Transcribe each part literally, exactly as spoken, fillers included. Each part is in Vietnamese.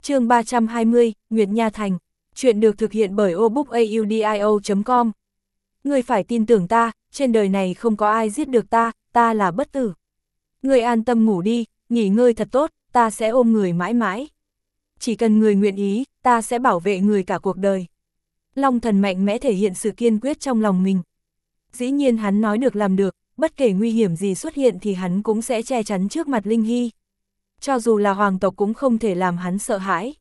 Chương ba trăm hai mươi, Nguyệt Nha Thành. Chuyện được thực hiện bởi obookaudio chấm com. Ngươi phải tin tưởng ta, trên đời này không có ai giết được ta, ta là bất tử. Ngươi an tâm ngủ đi, nghỉ ngơi thật tốt, ta sẽ ôm người mãi mãi. Chỉ cần người nguyện ý, ta sẽ bảo vệ người cả cuộc đời. Long Thần mạnh mẽ thể hiện sự kiên quyết trong lòng mình. Dĩ nhiên hắn nói được làm được, bất kể nguy hiểm gì xuất hiện thì hắn cũng sẽ che chắn trước mặt Linh Hy. Cho dù là hoàng tộc cũng không thể làm hắn sợ hãi.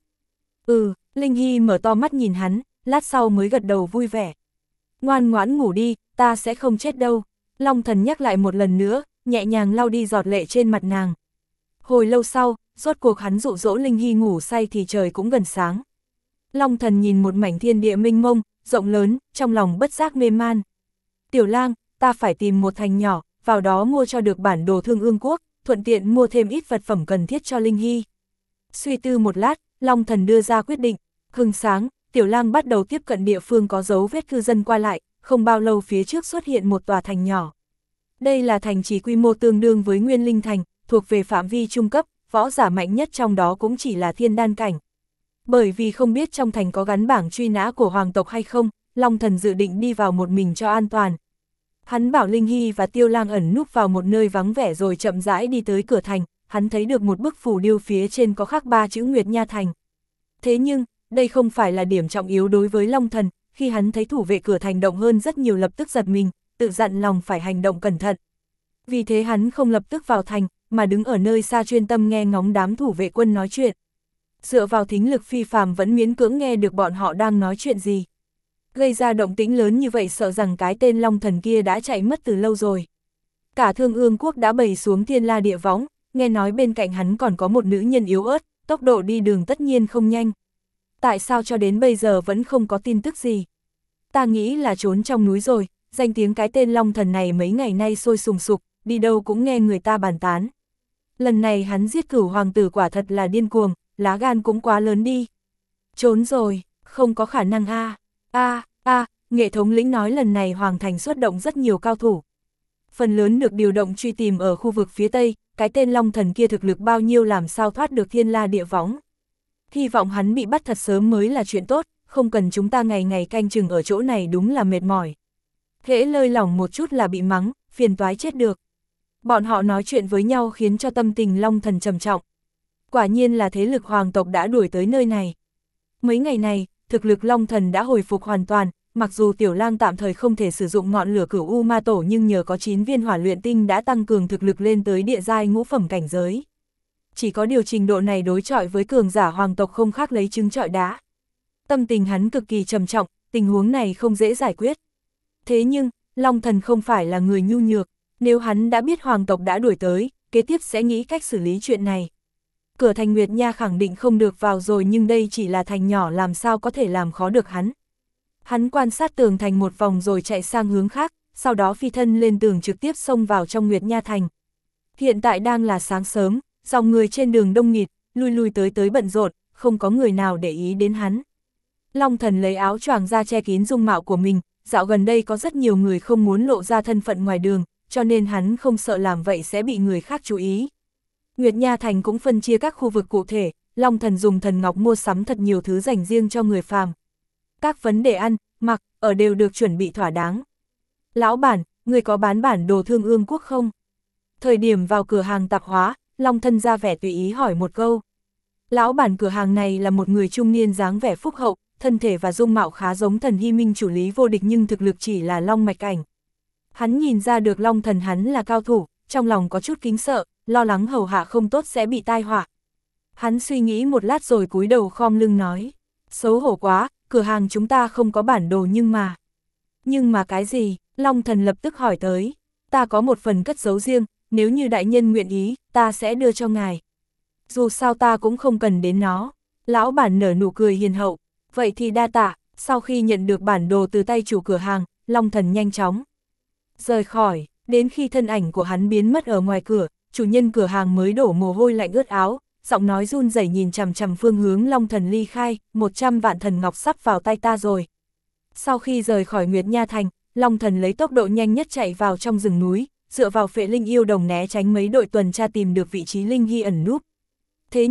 Ừ, Linh Hy mở to mắt nhìn hắn, lát sau mới gật đầu vui vẻ. Ngoan ngoãn ngủ đi, ta sẽ không chết đâu. Long Thần nhắc lại một lần nữa, nhẹ nhàng lau đi giọt lệ trên mặt nàng. Hồi lâu sau, rốt cuộc hắn dụ dỗ Linh Hy ngủ say thì trời cũng gần sáng. Long Thần nhìn một mảnh thiên địa mênh mông, rộng lớn, trong lòng bất giác mê man. Tiểu lang, ta phải tìm một thành nhỏ, vào đó mua cho được bản đồ Thương Ương Quốc, thuận tiện mua thêm ít vật phẩm cần thiết cho Linh Hy. Suy tư một lát, Long Thần đưa ra quyết định. Hừng sáng, Tiểu lang bắt đầu tiếp cận địa phương có dấu vết cư dân qua lại, không bao lâu phía trước xuất hiện một tòa thành nhỏ. Đây là thành chỉ quy mô tương đương với Nguyên Linh Thành, thuộc về phạm vi trung cấp, võ giả mạnh nhất trong đó cũng chỉ là thiên đan cảnh. Bởi vì không biết trong thành có gắn bảng truy nã của hoàng tộc hay không, Long Thần dự định đi vào một mình cho an toàn. Hắn bảo Linh Hy và Tiêu Lang ẩn núp vào một nơi vắng vẻ rồi chậm rãi đi tới cửa thành, hắn thấy được một bức phù điêu phía trên có khắc ba chữ Nguyệt Nha Thành. Thế nhưng, đây không phải là điểm trọng yếu đối với Long Thần, khi hắn thấy thủ vệ cửa thành động hơn rất nhiều lập tức giật mình, tự dặn lòng phải hành động cẩn thận. Vì thế hắn không lập tức vào thành, mà đứng ở nơi xa chuyên tâm nghe ngóng đám thủ vệ quân nói chuyện. Dựa vào thính lực phi phàm vẫn miễn cưỡng nghe được bọn họ đang nói chuyện gì. Gây ra động tĩnh lớn như vậy sợ rằng cái tên Long Thần kia đã chạy mất từ lâu rồi. Cả Thương Ương Quốc đã bày xuống thiên la địa võng, nghe nói bên cạnh hắn còn có một nữ nhân yếu ớt, tốc độ đi đường tất nhiên không nhanh. Tại sao cho đến bây giờ vẫn không có tin tức gì? Ta nghĩ là trốn trong núi rồi, danh tiếng cái tên Long Thần này mấy ngày nay sôi sùng sục, đi đâu cũng nghe người ta bàn tán. Lần này hắn giết Cửu hoàng tử quả thật là điên cuồng, lá gan cũng quá lớn đi. Trốn rồi, không có khả năng a. A, a, Nghệ thống lĩnh nói lần này Hoàng Thành xuất động rất nhiều cao thủ. Phần lớn được điều động truy tìm ở khu vực phía Tây, cái tên Long Thần kia thực lực bao nhiêu làm sao thoát được thiên la địa võng. Hy vọng hắn bị bắt thật sớm mới là chuyện tốt, không cần chúng ta ngày ngày canh chừng ở chỗ này đúng là mệt mỏi. Hễ lơi lỏng một chút là bị mắng, phiền toái chết được. Bọn họ nói chuyện với nhau khiến cho tâm tình Long Thần trầm trọng. Quả nhiên là thế lực hoàng tộc đã đuổi tới nơi này. Mấy ngày này, thực lực Long Thần đã hồi phục hoàn toàn, mặc dù Tiểu Lang tạm thời không thể sử dụng ngọn lửa Cửu U Ma Tổ nhưng nhờ có chín viên hỏa luyện tinh đã tăng cường thực lực lên tới địa giai ngũ phẩm cảnh giới. Chỉ có điều trình độ này đối chọi với cường giả hoàng tộc không khác lấy trứng trọi đá. Tâm tình hắn cực kỳ trầm trọng, tình huống này không dễ giải quyết. Thế nhưng, Long Thần không phải là người nhu nhược, nếu hắn đã biết hoàng tộc đã đuổi tới, kế tiếp sẽ nghĩ cách xử lý chuyện này. Cửa thành Nguyệt Nha khẳng định không được vào rồi nhưng đây chỉ là thành nhỏ làm sao có thể làm khó được hắn. Hắn quan sát tường thành một vòng rồi chạy sang hướng khác, sau đó phi thân lên tường trực tiếp xông vào trong Nguyệt Nha Thành. Hiện tại đang là sáng sớm, dòng người trên đường đông nghịt, lui lui tới tới bận rộn, không có người nào để ý đến hắn. Long Thần lấy áo choàng ra che kín dung mạo của mình, dạo gần đây có rất nhiều người không muốn lộ ra thân phận ngoài đường, cho nên hắn không sợ làm vậy sẽ bị người khác chú ý. Nguyệt Nha Thành cũng phân chia các khu vực cụ thể, Long Thần dùng thần ngọc mua sắm thật nhiều thứ dành riêng cho người phàm. Các vấn đề ăn, mặc, ở đều được chuẩn bị thỏa đáng. Lão bản, người có bán bản đồ Thương Ương Quốc không? Thời điểm vào cửa hàng tạp hóa, Long Thần ra vẻ tùy ý hỏi một câu. Lão bản cửa hàng này là một người trung niên dáng vẻ phúc hậu, thân thể và dung mạo khá giống Thần Hy Minh chủ Lý Vô Địch nhưng thực lực chỉ là long mạch cảnh. Hắn nhìn ra được Long Thần hắn là cao thủ, trong lòng có chút kính sợ, lo lắng hầu hạ không tốt sẽ bị tai họa. Hắn suy nghĩ một lát rồi cúi đầu khom lưng nói, xấu hổ quá, cửa hàng chúng ta không có bản đồ nhưng mà... Nhưng mà cái gì? Long Thần lập tức hỏi tới, ta có một phần cất giấu riêng, nếu như đại nhân nguyện ý, ta sẽ đưa cho ngài. Dù sao ta cũng không cần đến nó. Lão bản nở nụ cười hiền hậu, vậy thì đa tạ. Sau khi nhận được bản đồ từ tay chủ cửa hàng, Long Thần nhanh chóng rời khỏi, đến khi thân ảnh của hắn biến mất ở ngoài cửa, chủ nhân cửa hàng mới đổ mồ hôi lạnh ướt áo, giọng nói run rẩy nhìn chằm chằm phương hướng Long Thần ly khai, một trăm vạn thần ngọc sắp vào tay ta rồi. Sau khi rời khỏi Nguyệt Nha Thành, Long Thần lấy tốc độ nhanh nhất chạy vào trong rừng núi, dựa vào phệ linh yêu đồng né tránh mấy đội tuần tra tìm được vị trí Linh Hy ẩn núp. Thế nhưng,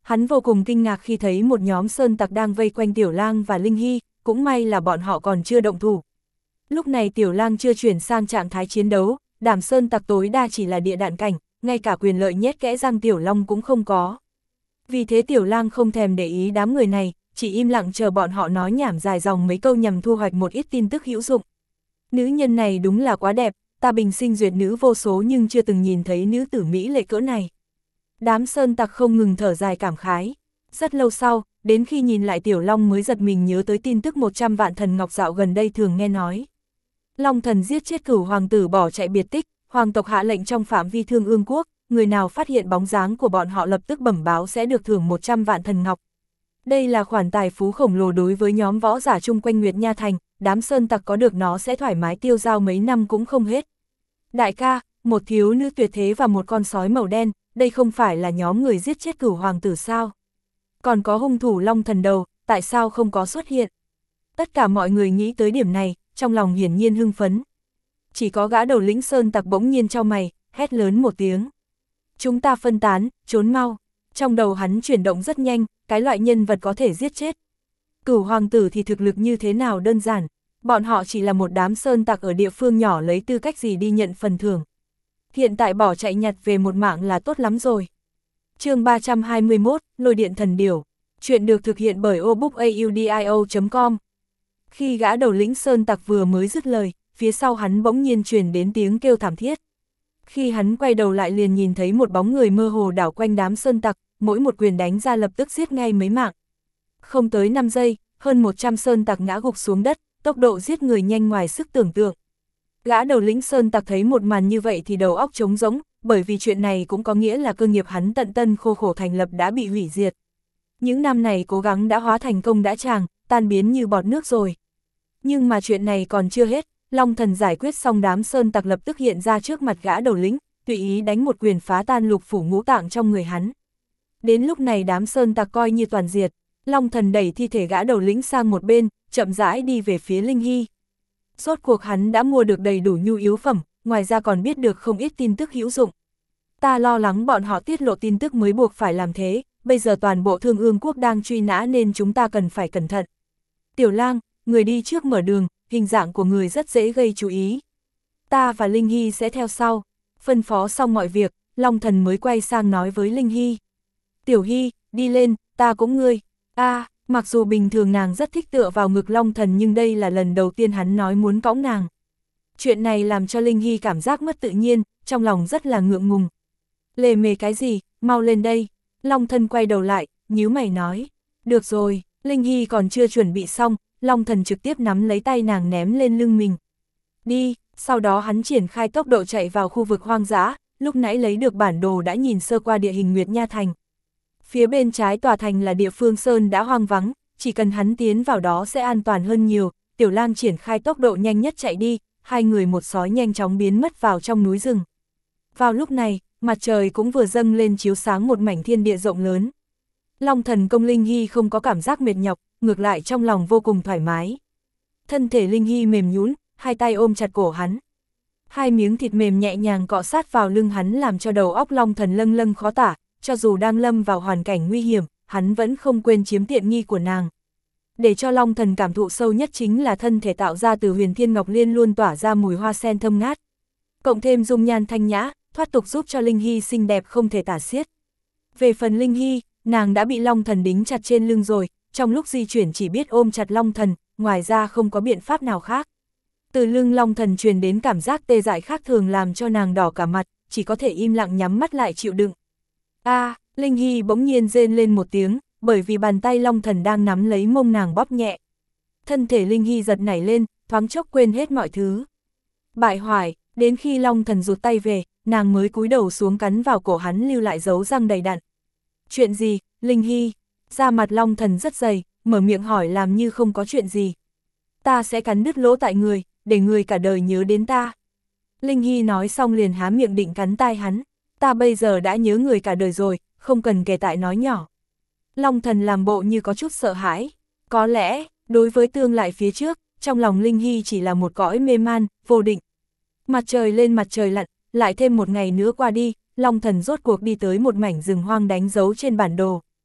hắn vô cùng kinh ngạc khi thấy một nhóm sơn tặc đang vây quanh Tiểu Lang và Linh Hy, cũng may là bọn họ còn chưa động thủ. Lúc này Tiểu Lang chưa chuyển sang trạng thái chiến đấu, đám sơn tặc tối đa chỉ là địa đạn cảnh, ngay cả quyền lợi nhét kẽ răng Tiểu Long cũng không có. Vì thế Tiểu Lang không thèm để ý đám người này, chỉ im lặng chờ bọn họ nói nhảm dài dòng mấy câu nhằm thu hoạch một ít tin tức hữu dụng. Nữ nhân này đúng là quá đẹp, ta bình sinh duyệt nữ vô số nhưng chưa từng nhìn thấy nữ tử Mỹ lệ cỡ này. Đám sơn tặc không ngừng thở dài cảm khái. Rất lâu sau, đến khi nhìn lại Tiểu Long mới giật mình nhớ tới tin tức một trăm vạn thần ngọc dạo gần đây thường nghe nói. Long thần giết chết Cửu hoàng tử bỏ chạy biệt tích, hoàng tộc hạ lệnh trong phạm vi Thương Ương quốc, người nào phát hiện bóng dáng của bọn họ lập tức bẩm báo sẽ được thưởng một trăm vạn thần ngọc. Đây là khoản tài phú khổng lồ đối với nhóm võ giả chung quanh Nguyệt Nha Thành, đám sơn tặc có được nó sẽ thoải mái tiêu dao mấy năm cũng không hết. Đại ca, một thiếu nữ tuyệt thế và một con sói màu đen, đây không phải là nhóm người giết chết Cửu hoàng tử sao? Còn có hung thủ Long thần đầu, tại sao không có xuất hiện? Tất cả mọi người nghĩ tới điểm này, trong lòng hiển nhiên hưng phấn. Chỉ có gã đầu lĩnh sơn tặc bỗng nhiên chau mày, hét lớn một tiếng. Chúng ta phân tán, trốn mau. Trong đầu hắn chuyển động rất nhanh, cái loại nhân vật có thể giết chết. Cửu hoàng tử thì thực lực như thế nào đơn giản, bọn họ chỉ là một đám sơn tặc ở địa phương nhỏ lấy tư cách gì đi nhận phần thưởng. Hiện tại bỏ chạy nhặt về một mạng là tốt lắm rồi. Chương ba trăm hai mươi mốt, Lôi điện thần điểu. Chuyện được thực hiện bởi obookaudio chấm com. Khi gã đầu lĩnh sơn tặc vừa mới dứt lời, phía sau hắn bỗng nhiên truyền đến tiếng kêu thảm thiết. Khi hắn quay đầu lại liền nhìn thấy một bóng người mơ hồ đảo quanh đám sơn tặc, mỗi một quyền đánh ra lập tức giết ngay mấy mạng. Không tới năm giây, hơn một trăm sơn tặc ngã gục xuống đất, tốc độ giết người nhanh ngoài sức tưởng tượng. Gã đầu lĩnh sơn tặc thấy một màn như vậy thì đầu óc trống rỗng, bởi vì chuyện này cũng có nghĩa là cơ nghiệp hắn tận tân khô khổ thành lập đã bị hủy diệt. Những năm này cố gắng đã hóa thành công đã tràng, tan biến như bọt nước rồi. Nhưng mà chuyện này còn chưa hết, Long thần giải quyết xong đám sơn tặc lập tức hiện ra trước mặt gã đầu lĩnh, tùy ý đánh một quyền phá tan lục phủ ngũ tạng trong người hắn. Đến lúc này đám sơn tặc coi như toàn diệt, Long thần đẩy thi thể gã đầu lĩnh sang một bên, chậm rãi đi về phía Linh Hy. Rốt cuộc hắn đã mua được đầy đủ nhu yếu phẩm, ngoài ra còn biết được không ít tin tức hữu dụng. Ta lo lắng bọn họ tiết lộ tin tức mới buộc phải làm thế, bây giờ toàn bộ Thương Ương quốc đang truy nã nên chúng ta cần phải cẩn thận. Tiểu Lang, người đi trước mở đường, hình dạng của người rất dễ gây chú ý. Ta và Linh Hy sẽ theo sau. Phân phó xong mọi việc, Long thần mới quay sang nói với Linh Hy. Tiểu Hy, đi lên, ta cũng ngươi. A, à, mặc dù bình thường nàng rất thích tựa vào ngực Long thần nhưng đây là lần đầu tiên hắn nói muốn cõng nàng. Chuyện này làm cho Linh Hy cảm giác mất tự nhiên, trong lòng rất là ngượng ngùng. Lề mề cái gì, mau lên đây. Long thần quay đầu lại, nhíu mày nói. Được rồi, Linh Hy còn chưa chuẩn bị xong, Long thần trực tiếp nắm lấy tay nàng ném lên lưng mình. Đi, sau đó hắn triển khai tốc độ chạy vào khu vực hoang dã, lúc nãy lấy được bản đồ đã nhìn sơ qua địa hình Nguyệt Nha Thành. Phía bên trái tòa thành là địa phương sơn đã hoang vắng, chỉ cần hắn tiến vào đó sẽ an toàn hơn nhiều. Tiểu Lang triển khai tốc độ nhanh nhất chạy đi, hai người một sói nhanh chóng biến mất vào trong núi rừng. Vào lúc này, mặt trời cũng vừa dâng lên chiếu sáng một mảnh thiên địa rộng lớn. Long thần công Linh Hy không có cảm giác mệt nhọc, ngược lại trong lòng vô cùng thoải mái. Thân thể Linh Hy mềm nhũn, hai tay ôm chặt cổ hắn. Hai miếng thịt mềm nhẹ nhàng cọ sát vào lưng hắn làm cho đầu óc Long thần lâng lâng khó tả, cho dù đang lâm vào hoàn cảnh nguy hiểm, hắn vẫn không quên chiếm tiện nghi của nàng. Để cho Long thần cảm thụ sâu nhất chính là thân thể tạo ra từ Huyền Thiên Ngọc Liên luôn tỏa ra mùi hoa sen thơm ngát. Cộng thêm dung nhan thanh nhã, thoát tục giúp cho Linh Hy xinh đẹp không thể tả xiết. Về phần Linh Hy, nàng đã bị Long thần đính chặt trên lưng rồi, trong lúc di chuyển chỉ biết ôm chặt Long thần, ngoài ra không có biện pháp nào khác. Từ lưng Long thần truyền đến cảm giác tê dại khác thường làm cho nàng đỏ cả mặt, chỉ có thể im lặng nhắm mắt lại chịu đựng. A, à, Linh Hy bỗng nhiên rên lên một tiếng, bởi vì bàn tay Long thần đang nắm lấy mông nàng bóp nhẹ. Thân thể Linh Hy giật nảy lên, thoáng chốc quên hết mọi thứ. Bại hoại, đến khi Long thần rụt tay về, nàng mới cúi đầu xuống cắn vào cổ hắn lưu lại dấu răng đầy đặn. Chuyện gì, Linh Hy? Da mặt Long thần rất dày, mở miệng hỏi làm như không có chuyện gì. Ta sẽ cắn đứt lỗ tại người, để người cả đời nhớ đến ta. Linh Hy nói xong liền há miệng định cắn tai hắn. Ta bây giờ đã nhớ người cả đời rồi, không cần kể tại nói nhỏ. Long thần làm bộ như có chút sợ hãi. Có lẽ, đối với tương lai phía trước, trong lòng Linh Hy chỉ là một cõi mê man, vô định. Mặt trời lên mặt trời lặn, lại thêm một ngày nữa qua đi, Long thần rốt cuộc đi tới một mảnh rừng hoang đánh dấu trên bản đồ.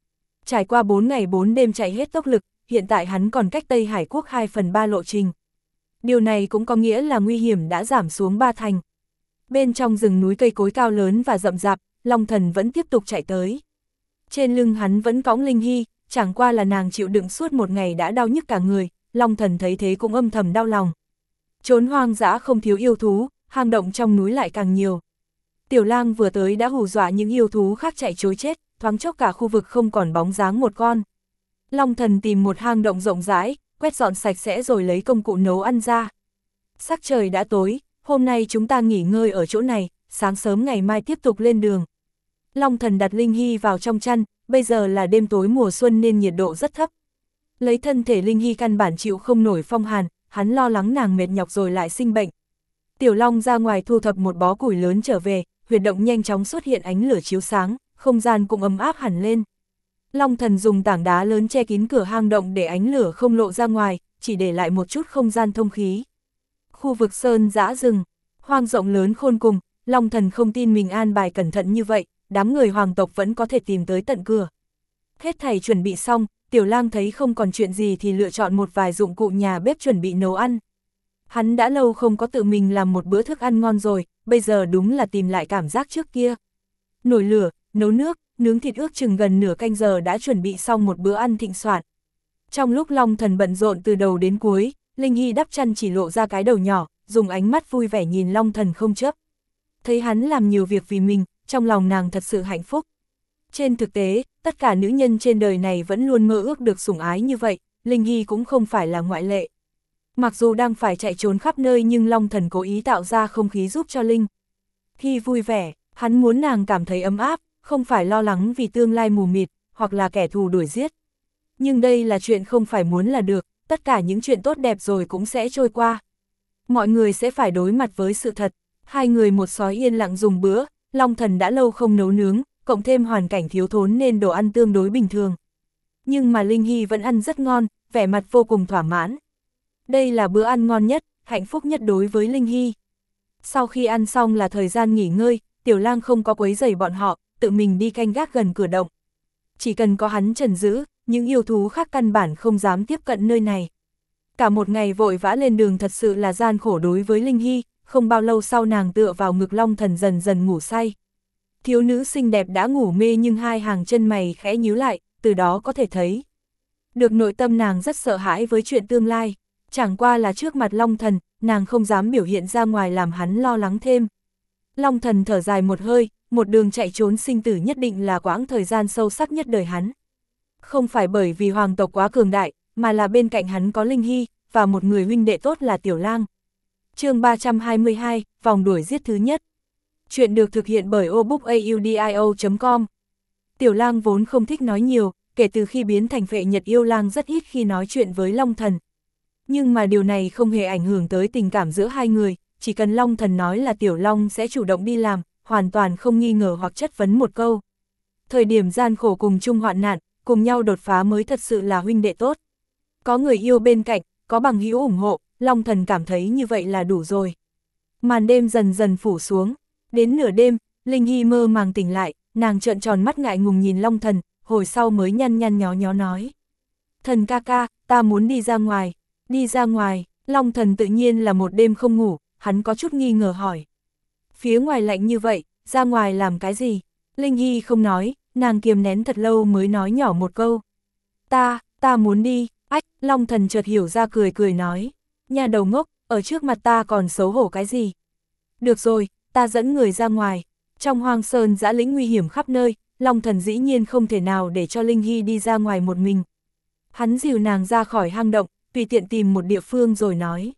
Trải qua bốn ngày bốn đêm chạy hết tốc lực, hiện tại hắn còn cách Tây Hải Quốc hai phần ba lộ trình. Điều này cũng có nghĩa là nguy hiểm đã giảm xuống ba thành. Bên trong rừng núi cây cối cao lớn và rậm rạp, Long Thần vẫn tiếp tục chạy tới. Trên lưng hắn vẫn cõng Linh Hy, chẳng qua là nàng chịu đựng suốt một ngày đã đau nhức cả người, Long Thần thấy thế cũng âm thầm đau lòng. Trốn hoang dã không thiếu yêu thú, hang động trong núi lại càng nhiều. Tiểu Lang vừa tới đã hù dọa những yêu thú khác chạy trối chết, thoáng chốc cả khu vực không còn bóng dáng một con. Long Thần tìm một hang động rộng rãi, quét dọn sạch sẽ rồi lấy công cụ nấu ăn ra. Sắc trời đã tối, hôm nay chúng ta nghỉ ngơi ở chỗ này, sáng sớm ngày mai tiếp tục lên đường. Long Thần đặt Linh Hy vào trong chăn, bây giờ là đêm tối mùa xuân nên nhiệt độ rất thấp. Lấy thân thể Linh Hy căn bản chịu không nổi phong hàn, hắn lo lắng nàng mệt nhọc rồi lại sinh bệnh. Tiểu Long ra ngoài thu thập một bó củi lớn trở về, huyệt động nhanh chóng xuất hiện ánh lửa chiếu sáng, không gian cũng ấm áp hẳn lên. Long Thần dùng tảng đá lớn che kín cửa hang động để ánh lửa không lộ ra ngoài, chỉ để lại một chút không gian thông khí. Khu vực sơn dã rừng, hoang rộng lớn khôn cùng, Long Thần không tin mình an bài cẩn thận như vậy, đám người hoàng tộc vẫn có thể tìm tới tận cửa. Hết thảy chuẩn bị xong, Tiểu Lang thấy không còn chuyện gì thì lựa chọn một vài dụng cụ nhà bếp chuẩn bị nấu ăn. Hắn đã lâu không có tự mình làm một bữa thức ăn ngon rồi, bây giờ đúng là tìm lại cảm giác trước kia. Nổi lửa, nấu nước, nướng thịt ước chừng gần nửa canh giờ đã chuẩn bị xong một bữa ăn thịnh soạn. Trong lúc Long Thần bận rộn từ đầu đến cuối, Linh Hy đắp chăn chỉ lộ ra cái đầu nhỏ, dùng ánh mắt vui vẻ nhìn Long Thần không chớp. Thấy hắn làm nhiều việc vì mình, trong lòng nàng thật sự hạnh phúc. Trên thực tế, tất cả nữ nhân trên đời này vẫn luôn mơ ước được sủng ái như vậy, Linh Hy cũng không phải là ngoại lệ. Mặc dù đang phải chạy trốn khắp nơi nhưng Long Thần cố ý tạo ra không khí giúp cho Linh Hy vui vẻ, hắn muốn nàng cảm thấy ấm áp, không phải lo lắng vì tương lai mù mịt, hoặc là kẻ thù đuổi giết. Nhưng đây là chuyện không phải muốn là được, tất cả những chuyện tốt đẹp rồi cũng sẽ trôi qua. Mọi người sẽ phải đối mặt với sự thật. Hai người một sói yên lặng dùng bữa, Long Thần đã lâu không nấu nướng, cộng thêm hoàn cảnh thiếu thốn nên đồ ăn tương đối bình thường. Nhưng mà Linh Hy vẫn ăn rất ngon, vẻ mặt vô cùng thỏa mãn. Đây là bữa ăn ngon nhất, hạnh phúc nhất đối với Linh Hy. Sau khi ăn xong là thời gian nghỉ ngơi, Tiểu Lang không có quấy rầy bọn họ, tự mình đi canh gác gần cửa động. Chỉ cần có hắn trần giữ, những yêu thú khác căn bản không dám tiếp cận nơi này. Cả một ngày vội vã lên đường thật sự là gian khổ đối với Linh Hy, không bao lâu sau nàng tựa vào ngực Long Thần dần dần ngủ say. Thiếu nữ xinh đẹp đã ngủ mê nhưng hai hàng chân mày khẽ nhíu lại, từ đó có thể thấy được nội tâm nàng rất sợ hãi với chuyện tương lai. Chẳng qua là trước mặt Long Thần, nàng không dám biểu hiện ra ngoài làm hắn lo lắng thêm. Long Thần thở dài một hơi, một đường chạy trốn sinh tử nhất định là quãng thời gian sâu sắc nhất đời hắn. Không phải bởi vì hoàng tộc quá cường đại, mà là bên cạnh hắn có Linh Hy, và một người huynh đệ tốt là Tiểu Lang. Chương ba trăm hai mươi hai, vòng đuổi giết thứ nhất. Chuyện được thực hiện bởi obookaudio chấm com. Tiểu Lang vốn không thích nói nhiều, kể từ khi biến thành Phệ Nhật Yêu Lang rất ít khi nói chuyện với Long Thần. Nhưng mà điều này không hề ảnh hưởng tới tình cảm giữa hai người, chỉ cần Long Thần nói là Tiểu Long sẽ chủ động đi làm, hoàn toàn không nghi ngờ hoặc chất vấn một câu. Thời điểm gian khổ cùng chung hoạn nạn, cùng nhau đột phá mới thật sự là huynh đệ tốt. Có người yêu bên cạnh, có bằng hữu ủng hộ, Long Thần cảm thấy như vậy là đủ rồi. Màn đêm dần dần phủ xuống, đến nửa đêm, Linh Hy mơ màng tỉnh lại, nàng trợn tròn mắt ngại ngùng nhìn Long Thần, hồi sau mới nhăn nhăn nhó nhó nói. Thần ca ca, ta muốn đi ra ngoài, đi ra ngoài, Long Thần tự nhiên là một đêm không ngủ, hắn có chút nghi ngờ hỏi. Phía ngoài lạnh như vậy, ra ngoài làm cái gì? Linh Hy không nói, nàng kiềm nén thật lâu mới nói nhỏ một câu. Ta, ta muốn đi, ách, Long Thần chợt hiểu ra cười cười nói. Nhà đầu ngốc, ở trước mặt ta còn xấu hổ cái gì? Được rồi, ta dẫn người ra ngoài. Trong hoang sơn dã lĩnh nguy hiểm khắp nơi, Long Thần dĩ nhiên không thể nào để cho Linh Hy đi ra ngoài một mình. Hắn dìu nàng ra khỏi hang động, tùy tiện tìm một địa phương rồi nói.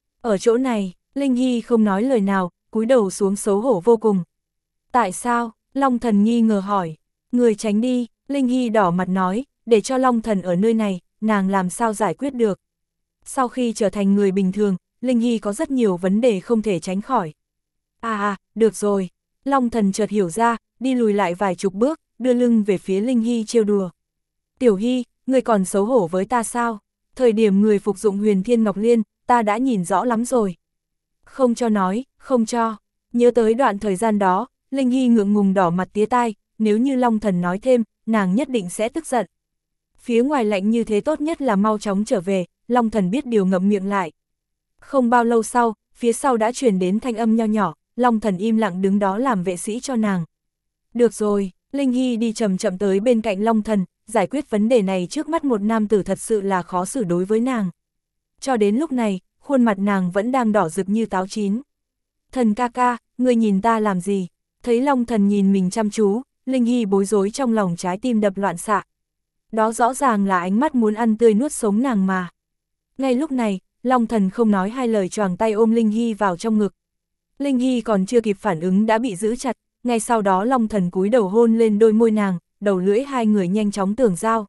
Ở chỗ này, Linh Hy không nói lời nào, cúi đầu xuống xấu hổ vô cùng. Tại sao? Long Thần nghi ngờ hỏi. Người tránh đi, Linh Hy đỏ mặt nói, để cho Long Thần ở nơi này, nàng làm sao giải quyết được. Sau khi trở thành người bình thường, Linh Hy có rất nhiều vấn đề không thể tránh khỏi. À à, được rồi. Long Thần chợt hiểu ra, đi lùi lại vài chục bước, đưa lưng về phía Linh Hy trêu đùa. Tiểu Hy, người còn xấu hổ với ta sao? Thời điểm người phục dụng Huyền Thiên Ngọc Liên, ta đã nhìn rõ lắm rồi. Không cho nói, không cho. Nhớ tới đoạn thời gian đó, Linh Hy ngượng ngùng đỏ mặt tía tai, nếu như Long Thần nói thêm, nàng nhất định sẽ tức giận. phía ngoài lạnh như thế tốt nhất là mau chóng trở về, Long Thần biết điều ngậm miệng lại. Không bao lâu sau, phía sau đã truyền đến thanh âm nho nhỏ, Long Thần im lặng đứng đó làm vệ sĩ cho nàng. Được rồi, Linh Hy đi chậm chậm tới bên cạnh Long Thần, giải quyết vấn đề này trước mắt một nam tử thật sự là khó xử đối với nàng. Cho đến lúc này, khuôn mặt nàng vẫn đang đỏ rực như táo chín. Thần ca ca, ngươi nhìn ta làm gì? Thấy Long Thần nhìn mình chăm chú, Linh Hy bối rối trong lòng, trái tim đập loạn xạ. Đó rõ ràng là ánh mắt muốn ăn tươi nuốt sống nàng mà. Ngay lúc này, Long Thần không nói hai lời choàng tay ôm Linh Hy vào trong ngực. Linh Hy còn chưa kịp phản ứng đã bị giữ chặt, ngay sau đó Long Thần cúi đầu hôn lên đôi môi nàng, đầu lưỡi hai người nhanh chóng tường giao.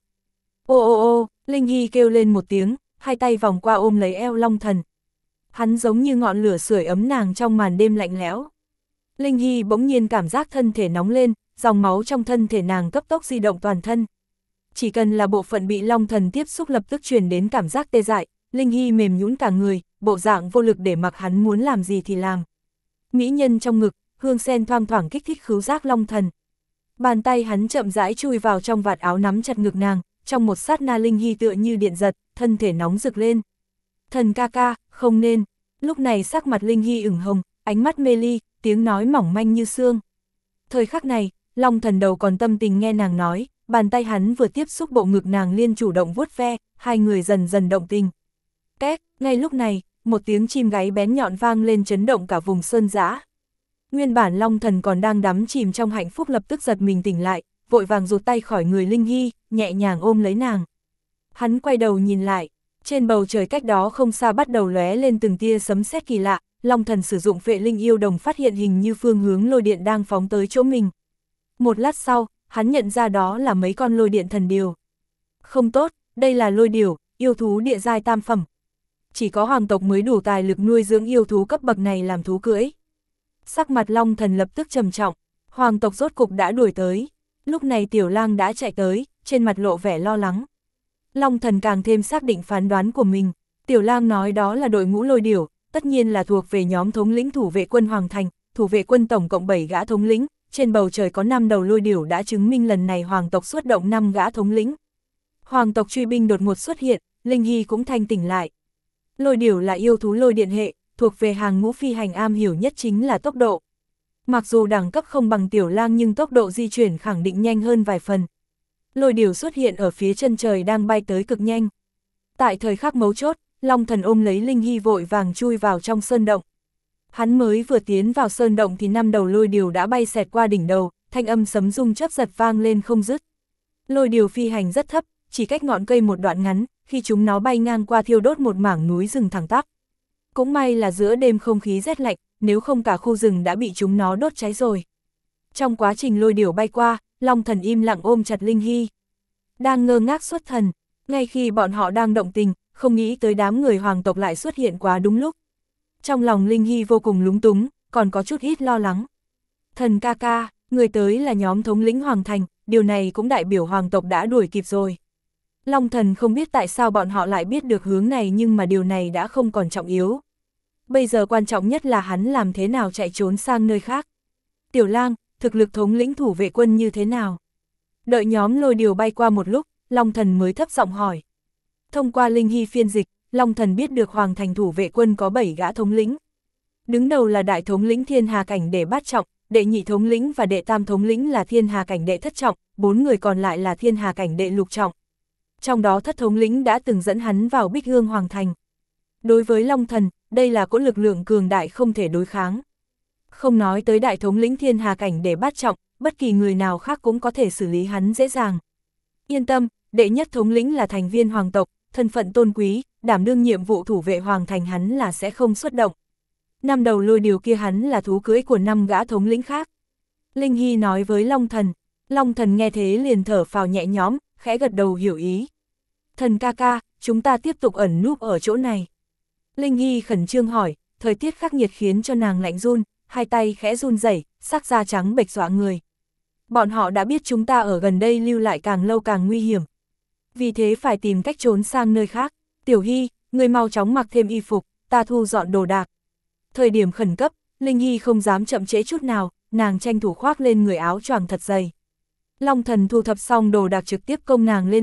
Ô ô ô, Linh Hy kêu lên một tiếng, hai tay vòng qua ôm lấy eo Long Thần. Hắn giống như ngọn lửa sưởi ấm nàng trong màn đêm lạnh lẽo. Linh Hy bỗng nhiên cảm giác thân thể nóng lên, dòng máu trong thân thể nàng cấp tốc di động toàn thân. Chỉ cần là bộ phận bị Long Thần tiếp xúc lập tức truyền đến cảm giác tê dại, Linh Hy mềm nhũn cả người, bộ dạng vô lực để mặc hắn muốn làm gì thì làm. Mỹ nhân trong ngực, hương sen thoang thoảng kích thích khứu giác Long Thần. Bàn tay hắn chậm rãi chui vào trong vạt áo nắm chặt ngực nàng, trong một sát na Linh Hy tựa như điện giật, thân thể nóng rực lên. Thần ca ca, không nên. Lúc này sắc mặt Linh Hy ửng hồng, ánh mắt mê ly, tiếng nói mỏng manh như xương. Thời khắc này, Long Thần đầu còn tâm tình nghe nàng nói, bàn tay hắn vừa tiếp xúc bộ ngực nàng liên chủ động vuốt ve, hai người dần dần động tình. Két, ngay lúc này, một tiếng chim gáy bén nhọn vang lên chấn động cả vùng sơn dã. Nguyên bản Long Thần còn đang đắm chìm trong hạnh phúc lập tức giật mình tỉnh lại, vội vàng rụt tay khỏi người Linh Hy, nhẹ nhàng ôm lấy nàng. Hắn quay đầu nhìn lại, trên bầu trời cách đó không xa bắt đầu lóe lên từng tia sấm sét kỳ lạ, Long Thần sử dụng Phệ Linh Yêu Đồng phát hiện hình như phương hướng lôi điện đang phóng tới chỗ mình. Một lát sau, hắn nhận ra đó là mấy con lôi điện thần điểu. Không tốt, đây là lôi điểu, yêu thú địa giai tam phẩm. Chỉ có hoàng tộc mới đủ tài lực nuôi dưỡng yêu thú cấp bậc này làm thú cưỡi. Sắc mặt Long Thần lập tức trầm trọng, hoàng tộc rốt cục đã đuổi tới. Lúc này Tiểu Lang đã chạy tới, trên mặt lộ vẻ lo lắng. Long Thần càng thêm xác định phán đoán của mình, Tiểu Lang nói đó là đội ngũ lôi điểu, tất nhiên là thuộc về nhóm thống lĩnh thủ vệ quân Hoàng Thành, thủ vệ quân tổng cộng bảy gã thống lĩnh, trên bầu trời có năm đầu lôi điểu đã chứng minh lần này hoàng tộc xuất động năm gã thống lĩnh. Hoàng tộc truy binh đột ngột xuất hiện, Linh Hy cũng thanh tỉnh lại. Lôi điểu là yêu thú lôi điện hệ, thuộc về hàng ngũ phi hành am hiểu nhất chính là tốc độ. Mặc dù đẳng cấp không bằng Tiểu Lang nhưng tốc độ di chuyển khẳng định nhanh hơn vài phần. Lôi điểu xuất hiện ở phía chân trời đang bay tới cực nhanh. Tại thời khắc mấu chốt, Long Thần ôm lấy Linh Hy vội vàng chui vào trong sơn động. Hắn mới vừa tiến vào sơn động thì năm đầu lôi điểu đã bay xẹt qua đỉnh đầu, thanh âm sấm rung chớp giật vang lên không dứt. Lôi điểu phi hành rất thấp, chỉ cách ngọn cây một đoạn ngắn, khi chúng nó bay ngang qua thiêu đốt một mảng núi rừng thẳng tắp. Cũng may là giữa đêm không khí rét lạnh, nếu không cả khu rừng đã bị chúng nó đốt cháy rồi. Trong quá trình lôi điểu bay qua, Long Thần im lặng ôm chặt Linh Hy. Đang ngơ ngác xuất thần, ngay khi bọn họ đang động tình, không nghĩ tới đám người hoàng tộc lại xuất hiện quá đúng lúc. Trong lòng Linh Hy vô cùng lúng túng, còn có chút ít lo lắng. Thần ca ca, người tới là nhóm thống lĩnh Hoàng Thành, điều này cũng đại biểu hoàng tộc đã đuổi kịp rồi. Long Thần không biết tại sao bọn họ lại biết được hướng này nhưng mà điều này đã không còn trọng yếu. Bây giờ quan trọng nhất là hắn làm thế nào chạy trốn sang nơi khác. Tiểu Lang, thực lực thống lĩnh thủ vệ quân như thế nào? Đợi nhóm lôi điểu bay qua một lúc, Long Thần mới thấp giọng hỏi. Thông qua Linh Hy phiên dịch, Long Thần biết được Hoàng Thành thủ vệ quân có bảy gã thống lĩnh. Đứng đầu là đại thống lĩnh Thiên Hà Cảnh đệ bát trọng, đệ nhị thống lĩnh và đệ tam thống lĩnh là Thiên Hà Cảnh đệ thất trọng, bốn người còn lại là Thiên Hà Cảnh đệ lục trọng. Trong đó thất thống lĩnh đã từng dẫn hắn vào Bích Hương Hoàng Thành. Đối với Long Thần, đây là cỗ lực lượng cường đại không thể đối kháng. Không nói tới đại thống lĩnh Thiên Hà Cảnh đệ bát trọng, bất kỳ người nào khác cũng có thể xử lý hắn dễ dàng. Yên tâm, đệ nhất thống lĩnh là thành viên hoàng tộc, thân phận tôn quý, đảm đương nhiệm vụ thủ vệ Hoàng Thành hắn là sẽ không xuất động. Năm đầu lôi điểu kia hắn là thú cưỡi của năm gã thống lĩnh khác. Linh Hy nói với Long Thần. Long Thần nghe thế liền thở phào nhẹ nhõm, khẽ gật đầu hiểu ý. Thần ca ca, chúng ta tiếp tục ẩn núp ở chỗ này. Linh Hy khẩn trương hỏi, thời tiết khắc nghiệt khiến cho nàng lạnh run, hai tay khẽ run rẩy, sắc da trắng bệch dọa người. Bọn họ đã biết chúng ta ở gần đây lưu lại càng lâu càng nguy hiểm. Vì thế phải tìm cách trốn sang nơi khác. Tiểu Hy, người mau chóng mặc thêm y phục, ta thu dọn đồ đạc. Thời điểm khẩn cấp, Linh Hy không dám chậm trễ chút nào, nàng tranh thủ khoác lên người áo choàng thật dày. Long Thần thu thập xong đồ đạc trực tiếp công nàng lên lưng,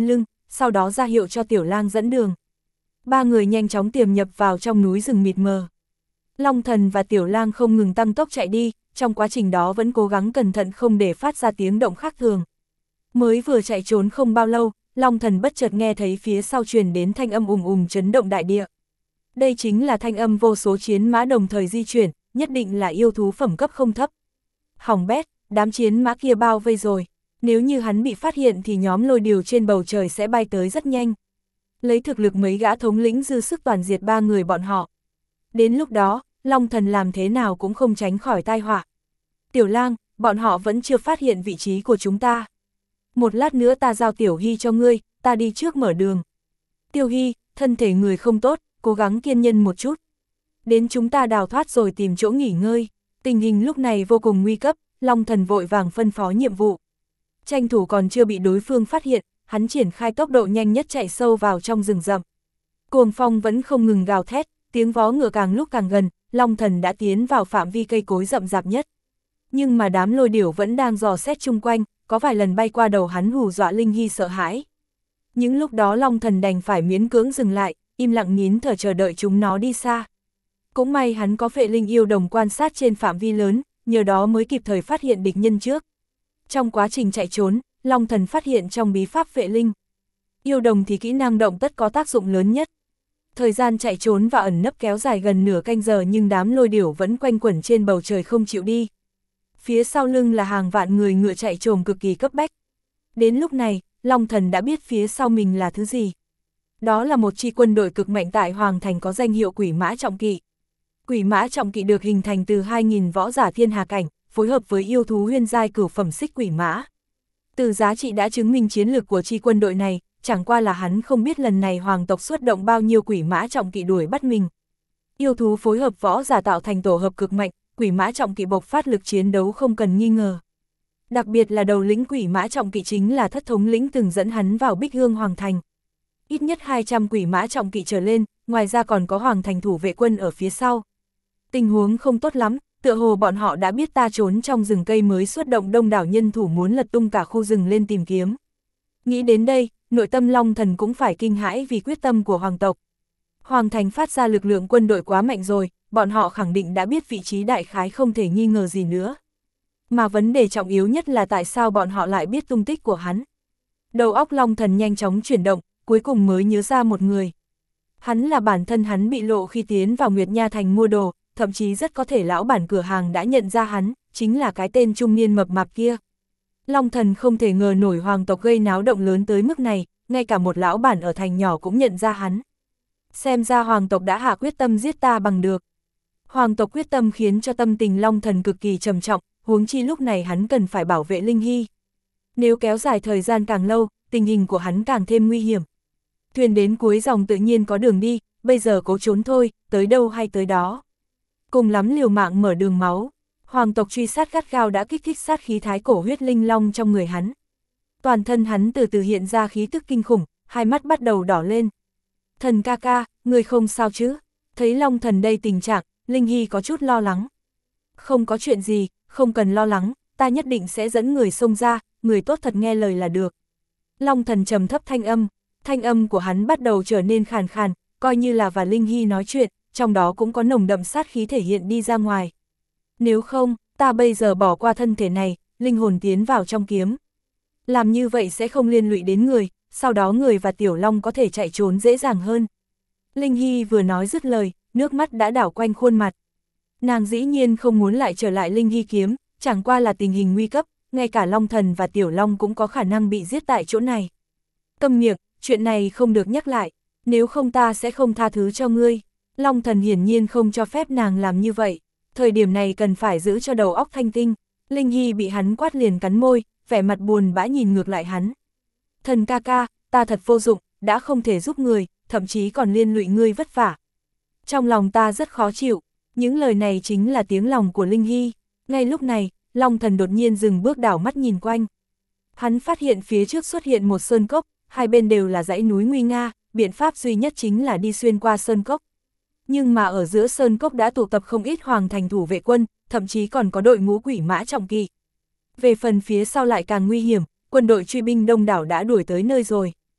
sau đó ra hiệu cho Tiểu Lang dẫn đường. Ba người nhanh chóng tiềm nhập vào trong núi rừng mịt mờ. Long Thần và Tiểu Lang không ngừng tăng tốc chạy đi, trong quá trình đó vẫn cố gắng cẩn thận không để phát ra tiếng động khác thường. Mới vừa chạy trốn không bao lâu, Long Thần bất chợt nghe thấy phía sau truyền đến thanh âm ùng ùng chấn động đại địa. Đây chính là thanh âm vô số chiến mã đồng thời di chuyển, nhất định là yêu thú phẩm cấp không thấp. Hỏng bét, đám chiến mã kia bao vây rồi. Nếu như hắn bị phát hiện thì nhóm Lôi Điều trên bầu trời sẽ bay tới rất nhanh. Lấy thực lực mấy gã thống lĩnh dư sức toàn diệt ba người bọn họ. Đến lúc đó, Long Thần làm thế nào cũng không tránh khỏi tai họa. Tiểu Lang, bọn họ vẫn chưa phát hiện vị trí của chúng ta. Một lát nữa ta giao Tiểu Hy cho ngươi, ta đi trước mở đường. Tiểu Hy, thân thể người không tốt, cố gắng kiên nhẫn một chút. Đến chúng ta đào thoát rồi tìm chỗ nghỉ ngơi. Tình hình lúc này vô cùng nguy cấp, Long Thần vội vàng phân phó nhiệm vụ. Tranh thủ còn chưa bị đối phương phát hiện, hắn triển khai tốc độ nhanh nhất chạy sâu vào trong rừng rậm. Cuồng phong vẫn không ngừng gào thét, tiếng vó ngựa càng lúc càng gần, Long Thần đã tiến vào phạm vi cây cối rậm rạp nhất. Nhưng mà đám Lôi Điểu vẫn đang dò xét chung quanh, có vài lần bay qua đầu hắn hù dọa Linh Hy sợ hãi. Những lúc đó Long Thần đành phải miễn cưỡng dừng lại, im lặng nín thở chờ đợi chúng nó đi xa. Cũng may hắn có Phệ Linh yêu đồng quan sát trên phạm vi lớn, nhờ đó mới kịp thời phát hiện địch nhân trước. Trong quá trình chạy trốn, Long Thần phát hiện trong bí pháp Phệ Linh yêu đồng thì kỹ năng động tất có tác dụng lớn nhất. Thời gian chạy trốn và ẩn nấp kéo dài gần nửa canh giờ nhưng đám Lôi Điểu vẫn quanh quẩn trên bầu trời không chịu đi. Phía sau lưng là hàng vạn người ngựa chạy trồm cực kỳ cấp bách. Đến lúc này, Long Thần đã biết phía sau mình là thứ gì. Đó là một chi quân đội cực mạnh tại Hoàng Thành có danh hiệu Quỷ Mã Trọng Kỵ. Quỷ Mã Trọng Kỵ được hình thành từ hai nghìn võ giả thiên hà cảnh, phối hợp với yêu thú huyên giai cửu phẩm xích quỷ mã. Từ giá trị đã chứng minh chiến lược của chi quân đội này, chẳng qua là hắn không biết lần này hoàng tộc xuất động bao nhiêu Quỷ Mã Trọng Kỵ đuổi bắt mình. Yêu thú phối hợp võ giả tạo thành tổ hợp cực mạnh, Quỷ Mã Trọng Kỵ bộc phát lực chiến đấu không cần nghi ngờ. Đặc biệt là đầu lĩnh Quỷ Mã Trọng Kỵ chính là Thất thống lĩnh từng dẫn hắn vào Bích Hương Hoàng Thành. Ít nhất hai trăm Quỷ Mã Trọng Kỵ trở lên, ngoài ra còn có Hoàng Thành thủ vệ quân ở phía sau. Tình huống không tốt lắm, tựa hồ bọn họ đã biết ta trốn trong rừng cây mới xuất động đông đảo nhân thủ muốn lật tung cả khu rừng lên tìm kiếm. Nghĩ đến đây, nội tâm Long Thần cũng phải kinh hãi vì quyết tâm của hoàng tộc. Hoàng Thành phát ra lực lượng quân đội quá mạnh rồi, bọn họ khẳng định đã biết vị trí đại khái không thể nghi ngờ gì nữa. Mà vấn đề trọng yếu nhất là tại sao bọn họ lại biết tung tích của hắn. Đầu óc Long Thần nhanh chóng chuyển động, cuối cùng mới nhớ ra một người. Hắn là bản thân hắn bị lộ khi tiến vào Nguyệt Nha Thành mua đồ, thậm chí rất có thể lão bản cửa hàng đã nhận ra hắn, chính là cái tên trung niên mập mạp kia. Long Thần không thể ngờ nổi hoàng tộc gây náo động lớn tới mức này, ngay cả một lão bản ở thành nhỏ cũng nhận ra hắn. Xem ra hoàng tộc đã hạ quyết tâm giết ta bằng được. Hoàng tộc quyết tâm khiến cho tâm tình Long Thần cực kỳ trầm trọng, huống chi lúc này hắn cần phải bảo vệ Linh Hy. Nếu kéo dài thời gian càng lâu, tình hình của hắn càng thêm nguy hiểm. Thuyền đến cuối dòng tự nhiên có đường đi, bây giờ cố trốn thôi, tới đâu hay tới đó. Cùng lắm liều mạng mở đường máu. Hoàng tộc truy sát gắt gao đã kích thích sát khí thái cổ huyết linh long trong người hắn. Toàn thân hắn từ từ hiện ra khí tức kinh khủng, hai mắt bắt đầu đỏ lên. Thần ca ca, người không sao chứ? Thấy Long Thần đây tình trạng, Linh Hy có chút lo lắng. Không có chuyện gì, không cần lo lắng, ta nhất định sẽ dẫn người xông ra, người tốt thật nghe lời là được. Long Thần trầm thấp thanh âm, thanh âm của hắn bắt đầu trở nên khàn khàn, coi như là và Linh Hy nói chuyện, trong đó cũng có nồng đậm sát khí thể hiện đi ra ngoài. Nếu không, ta bây giờ bỏ qua thân thể này, linh hồn tiến vào trong kiếm. Làm như vậy sẽ không liên lụy đến người, sau đó người và Tiểu Long có thể chạy trốn dễ dàng hơn. Linh Hy vừa nói dứt lời, nước mắt đã đảo quanh khuôn mặt. Nàng dĩ nhiên không muốn lại trở lại Linh Hy kiếm, chẳng qua là tình hình nguy cấp, ngay cả Long Thần và Tiểu Long cũng có khả năng bị giết tại chỗ này. Câm miệng, chuyện này không được nhắc lại, nếu không ta sẽ không tha thứ cho ngươi. Long Thần hiển nhiên không cho phép nàng làm như vậy, thời điểm này cần phải giữ cho đầu óc thanh tinh. Linh Hy bị hắn quát liền cắn môi, vẻ mặt buồn bã nhìn ngược lại hắn. Thần ca ca, ta thật vô dụng, đã không thể giúp người, thậm chí còn liên lụy ngươi vất vả. Trong lòng ta rất khó chịu, những lời này chính là tiếng lòng của Linh Hy. Ngay lúc này, Long Thần đột nhiên dừng bước đảo mắt nhìn quanh. Hắn phát hiện phía trước xuất hiện một sơn cốc, hai bên đều là dãy núi nguy nga, biện pháp duy nhất chính là đi xuyên qua sơn cốc. Nhưng mà ở giữa sơn cốc đã tụ tập không ít Hoàng Thành thủ vệ quân, thậm chí còn có đội ngũ Quỷ Mã Trọng Kỵ. Về phần phía sau lại càng nguy hiểm, quân đội truy binh đông đảo đã đuổi tới nơi rồi.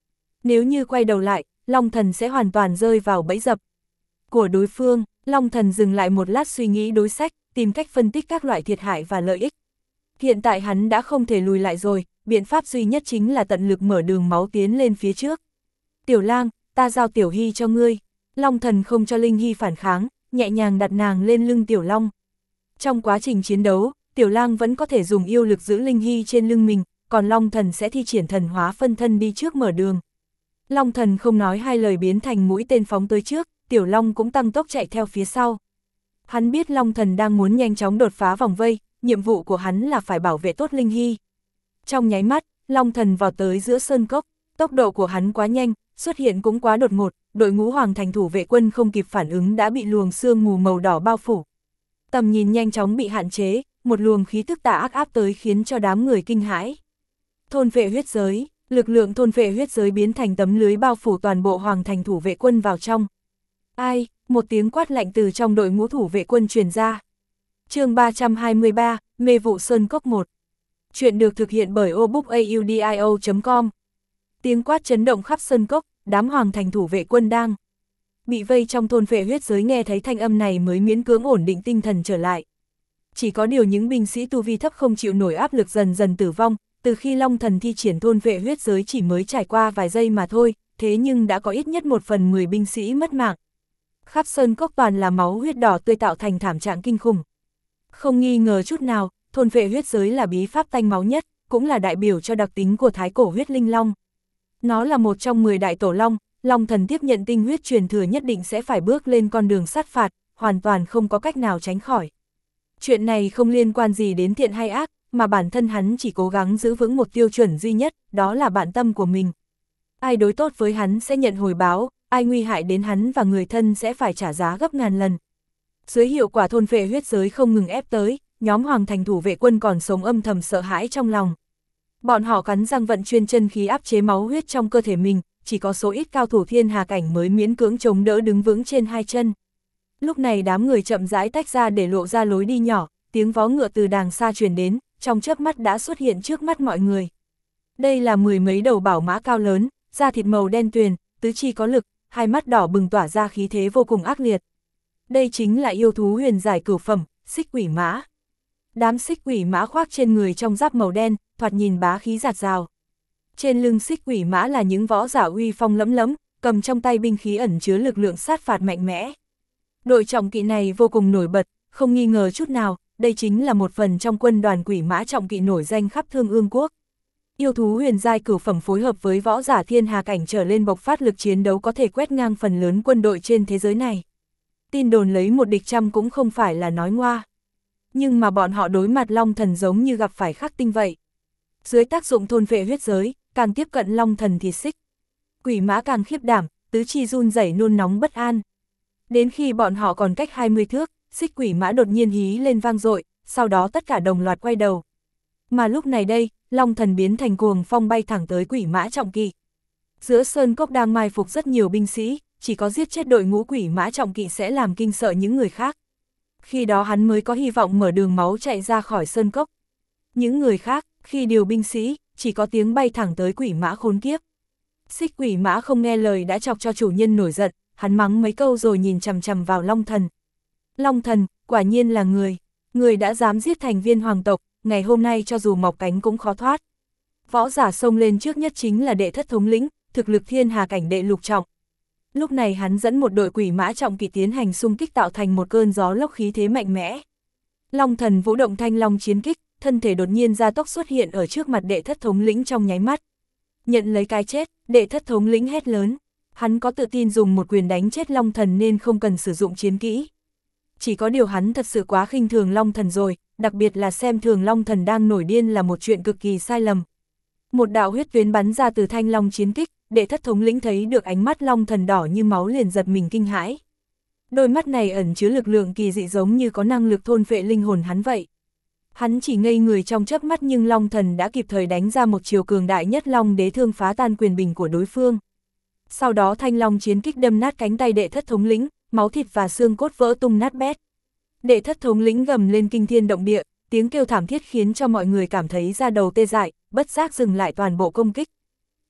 Nếu như quay đầu lại, Long Thần sẽ hoàn toàn rơi vào bẫy dập của đối phương. Long Thần dừng lại một lát suy nghĩ đối sách, tìm cách phân tích các loại thiệt hại và lợi ích. Hiện tại hắn đã không thể lùi lại rồi, biện pháp duy nhất chính là tận lực mở đường máu tiến lên phía trước. Tiểu Lang, ta giao Tiểu Hy cho ngươi. Long Thần không cho Linh Hy phản kháng, nhẹ nhàng đặt nàng lên lưng Tiểu Long. Trong quá trình chiến đấu, Tiểu Lang vẫn có thể dùng yêu lực giữ Linh Hy trên lưng mình, còn Long Thần sẽ thi triển thần hóa phân thân đi trước mở đường. Long Thần không nói hai lời biến thành mũi tên phóng tới trước, Tiểu Long cũng tăng tốc chạy theo phía sau. Hắn biết Long Thần đang muốn nhanh chóng đột phá vòng vây, nhiệm vụ của hắn là phải bảo vệ tốt Linh Hy. Trong nháy mắt, Long Thần vào tới giữa sơn cốc, tốc độ của hắn quá nhanh, xuất hiện cũng quá đột ngột, đội ngũ Hoàng Thành thủ vệ quân không kịp phản ứng đã bị luồng sương mù màu đỏ bao phủ. Tầm nhìn nhanh chóng bị hạn chế, một luồng khí tức tà ác áp tới khiến cho đám người kinh hãi. Thôn vệ huyết giới, lực lượng thôn vệ huyết giới biến thành tấm lưới bao phủ toàn bộ Hoàng Thành thủ vệ quân vào trong. Ai, một tiếng quát lạnh từ trong đội ngũ thủ vệ quân truyền ra. Chương ba trăm hai mươi ba, Mê vụ Sơn Cốc một. Chuyện được thực hiện bởi obookaudio chấm com. Tiếng quát chấn động khắp Sơn Cốc, đám Hoàng Thành thủ vệ quân đang bị vây trong thôn vệ huyết giới nghe thấy thanh âm này mới miễn cưỡng ổn định tinh thần trở lại. Chỉ có điều những binh sĩ tu vi thấp không chịu nổi áp lực dần dần tử vong, từ khi Long Thần thi triển thôn vệ huyết giới chỉ mới trải qua vài giây mà thôi, thế nhưng đã có ít nhất một phần mười binh sĩ mất mạng. Khắp Sơn Cốc toàn là máu huyết đỏ tươi tạo thành thảm trạng kinh khủng. Không nghi ngờ chút nào, thôn vệ huyết giới là bí pháp tanh máu nhất, cũng là đại biểu cho đặc tính của thái cổ huyết linh long. Nó là một trong mười đại tổ long, Long Thần tiếp nhận tinh huyết truyền thừa nhất định sẽ phải bước lên con đường sát phạt, hoàn toàn không có cách nào tránh khỏi. Chuyện này không liên quan gì đến thiện hay ác, mà bản thân hắn chỉ cố gắng giữ vững một tiêu chuẩn duy nhất, đó là bản tâm của mình. Ai đối tốt với hắn sẽ nhận hồi báo, ai nguy hại đến hắn và người thân sẽ phải trả giá gấp ngàn lần. Dưới hiệu quả thôn vệ huyết giới không ngừng ép tới, nhóm Hoàng Thành thủ vệ quân còn sống âm thầm sợ hãi trong lòng. Bọn họ cắn răng vận chuyên chân khí áp chế máu huyết trong cơ thể mình, chỉ có số ít cao thủ thiên hà cảnh mới miễn cưỡng chống đỡ đứng vững trên hai chân. Lúc này đám người chậm rãi tách ra để lộ ra lối đi nhỏ, tiếng vó ngựa từ đàng xa truyền đến, trong chớp mắt đã xuất hiện trước mắt mọi người. Đây là mười mấy đầu bảo mã cao lớn, da thịt màu đen tuyền, tứ chi có lực, hai mắt đỏ bừng tỏa ra khí thế vô cùng ác liệt. Đây chính là yêu thú huyền giải cửu phẩm, xích quỷ mã. Đám xích quỷ mã khoác trên người trong giáp màu đen, thoạt nhìn bá khí rạt rào. Trên lưng xích quỷ mã là những võ giả uy phong lẫm lẫm, cầm trong tay binh khí ẩn chứa lực lượng sát phạt mạnh mẽ. Đội trọng kỵ này vô cùng nổi bật, không nghi ngờ chút nào, đây chính là một phần trong quân đoàn quỷ mã trọng kỵ nổi danh khắp Thương Ương Quốc. Yêu thú huyền giai cửu phẩm phối hợp với võ giả thiên hà cảnh trở lên bộc phát lực chiến đấu có thể quét ngang phần lớn quân đội trên thế giới này. Tin đồn lấy một địch trăm cũng không phải là nói ngoa. Nhưng mà bọn họ đối mặt Long Thần giống như gặp phải khắc tinh vậy. Dưới tác dụng thôn vệ huyết giới, càng tiếp cận Long Thần thì xích quỷ mã càng khiếp đảm, tứ chi run rẩy nôn nóng bất an. Đến khi bọn họ còn cách hai mươi thước, xích quỷ mã đột nhiên hí lên vang dội, sau đó tất cả đồng loạt quay đầu. Mà lúc này đây, Long Thần biến thành cuồng phong bay thẳng tới quỷ mã trọng kỵ. Giữa sơn cốc đang mai phục rất nhiều binh sĩ, chỉ có giết chết đội ngũ quỷ mã trọng kỵ sẽ làm kinh sợ những người khác. Khi đó hắn mới có hy vọng mở đường máu chạy ra khỏi sơn cốc. Những người khác, khi điều binh sĩ, chỉ có tiếng bay thẳng tới quỷ mã khốn kiếp. Xích quỷ mã không nghe lời đã chọc cho chủ nhân nổi giận, hắn mắng mấy câu rồi nhìn chằm chằm vào Long Thần. Long Thần, quả nhiên là người. Người đã dám giết thành viên hoàng tộc, ngày hôm nay cho dù mọc cánh cũng khó thoát. Võ giả xông lên trước nhất chính là đệ thất thống lĩnh, thực lực thiên hà cảnh đệ lục trọng. Lúc này hắn dẫn một đội quỷ mã trọng kỵ tiến hành xung kích tạo thành một cơn gió lốc khí thế mạnh mẽ. Long Thần vũ động thanh long chiến kích, thân thể đột nhiên gia tốc xuất hiện ở trước mặt đệ thất thống lĩnh trong nháy mắt. Nhận lấy cái chết, đệ thất thống lĩnh hét lớn. Hắn có tự tin dùng một quyền đánh chết Long Thần nên không cần sử dụng chiến kỹ. Chỉ có điều hắn thật sự quá khinh thường Long Thần rồi, đặc biệt là xem thường Long Thần đang nổi điên là một chuyện cực kỳ sai lầm. Một đạo huyết tuyến bắn ra từ thanh long chiến kích, đệ thất thống lĩnh thấy được ánh mắt Long Thần đỏ như máu liền giật mình kinh hãi. Đôi mắt này ẩn chứa lực lượng kỳ dị giống như có năng lực thôn phệ linh hồn hắn vậy. Hắn chỉ ngây người trong chớp mắt nhưng Long Thần đã kịp thời đánh ra một chiều cường đại nhất Long Đế thương phá tan quyền bình của đối phương. Sau đó thanh long chiến kích đâm nát cánh tay đệ thất thống lĩnh, máu thịt và xương cốt vỡ tung nát bét. Đệ thất thống lĩnh gầm lên kinh thiên động địa, tiếng kêu thảm thiết khiến cho mọi người cảm thấy da đầu tê dại, bất giác dừng lại toàn bộ công kích.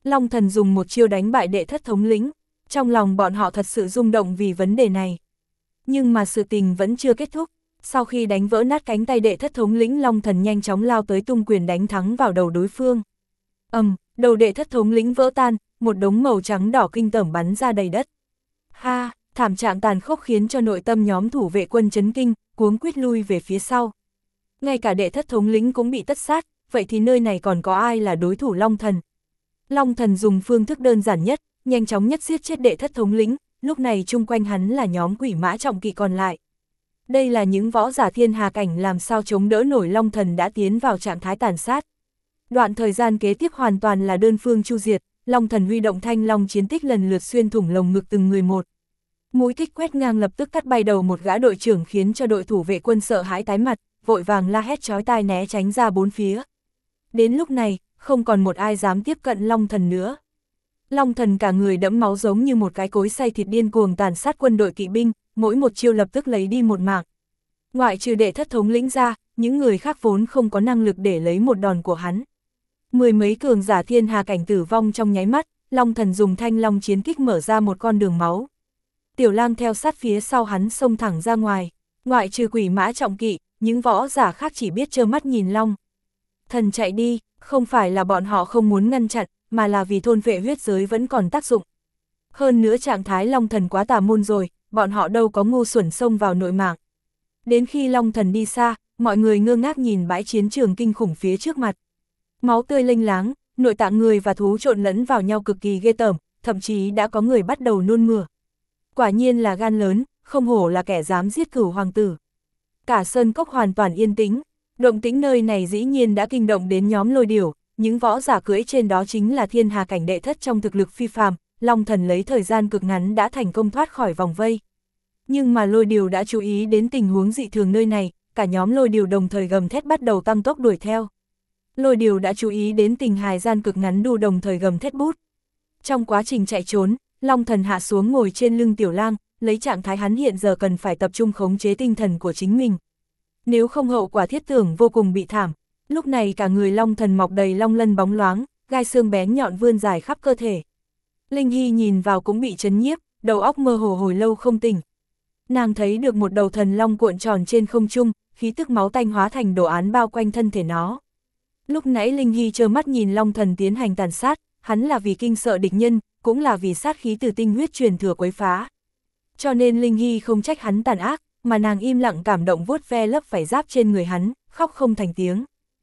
Long Thần dùng một chiêu đánh bại đệ thất thống lĩnh, trong lòng bọn họ thật sự rung động vì vấn đề này. Nhưng mà sự tình vẫn chưa kết thúc, sau khi đánh vỡ nát cánh tay đệ thất thống lĩnh, Long Thần nhanh chóng lao tới tung quyền đánh thắng vào đầu đối phương. Ầm, um, đầu đệ thất thống lĩnh vỡ tan, một đống màu trắng đỏ kinh tởm bắn ra đầy đất. Ha, thảm trạng tàn khốc khiến cho nội tâm nhóm thủ vệ quân chấn kinh, cuống quýt lui về phía sau. Ngay cả đệ thất thống lĩnh cũng bị tất sát, vậy thì nơi này còn có ai là đối thủ Long Thần? Long Thần dùng phương thức đơn giản nhất, nhanh chóng nhất giết chết đệ thất thống lĩnh, lúc này chung quanh hắn là nhóm quỷ mã trọng kỵ còn lại. Đây là những võ giả thiên hà cảnh, làm sao chống đỡ nổi Long Thần đã tiến vào trạng thái tàn sát. Đoạn thời gian kế tiếp hoàn toàn là đơn phương chu diệt, Long Thần huy động thanh long chiến tích lần lượt xuyên thủng lồng ngực từng người một. Mũi kích quét ngang lập tức cắt bay đầu một gã đội trưởng, khiến cho đội thủ vệ quân sợ hãi tái mặt, vội vàng la hét chói tai né tránh ra bốn phía. Đến lúc này, không còn một ai dám tiếp cận Long Thần nữa. Long Thần cả người đẫm máu giống như một cái cối xay thịt điên cuồng tàn sát quân đội kỵ binh, mỗi một chiêu lập tức lấy đi một mạng. Ngoại trừ đệ thất thống lĩnh ra, những người khác vốn không có năng lực để lấy một đòn của hắn. Mười mấy cường giả thiên hà cảnh tử vong trong nháy mắt, Long Thần dùng thanh long chiến kích mở ra một con đường máu. Tiểu Lang theo sát phía sau hắn xông thẳng ra ngoài, ngoại trừ quỷ mã trọng kỵ, những võ giả khác chỉ biết trơ mắt nhìn Long Thần chạy đi, không phải là bọn họ không muốn ngăn chặn, mà là vì thôn vệ huyết giới vẫn còn tác dụng. Hơn nữa trạng thái Long Thần quá tà môn rồi, bọn họ đâu có ngu xuẩn xông vào nội mạng. Đến khi Long Thần đi xa, mọi người ngơ ngác nhìn bãi chiến trường kinh khủng phía trước mặt. Máu tươi lênh láng, nội tạng người và thú trộn lẫn vào nhau cực kỳ ghê tởm, thậm chí đã có người bắt đầu nôn mửa. Quả nhiên là gan lớn, không hổ là kẻ dám giết cửu hoàng tử. Cả sơn cốc hoàn toàn yên tĩnh, động tĩnh nơi này dĩ nhiên đã kinh động đến nhóm Lôi Điểu, những võ giả cưỡi trên đó chính là thiên hà cảnh đệ thất trong thực lực phi phàm. Long Thần lấy thời gian cực ngắn đã thành công thoát khỏi vòng vây. Nhưng mà Lôi Điểu đã chú ý đến tình huống dị thường nơi này, cả nhóm Lôi Điểu đồng thời gầm thét bắt đầu tăng tốc đuổi theo. Lôi Điểu đã chú ý đến tình hài gian cực ngắn đu đồng thời gầm thét bút. Trong quá trình chạy trốn, Long Thần hạ xuống ngồi trên lưng Tiểu Lang, lấy trạng thái hắn hiện giờ cần phải tập trung khống chế tinh thần của chính mình. Nếu không hậu quả thiết tưởng vô cùng bị thảm. Lúc này cả người Long Thần mọc đầy long lân bóng loáng, gai xương bén nhọn vươn dài khắp cơ thể. Linh Hy nhìn vào cũng bị chấn nhiếp, đầu óc mơ hồ hồi lâu không tỉnh. Nàng thấy được một đầu thần long cuộn tròn trên không trung, khí tức máu tanh hóa thành đồ án bao quanh thân thể nó. Lúc nãy Linh Hy trơ mắt nhìn Long Thần tiến hành tàn sát, hắn là vì kinh sợ địch nhân, cũng là vì sát khí từ tinh huyết truyền thừa quấy phá. Cho nên Linh Hy không trách hắn tàn ác, mà nàng im lặng cảm động vuốt ve lớp vảy giáp trên người hắn, khóc không thành tiếng.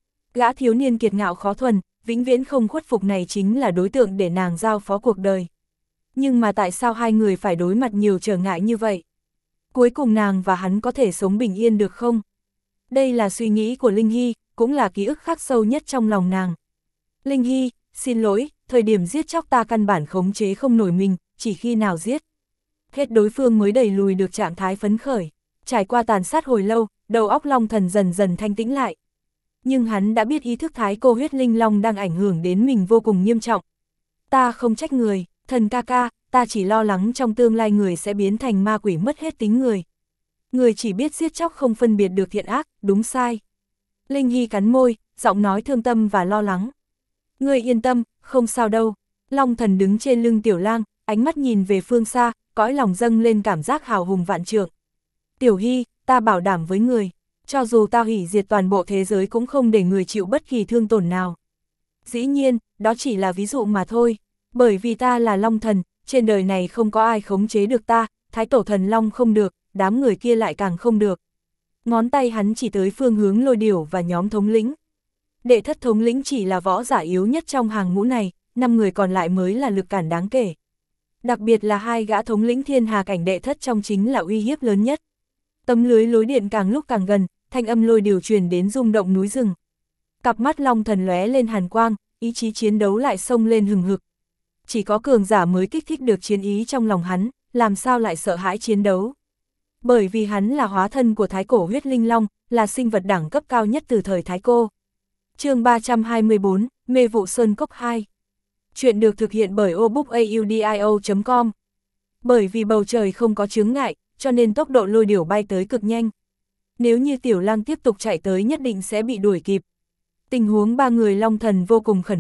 Gã thiếu niên kiệt ngạo khó thuần, vĩnh viễn không khuất phục này chính là đối tượng để nàng giao phó cuộc đời. Nhưng mà tại sao hai người phải đối mặt nhiều trở ngại như vậy? Cuối cùng nàng và hắn có thể sống bình yên được không? Đây là suy nghĩ của Linh Hy, cũng là ký ức khắc sâu nhất trong lòng nàng. Linh Hy, xin lỗi, thời điểm giết chóc ta căn bản khống chế không nổi mình, chỉ khi nào giết hết đối phương mới đẩy lùi được trạng thái phấn khởi. Trải qua tàn sát hồi lâu, đầu óc Long Thần dần dần thanh tĩnh lại. Nhưng hắn đã biết ý thức thái cô huyết linh long đang ảnh hưởng đến mình vô cùng nghiêm trọng. Ta không trách người, thần ca ca, ta chỉ lo lắng trong tương lai người sẽ biến thành ma quỷ mất hết tính người. Người chỉ biết giết chóc không phân biệt được thiện ác, đúng sai. Linh Hy cắn môi, giọng nói thương tâm và lo lắng. Người yên tâm, không sao đâu. Long Thần đứng trên lưng Tiểu Lang, ánh mắt nhìn về phương xa, cõi lòng dâng lên cảm giác hào hùng vạn trượng. Tiểu Hy, ta bảo đảm với người, cho dù ta hủy diệt toàn bộ thế giới cũng không để người chịu bất kỳ thương tổn nào. Dĩ nhiên, đó chỉ là ví dụ mà thôi, bởi vì ta là Long Thần, trên đời này không có ai khống chế được ta, Thái Tổ Thần Long không được, đám người kia lại càng không được. Ngón tay hắn chỉ tới phương hướng Lôi Điểu và nhóm thống lĩnh. Đệ thất thống lĩnh chỉ là võ giả yếu nhất trong hàng ngũ này, năm người còn lại mới là lực cản đáng kể. Đặc biệt là hai gã thống lĩnh thiên hà cảnh đệ thất trong chính là uy hiếp lớn nhất. Tấm lưới lối điện càng lúc càng gần, thanh âm Lôi Điểu truyền đến rung động núi rừng. Cặp mắt Long Thần lóe lên hàn quang, ý chí chiến đấu lại xông lên hừng hực. Chỉ có cường giả mới kích thích được chiến ý trong lòng hắn, làm sao lại sợ hãi chiến đấu. Bởi vì hắn là hóa thân của Thái Cổ huyết linh long, là sinh vật đẳng cấp cao nhất từ thời Thái Cô. Chương ba trăm hai mươi bốn, Mê vụ Sơn Cốc hai. Chuyện được thực hiện bởi obookaudio chấm com. Bởi vì bầu trời không có chướng ngại, cho nên tốc độ Lôi Điểu bay tới cực nhanh. Nếu như Tiểu Lang tiếp tục chạy tới nhất định sẽ bị đuổi kịp. Tình huống ba người Long Thần vô cùng khẩn cấp,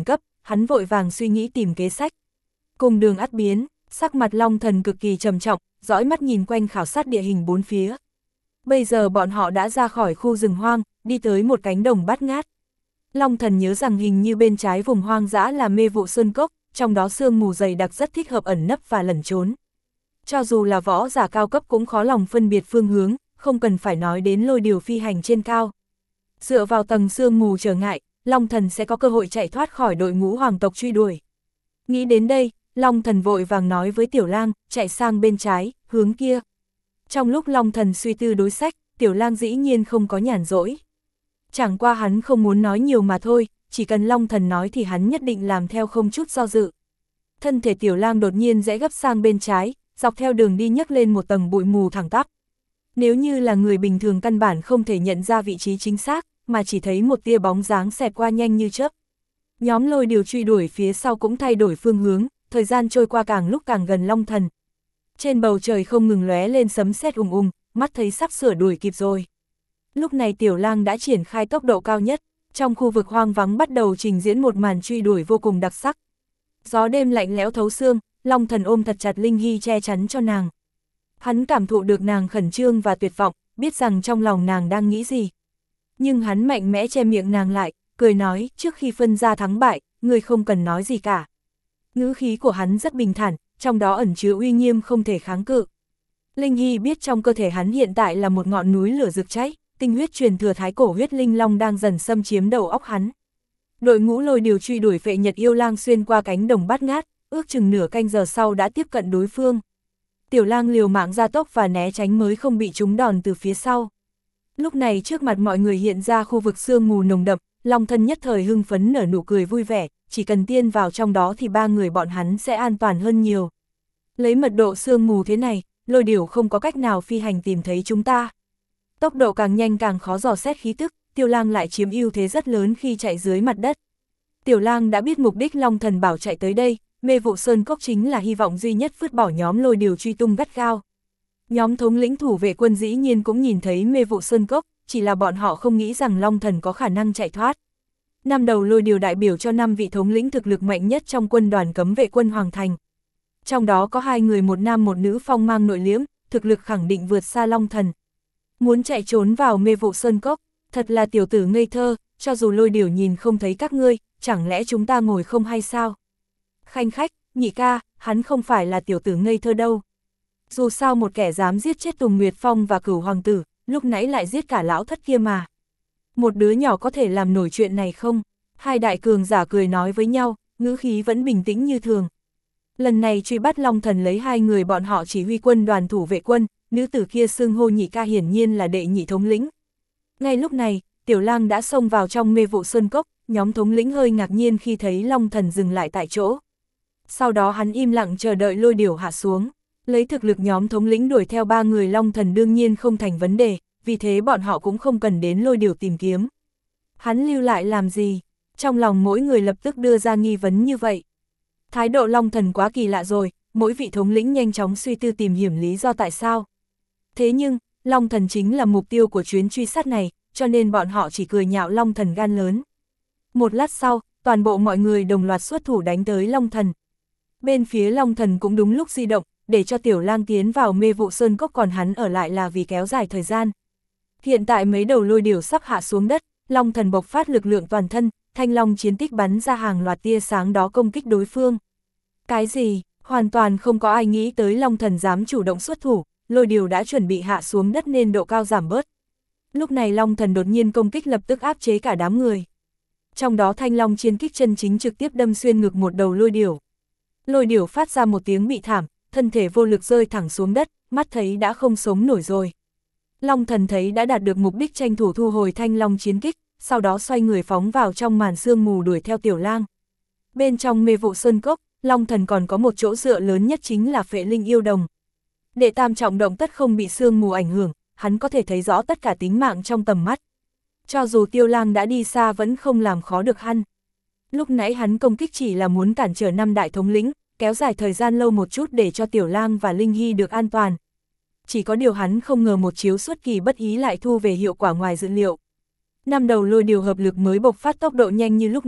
hắn vội vàng suy nghĩ tìm kế sách. Cùng đường ắt biến, sắc mặt Long Thần cực kỳ trầm trọng, dõi mắt nhìn quanh khảo sát địa hình bốn phía. Bây giờ bọn họ đã ra khỏi khu rừng hoang, đi tới một cánh đồng bát ngát. Long Thần nhớ rằng hình như bên trái vùng hoang dã là Mê Vụ Sơn Cốc, trong đó sương mù dày đặc rất thích hợp ẩn nấp và lẩn trốn. Cho dù là võ giả cao cấp cũng khó lòng phân biệt phương hướng, không cần phải nói đến Lôi Điều phi hành trên cao. Dựa vào tầng sương mù trở ngại, Long Thần sẽ có cơ hội chạy thoát khỏi đội ngũ hoàng tộc truy đuổi. Nghĩ đến đây, Long Thần vội vàng nói với Tiểu Lang, chạy sang bên trái, hướng kia. Trong lúc Long Thần suy tư đối sách, Tiểu Lang dĩ nhiên không có nhàn rỗi. Chẳng qua hắn không muốn nói nhiều mà thôi, chỉ cần Long Thần nói thì hắn nhất định làm theo không chút do dự. Thân thể Tiểu Lang đột nhiên rẽ gấp sang bên trái, dọc theo đường đi nhấc lên một tầng bụi mù thẳng tắp. Nếu như là người bình thường căn bản không thể nhận ra vị trí chính xác, mà chỉ thấy một tia bóng dáng xẹt qua nhanh như chớp. Nhóm Lôi Điều truy đuổi phía sau cũng thay đổi phương hướng, thời gian trôi qua càng lúc càng gần Long Thần. Trên bầu trời không ngừng lóe lên sấm sét ùng ùng, mắt thấy sắp sửa đuổi kịp rồi. Lúc này Tiểu Lang đã triển khai tốc độ cao nhất, trong khu vực hoang vắng bắt đầu trình diễn một màn truy đuổi vô cùng đặc sắc. Gió đêm lạnh lẽo thấu xương, Long Thần ôm thật chặt Linh Hy che chắn cho nàng. Hắn cảm thụ được nàng khẩn trương và tuyệt vọng, biết rằng trong lòng nàng đang nghĩ gì. Nhưng hắn mạnh mẽ che miệng nàng lại, cười nói, trước khi phân ra thắng bại, ngươi không cần nói gì cả. Ngữ khí của hắn rất bình thản, trong đó ẩn chứa uy nghiêm không thể kháng cự. Linh Hy biết trong cơ thể hắn hiện tại là một ngọn núi lửa rực cháy, tinh huyết truyền thừa thái cổ huyết linh long đang dần xâm chiếm đầu óc hắn. Đội ngũ Lôi Điều truy đuổi Phệ Nhật Yêu Lang xuyên qua cánh đồng bát ngát, ước chừng nửa canh giờ sau đã tiếp cận đối phương. Tiểu Lang liều mạng gia tốc và né tránh mới không bị trúng đòn từ phía sau. Lúc này trước mặt mọi người hiện ra khu vực sương mù nồng đậm, Long Thân nhất thời hưng phấn nở nụ cười vui vẻ, chỉ cần tiên vào trong đó thì ba người bọn hắn sẽ an toàn hơn nhiều. Lấy mật độ sương mù thế này, Lôi Điều không có cách nào phi hành tìm thấy chúng ta. Tốc độ càng nhanh càng khó dò xét khí tức, Tiểu Lang lại chiếm ưu thế rất lớn khi chạy dưới mặt đất. Tiểu Lang đã biết mục đích Long Thần bảo chạy tới đây, Mê Vụ Sơn Cốc chính là hy vọng duy nhất vứt bỏ nhóm Lôi Điều truy tung gắt gao. Nhóm thống lĩnh thủ vệ quân dĩ nhiên cũng nhìn thấy Mê Vụ Sơn Cốc, chỉ là bọn họ không nghĩ rằng Long Thần có khả năng chạy thoát. Năm đầu Lôi Điều đại biểu cho năm vị thống lĩnh thực lực mạnh nhất trong quân đoàn cấm vệ quân Hoàng Thành. Trong đó có hai người một nam một nữ phong mang nội liễm, thực lực khẳng định vượt xa Long Thần. Muốn chạy trốn vào Mê Vụ Sơn Cốc, thật là tiểu tử ngây thơ, cho dù Lôi Điều nhìn không thấy các ngươi, chẳng lẽ chúng ta ngồi không hay sao? Khanh khách, nhị ca, hắn không phải là tiểu tử ngây thơ đâu. Dù sao một kẻ dám giết chết Tùng Nguyệt Phong và Cửu Hoàng tử, lúc nãy lại giết cả lão thất kia mà. Một đứa nhỏ có thể làm nổi chuyện này không? Hai đại cường giả cười nói với nhau, ngữ khí vẫn bình tĩnh như thường. Lần này truy bắt Long Thần lấy hai người bọn họ chỉ huy quân đoàn thủ vệ quân, nữ tử kia xưng hô nhị ca hiển nhiên là đệ nhị thống lĩnh. Ngay lúc này, Tiểu Lang đã xông vào trong Mê Vụ Sơn Cốc, nhóm thống lĩnh hơi ngạc nhiên khi thấy Long Thần dừng lại tại chỗ. Sau đó hắn im lặng chờ đợi Lôi Điều hạ xuống. Lấy thực lực nhóm thống lĩnh đuổi theo ba người Long Thần đương nhiên không thành vấn đề, vì thế bọn họ cũng không cần đến Lôi Điều tìm kiếm. Hắn lưu lại làm gì? Trong lòng mỗi người lập tức đưa ra nghi vấn như vậy. Thái độ Long Thần quá kỳ lạ rồi, mỗi vị thống lĩnh nhanh chóng suy tư tìm hiểu lý do tại sao. Thế nhưng, Long Thần chính là mục tiêu của chuyến truy sát này, cho nên bọn họ chỉ cười nhạo Long Thần gan lớn. Một lát sau, toàn bộ mọi người đồng loạt xuất thủ đánh tới Long Thần. Bên phía Long Thần cũng đúng lúc di động, để cho Tiểu Lang tiến vào Mê Vụ Sơn Cốc, còn hắn ở lại là vì kéo dài thời gian. Hiện tại mấy đầu Lôi Điều sắp hạ xuống đất, Long Thần bộc phát lực lượng toàn thân, Thanh Long chiến tích bắn ra hàng loạt tia sáng đó công kích đối phương. Cái gì? Hoàn toàn không có ai nghĩ tới Long Thần dám chủ động xuất thủ, Lôi Điều đã chuẩn bị hạ xuống đất nên độ cao giảm bớt. Lúc này Long Thần đột nhiên công kích lập tức áp chế cả đám người. Trong đó Thanh Long chiến kích chân chính trực tiếp đâm xuyên ngực một đầu Lôi Điều. Lôi Điều phát ra một tiếng bị thảm, thân thể vô lực rơi thẳng xuống đất, mắt thấy đã không sống nổi rồi. Long Thần thấy đã đạt được mục đích, tranh thủ thu hồi Thanh Long chiến kích, sau đó xoay người phóng vào trong màn sương mù đuổi theo Tiểu Lang. Bên trong Mê Vụ Sơn Cốc, Long Thần còn có một chỗ dựa lớn nhất chính là Phệ Linh Yêu Đồng. Để tam trọng động tất không bị sương mù ảnh hưởng, hắn có thể thấy rõ tất cả tính mạng trong tầm mắt. Cho dù Tiểu Lang đã đi xa vẫn không làm khó được hắn. Lúc nãy hắn công kích chỉ là muốn cản trở năm đại thống lĩnh, kéo dài thời gian lâu một chút để cho Tiểu Lang và Linh Hy được an toàn. Chỉ có điều hắn không ngờ một chiếu xuất kỳ bất ý lại thu về hiệu quả ngoài dự liệu. Năm đầu Lôi Điều hợp lực mới bộc phát tốc độ nhanh như lúc nãy,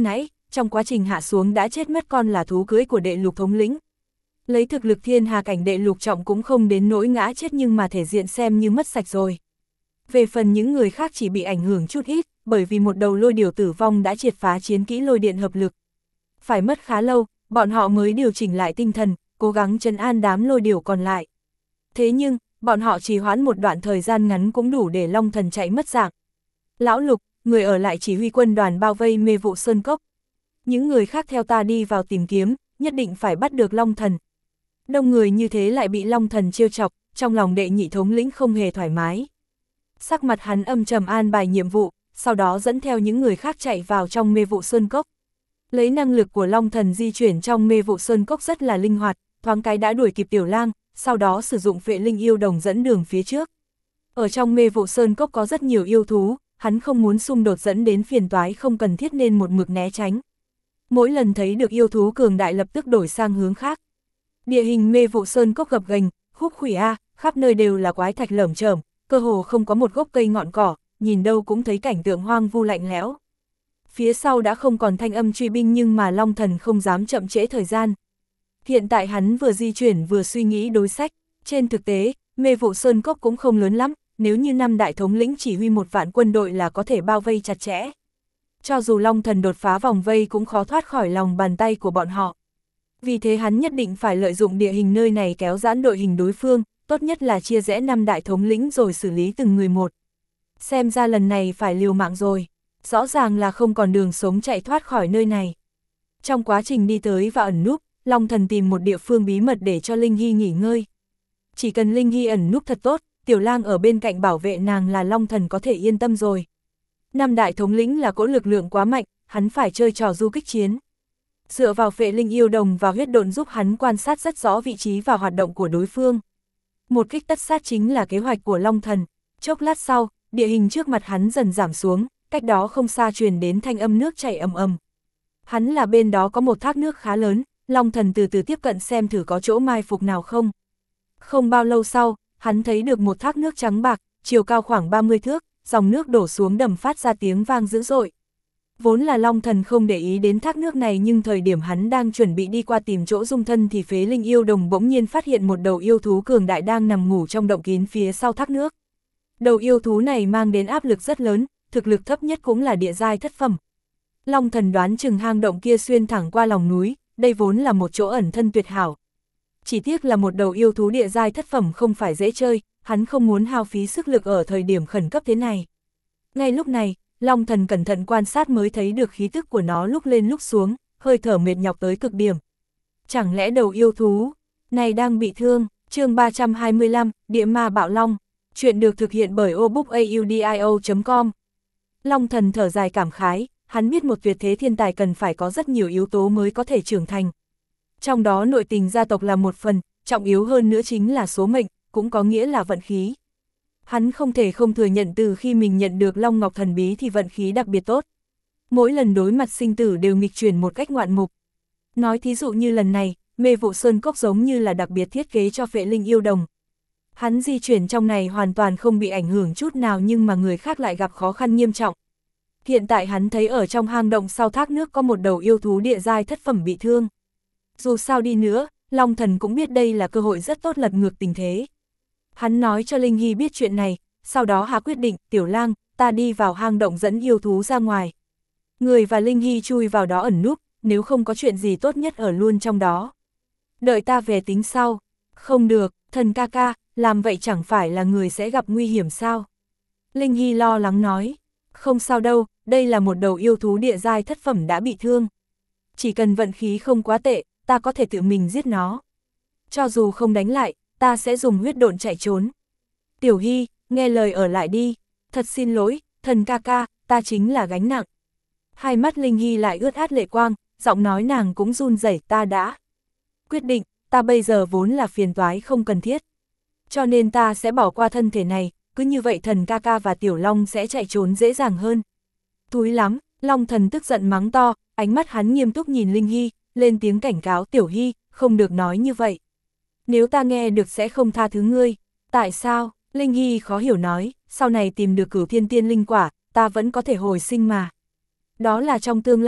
trong quá trình hạ xuống đã chết mất con là thú cưỡi của đệ lục thống lĩnh. Lấy thực lực thiên hà cảnh đệ lục trọng cũng không đến nỗi ngã chết nhưng mà thể diện xem như mất sạch rồi. Về phần những người khác chỉ bị ảnh hưởng chút ít, bởi vì một đầu lôi điểu tử vong đã triệt phá chiến kỹ lôi điện hợp lực. Phải mất khá lâu, bọn họ mới điều chỉnh lại tinh thần, cố gắng trấn an đám lôi điểu còn lại. Thế nhưng, bọn họ trì hoãn một đoạn thời gian ngắn cũng đủ để Long Thần chạy mất dạng. Lão Lục, người ở lại chỉ huy quân đoàn bao vây mê vụ sơn cốc. Những người khác theo ta đi vào tìm kiếm, nhất định phải bắt được Long Thần. Đông người như thế lại bị Long Thần trêu chọc, trong lòng đệ nhị thống lĩnh không hề thoải mái. Sắc mặt hắn âm trầm an bài nhiệm vụ, sau đó dẫn theo những người khác chạy vào trong mê vụ sơn cốc. Lấy năng lực của Long Thần di chuyển trong mê vụ sơn cốc rất là linh hoạt, thoáng cái đã đuổi kịp Tiểu Lang, sau đó sử dụng phệ linh yêu đồng dẫn đường phía trước. Ở trong mê vụ sơn cốc có rất nhiều yêu thú, hắn không muốn xung đột dẫn đến phiền toái không cần thiết nên một mực né tránh. Mỗi lần thấy được yêu thú cường đại lập tức đổi sang hướng khác. Địa hình mê vụ sơn cốc gập ghềnh, khúc khuỷu a, khắp nơi đều là quái thạch lởm chởm, cơ hồ không có một gốc cây ngọn cỏ, nhìn đâu cũng thấy cảnh tượng hoang vu lạnh lẽo. Phía sau đã không còn thanh âm truy binh nhưng mà Long Thần không dám chậm trễ thời gian. Hiện tại hắn vừa di chuyển vừa suy nghĩ đối sách, trên thực tế, mê vụ sơn cốc cũng không lớn lắm, nếu như năm đại thống lĩnh chỉ huy một vạn quân đội là có thể bao vây chặt chẽ. Cho dù Long Thần đột phá vòng vây cũng khó thoát khỏi lòng bàn tay của bọn họ. Vì thế hắn nhất định phải lợi dụng địa hình nơi này kéo giãn đội hình đối phương, tốt nhất là chia rẽ năm đại thống lĩnh rồi xử lý từng người một. Xem ra lần này phải liều mạng rồi, rõ ràng là không còn đường sống chạy thoát khỏi nơi này. Trong quá trình đi tới và ẩn núp, Long Thần tìm một địa phương bí mật để cho Linh Hy nghỉ ngơi. Chỉ cần Linh Hy ẩn núp thật tốt, Tiểu Lang ở bên cạnh bảo vệ nàng là Long Thần có thể yên tâm rồi. Năm đại thống lĩnh là cỗ lực lượng quá mạnh, hắn phải chơi trò du kích chiến. Dựa vào phệ linh yêu đồng và huyết độn giúp hắn quan sát rất rõ vị trí và hoạt động của đối phương. Một kích tất sát chính là kế hoạch của Long Thần. Chốc lát sau, địa hình trước mặt hắn dần giảm xuống, cách đó không xa truyền đến thanh âm nước chảy ầm ầm. Hắn là bên đó có một thác nước khá lớn, Long Thần từ từ tiếp cận xem thử có chỗ mai phục nào không. Không bao lâu sau, hắn thấy được một thác nước trắng bạc, chiều cao khoảng ba mươi thước, dòng nước đổ xuống đầm phát ra tiếng vang dữ dội. Vốn là Long Thần không để ý đến thác nước này nhưng thời điểm hắn đang chuẩn bị đi qua tìm chỗ dung thân thì phế linh yêu đồng bỗng nhiên phát hiện một đầu yêu thú cường đại đang nằm ngủ trong động kín phía sau thác nước. Đầu yêu thú này mang đến áp lực rất lớn, thực lực thấp nhất cũng là địa giai thất phẩm. Long Thần đoán chừng hang động kia xuyên thẳng qua lòng núi, đây vốn là một chỗ ẩn thân tuyệt hảo. Chỉ tiếc là một đầu yêu thú địa giai thất phẩm không phải dễ chơi, hắn không muốn hao phí sức lực ở thời điểm khẩn cấp thế này. Ngay lúc này, Long Thần cẩn thận quan sát mới thấy được khí tức của nó lúc lên lúc xuống, hơi thở mệt nhọc tới cực điểm. Chẳng lẽ đầu yêu thú này đang bị thương? Chương ba trăm hai mươi lăm, Địa Ma Bạo Long. Chuyện được thực hiện bởi obookaudio chấm com. Long Thần thở dài cảm khái, hắn biết một tuyệt thế thiên tài cần phải có rất nhiều yếu tố mới có thể trưởng thành. Trong đó nội tình gia tộc là một phần, trọng yếu hơn nữa chính là số mệnh, cũng có nghĩa là vận khí. Hắn không thể không thừa nhận từ khi mình nhận được Long Ngọc thần bí thì vận khí đặc biệt tốt. Mỗi lần đối mặt sinh tử đều nghịch chuyển một cách ngoạn mục. Nói thí dụ như lần này, mê vụ sơn cốc giống như là đặc biệt thiết kế cho phệ linh yêu đồng. Hắn di chuyển trong này hoàn toàn không bị ảnh hưởng chút nào nhưng mà người khác lại gặp khó khăn nghiêm trọng. Hiện tại hắn thấy ở trong hang động sau thác nước có một đầu yêu thú địa giai thất phẩm bị thương. Dù sao đi nữa, Long Thần cũng biết đây là cơ hội rất tốt lật ngược tình thế. Hắn nói cho Linh Hy biết chuyện này, sau đó hạ quyết định, Tiểu Lang, ta đi vào hang động dẫn yêu thú ra ngoài. Người và Linh Hy chui vào đó ẩn núp, nếu không có chuyện gì tốt nhất ở luôn trong đó. Đợi ta về tính sau. Không được, thần ca ca, làm vậy chẳng phải là người sẽ gặp nguy hiểm sao? Linh Hy lo lắng nói, không sao đâu, đây là một đầu yêu thú địa giai thất phẩm đã bị thương. Chỉ cần vận khí không quá tệ, ta có thể tự mình giết nó. Cho dù không đánh lại, ta sẽ dùng huyết độn chạy trốn. Tiểu Hy, nghe lời ở lại đi. Thật xin lỗi, thần ca ca, ta chính là gánh nặng. Hai mắt Linh Hy lại ướt át lệ quang, giọng nói nàng cũng run rẩy, ta đã quyết định, ta bây giờ vốn là phiền toái không cần thiết. Cho nên ta sẽ bỏ qua thân thể này, cứ như vậy thần ca ca và Tiểu Long sẽ chạy trốn dễ dàng hơn. Túi lắm, Long Thần tức giận mắng to, ánh mắt hắn nghiêm túc nhìn Linh Hy, lên tiếng cảnh cáo, Tiểu Hy, không được nói như vậy. Nếu ta nghe được sẽ không tha thứ ngươi. Tại sao? Linh Hy khó hiểu nói, sau này tìm được Cửu Thiên Tiên Linh Quả, ta vẫn có thể hồi sinh mà. Đó là trong tương lai,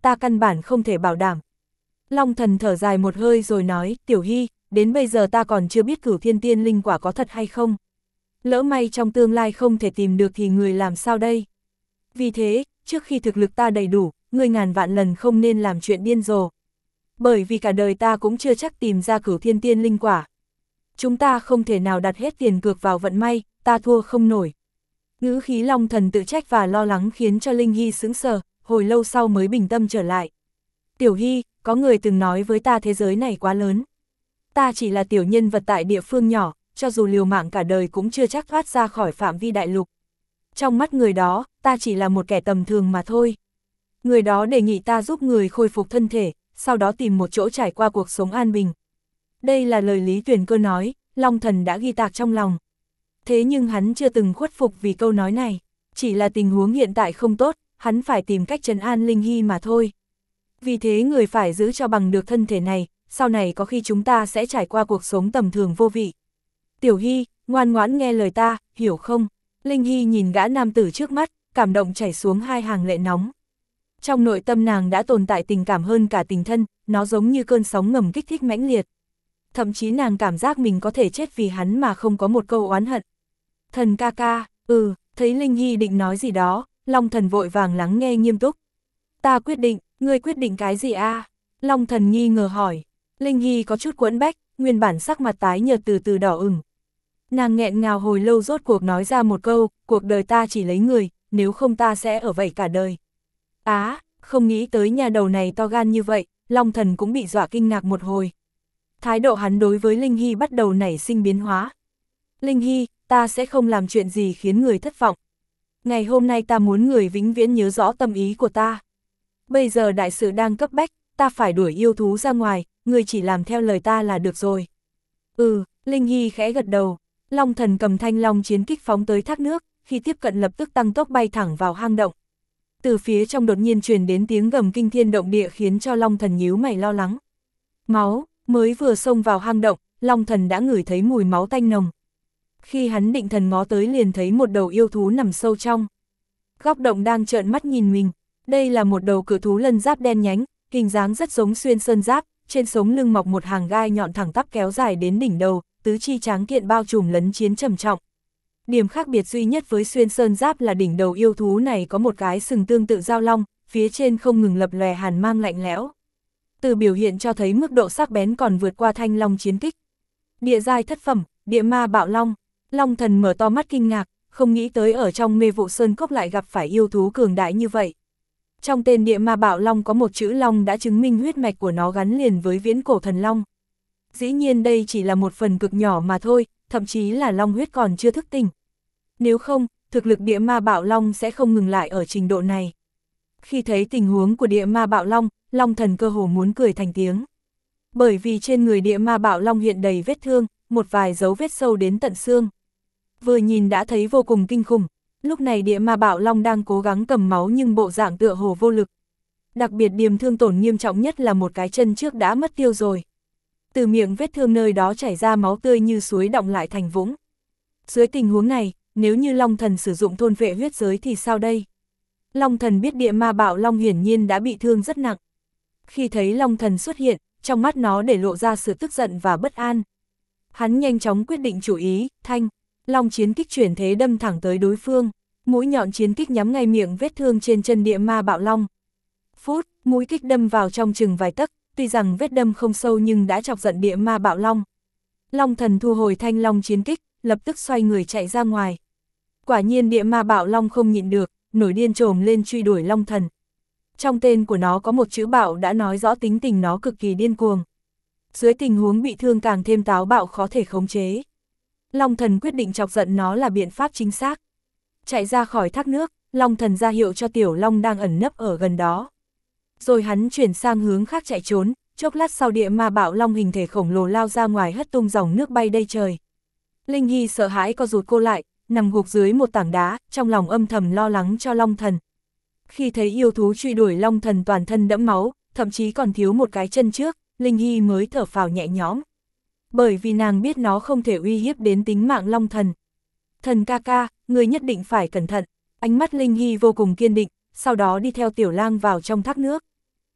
ta căn bản không thể bảo đảm. Long thần thở dài một hơi rồi nói, Tiểu Hy, đến bây giờ ta còn chưa biết cửu thiên tiên linh quả có thật hay không. Lỡ may trong tương lai không thể tìm được thì người làm sao đây? Vì thế, trước khi thực lực ta đầy đủ, ngươi ngàn vạn lần không nên làm chuyện điên rồ. Bởi vì cả đời ta cũng chưa chắc tìm ra cửu thiên tiên linh quả. Chúng ta không thể nào đặt hết tiền cược vào vận may, ta thua không nổi. Ngữ khí Long thần tự trách và lo lắng khiến cho Linh Hy sững sờ, hồi lâu sau mới bình tâm trở lại. Tiểu Hy, có người từng nói với ta thế giới này quá lớn. Ta chỉ là tiểu nhân vật tại địa phương nhỏ, cho dù liều mạng cả đời cũng chưa chắc thoát ra khỏi phạm vi đại lục. Trong mắt người đó, ta chỉ là một kẻ tầm thường mà thôi. Người đó đề nghị ta giúp người khôi phục thân thể, sau đó tìm một chỗ trải qua cuộc sống an bình. Đây là lời Lý Tuyền Cơ nói, Long thần đã ghi tạc trong lòng. Thế nhưng hắn chưa từng khuất phục vì câu nói này, chỉ là tình huống hiện tại không tốt, hắn phải tìm cách trấn an Linh Hy mà thôi. Vì thế người phải giữ cho bằng được thân thể này, sau này có khi chúng ta sẽ trải qua cuộc sống tầm thường vô vị. Tiểu Hy, ngoan ngoãn nghe lời ta, hiểu không? Linh Hy nhìn gã nam tử trước mắt, cảm động chảy xuống hai hàng lệ nóng. Trong nội tâm nàng đã tồn tại tình cảm hơn cả tình thân, nó giống như cơn sóng ngầm kích thích mãnh liệt. Thậm chí nàng cảm giác mình có thể chết vì hắn mà không có một câu oán hận. Thần ca ca, ừ, thấy Linh Hy định nói gì đó, Long thần vội vàng lắng nghe nghiêm túc. Ta quyết định, ngươi quyết định cái gì a? À? Long thần nghi ngờ hỏi. Linh Hy có chút quẫn bách, nguyên bản sắc mặt tái nhợt từ từ đỏ ửng. Nàng nghẹn ngào hồi lâu rốt cuộc nói ra một câu, cuộc đời ta chỉ lấy người, nếu không ta sẽ ở vậy cả đời. Á, à, không nghĩ tới nhà đầu này to gan như vậy, Long thần cũng bị dọa kinh ngạc một hồi. Thái độ hắn đối với Linh Hy bắt đầu nảy sinh biến hóa. Linh Hy, ta sẽ không làm chuyện gì khiến người thất vọng. Ngày hôm nay ta muốn người vĩnh viễn nhớ rõ tâm ý của ta. Bây giờ đại sự đang cấp bách, ta phải đuổi yêu thú ra ngoài, người chỉ làm theo lời ta là được rồi. Ừ, Linh Hy khẽ gật đầu. Long thần cầm thanh long chiến kích phóng tới thác nước, khi tiếp cận lập tức tăng tốc bay thẳng vào hang động. Từ phía trong đột nhiên truyền đến tiếng gầm kinh thiên động địa khiến cho Long thần nhíu mày lo lắng. Máu, mới vừa xông vào hang động, Long thần đã ngửi thấy mùi máu tanh nồng. Khi hắn định thần ngó tới liền thấy một đầu yêu thú nằm sâu trong. Góc động đang trợn mắt nhìn mình, đây là một đầu cự thú lân giáp đen nhánh, hình dáng rất giống xuyên sơn giáp, trên sống lưng mọc một hàng gai nhọn thẳng tắp kéo dài đến đỉnh đầu, tứ chi tráng kiện bao trùm lấn chiến trầm trọng. Điểm khác biệt duy nhất với xuyên sơn giáp là đỉnh đầu yêu thú này có một cái sừng tương tự dao long, phía trên không ngừng lập lòe hàn mang lạnh lẽo. Từ biểu hiện cho thấy mức độ sắc bén còn vượt qua thanh long chiến kích. Địa giai thất phẩm, địa ma bạo long. Long thần mở to mắt kinh ngạc, không nghĩ tới ở trong mê vụ sơn cốc lại gặp phải yêu thú cường đại như vậy. Trong tên địa ma bạo long có một chữ long đã chứng minh huyết mạch của nó gắn liền với viễn cổ thần long. Dĩ nhiên đây chỉ là một phần cực nhỏ mà thôi, thậm chí là long huyết còn chưa thức tỉnh. Nếu không, thực lực địa ma bạo long sẽ không ngừng lại ở trình độ này. Khi thấy tình huống của địa ma bạo long, Long thần cơ hồ muốn cười thành tiếng. Bởi vì trên người địa ma bạo long hiện đầy vết thương, một vài dấu vết sâu đến tận xương. Vừa nhìn đã thấy vô cùng kinh khủng, lúc này địa ma bạo long đang cố gắng cầm máu nhưng bộ dạng tựa hồ vô lực. Đặc biệt điểm thương tổn nghiêm trọng nhất là một cái chân trước đã mất tiêu rồi. Từ miệng vết thương nơi đó chảy ra máu tươi như suối đọng lại thành vũng. Dưới tình huống này, nếu như Long thần sử dụng thôn vệ huyết giới thì sao đây? Long thần biết địa ma bạo long hiển nhiên đã bị thương rất nặng. Khi thấy Long thần xuất hiện, trong mắt nó để lộ ra sự tức giận và bất an. Hắn nhanh chóng quyết định chủ ý, thanh, long chiến kích chuyển thế đâm thẳng tới đối phương, mũi nhọn chiến kích nhắm ngay miệng vết thương trên chân địa ma bạo long. Phút, mũi kích đâm vào trong chừng vài tấc, tuy rằng vết đâm không sâu nhưng đã chọc giận địa ma bạo long. Long thần thu hồi thanh long chiến kích, lập tức xoay người chạy ra ngoài. Quả nhiên địa ma bạo long không nhịn được, nổi điên trồm lên truy đuổi Long thần. Trong tên của nó có một chữ bạo đã nói rõ tính tình nó cực kỳ điên cuồng. Dưới tình huống bị thương càng thêm táo bạo khó thể khống chế. Long thần quyết định chọc giận nó là biện pháp chính xác. Chạy ra khỏi thác nước, Long thần ra hiệu cho Tiểu Long đang ẩn nấp ở gần đó. Rồi hắn chuyển sang hướng khác chạy trốn, chốc lát sau địa ma bạo long hình thể khổng lồ lao ra ngoài hất tung dòng nước bay đầy trời. Linh Hy sợ hãi co rụt cô lại, nằm gục dưới một tảng đá, trong lòng âm thầm lo lắng cho Long thần. Khi thấy yêu thú truy đuổi Long thần toàn thân đẫm máu, thậm chí còn thiếu một cái chân trước, Linh Hy mới thở phào nhẹ nhõm. Bởi vì nàng biết nó không thể uy hiếp đến tính mạng Long thần. Thần ca ca, người nhất định phải cẩn thận. Ánh mắt Linh Hy vô cùng kiên định, sau đó đi theo Tiểu Lang vào trong thác nước.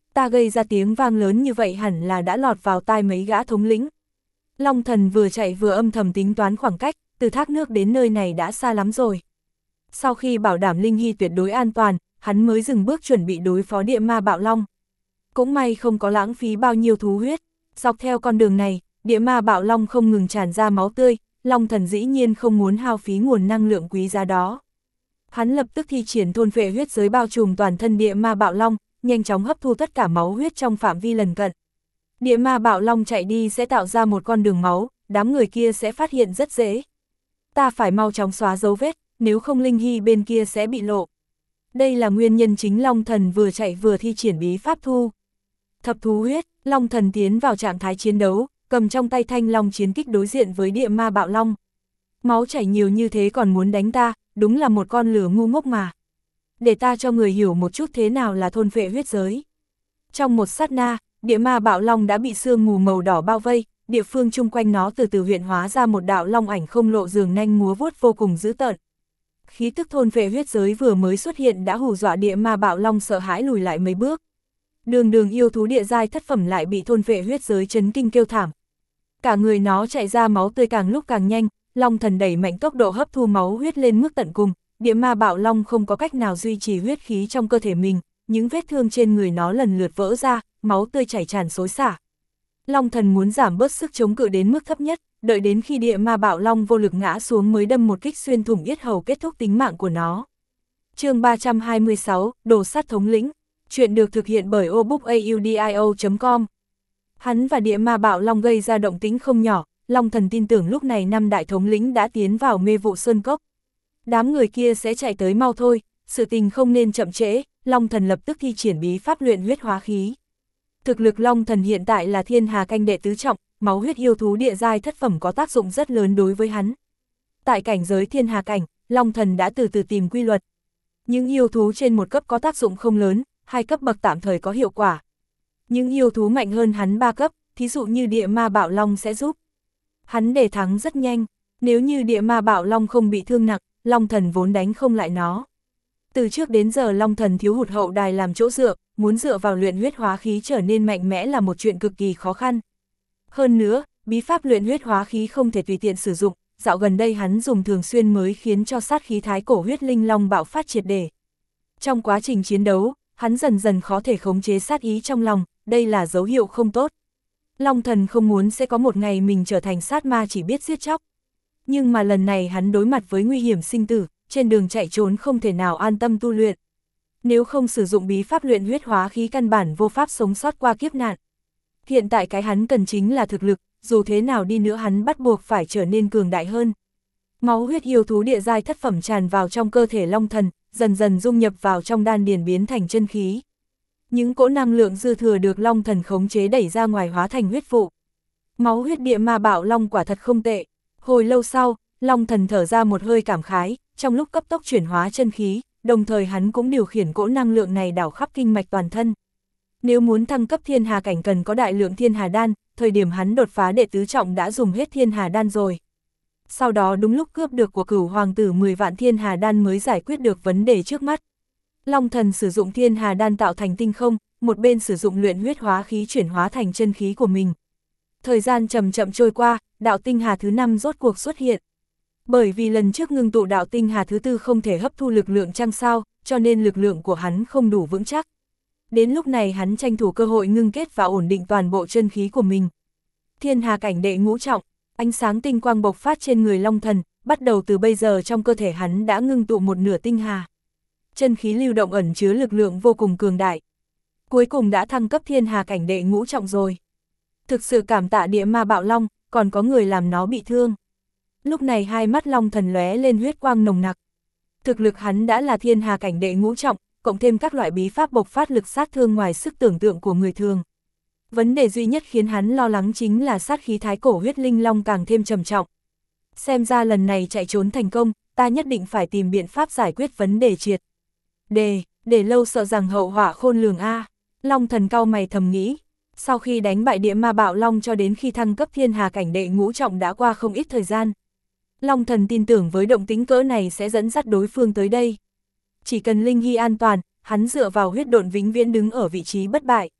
Ta gây ra tiếng vang lớn như vậy hẳn là đã lọt vào tai mấy gã thống lĩnh. Long thần vừa chạy vừa âm thầm tính toán khoảng cách, từ thác nước đến nơi này đã xa lắm rồi. Sau khi bảo đảm Linh Hy tuyệt đối an toàn, hắn mới dừng bước chuẩn bị đối phó địa ma bạo long. Cũng may không có lãng phí bao nhiêu thú huyết, dọc theo con đường này, địa ma bạo long không ngừng tràn ra máu tươi, Long thần dĩ nhiên không muốn hao phí nguồn năng lượng quý giá đó. Hắn lập tức thi triển thôn phệ huyết giới bao trùm toàn thân địa ma bạo long, nhanh chóng hấp thu tất cả máu huyết trong phạm vi lần cận. Địa ma bạo long chạy đi sẽ tạo ra một con đường máu, đám người kia sẽ phát hiện rất dễ. Ta phải mau chóng xóa dấu vết, nếu không Linh Hy bên kia sẽ bị lộ. Đây là nguyên nhân chính Long thần vừa chạy vừa thi triển bí pháp thu thập thú huyết. Long thần tiến vào trạng thái chiến đấu, cầm trong tay thanh long chiến kích đối diện với địa ma bạo long. Máu chảy nhiều như thế còn muốn đánh ta, đúng là một con lửa ngu ngốc mà. Để ta cho người hiểu một chút thế nào là thôn phệ huyết giới. Trong một sát na, địa ma bạo long đã bị sương mù màu đỏ bao vây, địa phương chung quanh nó từ từ hiện hóa ra một đạo long ảnh không lộ giường nanh múa vuốt vô cùng dữ tợn. Khí tức thôn phệ huyết giới vừa mới xuất hiện đã hù dọa địa ma bạo long sợ hãi lùi lại mấy bước. Đường đường yêu thú địa giai thất phẩm lại bị thôn phệ huyết giới chấn kinh kêu thảm. Cả người nó chạy ra máu tươi càng lúc càng nhanh, Long thần đẩy mạnh tốc độ hấp thu máu huyết lên mức tận cùng, địa ma bạo long không có cách nào duy trì huyết khí trong cơ thể mình, những vết thương trên người nó lần lượt vỡ ra, máu tươi chảy tràn xối xả. Long thần muốn giảm bớt sức chống cự đến mức thấp nhất, đợi đến khi địa ma bạo long vô lực ngã xuống mới đâm một kích xuyên thủng yết hầu kết thúc tính mạng của nó. Chương ba trăm hai mươi sáu, Đồ sát thống lĩnh. Chuyện được thực hiện bởi obookaudio chấm com. Hắn và địa ma bạo long gây ra động tĩnh không nhỏ, Long thần tin tưởng lúc này năm đại thống lĩnh đã tiến vào mê vụ sơn cốc. Đám người kia sẽ chạy tới mau thôi, sự tình không nên chậm trễ, Long thần lập tức thi triển bí pháp luyện huyết hóa khí. Thực lực Long thần hiện tại là thiên hà canh đệ tứ trọng, máu huyết yêu thú địa giai thất phẩm có tác dụng rất lớn đối với hắn. Tại cảnh giới thiên hà cảnh, Long thần đã từ từ tìm quy luật. Những yêu thú trên một cấp có tác dụng không lớn, hai cấp bậc tạm thời có hiệu quả. Những yêu thú mạnh hơn hắn ba cấp, thí dụ như địa ma bạo long sẽ giúp hắn để thắng rất nhanh. Nếu như địa ma bạo long không bị thương nặng, Long thần vốn đánh không lại nó. Từ trước đến giờ Long thần thiếu hụt hậu đài làm chỗ dựa, muốn dựa vào luyện huyết hóa khí trở nên mạnh mẽ là một chuyện cực kỳ khó khăn. Hơn nữa, bí pháp luyện huyết hóa khí không thể tùy tiện sử dụng, dạo gần đây hắn dùng thường xuyên mới khiến cho sát khí thái cổ huyết linh long bạo phát triệt để. Trong quá trình chiến đấu, hắn dần dần khó thể khống chế sát ý trong lòng, đây là dấu hiệu không tốt. Long thần không muốn sẽ có một ngày mình trở thành sát ma chỉ biết giết chóc. Nhưng mà lần này hắn đối mặt với nguy hiểm sinh tử, trên đường chạy trốn không thể nào an tâm tu luyện. Nếu không sử dụng bí pháp luyện huyết hóa khí căn bản vô pháp sống sót qua kiếp nạn. Hiện tại cái hắn cần chính là thực lực, dù thế nào đi nữa hắn bắt buộc phải trở nên cường đại hơn. Máu huyết yêu thú địa giai thất phẩm tràn vào trong cơ thể Long thần, dần dần dung nhập vào trong đan điền biến thành chân khí. Những cỗ năng lượng dư thừa được Long thần khống chế đẩy ra ngoài hóa thành huyết vụ. Máu huyết địa ma bạo long quả thật không tệ. Hồi lâu sau, Long thần thở ra một hơi cảm khái, trong lúc cấp tốc chuyển hóa chân khí, đồng thời hắn cũng điều khiển cỗ năng lượng này đảo khắp kinh mạch toàn thân. Nếu muốn thăng cấp thiên hà cảnh cần có đại lượng thiên hà đan, thời điểm hắn đột phá đệ tứ trọng đã dùng hết thiên hà đan rồi. Sau đó đúng lúc cướp được của cửu hoàng tử mười vạn thiên hà đan mới giải quyết được vấn đề trước mắt. Long thần sử dụng thiên hà đan tạo thành tinh không, một bên sử dụng luyện huyết hóa khí chuyển hóa thành chân khí của mình. Thời gian chậm chậm trôi qua, đạo tinh hà thứ năm rốt cuộc xuất hiện. Bởi vì lần trước ngưng tụ đạo tinh hà thứ tư không thể hấp thu lực lượng trăng sao, cho nên lực lượng của hắn không đủ vững chắc. Đến lúc này hắn tranh thủ cơ hội ngưng kết và ổn định toàn bộ chân khí của mình. Thiên hà cảnh đệ ngũ trọng, ánh sáng tinh quang bộc phát trên người Long thần, bắt đầu từ bây giờ trong cơ thể hắn đã ngưng tụ một nửa tinh hà. Chân khí lưu động ẩn chứa lực lượng vô cùng cường đại. Cuối cùng đã thăng cấp thiên hà cảnh đệ ngũ trọng rồi. Thực sự cảm tạ địa ma bạo long, còn có người làm nó bị thương. Lúc này hai mắt Long thần lóe lên huyết quang nồng nặc. Thực lực hắn đã là thiên hà cảnh đệ ngũ trọng, cộng thêm các loại bí pháp bộc phát lực sát thương ngoài sức tưởng tượng của người thường. Vấn đề duy nhất khiến hắn lo lắng chính là sát khí thái cổ huyết linh long càng thêm trầm trọng. Xem ra lần này chạy trốn thành công, ta nhất định phải tìm biện pháp giải quyết vấn đề triệt đề, để lâu sợ rằng hậu họa khôn lường a. Long thần cau mày thầm nghĩ. Sau khi đánh bại địa ma bạo long cho đến khi thăng cấp thiên hà cảnh đệ ngũ trọng đã qua không ít thời gian. Long thần tin tưởng với động tính cỡ này sẽ dẫn dắt đối phương tới đây. Chỉ cần Linh Hy an toàn, hắn dựa vào huyết độn vĩnh viễn đứng ở vị trí bất bại.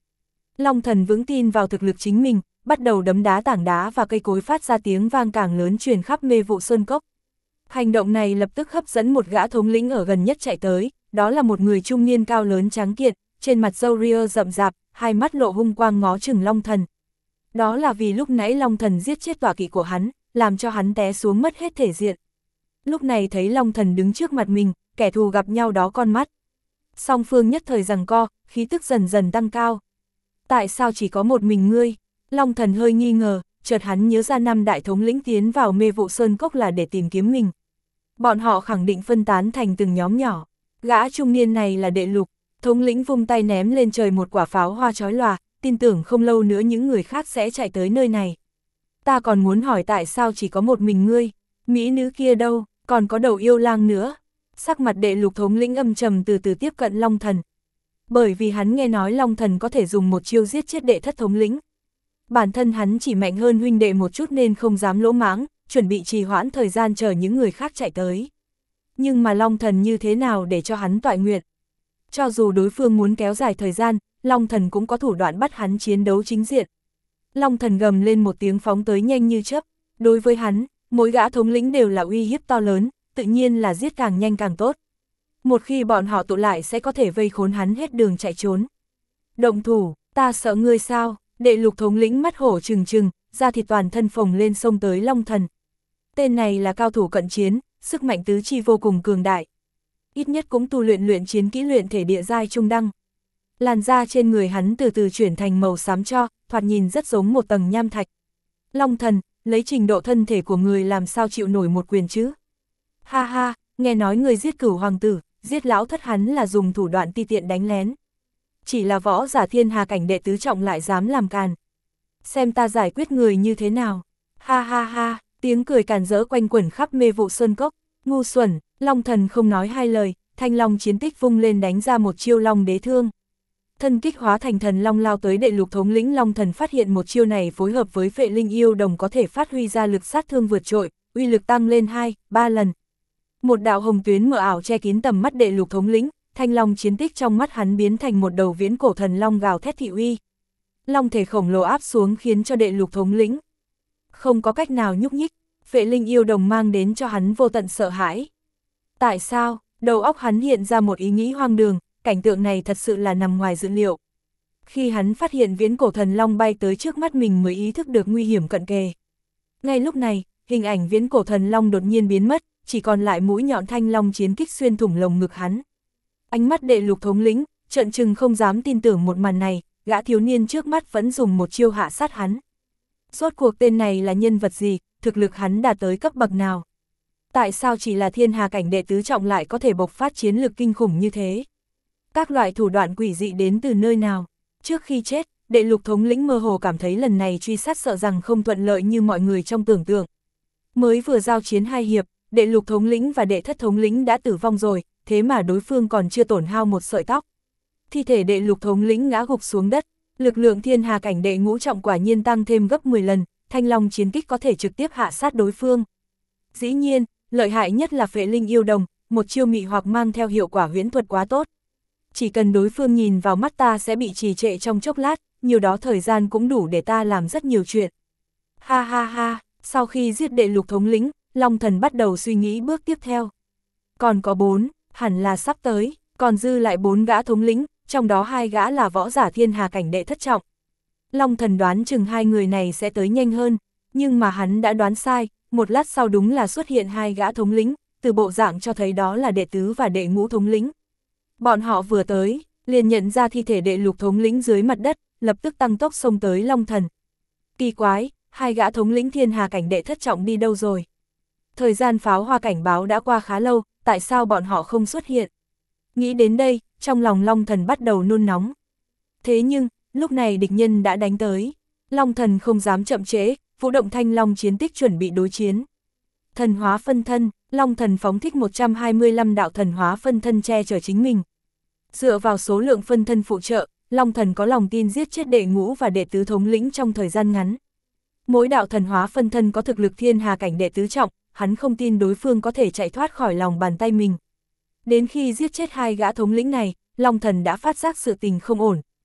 Long Thần vững tin vào thực lực chính mình, bắt đầu đấm đá tảng đá và cây cối phát ra tiếng vang càng lớn truyền khắp mê vụ sơn cốc. Hành động này lập tức hấp dẫn một gã thống lĩnh ở gần nhất chạy tới, đó là một người trung niên cao lớn trắng kiện, trên mặt râu ria rậm rạp, hai mắt lộ hung quang ngó chừng Long Thần. Đó là vì lúc nãy Long Thần giết chết tọa kỵ của hắn, làm cho hắn té xuống mất hết thể diện. Lúc này thấy Long Thần đứng trước mặt mình, kẻ thù gặp nhau đó con mắt. Song phương nhất thời giằng co, khí tức dần dần tăng cao. Tại sao chỉ có một mình ngươi? Long Thần hơi nghi ngờ, chợt hắn nhớ ra năm đại thống lĩnh tiến vào mê vụ sơn cốc là để tìm kiếm mình. Bọn họ khẳng định phân tán thành từng nhóm nhỏ. Gã trung niên này là Đệ Lục, thống lĩnh vung tay ném lên trời một quả pháo hoa chói lòa, tin tưởng không lâu nữa những người khác sẽ chạy tới nơi này. Ta còn muốn hỏi tại sao chỉ có một mình ngươi, mỹ nữ kia đâu, còn có đầu yêu lang nữa. Sắc mặt Đệ Lục thống lĩnh âm trầm từ từ tiếp cận Long Thần. Bởi vì hắn nghe nói Long Thần có thể dùng một chiêu giết chết đệ thất thống lĩnh. Bản thân hắn chỉ mạnh hơn huynh đệ một chút nên không dám lỗ mãng, chuẩn bị trì hoãn thời gian chờ những người khác chạy tới. Nhưng mà Long Thần như thế nào để cho hắn toại nguyện? Cho dù đối phương muốn kéo dài thời gian, Long Thần cũng có thủ đoạn bắt hắn chiến đấu chính diện. Long Thần gầm lên một tiếng phóng tới nhanh như chớp. Đối với hắn, mỗi gã thống lĩnh đều là uy hiếp to lớn, tự nhiên là giết càng nhanh càng tốt. Một khi bọn họ tụ lại sẽ có thể vây khốn hắn hết đường chạy trốn. Động thủ, ta sợ ngươi sao? Đệ Lục thống lĩnh mắt hổ trừng trừng, da thịt toàn thân phồng lên xông tới Long Thần. Tên này là cao thủ cận chiến, sức mạnh tứ chi vô cùng cường đại. Ít nhất cũng tu luyện luyện chiến kỹ luyện thể địa giai trung đăng. Làn da trên người hắn từ từ chuyển thành màu xám cho, thoạt nhìn rất giống một tầng nham thạch. Long Thần, lấy trình độ thân thể của người làm sao chịu nổi một quyền chứ? Ha ha, nghe nói người giết Cửu hoàng tử, giết lão thất hắn là dùng thủ đoạn ti tiện đánh lén. Chỉ là võ giả thiên hà cảnh đệ tứ trọng lại dám làm càn. Xem ta giải quyết người như thế nào. Ha ha ha, tiếng cười càn rỡ quanh quẩn khắp mê vụ sơn cốc. Ngu xuẩn, Long Thần không nói hai lời, thanh long chiến tích vung lên đánh ra một chiêu long đế thương. Thân kích hóa thành thần long lao tới Đệ Lục thống lĩnh. Long Thần phát hiện một chiêu này phối hợp với Phệ Linh Yêu Đồng có thể phát huy ra lực sát thương vượt trội, uy lực tăng lên hai, ba lần. Một đạo hồng tuyến mờ ảo che kín tầm mắt Đệ Lục thống lĩnh, thanh long chiến tích trong mắt hắn biến thành một đầu viễn cổ thần long gào thét thị uy. Long thể khổng lồ áp xuống khiến cho Đệ Lục thống lĩnh không có cách nào nhúc nhích. Phệ Linh Yêu Đồng mang đến cho hắn vô tận sợ hãi. Tại sao? Đầu óc hắn hiện ra một ý nghĩ hoang đường, cảnh tượng này thật sự là nằm ngoài dự liệu. Khi hắn phát hiện viễn cổ thần long bay tới trước mắt mình mới ý thức được nguy hiểm cận kề. Ngay lúc này, hình ảnh viễn cổ thần long đột nhiên biến mất, chỉ còn lại mũi nhọn thanh long chiến kích xuyên thủng lồng ngực hắn. Ánh mắt Đệ Lục thống lĩnh, trợn trừng không dám tin tưởng một màn này, gã thiếu niên trước mắt vẫn dùng một chiêu hạ sát hắn. Rốt cuộc tên này là nhân vật gì, thực lực hắn đạt tới cấp bậc nào? Tại sao chỉ là thiên hà cảnh đệ tứ trọng lại có thể bộc phát chiến lực kinh khủng như thế? Các loại thủ đoạn quỷ dị đến từ nơi nào? Trước khi chết, Đệ Lục thống lĩnh mơ hồ cảm thấy lần này truy sát sợ rằng không thuận lợi như mọi người trong tưởng tượng. Mới vừa giao chiến hai hiệp, Đệ Lục thống lĩnh và đệ thất thống lĩnh đã tử vong rồi, thế mà đối phương còn chưa tổn hao một sợi tóc. Thi thể Đệ Lục thống lĩnh ngã gục xuống đất, lực lượng thiên hà cảnh đệ ngũ trọng quả nhiên tăng thêm gấp mười lần, thanh long chiến kích có thể trực tiếp hạ sát đối phương. Dĩ nhiên, lợi hại nhất là Phệ Linh Yêu Đồng, một chiêu mị hoặc mang theo hiệu quả huyễn thuật quá tốt. Chỉ cần đối phương nhìn vào mắt ta sẽ bị trì trệ trong chốc lát, nhiều đó thời gian cũng đủ để ta làm rất nhiều chuyện. Ha ha ha, sau khi giết Đệ Lục thống lĩnh, Long Thần bắt đầu suy nghĩ bước tiếp theo. Còn có bốn, hẳn là sắp tới, còn dư lại bốn gã thống lĩnh, trong đó hai gã là võ giả thiên hà cảnh đệ thất trọng. Long Thần đoán chừng hai người này sẽ tới nhanh hơn, nhưng mà hắn đã đoán sai, một lát sau đúng là xuất hiện hai gã thống lĩnh, từ bộ dạng cho thấy đó là đệ tứ và đệ ngũ thống lĩnh. Bọn họ vừa tới, liền nhận ra thi thể Đệ Lục thống lĩnh dưới mặt đất, lập tức tăng tốc xông tới Long Thần. Kỳ quái, hai gã thống lĩnh thiên hà cảnh đệ thất trọng đi đâu rồi? Thời gian pháo hoa cảnh báo đã qua khá lâu, tại sao bọn họ không xuất hiện? Nghĩ đến đây, trong lòng Long Thần bắt đầu nôn nóng. Thế nhưng, lúc này địch nhân đã đánh tới. Long Thần không dám chậm trễ, vũ động thanh long chiến tích chuẩn bị đối chiến. Thần hóa phân thân, Long Thần phóng thích một trăm hai mươi lăm đạo thần hóa phân thân che chở chính mình. Dựa vào số lượng phân thân phụ trợ, Long Thần có lòng tin giết chết đệ ngũ và đệ tứ thống lĩnh trong thời gian ngắn. Mỗi đạo thần hóa phân thân có thực lực thiên hà cảnh đệ tứ trọng, hắn không tin đối phương có thể chạy thoát khỏi lòng bàn tay mình. Đến khi giết chết hai gã thống lĩnh này, Long Thần đã phát giác sự tình không ổn.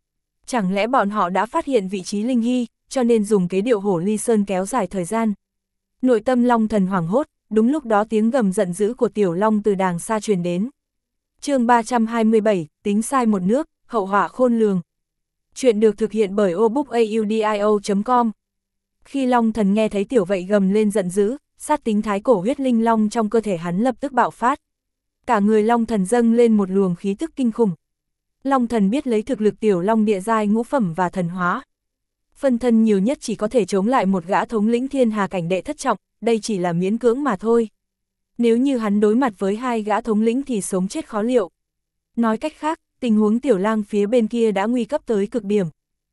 Chẳng lẽ bọn họ đã phát hiện vị trí Linh Hy, cho nên dùng kế điệu hổ ly sơn kéo dài thời gian. Nội tâm Long Thần hoảng hốt, đúng lúc đó tiếng gầm giận dữ của Tiểu Long từ đàng xa truyền đến. chương ba trăm hai mươi bảy, tính sai một nước, hậu họa khôn lường. Chuyện được thực hiện bởi obookaudio chấm com. Khi Long Thần nghe thấy Tiểu Vậy gầm lên giận dữ, sát tính thái cổ huyết linh long trong cơ thể hắn lập tức bạo phát. Cả người Long Thần dâng lên một luồng khí tức kinh khủng. Long Thần biết lấy thực lực Tiểu Long địa giai ngũ phẩm và thần hóa. Phân thân nhiều nhất chỉ có thể chống lại một gã thống lĩnh thiên hà cảnh đệ thất trọng, đây chỉ là miễn cưỡng mà thôi. Nếu như hắn đối mặt với hai gã thống lĩnh thì sống chết khó liệu. Nói cách khác, tình huống Tiểu Lang phía bên kia đã nguy cấp tới cực điểm.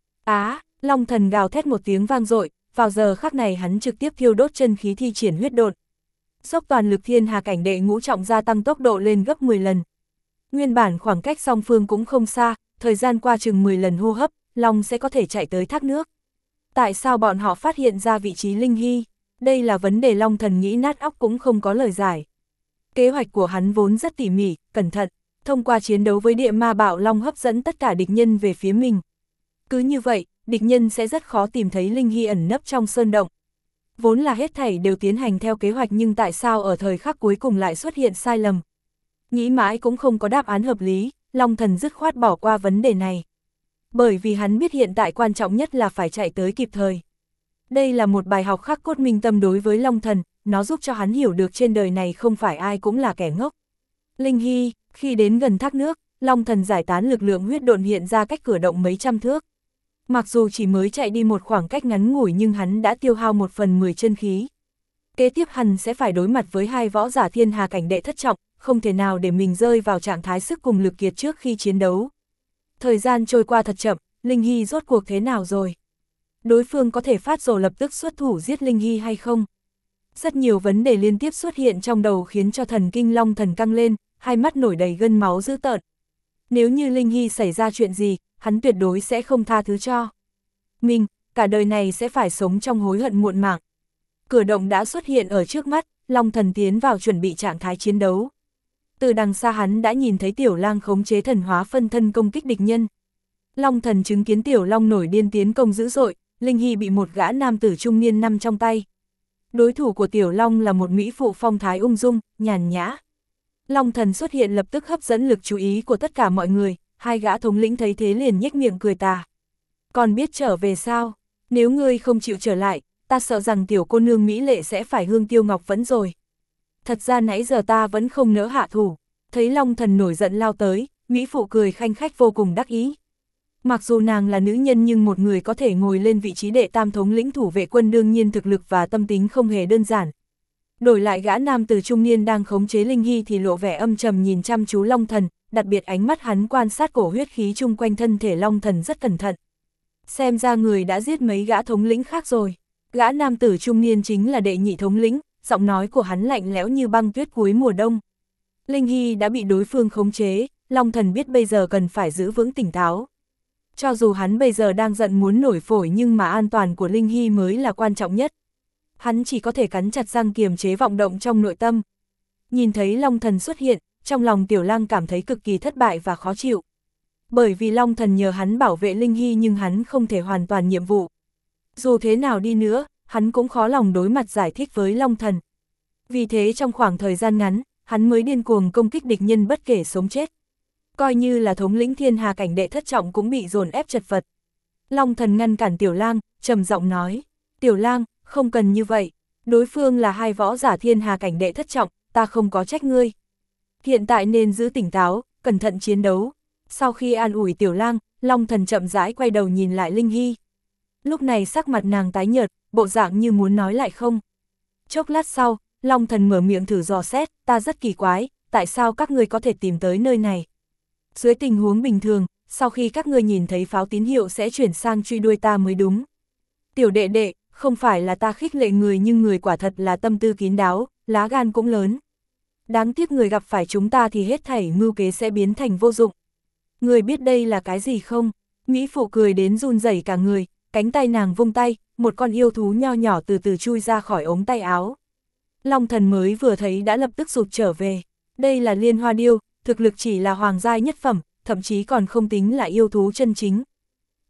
Á, Long Thần gào thét một tiếng vang dội, vào giờ khắc này hắn trực tiếp thiêu đốt chân khí thi triển huyết độn. Dốc toàn lực thiên hà cảnh đệ ngũ trọng gia tăng tốc độ lên gấp mười lần. Nguyên bản khoảng cách song phương cũng không xa, thời gian qua chừng mười lần hô hấp, Long sẽ có thể chạy tới thác nước. Tại sao bọn họ phát hiện ra vị trí Linh Hy? Đây là vấn đề Long Thần nghĩ nát óc cũng không có lời giải. Kế hoạch của hắn vốn rất tỉ mỉ, cẩn thận, thông qua chiến đấu với địa ma bạo Long hấp dẫn tất cả địch nhân về phía mình. Cứ như vậy, địch nhân sẽ rất khó tìm thấy Linh Hy ẩn nấp trong sơn động. Vốn là hết thảy đều tiến hành theo kế hoạch nhưng tại sao ở thời khắc cuối cùng lại xuất hiện sai lầm? Nghĩ mãi cũng không có đáp án hợp lý, Long Thần dứt khoát bỏ qua vấn đề này. Bởi vì hắn biết hiện tại quan trọng nhất là phải chạy tới kịp thời. Đây là một bài học khắc cốt minh tâm đối với Long Thần, nó giúp cho hắn hiểu được trên đời này không phải ai cũng là kẻ ngốc. Linh Hy, khi đến gần thác nước, Long Thần giải tán lực lượng huyết độn hiện ra cách cửa động mấy trăm thước. Mặc dù chỉ mới chạy đi một khoảng cách ngắn ngủi nhưng hắn đã tiêu hao một phần mười chân khí. Kế tiếp hắn sẽ phải đối mặt với hai võ giả thiên hà cảnh đệ thất trọng, không thể nào để mình rơi vào trạng thái sức cùng lực kiệt trước khi chiến đấu. Thời gian trôi qua thật chậm, Linh Hy rốt cuộc thế nào rồi? Đối phương có thể phát rồ lập tức xuất thủ giết Linh Hy hay không? Rất nhiều vấn đề liên tiếp xuất hiện trong đầu khiến cho thần kinh Long Thần căng lên, hai mắt nổi đầy gân máu dữ tợn. Nếu như Linh Hy xảy ra chuyện gì, hắn tuyệt đối sẽ không tha thứ cho. Mình, cả đời này sẽ phải sống trong hối hận muộn màng. Cửa động đã xuất hiện ở trước mắt, Long Thần tiến vào chuẩn bị trạng thái chiến đấu. Từ đằng xa hắn đã nhìn thấy Tiểu Lang khống chế thần hóa phân thân công kích địch nhân. Long Thần chứng kiến Tiểu Long nổi điên tiến công dữ dội, Linh Hy bị một gã nam tử trung niên nắm trong tay. Đối thủ của Tiểu Long là một mỹ phụ phong thái ung dung, nhàn nhã. Long Thần xuất hiện lập tức hấp dẫn lực chú ý của tất cả mọi người, hai gã thống lĩnh thấy thế liền nhếch miệng cười tà. Còn biết trở về sao? Nếu ngươi không chịu trở lại, ta sợ rằng tiểu cô nương mỹ lệ sẽ phải hương tiêu ngọc vẫn rồi. Thật ra nãy giờ ta vẫn không nỡ hạ thủ. Thấy Long Thần nổi giận lao tới, mỹ phụ cười khanh khách vô cùng đắc ý. Mặc dù nàng là nữ nhân nhưng một người có thể ngồi lên vị trí đệ tam thống lĩnh thủ vệ quân đương nhiên thực lực và tâm tính không hề đơn giản. Đổi lại gã nam từ trung niên đang khống chế Linh Hy thì lộ vẻ âm trầm nhìn chăm chú Long Thần, đặc biệt ánh mắt hắn quan sát cổ huyết khí chung quanh thân thể Long Thần rất cẩn thận. Xem ra người đã giết mấy gã thống lĩnh khác rồi. Gã nam tử trung niên chính là đệ nhị thống lĩnh, giọng nói của hắn lạnh lẽo như băng tuyết cuối mùa đông. Linh Hy đã bị đối phương khống chế, Long Thần biết bây giờ cần phải giữ vững tỉnh táo. Cho dù hắn bây giờ đang giận muốn nổi phổi nhưng mà an toàn của Linh Hy mới là quan trọng nhất. Hắn chỉ có thể cắn chặt răng kiềm chế vọng động trong nội tâm. Nhìn thấy Long Thần xuất hiện, trong lòng Tiểu Lang cảm thấy cực kỳ thất bại và khó chịu. Bởi vì Long Thần nhờ hắn bảo vệ Linh Hy nhưng hắn không thể hoàn toàn nhiệm vụ. Dù thế nào đi nữa, hắn cũng khó lòng đối mặt giải thích với Long Thần. Vì thế trong khoảng thời gian ngắn, hắn mới điên cuồng công kích địch nhân bất kể sống chết. Coi như là thống lĩnh thiên hà cảnh đệ thất trọng cũng bị dồn ép chật vật. Long Thần ngăn cản Tiểu Lang, trầm giọng nói, Tiểu Lang, không cần như vậy, đối phương là hai võ giả thiên hà cảnh đệ thất trọng, ta không có trách ngươi. Hiện tại nên giữ tỉnh táo, cẩn thận chiến đấu. Sau khi an ủi Tiểu Lang, Long Thần chậm rãi quay đầu nhìn lại Linh Hy. Lúc này sắc mặt nàng tái nhợt, bộ dạng như muốn nói lại không. Chốc lát sau, Long Thần mở miệng thử dò xét, ta rất kỳ quái, tại sao các ngươi có thể tìm tới nơi này? Dưới tình huống bình thường, sau khi các ngươi nhìn thấy pháo tín hiệu sẽ chuyển sang truy đuôi ta mới đúng. Tiểu đệ đệ, không phải là ta khích lệ người nhưng người quả thật là tâm tư kín đáo, lá gan cũng lớn. Đáng tiếc người gặp phải chúng ta thì hết thảy mưu kế sẽ biến thành vô dụng. Người biết đây là cái gì không? Mỹ phụ cười đến run rẩy cả người, cánh tay nàng vung tay, một con yêu thú nho nhỏ từ từ chui ra khỏi ống tay áo. Long Thần mới vừa thấy đã lập tức rụt trở về. Đây là liên hoa điêu, thực lực chỉ là hoàng giai nhất phẩm, thậm chí còn không tính là yêu thú chân chính.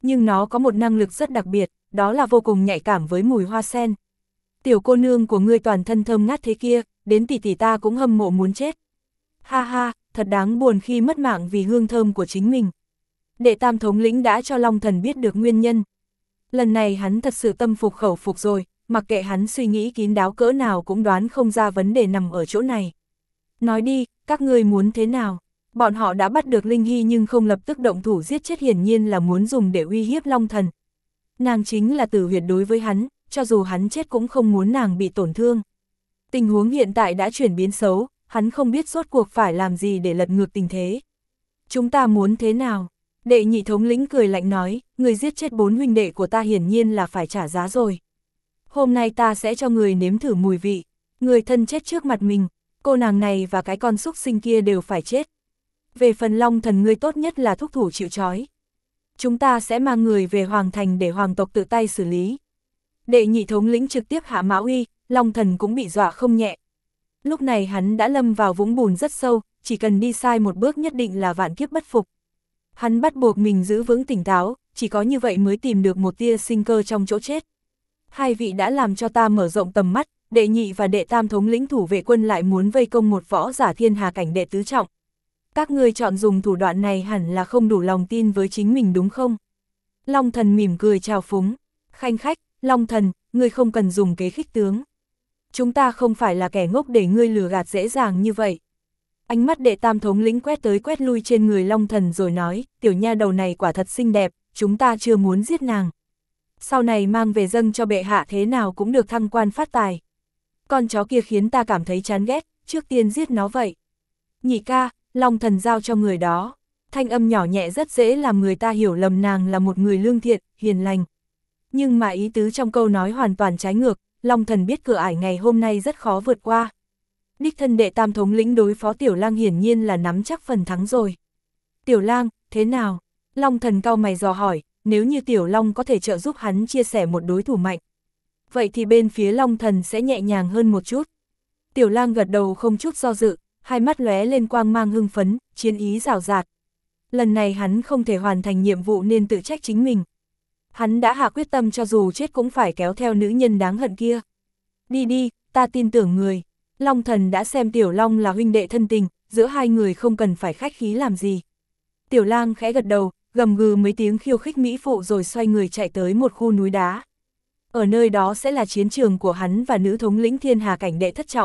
Nhưng nó có một năng lực rất đặc biệt, đó là vô cùng nhạy cảm với mùi hoa sen. Tiểu cô nương của ngươi toàn thân thơm ngát thế kia, đến tỷ tỷ ta cũng hâm mộ muốn chết. Ha ha, thật đáng buồn khi mất mạng vì hương thơm của chính mình. Đệ tam thống lĩnh đã cho Long Thần biết được nguyên nhân. Lần này hắn thật sự tâm phục khẩu phục rồi, mặc kệ hắn suy nghĩ kín đáo cỡ nào cũng đoán không ra vấn đề nằm ở chỗ này. Nói đi, các ngươi muốn thế nào? Bọn họ đã bắt được Linh Hy nhưng không lập tức động thủ giết chết, hiển nhiên là muốn dùng để uy hiếp Long Thần. Nàng chính là tử huyệt đối với hắn, cho dù hắn chết cũng không muốn nàng bị tổn thương. Tình huống hiện tại đã chuyển biến xấu, hắn không biết rốt cuộc phải làm gì để lật ngược tình thế. Chúng ta muốn thế nào? Đệ nhị thống lĩnh cười lạnh nói, người giết chết bốn huynh đệ của ta hiển nhiên là phải trả giá rồi. Hôm nay ta sẽ cho người nếm thử mùi vị, người thân chết trước mặt mình, cô nàng này và cái con súc sinh kia đều phải chết. Về phần Long Thần, ngươi tốt nhất là thúc thủ chịu trói. Chúng ta sẽ mang người về Hoàng Thành để hoàng tộc tự tay xử lý. Đệ nhị thống lĩnh trực tiếp hạ mã uy, Long Thần cũng bị dọa không nhẹ. Lúc này hắn đã lâm vào vũng bùn rất sâu, chỉ cần đi sai một bước nhất định là vạn kiếp bất phục. Hắn bắt buộc mình giữ vững tỉnh táo, chỉ có như vậy mới tìm được một tia sinh cơ trong chỗ chết. Hai vị đã làm cho ta mở rộng tầm mắt, đệ nhị và đệ tam thống lĩnh thủ vệ quân lại muốn vây công một võ giả thiên hà cảnh đệ tứ trọng. Các ngươi chọn dùng thủ đoạn này hẳn là không đủ lòng tin với chính mình đúng không? Long Thần mỉm cười chào phúng, khanh khách, Long Thần, ngươi không cần dùng kế khích tướng. Chúng ta không phải là kẻ ngốc để ngươi lừa gạt dễ dàng như vậy. Ánh mắt đệ tam thống lĩnh quét tới quét lui trên người Long Thần rồi nói, tiểu nha đầu này quả thật xinh đẹp, chúng ta chưa muốn giết nàng. Sau này mang về dâng cho bệ hạ thế nào cũng được thăng quan phát tài. Con chó kia khiến ta cảm thấy chán ghét, trước tiên giết nó vậy. Nhị ca, Long Thần giao cho người đó. Thanh âm nhỏ nhẹ rất dễ làm người ta hiểu lầm nàng là một người lương thiện, hiền lành. Nhưng mà ý tứ trong câu nói hoàn toàn trái ngược, Long Thần biết cửa ải ngày hôm nay rất khó vượt qua. Đích thân đệ tam thống lĩnh đối phó Tiểu Lang hiển nhiên là nắm chắc phần thắng rồi. Tiểu Lang, thế nào? Long Thần cau mày dò hỏi, nếu như Tiểu Long có thể trợ giúp hắn chia sẻ một đối thủ mạnh. Vậy thì bên phía Long Thần sẽ nhẹ nhàng hơn một chút. Tiểu Lang gật đầu không chút do dự, hai mắt lóe lên quang mang hưng phấn, chiến ý rào rạt. Lần này hắn không thể hoàn thành nhiệm vụ nên tự trách chính mình. Hắn đã hạ quyết tâm cho dù chết cũng phải kéo theo nữ nhân đáng hận kia. Đi đi, ta tin tưởng người. Long Thần đã xem Tiểu Long là huynh đệ thân tình, giữa hai người không cần phải khách khí làm gì. Tiểu Lang khẽ gật đầu, gầm gừ mấy tiếng khiêu khích mỹ phụ rồi xoay người chạy tới một khu núi đá. Ở nơi đó sẽ là chiến trường của hắn và nữ thống lĩnh thiên hà cảnh đệ thất trọng.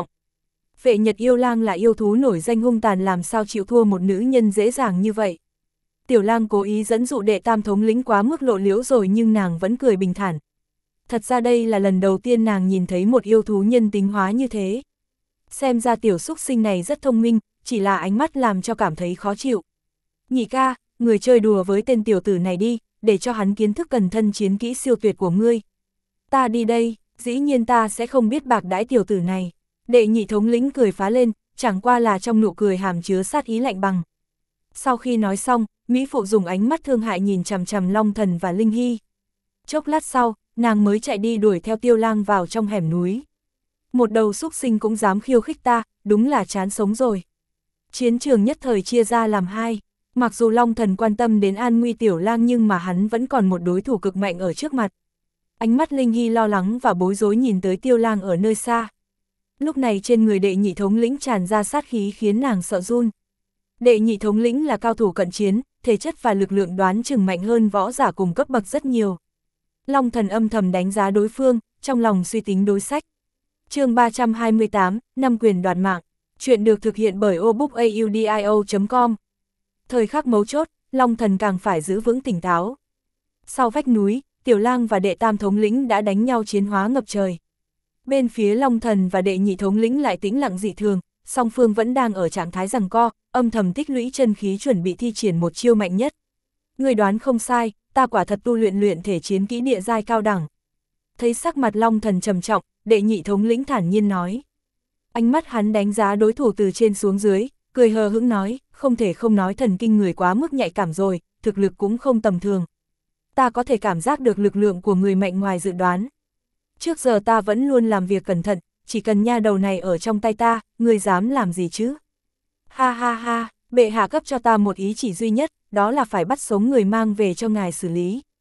Vệ Nhật Yêu Lang là yêu thú nổi danh hung tàn, làm sao chịu thua một nữ nhân dễ dàng như vậy. Tiểu Lang cố ý dẫn dụ đệ tam thống lĩnh quá mức lộ liễu rồi nhưng nàng vẫn cười bình thản. Thật ra đây là lần đầu tiên nàng nhìn thấy một yêu thú nhân tính hóa như thế. Xem ra tiểu xúc sinh này rất thông minh, chỉ là ánh mắt làm cho cảm thấy khó chịu. Nhị ca, người chơi đùa với tên tiểu tử này đi, để cho hắn kiến thức cần thân chiến kỹ siêu tuyệt của ngươi. Ta đi đây, dĩ nhiên ta sẽ không biết bạc đãi tiểu tử này. Đệ nhị thống lĩnh cười phá lên, chẳng qua là trong nụ cười hàm chứa sát ý lạnh bằng. Sau khi nói xong, mỹ phụ dùng ánh mắt thương hại nhìn chằm chằm Long Thần và Linh Hy. Chốc lát sau, nàng mới chạy đi đuổi theo Tiêu Lang vào trong hẻm núi. Một đầu xúc sinh cũng dám khiêu khích ta, đúng là chán sống rồi. Chiến trường nhất thời chia ra làm hai. Mặc dù Long Thần quan tâm đến an nguy Tiểu Lang nhưng mà hắn vẫn còn một đối thủ cực mạnh ở trước mặt. Ánh mắt Linh Hy lo lắng và bối rối nhìn tới Tiêu Lang ở nơi xa. Lúc này trên người đệ nhị thống lĩnh tràn ra sát khí khiến nàng sợ run. Đệ nhị thống lĩnh là cao thủ cận chiến, thể chất và lực lượng đoán chừng mạnh hơn võ giả cùng cấp bậc rất nhiều. Long Thần âm thầm đánh giá đối phương, trong lòng suy tính đối sách. Chương ba trăm hai mươi tám, năm quyền đoạt mạng. Chuyện được thực hiện bởi obookaudio chấm com. Thời khắc mấu chốt, Long Thần càng phải giữ vững tỉnh táo. Sau vách núi, Tiểu Lang và đệ tam thống lĩnh đã đánh nhau chiến hóa ngập trời. Bên phía Long Thần và đệ nhị thống lĩnh lại tĩnh lặng dị thường, song phương vẫn đang ở trạng thái giằng co, âm thầm tích lũy chân khí chuẩn bị thi triển một chiêu mạnh nhất. Người đoán không sai, ta quả thật tu luyện luyện thể chiến kỹ địa giai cao đẳng. Thấy sắc mặt Long Thần trầm trọng, đệ nhị thống lĩnh thản nhiên nói. Ánh mắt hắn đánh giá đối thủ từ trên xuống dưới, cười hờ hững nói, không thể không nói thần kinh người quá mức nhạy cảm rồi, thực lực cũng không tầm thường. Ta có thể cảm giác được lực lượng của người mạnh ngoài dự đoán. Trước giờ ta vẫn luôn làm việc cẩn thận, chỉ cần nha đầu này ở trong tay ta, người dám làm gì chứ? Ha ha ha, bệ hạ cấp cho ta một ý chỉ duy nhất, đó là phải bắt sống người mang về cho ngài xử lý.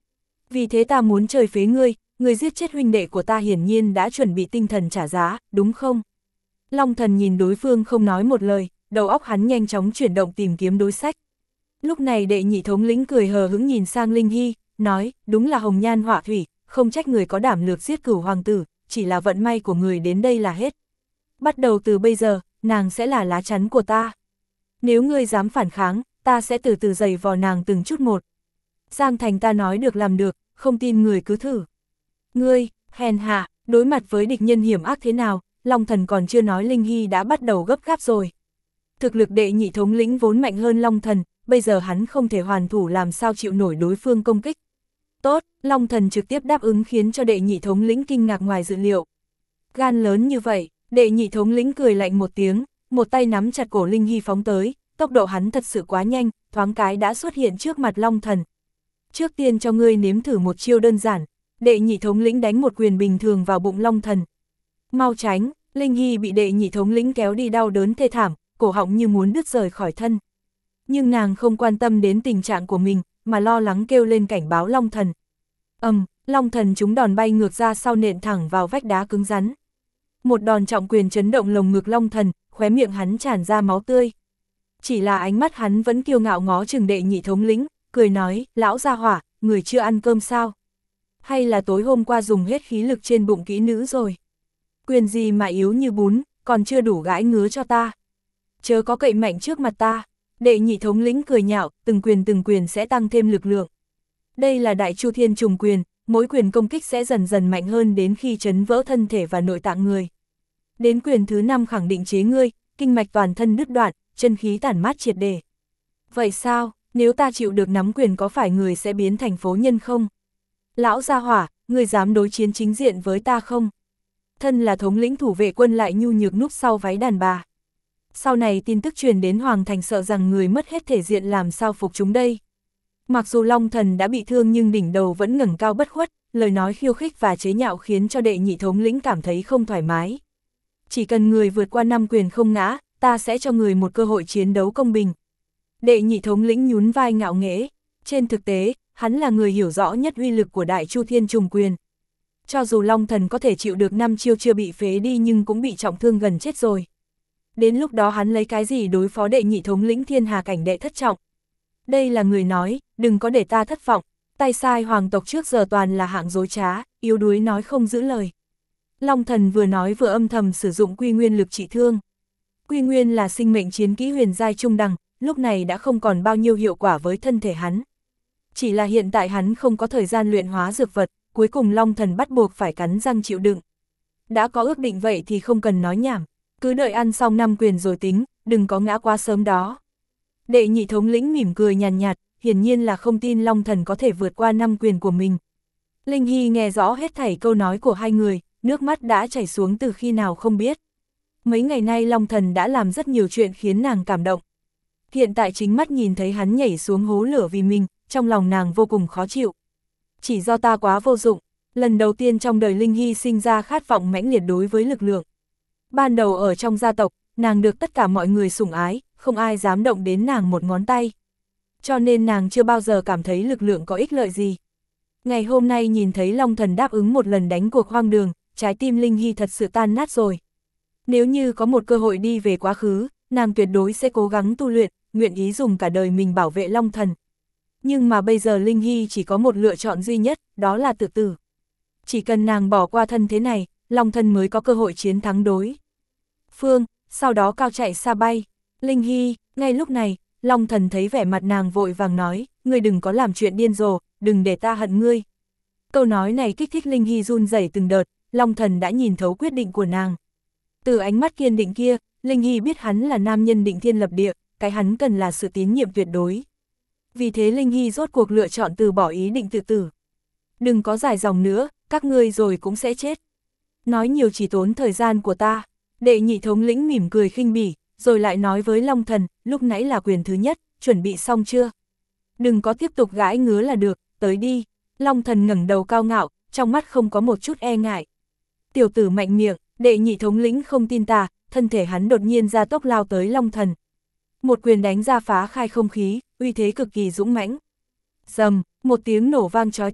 Vì thế ta muốn trời phế ngươi, ngươi giết chết huynh đệ của ta hiển nhiên đã chuẩn bị tinh thần trả giá, đúng không? Long Thần nhìn đối phương không nói một lời, đầu óc hắn nhanh chóng chuyển động tìm kiếm đối sách. Lúc này đệ nhị thống lĩnh cười hờ hững nhìn sang Linh Hy, nói, đúng là hồng nhan họa thủy, không trách người có đảm lược giết cửu hoàng tử, chỉ là vận may của người đến đây là hết. Bắt đầu từ bây giờ, nàng sẽ là lá chắn của ta. Nếu ngươi dám phản kháng, ta sẽ từ từ giày vò nàng từng chút một. Giang Thành ta nói được làm được, không tin người cứ thử. Ngươi, hèn hạ, đối mặt với địch nhân hiểm ác thế nào, Long Thần còn chưa nói Linh Hy đã bắt đầu gấp gáp rồi. Thực lực đệ nhị thống lĩnh vốn mạnh hơn Long Thần, bây giờ hắn không thể hoàn thủ làm sao chịu nổi đối phương công kích. Tốt, Long Thần trực tiếp đáp ứng khiến cho đệ nhị thống lĩnh kinh ngạc ngoài dự liệu. Gan lớn như vậy, đệ nhị thống lĩnh cười lạnh một tiếng, một tay nắm chặt cổ Linh Hy phóng tới, tốc độ hắn thật sự quá nhanh, thoáng cái đã xuất hiện trước mặt Long Thần. Trước tiên cho ngươi nếm thử một chiêu đơn giản, đệ nhị thống lĩnh đánh một quyền bình thường vào bụng Long Thần. Mau tránh, Linh Hy bị đệ nhị thống lĩnh kéo đi đau đớn thê thảm, cổ họng như muốn đứt rời khỏi thân. Nhưng nàng không quan tâm đến tình trạng của mình, mà lo lắng kêu lên cảnh báo Long Thần. Ầm, um, Long Thần trúng đòn bay ngược ra sau nện thẳng vào vách đá cứng rắn. Một đòn trọng quyền chấn động lồng ngực Long Thần, khóe miệng hắn tràn ra máu tươi. Chỉ là ánh mắt hắn vẫn kiêu ngạo ngó chừng đệ nhị thống lĩnh, cười nói, lão gia hỏa, người chưa ăn cơm sao? Hay là tối hôm qua dùng hết khí lực trên bụng kỹ nữ rồi? Quyền gì mà yếu như bún, còn chưa đủ gãi ngứa cho ta. Chớ có cậy mạnh trước mặt ta. Đệ nhị thống lĩnh cười nhạo, từng quyền từng quyền sẽ tăng thêm lực lượng. Đây là Đại Chu Thiên Trùng Quyền, mỗi quyền công kích sẽ dần dần mạnh hơn đến khi chấn vỡ thân thể và nội tạng người. Đến quyền thứ năm khẳng định chế ngươi, kinh mạch toàn thân đứt đoạn, chân khí tản mát triệt để. Vậy sao, nếu ta chịu được nắm quyền có phải người sẽ biến thành phố nhân không? Lão gia hỏa, người dám đối chiến chính diện với ta không? Thân là thống lĩnh thủ vệ quân lại nhu nhược núp sau váy đàn bà. Sau này tin tức truyền đến Hoàng Thành sợ rằng người mất hết thể diện làm sao phục chúng đây. Mặc dù Long Thần đã bị thương nhưng đỉnh đầu vẫn ngẩng cao bất khuất, lời nói khiêu khích và chế nhạo khiến cho đệ nhị thống lĩnh cảm thấy không thoải mái. Chỉ cần người vượt qua năm quyền không ngã, ta sẽ cho người một cơ hội chiến đấu công bình. Đệ nhị thống lĩnh nhún vai ngạo nghễ, trên thực tế, hắn là người hiểu rõ nhất uy lực của Đại Chu Thiên Trùng Quyền. Cho dù Long Thần có thể chịu được năm chiêu chưa bị phế đi nhưng cũng bị trọng thương gần chết rồi. Đến lúc đó hắn lấy cái gì đối phó đệ nhị thống lĩnh thiên hà cảnh đệ thất trọng. Đây là người nói, đừng có để ta thất vọng, tay sai hoàng tộc trước giờ toàn là hạng dối trá, yếu đuối nói không giữ lời. Long Thần vừa nói vừa âm thầm sử dụng quy nguyên lực trị thương. Quy nguyên là sinh mệnh chiến kỹ huyền giai trung đẳng, lúc này đã không còn bao nhiêu hiệu quả với thân thể hắn. Chỉ là hiện tại hắn không có thời gian luyện hóa dược vật, cuối cùng Long Thần bắt buộc phải cắn răng chịu đựng. Đã có ước định vậy thì không cần nói nhảm, cứ đợi ăn xong năm quyền rồi tính, đừng có ngã quá sớm đó. Đệ nhị thống lĩnh mỉm cười nhàn nhạt, hiển nhiên là không tin Long Thần có thể vượt qua năm quyền của mình. Linh Hy nghe rõ hết thảy câu nói của hai người, nước mắt đã chảy xuống từ khi nào không biết. Mấy ngày nay Long Thần đã làm rất nhiều chuyện khiến nàng cảm động. Hiện tại chính mắt nhìn thấy hắn nhảy xuống hố lửa vì mình, trong lòng nàng vô cùng khó chịu. Chỉ do ta quá vô dụng, lần đầu tiên trong đời Linh Hy sinh ra khát vọng mãnh liệt đối với lực lượng. Ban đầu ở trong gia tộc, nàng được tất cả mọi người sủng ái, không ai dám động đến nàng một ngón tay. Cho nên nàng chưa bao giờ cảm thấy lực lượng có ích lợi gì. Ngày hôm nay nhìn thấy Long Thần đáp ứng một lần đánh cuộc hoang đường, trái tim Linh Hy thật sự tan nát rồi. Nếu như có một cơ hội đi về quá khứ, nàng tuyệt đối sẽ cố gắng tu luyện, nguyện ý dùng cả đời mình bảo vệ Long Thần. Nhưng mà bây giờ Linh Hy chỉ có một lựa chọn duy nhất, đó là tự tử. Chỉ cần nàng bỏ qua thân thế này, Long Thần mới có cơ hội chiến thắng đối phương, sau đó cao chạy xa bay. Linh Hy, ngay lúc này, Long Thần thấy vẻ mặt nàng vội vàng nói, ngươi đừng có làm chuyện điên rồ, đừng để ta hận ngươi. Câu nói này kích thích Linh Hy run rẩy từng đợt, Long Thần đã nhìn thấu quyết định của nàng. Từ ánh mắt kiên định kia, Linh Hy biết hắn là nam nhân định thiên lập địa, cái hắn cần là sự tín nhiệm tuyệt đối. Vì thế Linh Hy rốt cuộc lựa chọn từ bỏ ý định tự tử. Đừng có dài dòng nữa, các ngươi rồi cũng sẽ chết. Nói nhiều chỉ tốn thời gian của ta. Đệ nhị thống lĩnh mỉm cười khinh bỉ, rồi lại nói với Long Thần, lúc nãy là quyền thứ nhất, chuẩn bị xong chưa? Đừng có tiếp tục gãi ngứa là được, tới đi. Long Thần ngẩng đầu cao ngạo, trong mắt không có một chút e ngại. Tiểu tử mạnh miệng, đệ nhị thống lĩnh không tin tà, thân thể hắn đột nhiên ra tốc lao tới Long Thần. Một quyền đánh ra phá khai không khí, uy thế cực kỳ dũng mãnh. Dầm, một tiếng nổ vang chói tai,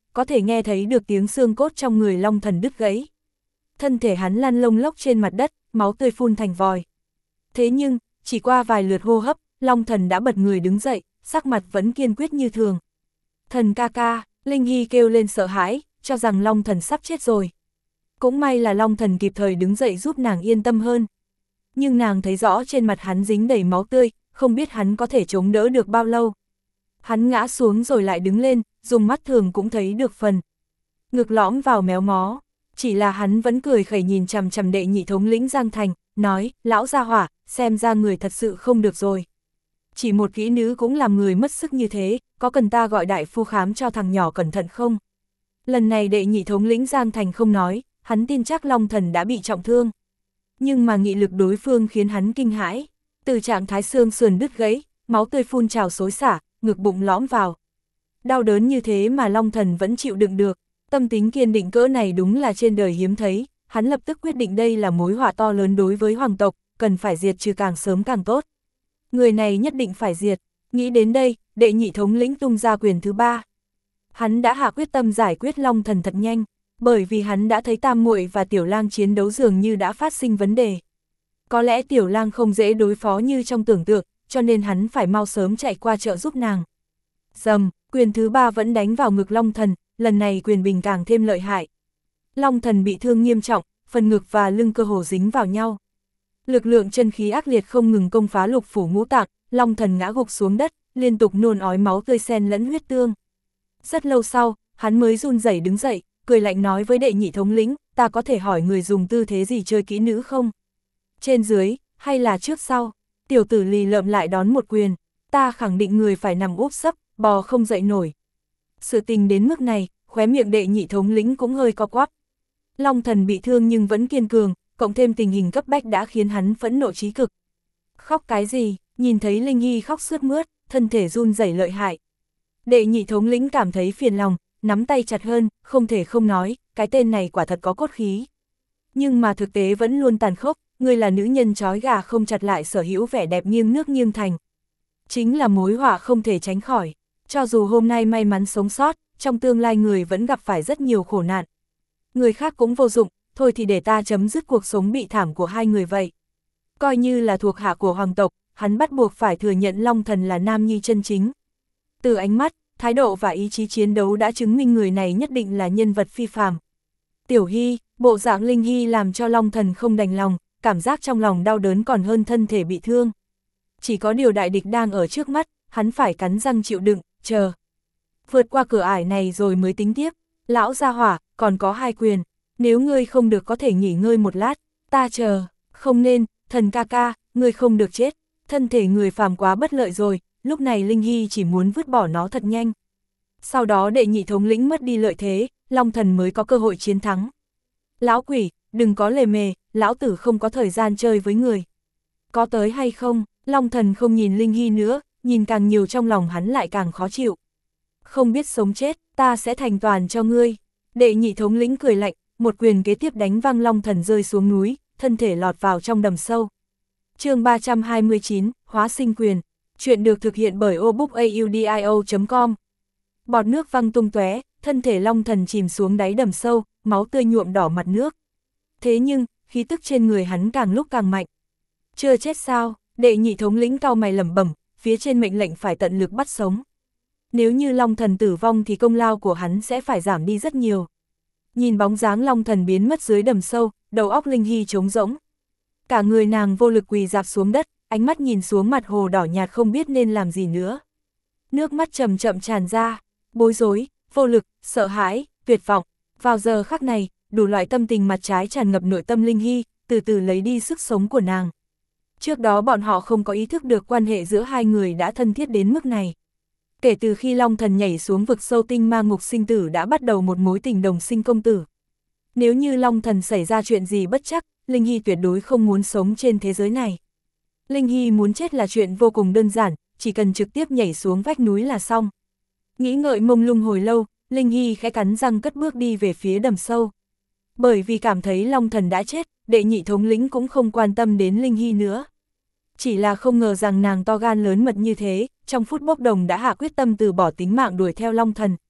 có thể nghe thấy được tiếng xương cốt trong người Long Thần đứt gãy. Thân thể hắn lăn lông lốc trên mặt đất, máu tươi phun thành vòi. Thế nhưng, chỉ qua vài lượt hô hấp, Long Thần đã bật người đứng dậy, sắc mặt vẫn kiên quyết như thường. Thần ca ca, Linh Hy kêu lên sợ hãi, cho rằng Long Thần sắp chết rồi. Cũng may là Long Thần kịp thời đứng dậy giúp nàng yên tâm hơn. Nhưng nàng thấy rõ trên mặt hắn dính đầy máu tươi, không biết hắn có thể chống đỡ được bao lâu. Hắn ngã xuống rồi lại đứng lên, dùng mắt thường cũng thấy được phần. Ngực lõm vào méo mó, chỉ là hắn vẫn cười khẩy nhìn chằm chằm đệ nhị thống lĩnh Giang Thành, nói, lão gia hỏa, xem ra người thật sự không được rồi. Chỉ một kỹ nữ cũng làm người mất sức như thế, có cần ta gọi đại phu khám cho thằng nhỏ cẩn thận không? Lần này đệ nhị thống lĩnh Giang Thành không nói, hắn tin chắc Long Thần đã bị trọng thương. Nhưng mà nghị lực đối phương khiến hắn kinh hãi, từ trạng thái xương sườn đứt gãy, máu tươi phun trào xối xả, ngực bụng lõm vào. Đau đớn như thế mà Long Thần vẫn chịu đựng được, tâm tính kiên định cỡ này đúng là trên đời hiếm thấy, hắn lập tức quyết định đây là mối họa to lớn đối với hoàng tộc, cần phải diệt trừ càng sớm càng tốt. Người này nhất định phải diệt, nghĩ đến đây, đệ nhị thống lĩnh tung ra quyền thứ ba. Hắn đã hạ quyết tâm giải quyết Long Thần thật nhanh, bởi vì hắn đã thấy Tam Muội và Tiểu Lang chiến đấu dường như đã phát sinh vấn đề. Có lẽ Tiểu Lang không dễ đối phó như trong tưởng tượng, cho nên hắn phải mau sớm chạy qua trợ giúp nàng. Dầm, quyền thứ ba vẫn đánh vào ngực Long Thần, lần này quyền bình càng thêm lợi hại. Long Thần bị thương nghiêm trọng, phần ngực và lưng cơ hồ dính vào nhau. Lực lượng chân khí ác liệt không ngừng công phá lục phủ ngũ tạng, Long Thần ngã gục xuống đất, liên tục nôn ói máu tươi xen lẫn huyết tương. Rất lâu sau, hắn mới run rẩy đứng dậy, cười lạnh nói với đệ nhị thống lĩnh, ta có thể hỏi người dùng tư thế gì chơi kỹ nữ không? Trên dưới, hay là trước sau? Tiểu tử lì lợm lại đón một quyền, ta khẳng định người phải nằm úp sấp, bò không dậy nổi. Sự tình đến mức này, khóe miệng đệ nhị thống lĩnh cũng hơi co quắp. Long Thần bị thương nhưng vẫn kiên cường, cộng thêm tình hình cấp bách đã khiến hắn phẫn nộ chí cực. Khóc cái gì, nhìn thấy Linh Hy khóc sướt mướt, thân thể run rẩy lợi hại. Đệ nhị thống lĩnh cảm thấy phiền lòng, nắm tay chặt hơn, không thể không nói, cái tên này quả thật có cốt khí. Nhưng mà thực tế vẫn luôn tàn khốc, ngươi là nữ nhân trói gà không chặt lại sở hữu vẻ đẹp nghiêng nước nghiêng thành. Chính là mối họa không thể tránh khỏi, cho dù hôm nay may mắn sống sót, trong tương lai người vẫn gặp phải rất nhiều khổ nạn. Người khác cũng vô dụng, thôi thì để ta chấm dứt cuộc sống bị thảm của hai người vậy. Coi như là thuộc hạ của hoàng tộc, hắn bắt buộc phải thừa nhận Long Thần là nam nhi chân chính. Từ ánh mắt, thái độ và ý chí chiến đấu đã chứng minh người này nhất định là nhân vật phi phàm. Tiểu Hy, bộ dạng Linh Hy làm cho Long Thần không đành lòng, cảm giác trong lòng đau đớn còn hơn thân thể bị thương. Chỉ có điều đại địch đang ở trước mắt, hắn phải cắn răng chịu đựng, chờ. Vượt qua cửa ải này rồi mới tính tiếp, lão gia hỏa, còn có hai quyền, nếu ngươi không được có thể nghỉ ngơi một lát, ta chờ, không nên, thần ca ca, ngươi không được chết, thân thể người phàm quá bất lợi rồi, lúc này Linh Hy chỉ muốn vứt bỏ nó thật nhanh. Sau đó đệ nhị thống lĩnh mất đi lợi thế, Long Thần mới có cơ hội chiến thắng. Lão quỷ, đừng có lề mề, lão tử không có thời gian chơi với người. Có tới hay không, Long Thần không nhìn Linh Hy nữa, nhìn càng nhiều trong lòng hắn lại càng khó chịu. Không biết sống chết, ta sẽ thành toàn cho ngươi. Đệ nhị thống lĩnh cười lạnh, một quyền kế tiếp đánh văng Long Thần rơi xuống núi, thân thể lọt vào trong đầm sâu. Chương ba trăm hai mươi chín, Hóa sinh quyền. Chuyện được thực hiện bởi obookaudio chấm com. Bọt nước văng tung tóe, thân thể Long Thần chìm xuống đáy đầm sâu, máu tươi nhuộm đỏ mặt nước. Thế nhưng, khí tức trên người hắn càng lúc càng mạnh. Chưa chết sao? Đệ nhị thống lĩnh cau mày lẩm bẩm, phía trên mệnh lệnh phải tận lực bắt sống. Nếu như Long Thần tử vong thì công lao của hắn sẽ phải giảm đi rất nhiều. Nhìn bóng dáng Long Thần biến mất dưới đầm sâu, đầu óc Linh Hy trống rỗng. Cả người nàng vô lực quỳ rạp xuống đất, ánh mắt nhìn xuống mặt hồ đỏ nhạt không biết nên làm gì nữa. Nước mắt chậm chậm tràn ra, bối rối, vô lực, sợ hãi, tuyệt vọng. Vào giờ khắc này, đủ loại tâm tình mặt trái tràn ngập nội tâm Linh Hy, từ từ lấy đi sức sống của nàng. Trước đó bọn họ không có ý thức được quan hệ giữa hai người đã thân thiết đến mức này. Kể từ khi Long Thần nhảy xuống vực sâu tinh ma ngục sinh tử đã bắt đầu một mối tình đồng sinh công tử. Nếu như Long Thần xảy ra chuyện gì bất chắc, Linh Hy tuyệt đối không muốn sống trên thế giới này. Linh Hy muốn chết là chuyện vô cùng đơn giản, chỉ cần trực tiếp nhảy xuống vách núi là xong. Nghĩ ngợi mông lung hồi lâu, Linh Hy khẽ cắn răng cất bước đi về phía đầm sâu. Bởi vì cảm thấy Long Thần đã chết, đệ nhị thống lĩnh cũng không quan tâm đến Linh Hy nữa. Chỉ là không ngờ rằng nàng to gan lớn mật như thế, trong phút bốc đồng đã hạ quyết tâm từ bỏ tính mạng đuổi theo Long Thần.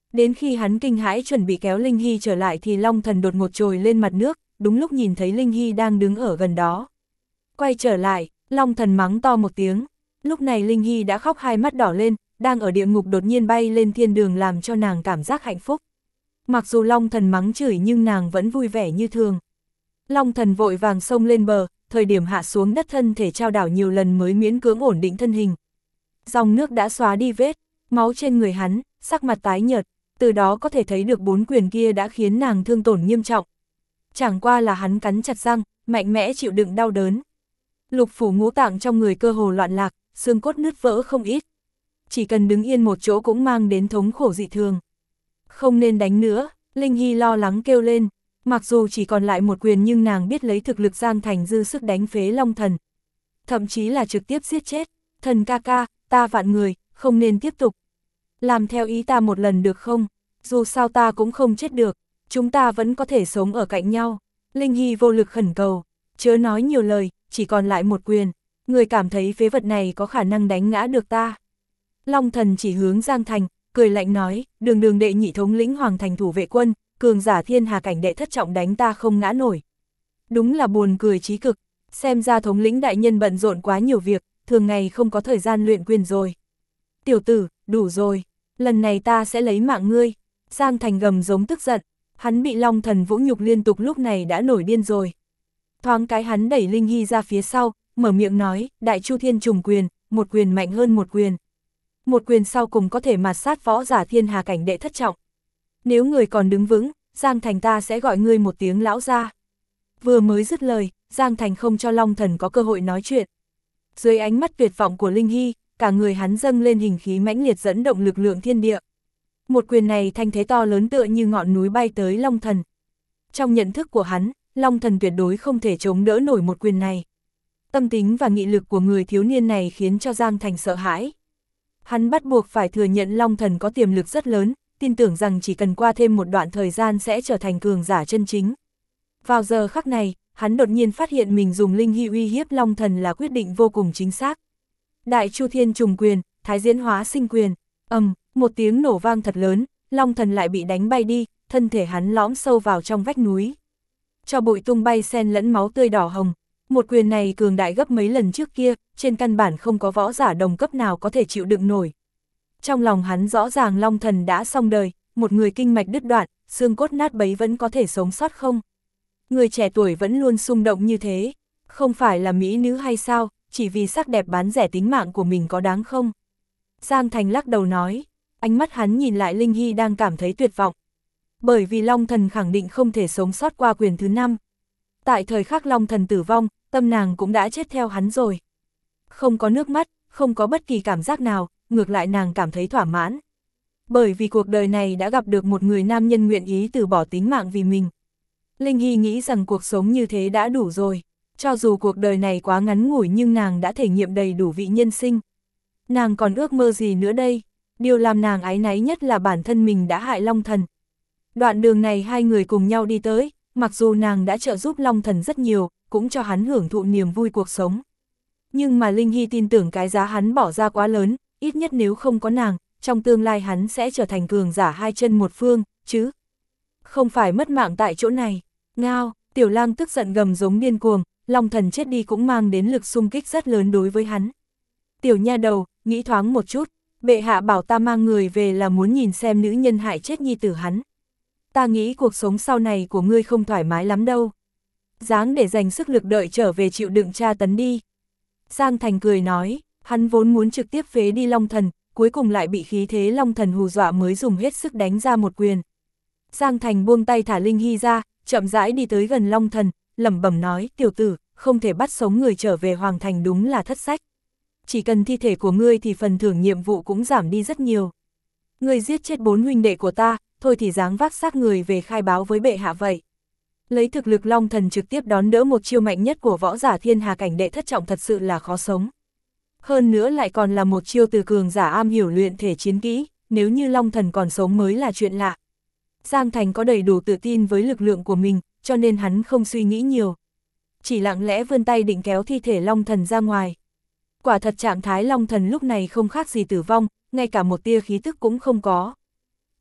Đến khi hắn kinh hãi chuẩn bị kéo Linh Hy trở lại thì Long Thần đột ngột trồi lên mặt nước, đúng lúc nhìn thấy Linh Hy đang đứng ở gần đó. Quay trở lại, Long Thần mắng to một tiếng. Lúc này Linh Hy đã khóc hai mắt đỏ lên, đang ở địa ngục đột nhiên bay lên thiên đường làm cho nàng cảm giác hạnh phúc. Mặc dù Long Thần mắng chửi nhưng nàng vẫn vui vẻ như thường. Long Thần vội vàng xông lên bờ, thời điểm hạ xuống đất thân thể trao đảo nhiều lần mới miễn cưỡng ổn định thân hình. Dòng nước đã xóa đi vết, máu trên người hắn, sắc mặt tái nhợt, từ đó có thể thấy được bốn quyền kia đã khiến nàng thương tổn nghiêm trọng. Chẳng qua là hắn cắn chặt răng, mạnh mẽ chịu đựng đau đớn. Lục phủ ngũ tạng trong người cơ hồ loạn lạc, xương cốt nứt vỡ không ít. Chỉ cần đứng yên một chỗ cũng mang đến thống khổ dị thường. Không nên đánh nữa, Linh Hy lo lắng kêu lên. Mặc dù chỉ còn lại một quyền nhưng nàng biết lấy thực lực Giang Thành dư sức đánh phế Long Thần. Thậm chí là trực tiếp giết chết. Thần ca ca, ta vạn người, không nên tiếp tục. Làm theo ý ta một lần được không? Dù sao ta cũng không chết được. Chúng ta vẫn có thể sống ở cạnh nhau. Linh Hy vô lực khẩn cầu. Chớ nói nhiều lời, chỉ còn lại một quyền. Người cảm thấy phế vật này có khả năng đánh ngã được ta. Long Thần chỉ hướng Giang Thành, cười lạnh nói, đường đường đệ nhị thống lĩnh Hoàng Thành thủ vệ quân, cường giả thiên hà cảnh đệ thất trọng đánh ta không ngã nổi. Đúng là buồn cười chí cực, xem ra thống lĩnh đại nhân bận rộn quá nhiều việc, thường ngày không có thời gian luyện quyền rồi. Tiểu tử, đủ rồi, lần này ta sẽ lấy mạng ngươi. Giang Thành gầm giống tức giận, hắn bị Long Thần vũ nhục liên tục lúc này đã nổi điên rồi. Thoáng cái hắn đẩy Linh Hy ra phía sau, mở miệng nói, đại chu thiên trùng quyền, một quyền mạnh hơn một quyền. Một quyền sau cùng có thể mạt sát võ giả thiên hà cảnh đệ thất trọng. Nếu người còn đứng vững, Giang Thành ta sẽ gọi ngươi một tiếng lão gia. Vừa mới dứt lời, Giang Thành không cho Long Thần có cơ hội nói chuyện. Dưới ánh mắt tuyệt vọng của Linh Hy, cả người hắn dâng lên hình khí mãnh liệt dẫn động lực lượng thiên địa. Một quyền này thanh thế to lớn tựa như ngọn núi bay tới Long Thần. Trong nhận thức của hắn, Long Thần tuyệt đối không thể chống đỡ nổi một quyền này. Tâm tính và nghị lực của người thiếu niên này khiến cho Giang Thành sợ hãi. Hắn bắt buộc phải thừa nhận Long Thần có tiềm lực rất lớn, tin tưởng rằng chỉ cần qua thêm một đoạn thời gian sẽ trở thành cường giả chân chính. Vào giờ khắc này, hắn đột nhiên phát hiện mình dùng Linh Hy uy hiếp Long Thần là quyết định vô cùng chính xác. Đại chu thiên trùng quyền, thái diễn hóa sinh quyền, ầm, một tiếng nổ vang thật lớn, Long Thần lại bị đánh bay đi, thân thể hắn lõm sâu vào trong vách núi. Cho bụi tung bay xen lẫn máu tươi đỏ hồng, một quyền này cường đại gấp mấy lần trước kia, trên căn bản không có võ giả đồng cấp nào có thể chịu đựng nổi. Trong lòng hắn rõ ràng Long Thần đã xong đời, một người kinh mạch đứt đoạn, xương cốt nát bấy vẫn có thể sống sót không? Người trẻ tuổi vẫn luôn xung động như thế, không phải là mỹ nữ hay sao, chỉ vì sắc đẹp bán rẻ tính mạng của mình có đáng không? Giang Thành lắc đầu nói, ánh mắt hắn nhìn lại Linh Hy đang cảm thấy tuyệt vọng. Bởi vì Long Thần khẳng định không thể sống sót qua quyền thứ năm. Tại thời khắc Long Thần tử vong, tâm nàng cũng đã chết theo hắn rồi. Không có nước mắt, không có bất kỳ cảm giác nào, ngược lại nàng cảm thấy thỏa mãn. Bởi vì cuộc đời này đã gặp được một người nam nhân nguyện ý từ bỏ tính mạng vì mình. Linh Hy nghĩ rằng cuộc sống như thế đã đủ rồi. Cho dù cuộc đời này quá ngắn ngủi nhưng nàng đã thể nghiệm đầy đủ vị nhân sinh. Nàng còn ước mơ gì nữa đây? Điều làm nàng áy náy nhất là bản thân mình đã hại Long Thần. Đoạn đường này hai người cùng nhau đi tới, mặc dù nàng đã trợ giúp Long Thần rất nhiều, cũng cho hắn hưởng thụ niềm vui cuộc sống. Nhưng mà Linh Hy tin tưởng cái giá hắn bỏ ra quá lớn, ít nhất nếu không có nàng, trong tương lai hắn sẽ trở thành cường giả hai chân một phương, chứ không phải mất mạng tại chỗ này. Ngao, Tiểu Lang tức giận gầm giống điên cuồng, Long Thần chết đi cũng mang đến lực xung kích rất lớn đối với hắn. Tiểu nha đầu, nghĩ thoáng một chút, bệ hạ bảo ta mang người về là muốn nhìn xem nữ nhân hại chết nhi tử hắn. Ta nghĩ cuộc sống sau này của ngươi không thoải mái lắm đâu. Dáng để dành sức lực đợi trở về chịu đựng tra tấn đi. Giang Thành cười nói, hắn vốn muốn trực tiếp phế đi Long Thần, cuối cùng lại bị khí thế Long Thần hù dọa mới dùng hết sức đánh ra một quyền. Giang Thành buông tay thả Linh Hy ra, chậm rãi đi tới gần Long Thần, lẩm bẩm nói, tiểu tử, không thể bắt sống người trở về Hoàng Thành đúng là thất sách. Chỉ cần thi thể của ngươi thì phần thưởng nhiệm vụ cũng giảm đi rất nhiều. Ngươi giết chết bốn huynh đệ của ta, thôi thì dáng vác xác người về khai báo với bệ hạ vậy. Lấy thực lực Long Thần trực tiếp đón đỡ một chiêu mạnh nhất của võ giả thiên hà cảnh đệ thất trọng thật sự là khó sống. Hơn nữa lại còn là một chiêu từ cường giả am hiểu luyện thể chiến kỹ, nếu như Long Thần còn sống mới là chuyện lạ. Giang Thành có đầy đủ tự tin với lực lượng của mình, cho nên hắn không suy nghĩ nhiều. Chỉ lặng lẽ vươn tay định kéo thi thể Long Thần ra ngoài. Quả thật trạng thái Long Thần lúc này không khác gì tử vong, ngay cả một tia khí tức cũng không có.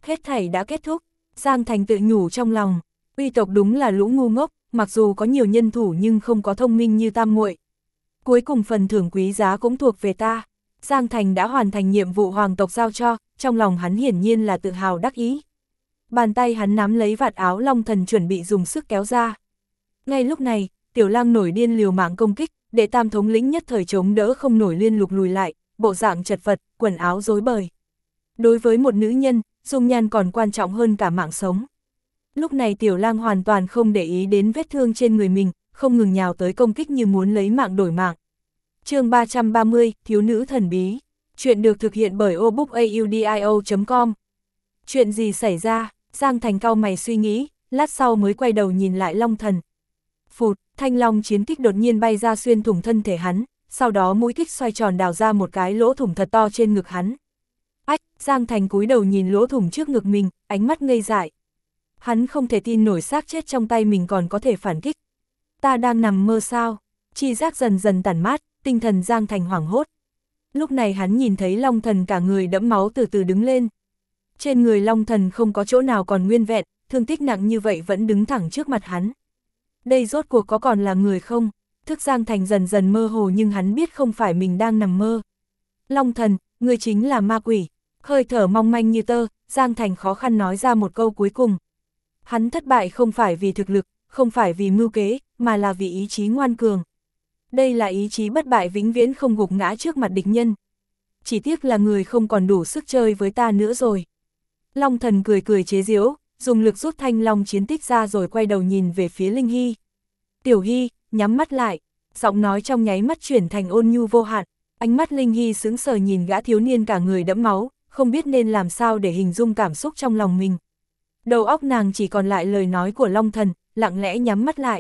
Hết thảy đã kết thúc, Giang Thành tự nhủ trong lòng, Uy tộc đúng là lũ ngu ngốc, mặc dù có nhiều nhân thủ nhưng không có thông minh như tam muội. Cuối cùng phần thưởng quý giá cũng thuộc về ta. Giang Thành đã hoàn thành nhiệm vụ hoàng tộc giao cho, trong lòng hắn hiển nhiên là tự hào đắc ý. Bàn tay hắn nắm lấy vạt áo Long Thần chuẩn bị dùng sức kéo ra. Ngay lúc này, Tiểu Lang nổi điên liều mạng công kích, Đệ Tam thống lĩnh nhất thời chống đỡ không nổi liên lục lùi lại, bộ dạng chật vật, quần áo rối bời. Đối với một nữ nhân, dung nhan còn quan trọng hơn cả mạng sống. Lúc này Tiểu Lang hoàn toàn không để ý đến vết thương trên người mình, không ngừng nhào tới công kích như muốn lấy mạng đổi mạng. Chương ba trăm ba mươi, Thiếu nữ thần bí. Chuyện được thực hiện bởi obookaudio chấm com. Chuyện gì xảy ra? Giang Thành cau mày suy nghĩ, lát sau mới quay đầu nhìn lại Long Thần. Phụt, thanh long chiến kích đột nhiên bay ra xuyên thủng thân thể hắn, sau đó mũi kích xoay tròn đào ra một cái lỗ thủng thật to trên ngực hắn. Ách, Giang Thành cúi đầu nhìn lỗ thủng trước ngực mình, ánh mắt ngây dại. Hắn không thể tin nổi xác chết trong tay mình còn có thể phản kích. Ta đang nằm mơ sao? Chi giác dần dần tản mát, tinh thần Giang Thành hoảng hốt. Lúc này hắn nhìn thấy Long Thần cả người đẫm máu từ từ đứng lên. Trên người Long Thần không có chỗ nào còn nguyên vẹn, thương tích nặng như vậy vẫn đứng thẳng trước mặt hắn. Đây rốt cuộc có còn là người không? Thức Giang Thành dần dần mơ hồ nhưng hắn biết không phải mình đang nằm mơ. Long Thần, ngươi chính là ma quỷ. Hơi thở mong manh như tơ, Giang Thành khó khăn nói ra một câu cuối cùng. Hắn thất bại không phải vì thực lực, không phải vì mưu kế, mà là vì ý chí ngoan cường. Đây là ý chí bất bại vĩnh viễn không gục ngã trước mặt địch nhân. Chỉ tiếc là người không còn đủ sức chơi với ta nữa rồi. Long Thần cười cười chế giễu, dùng lực rút thanh long chiến tích ra rồi quay đầu nhìn về phía Linh Hy. Tiểu Hy, nhắm mắt lại, giọng nói trong nháy mắt chuyển thành ôn nhu vô hạn. Ánh mắt Linh Hy sững sờ nhìn gã thiếu niên cả người đẫm máu, không biết nên làm sao để hình dung cảm xúc trong lòng mình. Đầu óc nàng chỉ còn lại lời nói của Long Thần, lặng lẽ nhắm mắt lại.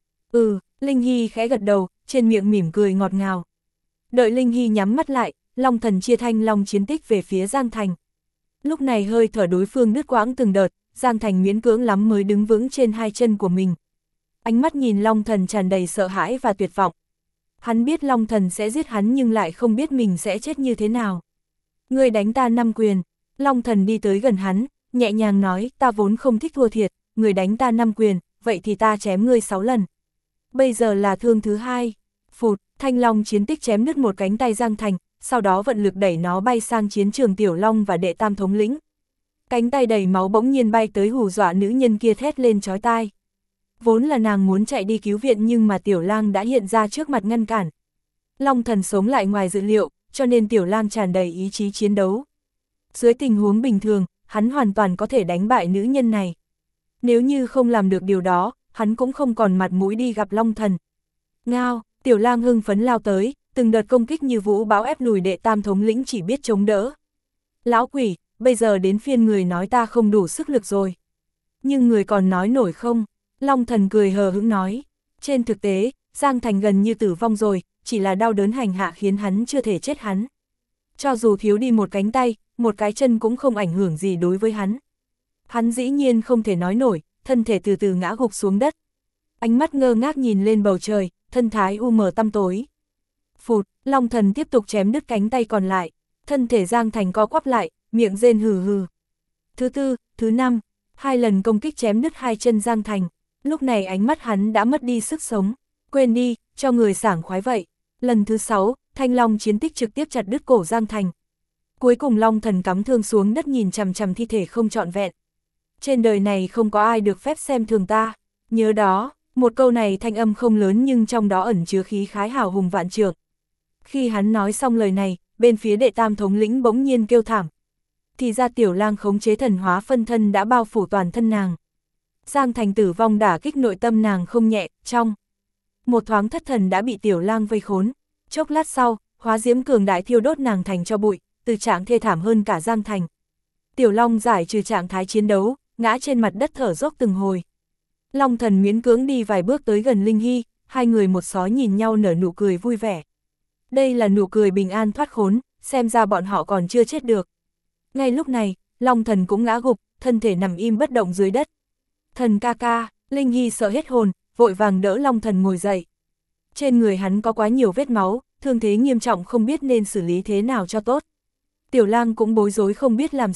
Ừ, Linh Hy khẽ gật đầu, trên miệng mỉm cười ngọt ngào. Đợi Linh Hy nhắm mắt lại, Long Thần chia thanh long chiến tích về phía Giang Thành. Lúc này hơi thở đối phương đứt quãng từng đợt, Giang Thành miễn cưỡng lắm mới đứng vững trên hai chân của mình. Ánh mắt nhìn Long Thần tràn đầy sợ hãi và tuyệt vọng. Hắn biết Long Thần sẽ giết hắn nhưng lại không biết mình sẽ chết như thế nào. Ngươi đánh ta năm quyền. Long Thần đi tới gần hắn, nhẹ nhàng nói, ta vốn không thích thua thiệt, người đánh ta năm quyền, vậy thì ta chém ngươi sáu lần. Bây giờ là thương thứ hai. Phụt, thanh long chiến tích chém đứt một cánh tay Giang Thành, sau đó vận lực đẩy nó bay sang chiến trường Tiểu Long và Đệ Tam thống lĩnh. Cánh tay đầy máu bỗng nhiên bay tới hù dọa nữ nhân kia thét lên chói tai. Vốn là nàng muốn chạy đi cứu viện nhưng mà Tiểu Lang đã hiện ra trước mặt ngăn cản. Long Thần sống lại ngoài dự liệu, cho nên Tiểu Lang tràn đầy ý chí chiến đấu. Dưới tình huống bình thường, hắn hoàn toàn có thể đánh bại nữ nhân này. Nếu như không làm được điều đó, hắn cũng không còn mặt mũi đi gặp Long Thần. Ngao, Tiểu Lang hưng phấn lao tới, từng đợt công kích như vũ bão ép lùi Đệ Tam thống lĩnh chỉ biết chống đỡ. Lão quỷ, bây giờ đến phiên người nói ta không đủ sức lực rồi. Nhưng người còn nói nổi không? Long Thần cười hờ hững nói. Trên thực tế, Giang Thành gần như tử vong rồi, chỉ là đau đớn hành hạ khiến hắn chưa thể chết hắn. Cho dù thiếu đi một cánh tay, một cái chân cũng không ảnh hưởng gì đối với hắn. Hắn dĩ nhiên không thể nói nổi, thân thể từ từ ngã gục xuống đất. Ánh mắt ngơ ngác nhìn lên bầu trời, thân thái u mờ tăm tối. Phụt, Long Thần tiếp tục chém đứt cánh tay còn lại, thân thể Giang Thành co quắp lại, miệng rên hừ hừ. Thứ tư, thứ năm, hai lần công kích chém đứt hai chân Giang Thành. Lúc này ánh mắt hắn đã mất đi sức sống. Quên đi, cho người sảng khoái vậy. Lần thứ sáu, thanh long chiến tích trực tiếp chặt đứt cổ Giang Thành. Cuối cùng Long Thần cắm thương xuống đất nhìn chằm chằm thi thể không trọn vẹn. Trên đời này không có ai được phép xem thường ta. Nhớ đó, một câu này thanh âm không lớn nhưng trong đó ẩn chứa khí khái hào hùng vạn trượng. Khi hắn nói xong lời này, bên phía Đệ Tam thống lĩnh bỗng nhiên kêu thảm. Thì ra Tiểu Lang khống chế thần hóa phân thân đã bao phủ toàn thân nàng. Giang Thành tử vong đả kích nội tâm nàng không nhẹ, trong một thoáng thất thần đã bị Tiểu Lang vây khốn. Chốc lát sau, hóa diễm cường đại thiêu đốt nàng thành cho bụi, từ trạng thê thảm hơn cả Giang Thành. Tiểu Long giải trừ trạng thái chiến đấu, ngã trên mặt đất thở dốc từng hồi. Long Thần miễn cưỡng đi vài bước tới gần Linh Hy, hai người một xó nhìn nhau nở nụ cười vui vẻ. Đây là nụ cười bình an thoát khốn, xem ra bọn họ còn chưa chết được. Ngay lúc này, Long Thần cũng ngã gục, thân thể nằm im bất động dưới đất. Thần ca ca, Linh Hy sợ hết hồn, vội vàng đỡ Long Thần ngồi dậy. Trên người hắn có quá nhiều vết máu, thương thế nghiêm trọng không biết nên xử lý thế nào cho tốt. Tiểu Lang cũng bối rối không biết làm sao,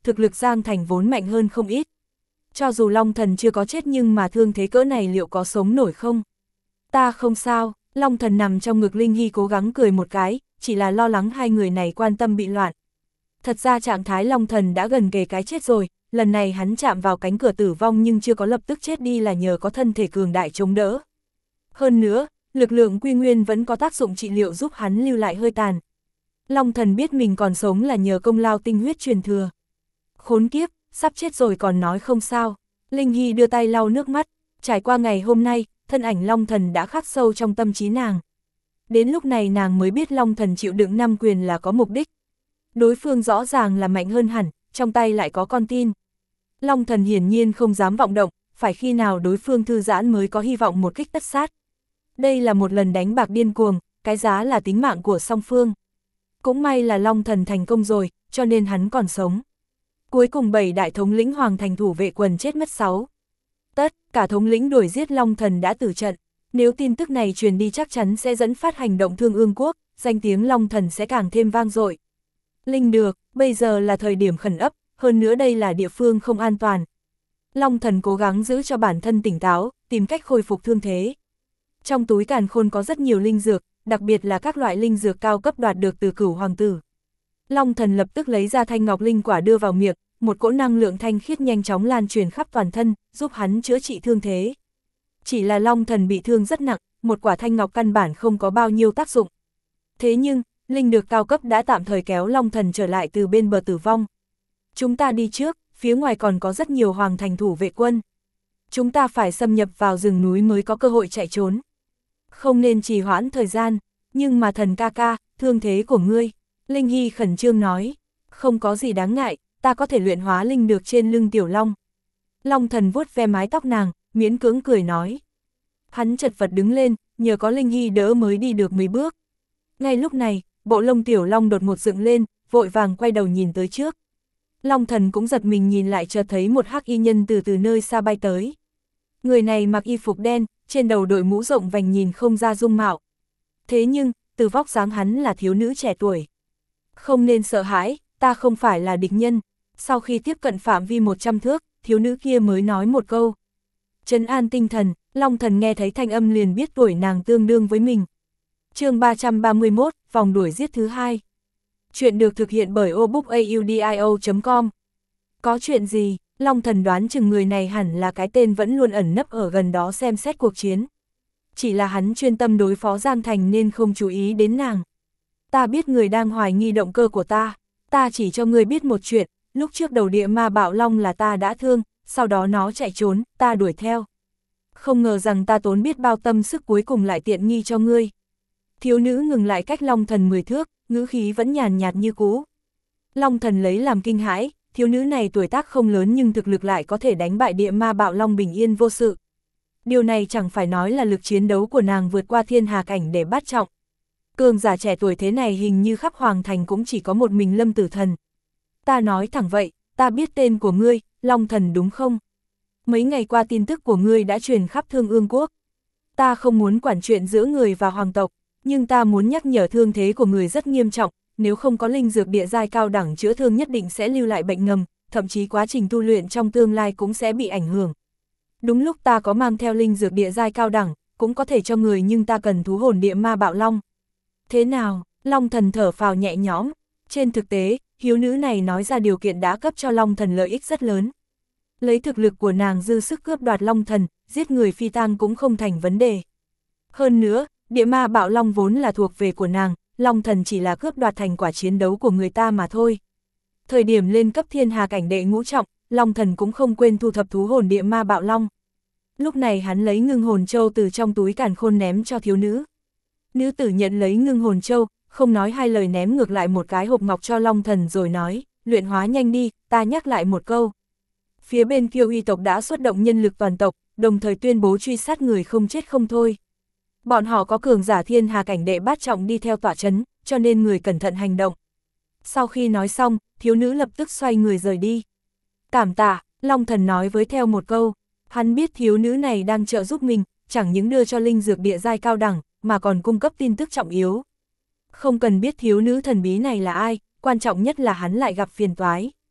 thực lực Giang Thành vốn mạnh hơn không ít. Cho dù Long Thần chưa có chết nhưng mà thương thế cỡ này liệu có sống nổi không? Ta không sao, Long Thần nằm trong ngực Linh Hy cố gắng cười một cái, chỉ là lo lắng hai người này quan tâm bị loạn. Thật ra trạng thái Long Thần đã gần kề cái chết rồi, lần này hắn chạm vào cánh cửa tử vong nhưng chưa có lập tức chết đi là nhờ có thân thể cường đại chống đỡ. Hơn nữa, lực lượng quy nguyên vẫn có tác dụng trị liệu giúp hắn lưu lại hơi tàn. Long Thần biết mình còn sống là nhờ công lao tinh huyết truyền thừa. Khốn kiếp, sắp chết rồi còn nói không sao. Linh Hy đưa tay lau nước mắt, trải qua ngày hôm nay, thân ảnh Long Thần đã khắc sâu trong tâm trí nàng. Đến lúc này nàng mới biết Long Thần chịu đựng năm quyền là có mục đích. Đối phương rõ ràng là mạnh hơn hẳn, trong tay lại có con tin. Long Thần hiển nhiên không dám vọng động, phải khi nào đối phương thư giãn mới có hy vọng một kích tất sát. Đây là một lần đánh bạc điên cuồng, cái giá là tính mạng của song phương. Cũng may là Long Thần thành công rồi, cho nên hắn còn sống. Cuối cùng bảy đại thống lĩnh Hoàng Thành thủ vệ quần chết mất sáu. Tất cả thống lĩnh đuổi giết Long Thần đã tử trận. Nếu tin tức này truyền đi chắc chắn sẽ dẫn phát hành động Thương Ương Quốc, danh tiếng Long Thần sẽ càng thêm vang dội. Linh được, bây giờ là thời điểm khẩn ấp, hơn nữa đây là địa phương không an toàn. Long Thần cố gắng giữ cho bản thân tỉnh táo, tìm cách khôi phục thương thế. Trong túi càn khôn có rất nhiều linh dược, đặc biệt là các loại linh dược cao cấp đoạt được từ Cửu Hoàng tử. Long Thần lập tức lấy ra thanh ngọc linh quả đưa vào miệng, một cỗ năng lượng thanh khiết nhanh chóng lan truyền khắp toàn thân, giúp hắn chữa trị thương thế. Chỉ là Long Thần bị thương rất nặng, một quả thanh ngọc căn bản không có bao nhiêu tác dụng. Thế nhưng, linh dược cao cấp đã tạm thời kéo Long Thần trở lại từ bên bờ tử vong. Chúng ta đi trước, phía ngoài còn có rất nhiều Hoàng Thành thủ vệ quân. Chúng ta phải xâm nhập vào rừng núi mới có cơ hội chạy trốn. Không nên trì hoãn thời gian, nhưng mà thần ca ca, thương thế của ngươi. Linh Hy khẩn trương nói, không có gì đáng ngại, ta có thể luyện hóa linh được trên lưng tiểu long. Long Thần vuốt ve mái tóc nàng, miễn cưỡng cười nói. Hắn chật vật đứng lên, nhờ có Linh Hy đỡ mới đi được mấy bước. Ngay lúc này, bộ lông tiểu long đột ngột dựng lên, vội vàng quay đầu nhìn tới trước. Long Thần cũng giật mình nhìn lại chợt thấy một hắc y nhân từ từ nơi xa bay tới. Người này mặc y phục đen, trên đầu đội mũ rộng vành nhìn không ra dung mạo. Thế nhưng, từ vóc dáng hắn là thiếu nữ trẻ tuổi. Không nên sợ hãi, ta không phải là địch nhân. Sau khi tiếp cận phạm vi một trăm thước, thiếu nữ kia mới nói một câu. Trấn an tinh thần, Long Thần nghe thấy thanh âm liền biết tuổi nàng tương đương với mình. Chương ba trăm ba mươi mốt, vòng đuổi giết thứ hai. Chuyện được thực hiện bởi obookaudio chấm com. Có chuyện gì? Long Thần đoán chừng người này hẳn là cái tên vẫn luôn ẩn nấp ở gần đó xem xét cuộc chiến. Chỉ là hắn chuyên tâm đối phó Giang Thành nên không chú ý đến nàng. Ta biết người đang hoài nghi động cơ của ta. Ta chỉ cho người biết một chuyện, lúc trước đầu địa ma bạo long là ta đã thương, sau đó nó chạy trốn, ta đuổi theo. Không ngờ rằng ta tốn biết bao tâm sức cuối cùng lại tiện nghi cho ngươi. Thiếu nữ ngừng lại cách Long Thần mười thước, ngữ khí vẫn nhàn nhạt như cũ. Long Thần lấy làm kinh hãi, thiếu nữ này tuổi tác không lớn nhưng thực lực lại có thể đánh bại địa ma bạo long bình yên vô sự. Điều này chẳng phải nói là lực chiến đấu của nàng vượt qua thiên hà cảnh để bát trọng. Cường giả trẻ tuổi thế này hình như khắp Hoàng Thành cũng chỉ có một mình Lâm Tử Thần. Ta nói thẳng vậy, ta biết tên của ngươi, Long Thần đúng không? Mấy ngày qua tin tức của ngươi đã truyền khắp Thương Ương Quốc. Ta không muốn quản chuyện giữa người và hoàng tộc, nhưng ta muốn nhắc nhở thương thế của người rất nghiêm trọng, nếu không có linh dược địa giai cao đẳng chữa thương nhất định sẽ lưu lại bệnh ngầm, thậm chí quá trình tu luyện trong tương lai cũng sẽ bị ảnh hưởng. Đúng lúc ta có mang theo linh dược địa giai cao đẳng, cũng có thể cho người nhưng ta cần thú hồn địa ma bạo long. Thế nào? Long Thần thở phào nhẹ nhõm. Trên thực tế, hiếu nữ này nói ra điều kiện đã cấp cho Long Thần lợi ích rất lớn. Lấy thực lực của nàng dư sức cướp đoạt Long Thần, giết người phi tang cũng không thành vấn đề. Hơn nữa, địa ma bạo long vốn là thuộc về của nàng, Long Thần chỉ là cướp đoạt thành quả chiến đấu của người ta mà thôi. Thời điểm lên cấp thiên hà cảnh đệ ngũ trọng, Long Thần cũng không quên thu thập thú hồn địa ma bạo long. Lúc này hắn lấy ngưng hồn châu từ trong túi càn khôn ném cho thiếu nữ. Nữ tử nhận lấy ngưng hồn châu, không nói hai lời ném ngược lại một cái hộp ngọc cho Long Thần rồi nói, luyện hóa nhanh đi, ta nhắc lại một câu. Phía bên Kiêu Uy tộc đã xuất động nhân lực toàn tộc, đồng thời tuyên bố truy sát người không chết không thôi. Bọn họ có cường giả thiên hà cảnh đệ bát trọng đi theo tọa trấn, cho nên người cẩn thận hành động. Sau khi nói xong, thiếu nữ lập tức xoay người rời đi. Cảm tạ, Long Thần nói với theo một câu, hắn biết thiếu nữ này đang trợ giúp mình, chẳng những đưa cho linh dược địa giai cao đẳng, mà còn cung cấp tin tức trọng yếu. Không cần biết thiếu nữ thần bí này là ai, quan trọng nhất là hắn lại gặp phiền toái.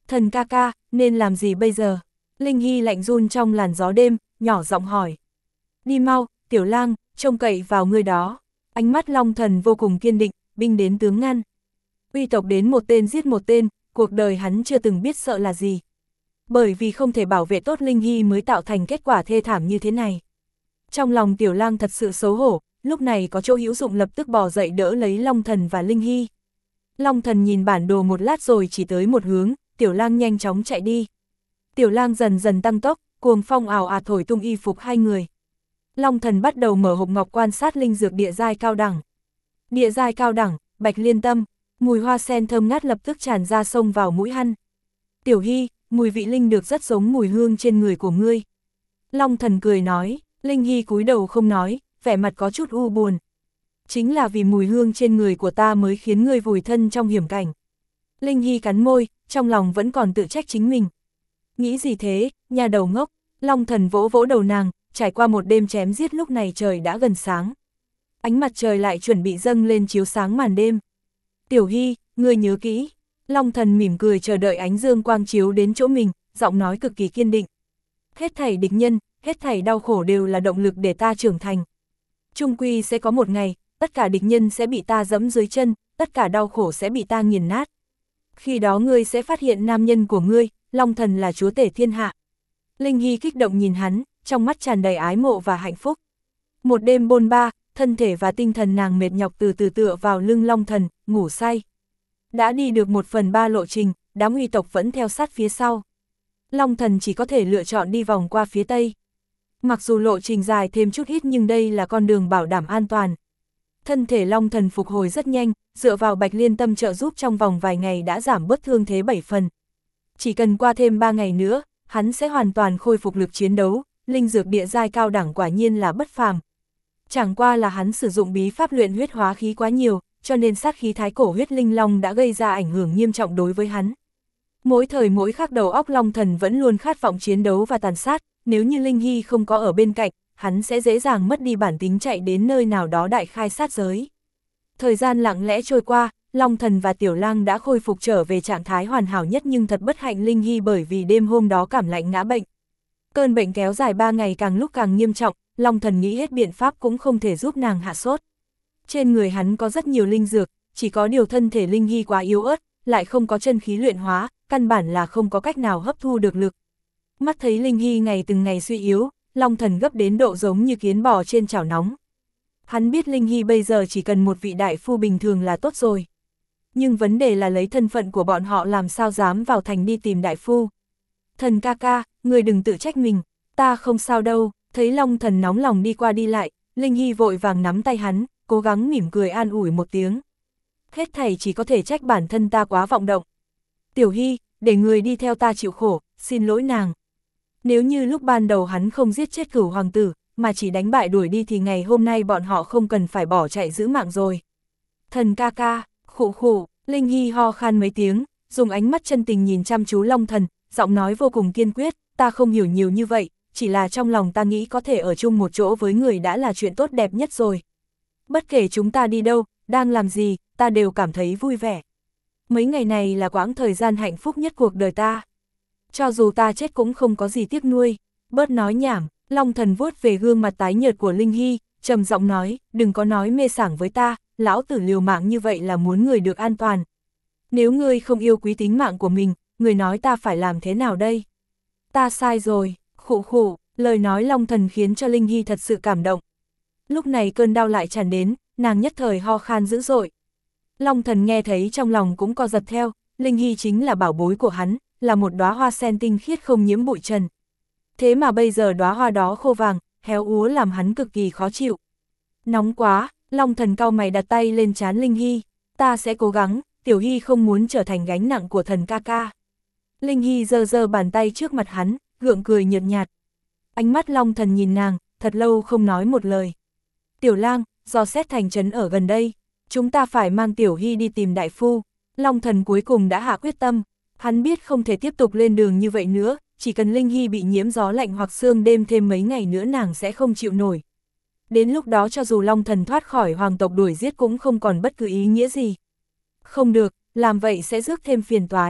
Thần ca ca, nên làm gì bây giờ? Linh Hy lạnh run trong làn gió đêm, nhỏ giọng hỏi. Đi mau, Tiểu Lang, trông cậy vào ngươi đó. Ánh mắt Long Thần vô cùng kiên định, binh đến tướng ngăn. Uy tộc đến một tên giết một tên, cuộc đời hắn chưa từng biết sợ là gì. Bởi vì không thể bảo vệ tốt Linh Hy mới tạo thành kết quả thê thảm như thế này. Trong lòng Tiểu Lang thật sự xấu hổ, lúc này có chỗ hữu dụng lập tức bò dậy đỡ lấy Long Thần và Linh Hy. Long Thần nhìn bản đồ một lát rồi chỉ tới một hướng, Tiểu Lang nhanh chóng chạy đi. Tiểu Lang dần dần tăng tốc, cuồng phong ảo ạt thổi tung y phục hai người. Long Thần bắt đầu mở hộp ngọc quan sát linh dược địa giai cao đẳng. Địa giai cao đẳng, bạch liên tâm, mùi hoa sen thơm ngát lập tức tràn ra xông vào mũi hắn. Tiểu Hy, mùi vị linh được rất giống mùi hương trên người của ngươi. Long Thần cười nói, Linh Hy cúi đầu không nói, vẻ mặt có chút u buồn. Chính là vì mùi hương trên người của ta mới khiến ngươi vùi thân trong hiểm cảnh. Linh Hy cắn môi, trong lòng vẫn còn tự trách chính mình. Nghĩ gì thế, nhà đầu ngốc. Long Thần vỗ vỗ đầu nàng, trải qua một đêm chém giết lúc này trời đã gần sáng. Ánh mặt trời lại chuẩn bị dâng lên chiếu sáng màn đêm. Tiểu Hy, ngươi nhớ kỹ. Long Thần mỉm cười chờ đợi ánh dương quang chiếu đến chỗ mình, giọng nói cực kỳ kiên định. Hết thảy địch nhân, hết thảy đau khổ đều là động lực để ta trưởng thành. Chung quy sẽ có một ngày, tất cả địch nhân sẽ bị ta giẫm dưới chân, tất cả đau khổ sẽ bị ta nghiền nát. Khi đó ngươi sẽ phát hiện nam nhân của ngươi, Long Thần là chúa tể thiên hạ. Linh Hy kích động nhìn hắn, trong mắt tràn đầy ái mộ và hạnh phúc. Một đêm bôn ba, thân thể và tinh thần nàng mệt nhọc từ từ tựa vào lưng Long Thần, ngủ say. Đã đi được một phần ba lộ trình, đám uy tộc vẫn theo sát phía sau. Long Thần chỉ có thể lựa chọn đi vòng qua phía tây. Mặc dù lộ trình dài thêm chút ít nhưng đây là con đường bảo đảm an toàn. Thân thể Long Thần phục hồi rất nhanh, dựa vào bạch liên tâm trợ giúp trong vòng vài ngày đã giảm bớt thương thế bảy phần. Chỉ cần qua thêm ba ngày nữa, hắn sẽ hoàn toàn khôi phục lực chiến đấu, linh dược địa giai cao đẳng quả nhiên là bất phàm. Chẳng qua là hắn sử dụng bí pháp luyện huyết hóa khí quá nhiều, cho nên sát khí thái cổ huyết linh long đã gây ra ảnh hưởng nghiêm trọng đối với hắn. Mỗi thời mỗi khắc đầu óc Long Thần vẫn luôn khát vọng chiến đấu và tàn sát, nếu như Linh Hy không có ở bên cạnh, hắn sẽ dễ dàng mất đi bản tính chạy đến nơi nào đó đại khai sát giới. Thời gian lặng lẽ trôi qua, Long Thần và Tiểu Lang đã khôi phục trở về trạng thái hoàn hảo nhất nhưng thật bất hạnh Linh Hy bởi vì đêm hôm đó cảm lạnh ngã bệnh. Cơn bệnh kéo dài ba ngày càng lúc càng nghiêm trọng, Long Thần nghĩ hết biện pháp cũng không thể giúp nàng hạ sốt. Trên người hắn có rất nhiều linh dược, chỉ có điều thân thể Linh Hy quá yếu ớt, lại không có chân khí luyện hóa, căn bản là không có cách nào hấp thu được lực. Mắt thấy Linh Hy ngày từng ngày suy yếu, Long Thần gấp đến độ giống như kiến bò trên chảo nóng. Hắn biết Linh Hy bây giờ chỉ cần một vị đại phu bình thường là tốt rồi. Nhưng vấn đề là lấy thân phận của bọn họ làm sao dám vào thành đi tìm đại phu. Thần ca ca, người đừng tự trách mình, ta không sao đâu. Thấy Long Thần nóng lòng đi qua đi lại, Linh Hy vội vàng nắm tay hắn, cố gắng mỉm cười an ủi một tiếng. Hết thảy chỉ có thể trách bản thân ta quá vọng động. Tiểu Hy, để người đi theo ta chịu khổ, xin lỗi nàng. Nếu như lúc ban đầu hắn không giết chết Cửu hoàng tử, mà chỉ đánh bại đuổi đi thì ngày hôm nay bọn họ không cần phải bỏ chạy giữ mạng rồi. Thần ca ca, khụ khụ, Linh Hy ho khan mấy tiếng, dùng ánh mắt chân tình nhìn chăm chú Long Thần, giọng nói vô cùng kiên quyết, ta không hiểu nhiều như vậy, chỉ là trong lòng ta nghĩ có thể ở chung một chỗ với người đã là chuyện tốt đẹp nhất rồi. Bất kể chúng ta đi đâu, đang làm gì, ta đều cảm thấy vui vẻ. Mấy ngày này là quãng thời gian hạnh phúc nhất cuộc đời ta. Cho dù ta chết cũng không có gì tiếc nuôi. Bớt nói nhảm, Long Thần vuốt về gương mặt tái nhợt của Linh Hy, trầm giọng nói, đừng có nói mê sảng với ta, lão tử liều mạng như vậy là muốn người được an toàn. Nếu ngươi không yêu quý tính mạng của mình, người nói ta phải làm thế nào đây? Ta sai rồi, khụ khụ, lời nói Long Thần khiến cho Linh Hy thật sự cảm động. Lúc này cơn đau lại tràn đến, nàng nhất thời ho khan dữ dội. Long Thần nghe thấy trong lòng cũng co giật theo, Linh Hy chính là bảo bối của hắn, là một đóa hoa sen tinh khiết không nhiễm bụi trần. Thế mà bây giờ đóa hoa đó khô vàng, héo úa làm hắn cực kỳ khó chịu. Nóng quá, Long Thần cau mày đặt tay lên trán Linh Hy, ta sẽ cố gắng, Tiểu Hy không muốn trở thành gánh nặng của thần ca ca. Linh Hy giơ giơ bàn tay trước mặt hắn, gượng cười nhợt nhạt. Ánh mắt Long Thần nhìn nàng, thật lâu không nói một lời. Tiểu Lang, do xét thành trấn ở gần đây, chúng ta phải mang Tiểu Hy đi tìm đại phu. Long Thần cuối cùng đã hạ quyết tâm, hắn biết không thể tiếp tục lên đường như vậy nữa, chỉ cần Linh Hy bị nhiễm gió lạnh hoặc sương đêm thêm mấy ngày nữa nàng sẽ không chịu nổi. Đến lúc đó cho dù Long Thần thoát khỏi hoàng tộc đuổi giết cũng không còn bất cứ ý nghĩa gì. Không được, làm vậy sẽ rước thêm phiền toái.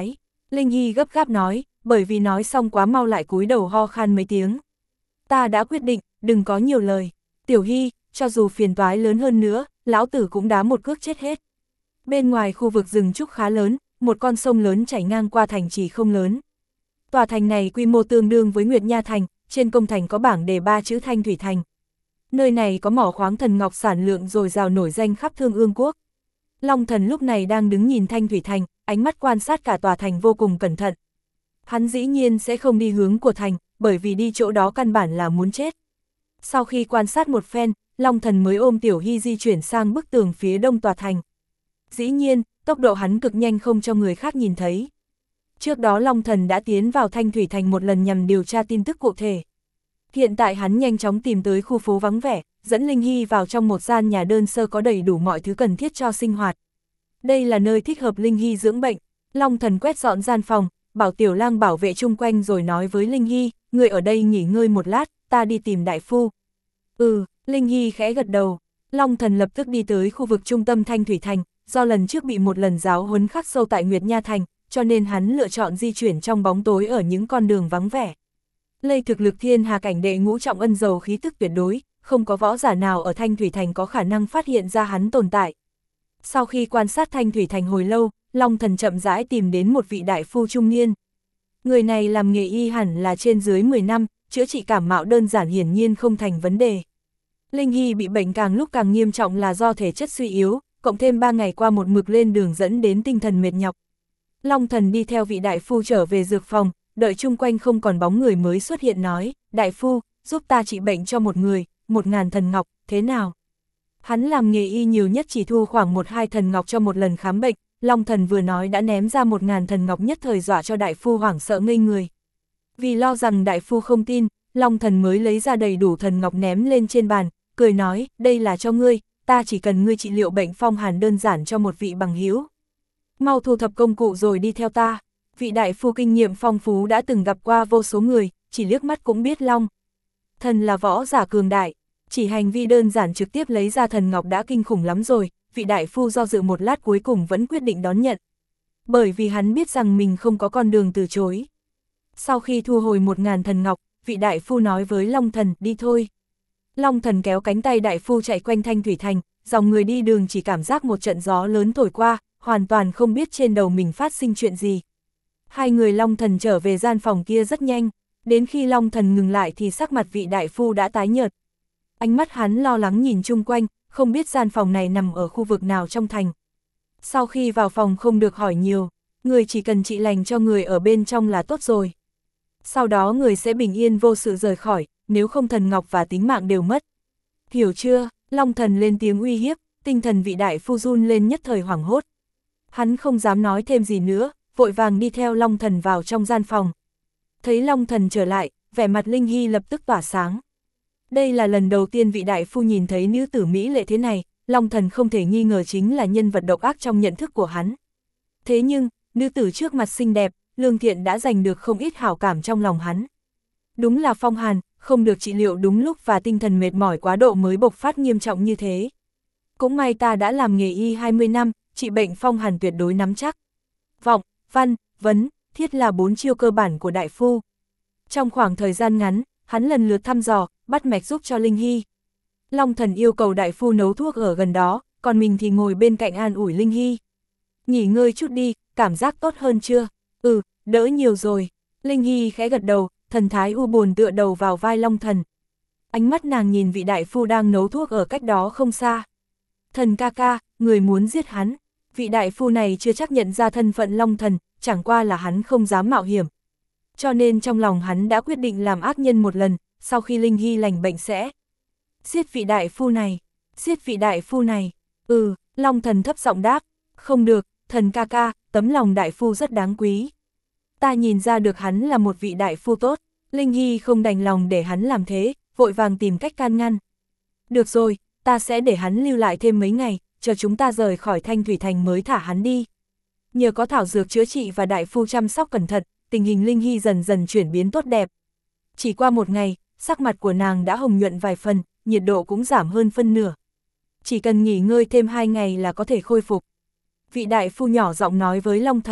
Linh Hy gấp gáp nói, bởi vì nói xong quá mau lại cúi đầu ho khan mấy tiếng. Ta đã quyết định, đừng có nhiều lời. Tiểu Hy, cho dù phiền toái lớn hơn nữa, lão tử cũng đá một cước chết hết. Bên ngoài khu vực rừng trúc khá lớn, một con sông lớn chảy ngang qua thành trì không lớn. Tòa thành này quy mô tương đương với Nguyệt Nha Thành, trên công thành có bảng đề ba chữ Thanh Thủy Thành. Nơi này có mỏ khoáng thần ngọc sản lượng dồi dào nổi danh khắp Thương Ương Quốc. Long Thần lúc này đang đứng nhìn Thanh Thủy Thành, ánh mắt quan sát cả tòa thành vô cùng cẩn thận. Hắn dĩ nhiên sẽ không đi hướng của thành, bởi vì đi chỗ đó căn bản là muốn chết. Sau khi quan sát một phen, Long Thần mới ôm Tiểu Hy di chuyển sang bức tường phía đông tòa thành. Dĩ nhiên, tốc độ hắn cực nhanh không cho người khác nhìn thấy. Trước đó Long Thần đã tiến vào Thanh Thủy Thành một lần nhằm điều tra tin tức cụ thể. Hiện tại hắn nhanh chóng tìm tới khu phố vắng vẻ, dẫn Linh Hy vào trong một gian nhà đơn sơ có đầy đủ mọi thứ cần thiết cho sinh hoạt. Đây là nơi thích hợp Linh Hy dưỡng bệnh. Long Thần quét dọn gian phòng, bảo Tiểu Lang bảo vệ chung quanh rồi nói với Linh Hy, người ở đây nghỉ ngơi một lát, ta đi tìm đại phu. Ừ, Linh Hy khẽ gật đầu. Long Thần lập tức đi tới khu vực trung tâm Thanh Thủy Thành, do lần trước bị một lần giáo huấn khắc sâu tại Nguyệt Nha Thành, cho nên hắn lựa chọn di chuyển trong bóng tối ở những con đường vắng vẻ. Lây thực lực thiên hà cảnh đệ ngũ trọng ân dầu khí tức tuyệt đối, không có võ giả nào ở Thanh Thủy Thành có khả năng phát hiện ra hắn tồn tại. Sau khi quan sát Thanh Thủy Thành hồi lâu, Long Thần chậm rãi tìm đến một vị đại phu trung niên. Người này làm nghề y hẳn là trên dưới mười năm, chữa trị cảm mạo đơn giản hiển nhiên không thành vấn đề. Linh Hy bị bệnh càng lúc càng nghiêm trọng là do thể chất suy yếu, cộng thêm ba ngày qua một mực lên đường dẫn đến tinh thần mệt nhọc. Long Thần đi theo vị đại phu trở về dược phòng, đợi chung quanh không còn bóng người mới xuất hiện nói, đại phu, giúp ta trị bệnh cho một người, một ngàn thần ngọc, thế nào? Hắn làm nghề y nhiều nhất chỉ thu khoảng một hai thần ngọc cho một lần khám bệnh, Long Thần vừa nói đã ném ra một ngàn thần ngọc nhất thời dọa cho đại phu hoảng sợ ngây người. Vì lo rằng đại phu không tin, Long Thần mới lấy ra đầy đủ thần ngọc ném lên trên bàn, cười nói, đây là cho ngươi, ta chỉ cần ngươi trị liệu bệnh phong hàn đơn giản cho một vị bằng hữu. Mau thu thập công cụ rồi đi theo ta. Vị đại phu kinh nghiệm phong phú đã từng gặp qua vô số người, chỉ liếc mắt cũng biết Long Thần là võ giả cường đại, chỉ hành vi đơn giản trực tiếp lấy ra thần ngọc đã kinh khủng lắm rồi, vị đại phu do dự một lát cuối cùng vẫn quyết định đón nhận. Bởi vì hắn biết rằng mình không có con đường từ chối. Sau khi thu hồi một ngàn thần ngọc, vị đại phu nói với Long Thần, đi thôi. Long Thần kéo cánh tay đại phu chạy quanh Thanh Thủy Thành, dòng người đi đường chỉ cảm giác một trận gió lớn thổi qua, hoàn toàn không biết trên đầu mình phát sinh chuyện gì. Hai người Long Thần trở về gian phòng kia rất nhanh, đến khi Long Thần ngừng lại thì sắc mặt vị đại phu đã tái nhợt. Ánh mắt hắn lo lắng nhìn chung quanh, không biết gian phòng này nằm ở khu vực nào trong thành. Sau khi vào phòng không được hỏi nhiều, người chỉ cần trị lành cho người ở bên trong là tốt rồi. Sau đó người sẽ bình yên vô sự rời khỏi, nếu không thần ngọc và tính mạng đều mất. Hiểu chưa? Long Thần lên tiếng uy hiếp, tinh thần vị đại phu run lên nhất thời hoảng hốt. Hắn không dám nói thêm gì nữa, vội vàng đi theo Long Thần vào trong gian phòng. Thấy Long Thần trở lại, vẻ mặt Linh Hy lập tức tỏa sáng. Đây là lần đầu tiên vị đại phu nhìn thấy nữ tử mỹ lệ thế này, Long Thần không thể nghi ngờ chính là nhân vật độc ác trong nhận thức của hắn. Thế nhưng, nữ tử trước mặt xinh đẹp, lương thiện đã giành được không ít hảo cảm trong lòng hắn. Đúng là phong hàn, không được trị liệu đúng lúc và tinh thần mệt mỏi quá độ mới bộc phát nghiêm trọng như thế. Cũng may ta đã làm nghề y hai mươi năm, trị bệnh phong hàn tuyệt đối nắm chắc. Vọng, văn, vấn, thiết là bốn chiêu cơ bản của đại phu. Trong khoảng thời gian ngắn, hắn lần lượt thăm dò, bắt mạch giúp cho Linh Hy. Long Thần yêu cầu đại phu nấu thuốc ở gần đó, còn mình thì ngồi bên cạnh an ủi Linh Hy. Nghỉ ngơi chút đi, cảm giác tốt hơn chưa? Ừ, đỡ nhiều rồi. Linh Hy khẽ gật đầu, thần thái u buồn tựa đầu vào vai Long Thần. Ánh mắt nàng nhìn vị đại phu đang nấu thuốc ở cách đó không xa. Thần ca ca, người muốn giết hắn. Vị đại phu này chưa chắc nhận ra thân phận Long Thần, chẳng qua là hắn không dám mạo hiểm. Cho nên trong lòng hắn đã quyết định làm ác nhân một lần, sau khi Linh Hy lành bệnh sẽ giết vị đại phu này, giết vị đại phu này. Ừ, Long Thần thấp giọng đáp, không được, thần ca ca, tấm lòng đại phu rất đáng quý. Ta nhìn ra được hắn là một vị đại phu tốt. Linh Hy không đành lòng để hắn làm thế, vội vàng tìm cách can ngăn. Được rồi, ta sẽ để hắn lưu lại thêm mấy ngày, chờ chúng ta rời khỏi Thanh Thủy Thành mới thả hắn đi. Nhờ có thảo dược chữa trị và đại phu chăm sóc cẩn thận, tình hình Linh Hy dần dần chuyển biến tốt đẹp. Chỉ qua một ngày, sắc mặt của nàng đã hồng nhuận vài phần, nhiệt độ cũng giảm hơn phân nửa. Chỉ cần nghỉ ngơi thêm hai ngày là có thể khôi phục. Vị đại phu nhỏ giọng nói với Long Thần,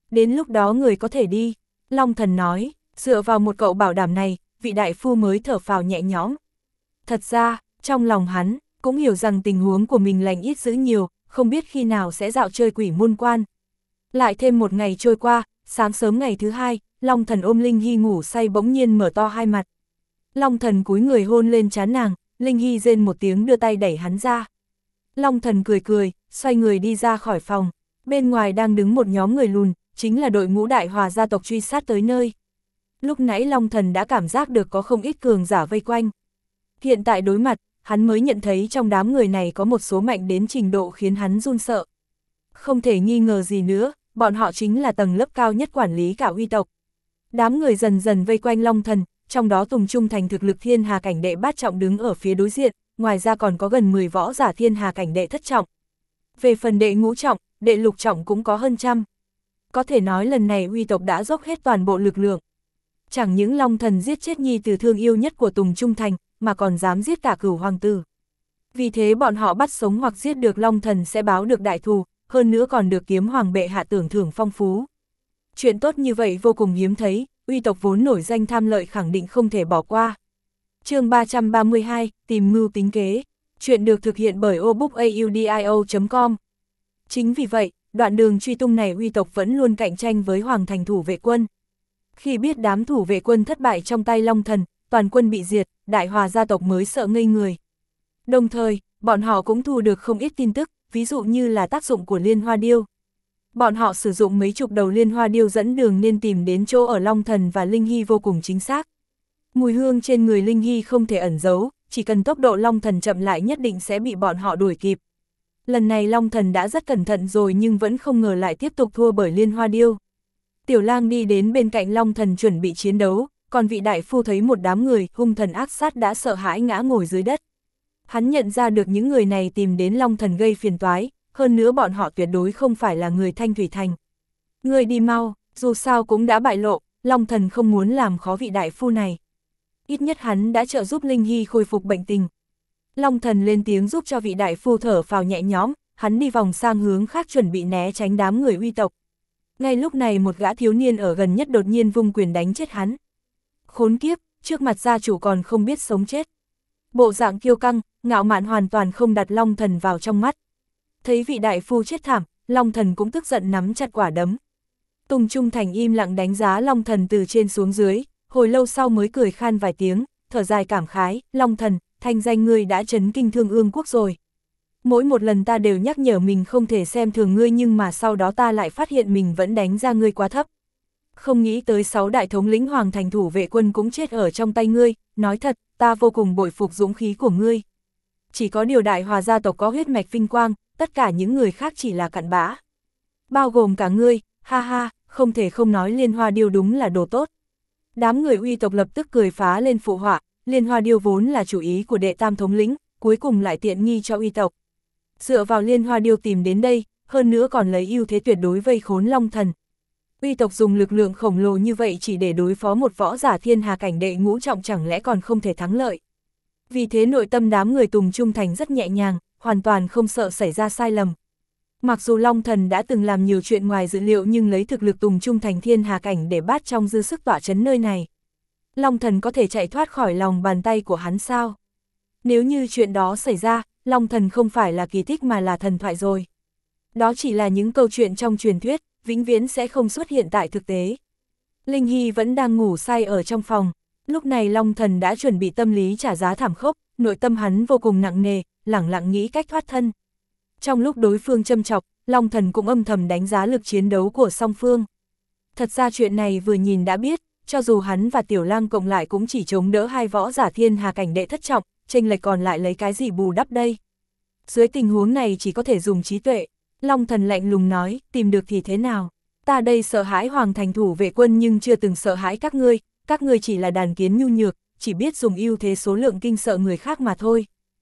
đến lúc đó người có thể đi. Long Thần nói, dựa vào một cậu bảo đảm này, vị đại phu mới thở phào nhẹ nhõm. Thật ra, trong lòng hắn, cũng hiểu rằng tình huống của mình lành ít dữ nhiều, không biết khi nào sẽ dạo chơi quỷ môn quan. Lại thêm một ngày trôi qua, sáng sớm ngày thứ hai, Long Thần ôm Linh Hy ngủ say bỗng nhiên mở to hai mặt. Long Thần cúi người hôn lên trán nàng, Linh Hy rên một tiếng đưa tay đẩy hắn ra. Long Thần cười cười, xoay người đi ra khỏi phòng. Bên ngoài đang đứng một nhóm người lùn, chính là đội ngũ Đại Hòa gia tộc truy sát tới nơi. Lúc nãy Long Thần đã cảm giác được có không ít cường giả vây quanh. Hiện tại đối mặt, hắn mới nhận thấy trong đám người này có một số mạnh đến trình độ khiến hắn run sợ. Không thể nghi ngờ gì nữa, bọn họ chính là tầng lớp cao nhất quản lý cả uy tộc. Đám người dần dần vây quanh Long Thần, trong đó Tùng Trung Thành thực lực thiên hà cảnh đệ bát trọng đứng ở phía đối diện, ngoài ra còn có gần mười võ giả thiên hà cảnh đệ thất trọng. Về phần đệ ngũ trọng, đệ lục trọng cũng có hơn trăm. Có thể nói lần này uy tộc đã dốc hết toàn bộ lực lượng. Chẳng những Long Thần giết chết nhi tử thương yêu nhất của Tùng Trung Thành, mà còn dám giết cả Cửu hoàng tử. Vì thế bọn họ bắt sống hoặc giết được Long Thần sẽ báo được đại thù, hơn nữa còn được kiếm hoàng bệ hạ tưởng thưởng phong phú. Chuyện tốt như vậy vô cùng hiếm thấy, uy tộc vốn nổi danh tham lợi khẳng định không thể bỏ qua. Chương ba trăm ba mươi hai, tìm mưu tính kế. Chuyện được thực hiện bởi obookaudio chấm com. Chính vì vậy, đoạn đường truy tung này uy tộc vẫn luôn cạnh tranh với Hoàng thành thủ vệ quân. Khi biết đám thủ vệ quân thất bại trong tay Long Thần, toàn quân bị diệt, Đại Hòa gia tộc mới sợ ngây người. Đồng thời, bọn họ cũng thu được không ít tin tức, ví dụ như là tác dụng của liên hoa điêu. Bọn họ sử dụng mấy chục đầu liên hoa điêu dẫn đường nên tìm đến chỗ ở Long Thần và Linh Hy vô cùng chính xác. Mùi hương trên người Linh Hy không thể ẩn giấu, chỉ cần tốc độ Long Thần chậm lại nhất định sẽ bị bọn họ đuổi kịp. Lần này Long Thần đã rất cẩn thận rồi nhưng vẫn không ngờ lại tiếp tục thua bởi liên hoa điêu. Tiểu Lang đi đến bên cạnh Long Thần chuẩn bị chiến đấu, còn vị đại phu thấy một đám người hung thần ác sát đã sợ hãi ngã ngồi dưới đất. Hắn nhận ra được những người này tìm đến Long Thần gây phiền toái, hơn nữa bọn họ tuyệt đối không phải là người Thanh Thủy Thành. Người đi mau, dù sao cũng đã bại lộ, Long Thần không muốn làm khó vị đại phu này. Ít nhất hắn đã trợ giúp Linh Hy khôi phục bệnh tình. Long Thần lên tiếng giúp cho vị đại phu thở phào nhẹ nhõm, hắn đi vòng sang hướng khác chuẩn bị né tránh đám người uy tộc. Ngay lúc này một gã thiếu niên ở gần nhất đột nhiên vung quyền đánh chết hắn. Khốn kiếp, trước mặt gia chủ còn không biết sống chết. Bộ dạng kiêu căng, ngạo mạn hoàn toàn không đặt Long Thần vào trong mắt. Thấy vị đại phu chết thảm, Long Thần cũng tức giận nắm chặt quả đấm. Tùng Trung Thành im lặng đánh giá Long Thần từ trên xuống dưới, hồi lâu sau mới cười khan vài tiếng, thở dài cảm khái, Long Thần, thanh danh ngươi đã chấn kinh Thương Ương quốc rồi. Mỗi một lần ta đều nhắc nhở mình không thể xem thường ngươi nhưng mà sau đó ta lại phát hiện mình vẫn đánh ra ngươi quá thấp. Không nghĩ tới sáu đại thống lĩnh Hoàng thành thủ vệ quân cũng chết ở trong tay ngươi, nói thật, ta vô cùng bội phục dũng khí của ngươi. Chỉ có điều Đại Hòa gia tộc có huyết mạch vinh quang, tất cả những người khác chỉ là cặn bã. Bao gồm cả ngươi, ha ha, không thể không nói liên hoa điêu đúng là đồ tốt. Đám người uy tộc lập tức cười phá lên phụ họa, liên hoa điêu vốn là chủ ý của đệ tam thống lĩnh, cuối cùng lại tiện nghi cho uy tộc. Dựa vào liên hoa điêu tìm đến đây, hơn nữa còn lấy ưu thế tuyệt đối vây khốn Long Thần. Uy tộc dùng lực lượng khổng lồ như vậy chỉ để đối phó một võ giả thiên hà cảnh đệ ngũ trọng chẳng lẽ còn không thể thắng lợi. Vì thế nội tâm đám người Tùng Trung Thành rất nhẹ nhàng, hoàn toàn không sợ xảy ra sai lầm. Mặc dù Long Thần đã từng làm nhiều chuyện ngoài dự liệu nhưng lấy thực lực Tùng Trung Thành thiên hà cảnh để bát trong dư sức tỏa chấn nơi này. Long Thần có thể chạy thoát khỏi lòng bàn tay của hắn sao? Nếu như chuyện đó xảy ra, Long Thần không phải là kỳ tích mà là thần thoại rồi. Đó chỉ là những câu chuyện trong truyền thuyết, vĩnh viễn sẽ không xuất hiện tại thực tế. Linh Hy vẫn đang ngủ say ở trong phòng. Lúc này Long Thần đã chuẩn bị tâm lý trả giá thảm khốc, nội tâm hắn vô cùng nặng nề, lẳng lặng nghĩ cách thoát thân. Trong lúc đối phương châm chọc, Long Thần cũng âm thầm đánh giá lực chiến đấu của song phương. Thật ra chuyện này vừa nhìn đã biết, cho dù hắn và Tiểu Lang cộng lại cũng chỉ chống đỡ hai võ giả thiên hà cảnh đệ thất trọng, chênh lệch còn lại lấy cái gì bù đắp đây. Dưới tình huống này chỉ có thể dùng trí tuệ. Long Thần lạnh lùng nói, tìm được thì thế nào? Ta đây sợ hãi Hoàng thành thủ vệ quân nhưng chưa từng sợ hãi các ngươi, các ngươi chỉ là đàn kiến nhu nhược, chỉ biết dùng ưu thế số lượng kinh sợ người khác mà thôi.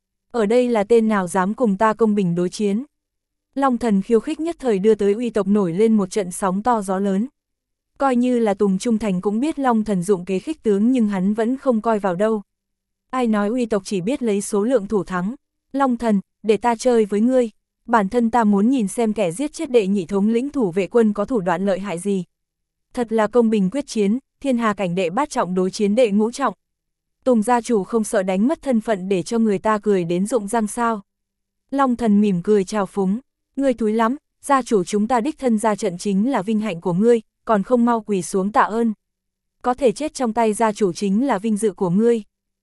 Ở đây là tên nào dám cùng ta công bình đối chiến? Long Thần khiêu khích nhất thời đưa tới uy tộc nổi lên một trận sóng to gió lớn. Coi như là Tùng Trung Thành cũng biết Long Thần dụng kế khích tướng nhưng hắn vẫn không coi vào đâu. Ai nói uy tộc chỉ biết lấy số lượng thủ thắng? Long Thần, để ta chơi với ngươi. bản thân ta muốn nhìn xem kẻ giết chết đệ nhị thống lĩnh thủ vệ quân có thủ đoạn lợi hại gì. Thật là công bình quyết chiến, thiên hà cảnh đệ bát trọng đối chiến đệ ngũ trọng. Tùng gia chủ không sợ đánh mất thân phận để cho người ta cười đến rụng răng sao. Long Thần mỉm cười chào phúng, ngươi thúi lắm, gia chủ chúng ta đích thân ra trận chính là vinh hạnh của ngươi, còn không mau quỳ xuống tạ ơn. Có thể chết trong tay gia chủ chính là vinh dự của ngươi.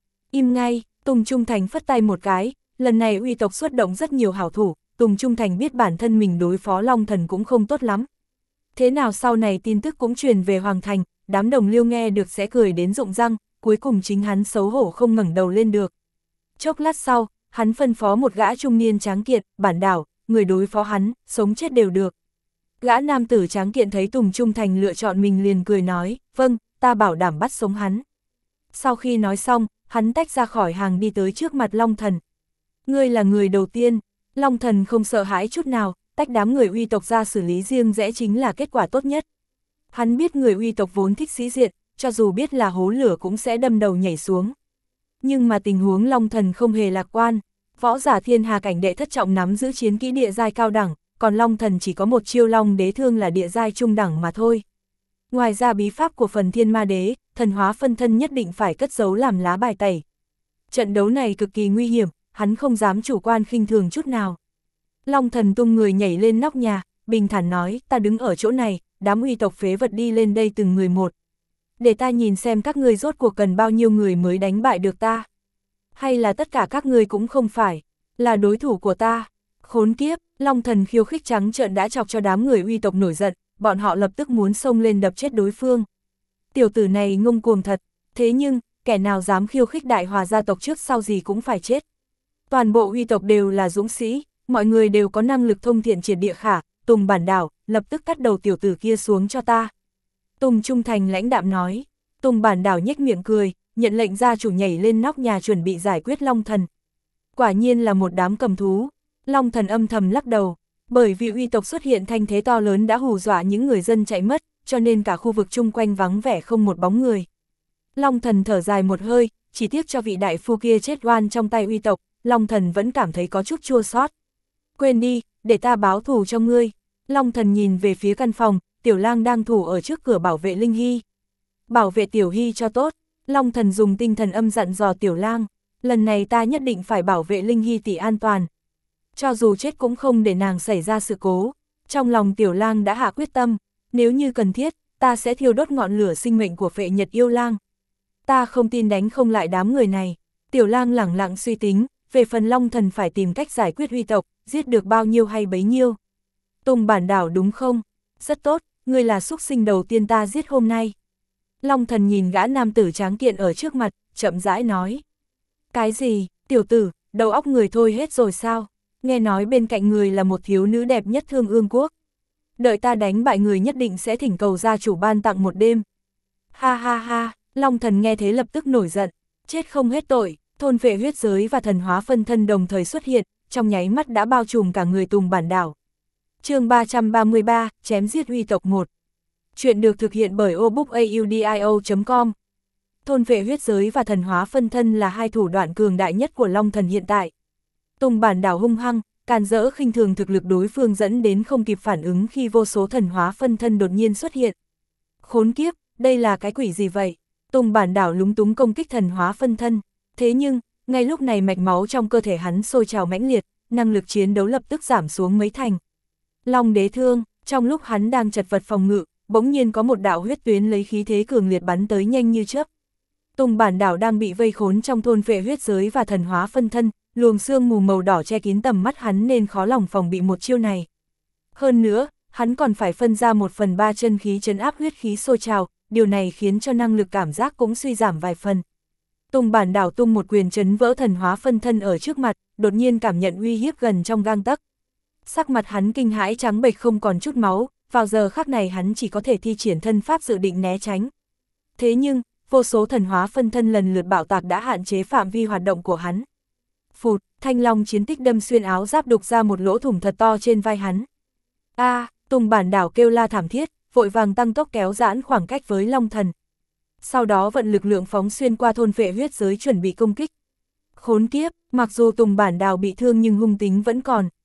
Im ngay, Tùng Trung Thành phất tay một cái, lần này uy tộc xuất động rất nhiều hảo thủ, Tùng Trung Thành biết bản thân mình đối phó Long Thần cũng không tốt lắm. Thế nào sau này tin tức cũng truyền về Hoàng Thành, đám đồng liêu nghe được sẽ cười đến rụng răng, cuối cùng chính hắn xấu hổ không ngẩng đầu lên được. Chốc lát sau, hắn phân phó một gã trung niên tráng kiện, bản đảo, người đối phó hắn, sống chết đều được. Gã nam tử tráng kiện thấy Tùng Trung Thành lựa chọn mình liền cười nói, vâng, ta bảo đảm bắt sống hắn. Sau khi nói xong, hắn tách ra khỏi hàng đi tới trước mặt Long Thần. Ngươi là người đầu tiên, Long Thần không sợ hãi chút nào, tách đám người uy tộc ra xử lý riêng rẽ chính là kết quả tốt nhất. Hắn biết người uy tộc vốn thích sĩ diện, cho dù biết là hố lửa cũng sẽ đâm đầu nhảy xuống. Nhưng mà tình huống Long Thần không hề lạc quan, võ giả thiên hà cảnh đệ thất trọng nắm giữ chiến kỹ địa giai cao đẳng, còn Long Thần chỉ có một chiêu long đế thương là địa giai trung đẳng mà thôi. Ngoài ra bí pháp của phần thiên ma đế, thần hóa phân thân nhất định phải cất giấu làm lá bài tẩy. Trận đấu này cực kỳ nguy hiểm, hắn không dám chủ quan khinh thường chút nào. Long Thần tung người nhảy lên nóc nhà, bình thản nói, ta đứng ở chỗ này, đám uy tộc phế vật đi lên đây từng người một. Để ta nhìn xem các ngươi rốt cuộc cần bao nhiêu người mới đánh bại được ta. Hay là tất cả các ngươi cũng không phải là đối thủ của ta. Khốn kiếp, Long Thần khiêu khích trắng trợn đã chọc cho đám người uy tộc nổi giận, bọn họ lập tức muốn xông lên đập chết đối phương. Tiểu tử này ngông cuồng thật, thế nhưng, kẻ nào dám khiêu khích đại hòa gia tộc trước sau gì cũng phải chết. Toàn bộ uy tộc đều là dũng sĩ, mọi người đều có năng lực thông thiện triệt địa khả, Tùng bản đảo, lập tức cắt đầu tiểu tử kia xuống cho ta. Tùng Trung Thành lãnh đạm nói, Tùng bản đảo nhếch miệng cười, nhận lệnh gia chủ nhảy lên nóc nhà chuẩn bị giải quyết Long Thần. Quả nhiên là một đám cầm thú, Long Thần âm thầm lắc đầu, bởi vì uy tộc xuất hiện thanh thế to lớn đã hù dọa những người dân chạy mất, cho nên cả khu vực chung quanh vắng vẻ không một bóng người. Long Thần thở dài một hơi, chỉ tiếc cho vị đại phu kia chết oan trong tay uy tộc, Long Thần vẫn cảm thấy có chút chua xót. Quên đi, để ta báo thù cho ngươi. Long Thần nhìn về phía căn phòng, Tiểu Lang đang thủ ở trước cửa bảo vệ Linh Hy. Bảo vệ Tiểu Hy cho tốt, Long Thần dùng tinh thần âm dặn dò Tiểu Lang, lần này ta nhất định phải bảo vệ Linh Hy tỷ an toàn. Cho dù chết cũng không để nàng xảy ra sự cố. Trong lòng Tiểu Lang đã hạ quyết tâm, nếu như cần thiết, ta sẽ thiêu đốt ngọn lửa sinh mệnh của Phệ Nhật Yêu Lang. Ta không tin đánh không lại đám người này. Tiểu Lang lẳng lặng suy tính, về phần Long Thần phải tìm cách giải quyết uy tộc, giết được bao nhiêu hay bấy nhiêu. Tùng bản đảo đúng không? Rất tốt, ngươi là súc sinh đầu tiên ta giết hôm nay. Long Thần nhìn gã nam tử tráng kiện ở trước mặt, chậm rãi nói. Cái gì, tiểu tử, đầu óc người thôi hết rồi sao? Nghe nói bên cạnh người là một thiếu nữ đẹp nhất Thương Ương Quốc. Đợi ta đánh bại người nhất định sẽ thỉnh cầu gia chủ ban tặng một đêm. Ha ha ha, Long Thần nghe thế lập tức nổi giận, chết không hết tội, thôn vệ huyết giới và thần hóa phân thân đồng thời xuất hiện, trong nháy mắt đã bao trùm cả người Tùng bản đảo. Chương ba trăm ba mươi ba, chém giết uy tộc một. Chuyện được thực hiện bởi obookaudio chấm com. Thôn vệ huyết giới và thần hóa phân thân là hai thủ đoạn cường đại nhất của Long Thần hiện tại. Tùng bản đảo hung hăng, càn rỡ khinh thường thực lực đối phương dẫn đến không kịp phản ứng khi vô số thần hóa phân thân đột nhiên xuất hiện. Khốn kiếp, đây là cái quỷ gì vậy? Tùng bản đảo lúng túng công kích thần hóa phân thân. Thế nhưng, ngay lúc này mạch máu trong cơ thể hắn sôi trào mãnh liệt, năng lực chiến đấu lập tức giảm xuống mấy thành. Long đế thương, trong lúc hắn đang chật vật phòng ngự, bỗng nhiên có một đạo huyết tuyến lấy khí thế cường liệt bắn tới nhanh như chớp. Tùng bản đảo đang bị vây khốn trong thôn vệ huyết giới và thần hóa phân thân, luồng sương mù màu đỏ che kín tầm mắt hắn nên khó lòng phòng bị một chiêu này. Hơn nữa, hắn còn phải phân ra một phần ba chân khí trấn áp huyết khí sôi trào, điều này khiến cho năng lực cảm giác cũng suy giảm vài phần. Tùng bản đảo tung một quyền chấn vỡ thần hóa phân thân ở trước mặt, đột nhiên cảm nhận uy hiếp gần trong gang tấc. Sắc mặt hắn kinh hãi trắng bệch không còn chút máu, vào giờ khắc này hắn chỉ có thể thi triển thân pháp dự định né tránh. Thế nhưng, vô số thần hóa phân thân lần lượt bạo tạc đã hạn chế phạm vi hoạt động của hắn. Phụt, thanh long chiến tích đâm xuyên áo giáp đục ra một lỗ thủng thật to trên vai hắn. A, à, Tùng bản đảo kêu la thảm thiết, vội vàng tăng tốc kéo giãn khoảng cách với Long Thần. Sau đó vận lực lượng phóng xuyên qua thôn vệ huyết giới chuẩn bị công kích. Khốn kiếp, mặc dù Tùng bản đảo bị thương nhưng hung tính vẫn còn.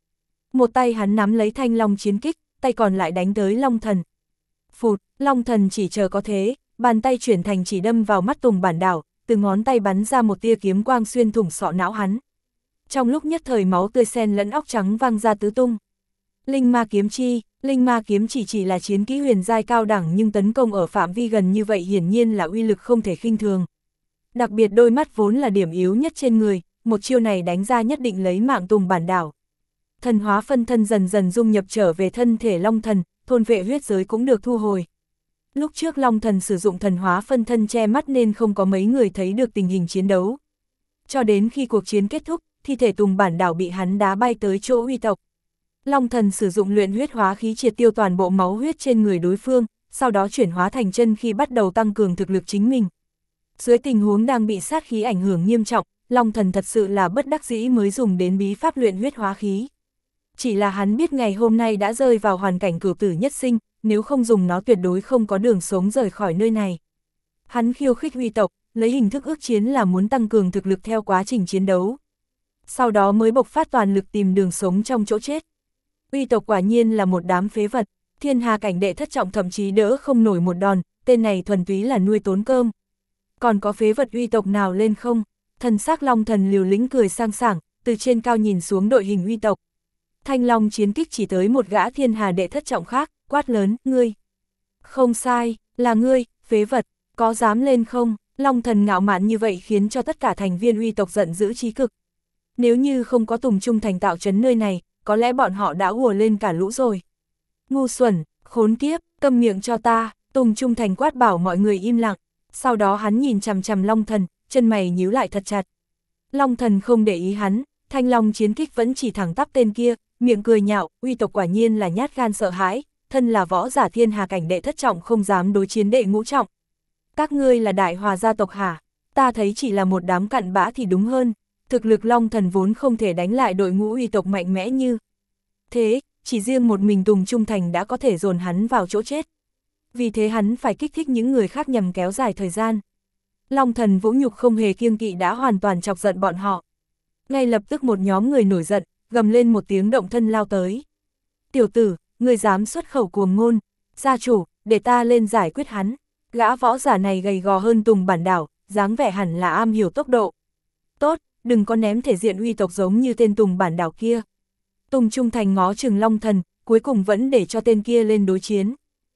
Một tay hắn nắm lấy thanh long chiến kích, tay còn lại đánh tới Long Thần. Phụt, Long Thần chỉ chờ có thế, bàn tay chuyển thành chỉ đâm vào mắt Tùng Bản Đảo, từ ngón tay bắn ra một tia kiếm quang xuyên thủng sọ não hắn. Trong lúc nhất thời máu tươi xen lẫn óc trắng văng ra tứ tung. Linh ma kiếm chi, linh ma kiếm chỉ chỉ là chiến kỹ huyền giai cao đẳng nhưng tấn công ở phạm vi gần như vậy hiển nhiên là uy lực không thể khinh thường. Đặc biệt đôi mắt vốn là điểm yếu nhất trên người, một chiêu này đánh ra nhất định lấy mạng Tùng Bản Đảo. Thần hóa phân thân dần dần dung nhập trở về thân thể Long Thần, thôn vệ huyết giới cũng được thu hồi. Lúc trước Long Thần sử dụng thần hóa phân thân che mắt nên không có mấy người thấy được tình hình chiến đấu. Cho đến khi cuộc chiến kết thúc, thi thể Tùng Bản Đảo bị hắn đá bay tới chỗ uy tộc. Long Thần sử dụng luyện huyết hóa khí triệt tiêu toàn bộ máu huyết trên người đối phương, sau đó chuyển hóa thành chân khi bắt đầu tăng cường thực lực chính mình. Dưới tình huống đang bị sát khí ảnh hưởng nghiêm trọng, Long Thần thật sự là bất đắc dĩ mới dùng đến bí pháp luyện huyết hóa khí. Chỉ là hắn biết ngày hôm nay đã rơi vào hoàn cảnh cửu tử nhất sinh, nếu không dùng nó tuyệt đối không có đường sống rời khỏi nơi này. Hắn khiêu khích uy tộc, lấy hình thức ước chiến là muốn tăng cường thực lực theo quá trình chiến đấu. Sau đó mới bộc phát toàn lực tìm đường sống trong chỗ chết. Uy tộc quả nhiên là một đám phế vật, thiên hà cảnh đệ thất trọng thậm chí đỡ không nổi một đòn, tên này thuần túy là nuôi tốn cơm. Còn có phế vật uy tộc nào lên không? Thần sắc Long Thần liều lĩnh cười sang sảng, từ trên cao nhìn xuống đội hình uy tộc. Thanh long chiến kích chỉ tới một gã thiên hà đệ thất trọng khác, quát lớn, ngươi. Không sai, là ngươi, phế vật, có dám lên không? Long Thần ngạo mạn như vậy khiến cho tất cả thành viên uy tộc giận dữ chí cực. Nếu như không có Tùng Trung Thành tạo trấn nơi này, có lẽ bọn họ đã ùa lên cả lũ rồi. Ngu xuẩn, khốn kiếp, câm miệng cho ta, Tùng Trung Thành quát bảo mọi người im lặng. Sau đó hắn nhìn chằm chằm Long Thần, chân mày nhíu lại thật chặt. Long Thần không để ý hắn, thanh long chiến kích vẫn chỉ thẳng tắp tên kia, miệng cười nhạo, uy tộc quả nhiên là nhát gan sợ hãi, thân là võ giả thiên hà cảnh đệ thất trọng không dám đối chiến đệ ngũ trọng. Các ngươi là đại hòa gia tộc hả? Ta thấy chỉ là một đám cặn bã thì đúng hơn, thực lực Long Thần vốn không thể đánh lại đội ngũ uy tộc mạnh mẽ như thế, chỉ riêng một mình Tùng Trung Thành đã có thể dồn hắn vào chỗ chết. Vì thế hắn phải kích thích những người khác nhằm kéo dài thời gian. Long Thần vũ nhục không hề kiêng kỵ đã hoàn toàn chọc giận bọn họ. Ngay lập tức một nhóm người nổi giận, gầm lên một tiếng động thân lao tới. Tiểu tử, ngươi dám xuất khẩu cuồng ngôn, gia chủ, để ta lên giải quyết hắn. Gã võ giả này gầy gò hơn Tùng Bản Đảo, dáng vẻ hẳn là am hiểu tốc độ. Tốt, đừng có ném thể diện uy tộc giống như tên Tùng Bản Đảo kia. Tùng Trung Thành ngó chừng Long Thần, cuối cùng vẫn để cho tên kia lên đối chiến.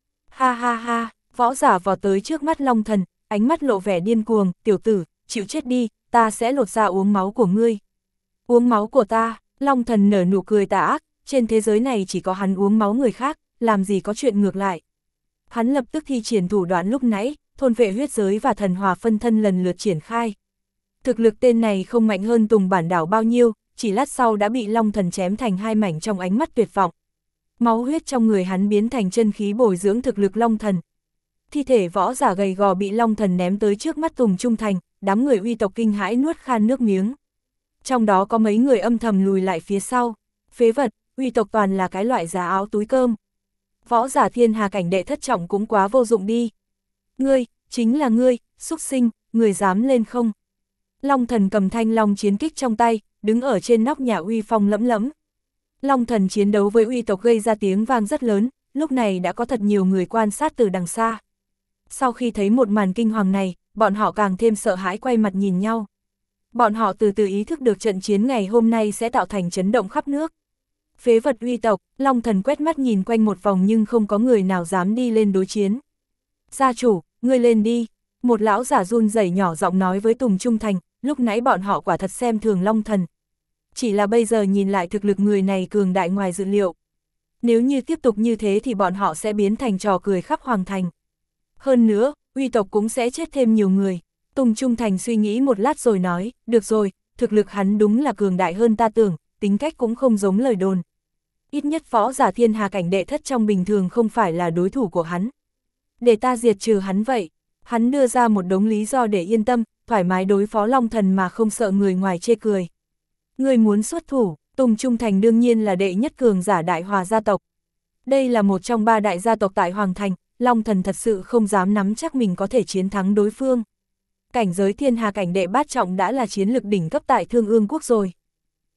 Ha ha ha, võ giả vọt tới trước mắt Long Thần, ánh mắt lộ vẻ điên cuồng, tiểu tử, chịu chết đi, ta sẽ lột ra uống máu của ngươi. Uống máu của ta, Long Thần nở nụ cười tà ác, trên thế giới này chỉ có hắn uống máu người khác, làm gì có chuyện ngược lại. Hắn lập tức thi triển thủ đoạn lúc nãy, thôn vệ huyết giới và thần hòa phân thân lần lượt triển khai. Thực lực tên này không mạnh hơn Tùng Bản Đảo bao nhiêu, chỉ lát sau đã bị Long Thần chém thành hai mảnh trong ánh mắt tuyệt vọng. Máu huyết trong người hắn biến thành chân khí bồi dưỡng thực lực Long Thần. Thi thể võ giả gầy gò bị Long Thần ném tới trước mắt Tùng Trung Thành, đám người uy tộc kinh hãi nuốt khan nước miếng. Trong đó có mấy người âm thầm lùi lại phía sau. Phế vật, uy tộc toàn là cái loại giá áo túi cơm. Võ giả thiên hà cảnh đệ thất trọng cũng quá vô dụng đi. Ngươi, chính là ngươi, xúc sinh, người dám lên không? Long Thần cầm thanh long chiến kích trong tay, đứng ở trên nóc nhà uy phong lẫm lẫm. Long Thần chiến đấu với uy tộc gây ra tiếng vang rất lớn, lúc này đã có thật nhiều người quan sát từ đằng xa. Sau khi thấy một màn kinh hoàng này, bọn họ càng thêm sợ hãi quay mặt nhìn nhau. Bọn họ từ từ ý thức được trận chiến ngày hôm nay sẽ tạo thành chấn động khắp nước. Phế vật uy tộc, Long Thần quét mắt nhìn quanh một vòng nhưng không có người nào dám đi lên đối chiến. Gia chủ, ngươi lên đi. Một lão giả run rẩy nhỏ giọng nói với Tùng Trung Thành, lúc nãy bọn họ quả thật xem thường Long Thần. Chỉ là bây giờ nhìn lại thực lực người này cường đại ngoài dự liệu. Nếu như tiếp tục như thế thì bọn họ sẽ biến thành trò cười khắp hoàng thành. Hơn nữa, uy tộc cũng sẽ chết thêm nhiều người. Tùng Trung Thành suy nghĩ một lát rồi nói, được rồi, thực lực hắn đúng là cường đại hơn ta tưởng, tính cách cũng không giống lời đồn. Ít nhất võ giả thiên hà cảnh đệ thất trong bình thường không phải là đối thủ của hắn. Để ta diệt trừ hắn vậy. Hắn đưa ra một đống lý do để yên tâm, thoải mái đối phó Long Thần mà không sợ người ngoài chê cười. Người muốn xuất thủ, Tùng Trung Thành đương nhiên là đệ nhất cường giả đại hòa gia tộc. Đây là một trong ba đại gia tộc tại Hoàng Thành, Long Thần thật sự không dám nắm chắc mình có thể chiến thắng đối phương. Cảnh giới thiên hà cảnh đệ bát trọng đã là chiến lực đỉnh cấp tại Thương Ương Quốc rồi.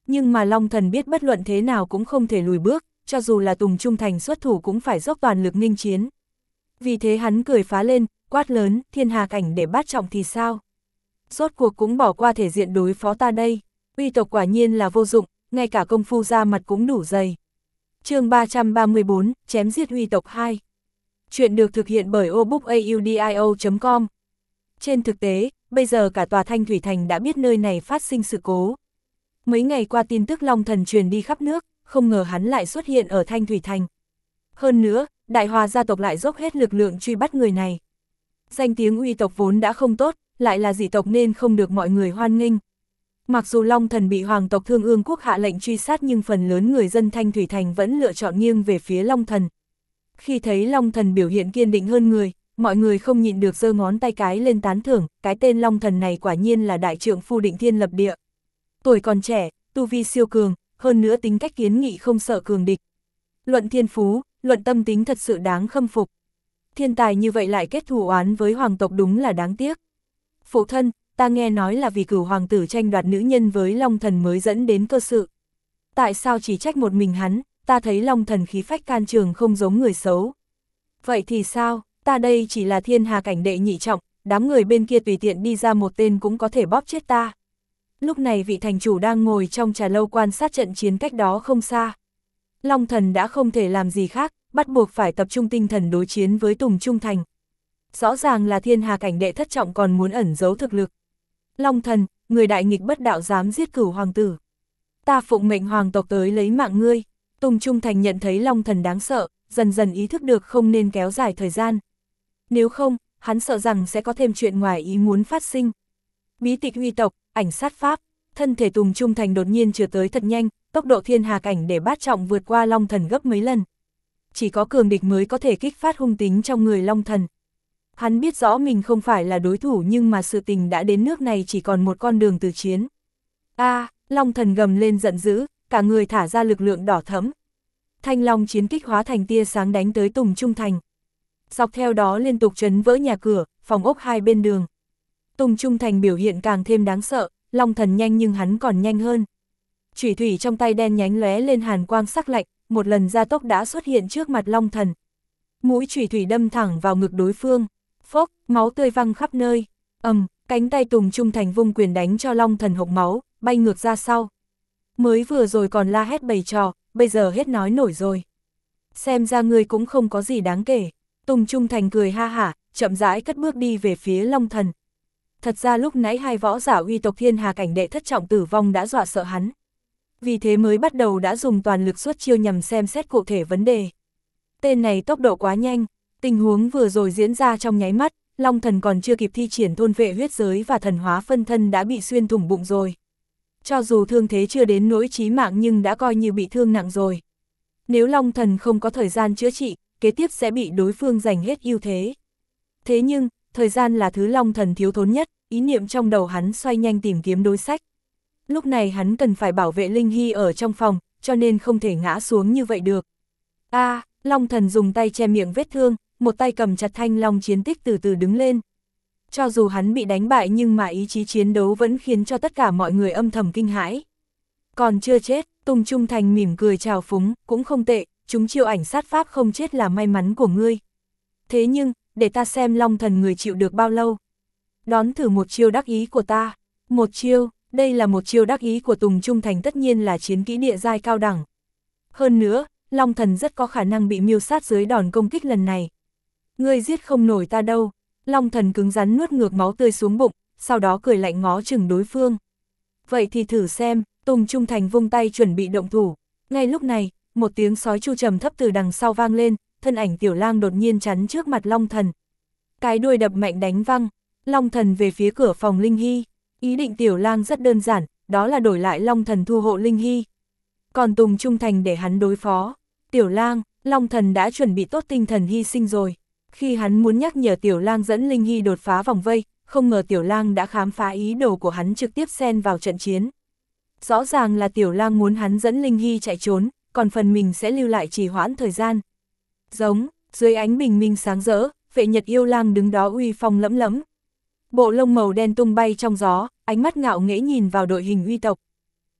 Nhưng mà Long Thần biết bất luận thế nào cũng không thể lùi bước, cho dù là Tùng Trung Thành xuất thủ cũng phải dốc toàn lực nghênh chiến. Vì thế hắn cười phá lên, quát lớn, thiên hà cảnh để bát trọng thì sao? Rốt cuộc cũng bỏ qua thể diện đối phó ta đây, uy tộc quả nhiên là vô dụng, ngay cả công phu ra mặt cũng đủ dày. Chương ba trăm ba mươi bốn, chém giết uy tộc hai. Chuyện được thực hiện bởi obookaudio chấm com. Trên thực tế, bây giờ cả tòa Thanh Thủy Thành đã biết nơi này phát sinh sự cố. Mấy ngày qua tin tức Long Thần truyền đi khắp nước, không ngờ hắn lại xuất hiện ở Thanh Thủy Thành. Hơn nữa, Đại Hòa gia tộc lại dốc hết lực lượng truy bắt người này. Danh tiếng uy tộc vốn đã không tốt, lại là dị tộc nên không được mọi người hoan nghênh. Mặc dù Long Thần bị Hoàng tộc Thương Ương Quốc hạ lệnh truy sát nhưng phần lớn người dân Thanh Thủy Thành vẫn lựa chọn nghiêng về phía Long Thần. Khi thấy Long Thần biểu hiện kiên định hơn người, mọi người không nhịn được giơ ngón tay cái lên tán thưởng, cái tên Long Thần này quả nhiên là đại trượng phu định thiên lập địa. Tuổi còn trẻ, tu vi siêu cường, hơn nữa tính cách kiến nghị không sợ cường địch. Luận thiên phú, luận tâm tính thật sự đáng khâm phục. Thiên tài như vậy lại kết thù oán với hoàng tộc đúng là đáng tiếc. Phụ thân, ta nghe nói là vì Cửu hoàng tử tranh đoạt nữ nhân với Long Thần mới dẫn đến cơ sự. Tại sao chỉ trách một mình hắn, ta thấy Long Thần khí phách can trường không giống người xấu. Vậy thì sao, ta đây chỉ là thiên hà cảnh đệ nhị trọng, đám người bên kia tùy tiện đi ra một tên cũng có thể bóp chết ta. Lúc này vị thành chủ đang ngồi trong trà lâu quan sát trận chiến cách đó không xa. Long Thần đã không thể làm gì khác, bắt buộc phải tập trung tinh thần đối chiến với Tùng Trung Thành. Rõ ràng là thiên hà cảnh đệ thất trọng còn muốn ẩn giấu thực lực. Long Thần, người đại nghịch bất đạo dám giết Cửu hoàng tử. Ta phụng mệnh hoàng tộc tới lấy mạng ngươi. Tùng Trung Thành nhận thấy Long Thần đáng sợ, dần dần ý thức được không nên kéo dài thời gian. Nếu không, hắn sợ rằng sẽ có thêm chuyện ngoài ý muốn phát sinh. Bí tịch uy tộc, ảnh sát pháp, thân thể Tùng Trung Thành đột nhiên trượt tới thật nhanh, tốc độ thiên hà cảnh để bát trọng vượt qua Long Thần gấp mấy lần. Chỉ có cường địch mới có thể kích phát hung tính trong người Long Thần. Hắn biết rõ mình không phải là đối thủ nhưng mà sự tình đã đến nước này chỉ còn một con đường từ chiến. A, à, Long Thần gầm lên giận dữ, cả người thả ra lực lượng đỏ thẫm. Thanh long chiến kích hóa thành tia sáng đánh tới Tùng Trung Thành. Dọc theo đó liên tục chấn vỡ nhà cửa, phòng ốc hai bên đường. Tùng Trung Thành biểu hiện càng thêm đáng sợ, Long Thần nhanh nhưng hắn còn nhanh hơn. Chủy thủy trong tay đen nhánh lóe lên hàn quang sắc lạnh, một lần gia tốc đã xuất hiện trước mặt Long Thần. Mũi chủy thủy đâm thẳng vào ngực đối phương, phốc, máu tươi văng khắp nơi. Ầm, um, cánh tay Tùng Trung Thành vung quyền đánh cho Long Thần hộc máu, bay ngược ra sau. Mới vừa rồi còn la hét bày trò, bây giờ hết nói nổi rồi. Xem ra ngươi cũng không có gì đáng kể. Tùng Trung Thành cười ha hả, chậm rãi cất bước đi về phía Long Thần. Thật ra lúc nãy hai võ giả uy tộc thiên hà cảnh đệ thất trọng tử vong đã dọa sợ hắn. Vì thế mới bắt đầu đã dùng toàn lực xuất chiêu nhằm xem xét cụ thể vấn đề. Tên này tốc độ quá nhanh, tình huống vừa rồi diễn ra trong nháy mắt, Long Thần còn chưa kịp thi triển thôn vệ huyết giới và thần hóa phân thân đã bị xuyên thủng bụng rồi. Cho dù thương thế chưa đến nỗi chí mạng nhưng đã coi như bị thương nặng rồi. Nếu Long Thần không có thời gian chữa trị, kế tiếp sẽ bị đối phương giành hết ưu thế. Thế nhưng, thời gian là thứ Long Thần thiếu thốn nhất, ý niệm trong đầu hắn xoay nhanh tìm kiếm đối sách. Lúc này hắn cần phải bảo vệ Linh Hy ở trong phòng, cho nên không thể ngã xuống như vậy được. A, à, Long Thần dùng tay che miệng vết thương, một tay cầm chặt thanh long chiến tích từ từ đứng lên. Cho dù hắn bị đánh bại nhưng mà ý chí chiến đấu vẫn khiến cho tất cả mọi người âm thầm kinh hãi. Còn chưa chết, Tùng Trung Thành mỉm cười chào phúng, cũng không tệ, chúng chiêu ảnh sát pháp không chết là may mắn của ngươi. Thế nhưng, để ta xem Long Thần người chịu được bao lâu. Đón thử một chiêu đắc ý của ta. Một chiêu, đây là một chiêu đắc ý của Tùng Trung Thành, tất nhiên là chiến kỹ địa giai cao đẳng. Hơn nữa, Long Thần rất có khả năng bị miêu sát dưới đòn công kích lần này. Ngươi giết không nổi ta đâu. Long Thần cứng rắn nuốt ngược máu tươi xuống bụng, sau đó cười lạnh ngó chừng đối phương. Vậy thì thử xem. Tùng Trung Thành vung tay chuẩn bị động thủ. Ngay lúc này, một tiếng sói chu trầm thấp từ đằng sau vang lên, thân ảnh Tiểu Lang đột nhiên chắn trước mặt Long Thần. Cái đuôi đập mạnh đánh văng, Long Thần về phía cửa phòng Linh Hy. Ý định Tiểu Lang rất đơn giản, đó là đổi lại Long Thần thu hộ Linh Hy. Còn Tùng Trung Thành để hắn đối phó. Tiểu Lang, Long Thần đã chuẩn bị tốt tinh thần hy sinh rồi. Khi hắn muốn nhắc nhở Tiểu Lang dẫn Linh Hy đột phá vòng vây, không ngờ Tiểu Lang đã khám phá ý đồ của hắn, trực tiếp xen vào trận chiến. Rõ ràng là Tiểu Lang muốn hắn dẫn Linh Hy chạy trốn, còn phần mình sẽ lưu lại trì hoãn thời gian. Giống, dưới ánh bình minh sáng rỡ, Vệ Nhật Yêu Lang đứng đó uy phong lẫm lẫm. Bộ lông màu đen tung bay trong gió, ánh mắt ngạo nghễ nhìn vào đội hình uy tộc.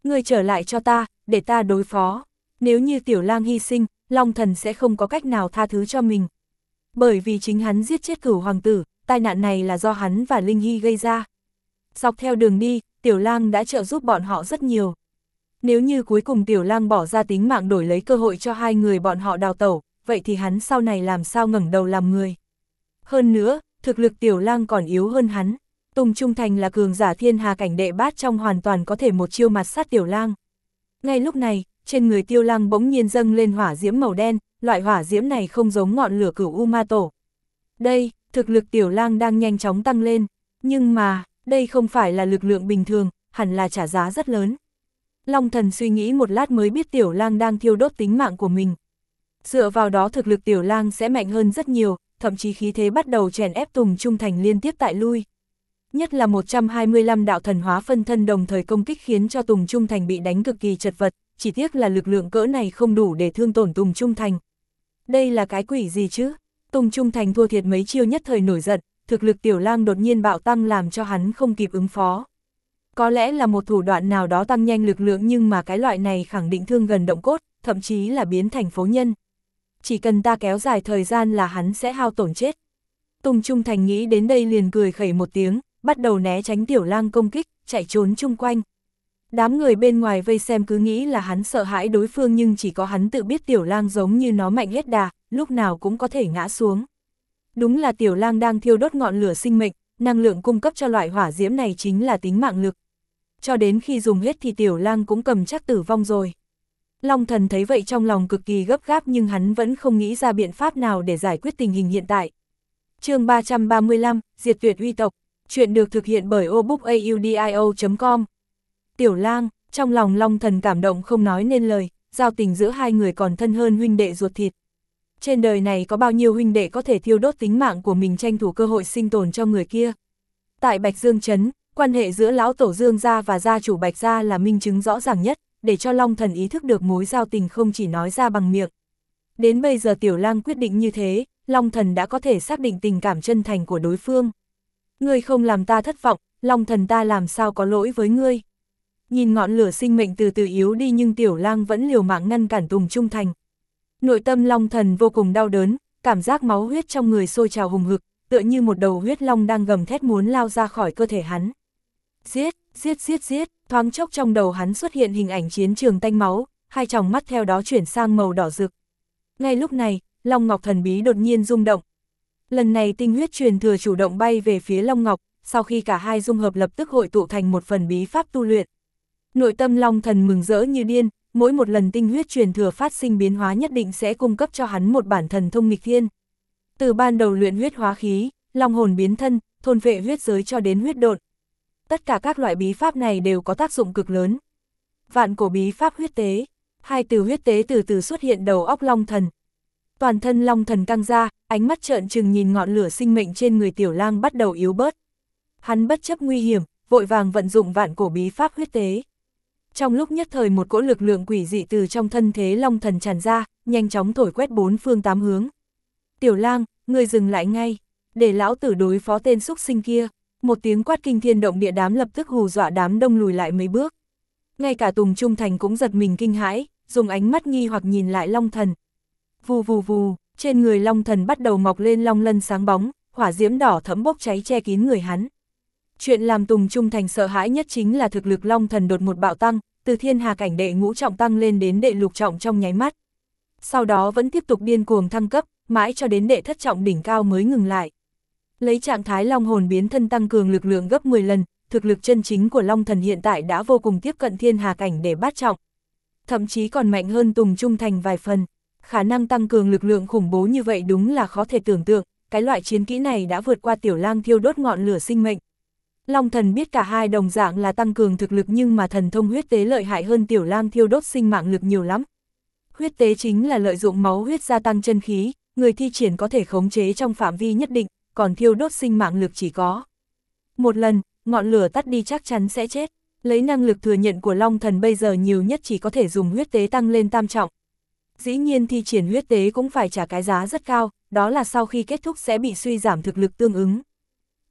Ngươi trở lại cho ta, để ta đối phó. Nếu như Tiểu Lang hy sinh, Long Thần sẽ không có cách nào tha thứ cho mình. Bởi vì chính hắn giết chết Cửu hoàng tử, tai nạn này là do hắn và Linh Hy gây ra. Dọc theo đường đi, Tiểu Lang đã trợ giúp bọn họ rất nhiều. Nếu như cuối cùng Tiểu Lang bỏ ra tính mạng đổi lấy cơ hội cho hai người bọn họ đào tẩu, vậy thì hắn sau này làm sao ngẩng đầu làm người. Hơn nữa, thực lực Tiểu Lang còn yếu hơn hắn. Tùng Trung Thành là cường giả thiên hà cảnh đệ bát trong hoàn toàn có thể một chiêu mặt sát Tiểu Lang. Ngay lúc này, trên người Tiêu Lang bỗng nhiên dâng lên hỏa diễm màu đen, loại hỏa diễm này không giống ngọn lửa Cửu U Ma Tổ. Đây, thực lực Tiểu Lang đang nhanh chóng tăng lên, nhưng mà, đây không phải là lực lượng bình thường, hẳn là trả giá rất lớn. Long Thần suy nghĩ một lát mới biết Tiểu Lang đang thiêu đốt tính mạng của mình. Dựa vào đó thực lực Tiểu Lang sẽ mạnh hơn rất nhiều, thậm chí khí thế bắt đầu chèn ép Tùng Trung Thành liên tiếp tại lui. Nhất là một trăm hai mươi lăm đạo thần hóa phân thân đồng thời công kích khiến cho Tùng Trung Thành bị đánh cực kỳ chật vật, chỉ tiếc là lực lượng cỡ này không đủ để thương tổn Tùng Trung Thành. Đây là cái quỷ gì chứ? Tùng Trung Thành thua thiệt mấy chiêu nhất thời nổi giận, thực lực Tiểu Lang đột nhiên bạo tăng làm cho hắn không kịp ứng phó. Có lẽ là một thủ đoạn nào đó tăng nhanh lực lượng nhưng mà cái loại này khẳng định thương gần động cốt, thậm chí là biến thành phế nhân. Chỉ cần ta kéo dài thời gian là hắn sẽ hao tổn chết. Tùng Trung Thành nghĩ đến đây liền cười khẩy một tiếng, bắt đầu né tránh Tiểu Lang công kích, chạy trốn chung quanh. Đám người bên ngoài vây xem cứ nghĩ là hắn sợ hãi đối phương nhưng chỉ có hắn tự biết Tiểu Lang giống như nó mạnh hết đà, lúc nào cũng có thể ngã xuống. Đúng là Tiểu Lang đang thiêu đốt ngọn lửa sinh mệnh, năng lượng cung cấp cho loại hỏa diễm này chính là tính mạng lực. Cho đến khi dùng hết thì Tiểu Lang cũng cầm chắc tử vong rồi. Long Thần thấy vậy trong lòng cực kỳ gấp gáp nhưng hắn vẫn không nghĩ ra biện pháp nào để giải quyết tình hình hiện tại. Chương ba trăm ba mươi lăm, Diệt Tuyệt Uy Tộc. Chuyện được thực hiện bởi obookaudio chấm com. Tiểu Lang, trong lòng Long Thần cảm động không nói nên lời, giao tình giữa hai người còn thân hơn huynh đệ ruột thịt. Trên đời này có bao nhiêu huynh đệ có thể thiêu đốt tính mạng của mình tranh thủ cơ hội sinh tồn cho người kia. Tại Bạch Dương Trấn, quan hệ giữa lão tổ Dương gia và gia chủ Bạch gia là minh chứng rõ ràng nhất, để cho Long Thần ý thức được mối giao tình không chỉ nói ra bằng miệng. Đến bây giờ Tiểu Lang quyết định như thế, Long Thần đã có thể xác định tình cảm chân thành của đối phương. Ngươi không làm ta thất vọng, Long Thần ta làm sao có lỗi với ngươi. Nhìn ngọn lửa sinh mệnh từ từ yếu đi nhưng Tiểu Lang vẫn liều mạng ngăn cản Tùng Trung Thành. Nội tâm Long Thần vô cùng đau đớn, cảm giác máu huyết trong người sôi trào hùng hực, tựa như một đầu huyết long đang gầm thét muốn lao ra khỏi cơ thể hắn. Giết, giết giết giết, thoáng chốc trong đầu hắn xuất hiện hình ảnh chiến trường tanh máu, hai tròng mắt theo đó chuyển sang màu đỏ rực. Ngay lúc này, Long Ngọc thần bí đột nhiên rung động. Lần này tinh huyết truyền thừa chủ động bay về phía Long Ngọc, sau khi cả hai dung hợp lập tức hội tụ thành một phần bí pháp tu luyện. Nội tâm Long Thần mừng rỡ như điên, mỗi một lần tinh huyết truyền thừa phát sinh biến hóa nhất định sẽ cung cấp cho hắn một bản thần thông nghịch thiên. Từ ban đầu luyện huyết hóa khí, long hồn biến thân, thôn vệ huyết giới cho đến huyết độn. Tất cả các loại bí pháp này đều có tác dụng cực lớn. Vạn cổ bí pháp huyết tế, hai từ huyết tế từ từ xuất hiện đầu óc Long Thần. Toàn thân Long Thần căng ra, ánh mắt trợn trừng nhìn ngọn lửa sinh mệnh trên người Tiểu Lang bắt đầu yếu bớt. Hắn bất chấp nguy hiểm, vội vàng vận dụng vạn cổ bí pháp huyết tế. Trong lúc nhất thời một cỗ lực lượng quỷ dị từ trong thân thế Long Thần tràn ra, nhanh chóng thổi quét bốn phương tám hướng. Tiểu Lang, ngươi dừng lại ngay, để lão tử đối phó tên xúc sinh kia. Một tiếng quát kinh thiên động địa đám lập tức hù dọa đám đông lùi lại mấy bước. Ngay cả Tùng Trung Thành cũng giật mình kinh hãi, dùng ánh mắt nghi hoặc nhìn lại Long Thần. Vù vù vù, trên người Long Thần bắt đầu mọc lên long lân sáng bóng, hỏa diễm đỏ thẫm bốc cháy che kín người hắn. Chuyện làm Tùng Trung Thành sợ hãi nhất chính là thực lực Long Thần đột một bạo tăng, từ thiên hà cảnh đệ ngũ trọng tăng lên đến đệ lục trọng trong nháy mắt. Sau đó vẫn tiếp tục điên cuồng thăng cấp, mãi cho đến đệ thất trọng đỉnh cao mới ngừng lại. Lấy trạng thái long hồn biến thân tăng cường lực lượng gấp mười lần, thực lực chân chính của Long Thần hiện tại đã vô cùng tiếp cận thiên hà cảnh để bát trọng. Thậm chí còn mạnh hơn Tùng Trung Thành vài phần. Khả năng tăng cường lực lượng khủng bố như vậy đúng là khó thể tưởng tượng, cái loại chiến kỹ này đã vượt qua Tiểu Lang thiêu đốt ngọn lửa sinh mệnh. Long Thần biết cả hai đồng dạng là tăng cường thực lực nhưng mà thần thông huyết tế lợi hại hơn Tiểu Lang thiêu đốt sinh mạng lực nhiều lắm. Huyết tế chính là lợi dụng máu huyết gia tăng chân khí, người thi triển có thể khống chế trong phạm vi nhất định, còn thiêu đốt sinh mạng lực chỉ có một lần, ngọn lửa tắt đi chắc chắn sẽ chết. Lấy năng lực thừa nhận của Long Thần bây giờ nhiều nhất chỉ có thể dùng huyết tế tăng lên tam trọng. Dĩ nhiên thi triển huyết tế cũng phải trả cái giá rất cao, đó là sau khi kết thúc sẽ bị suy giảm thực lực tương ứng.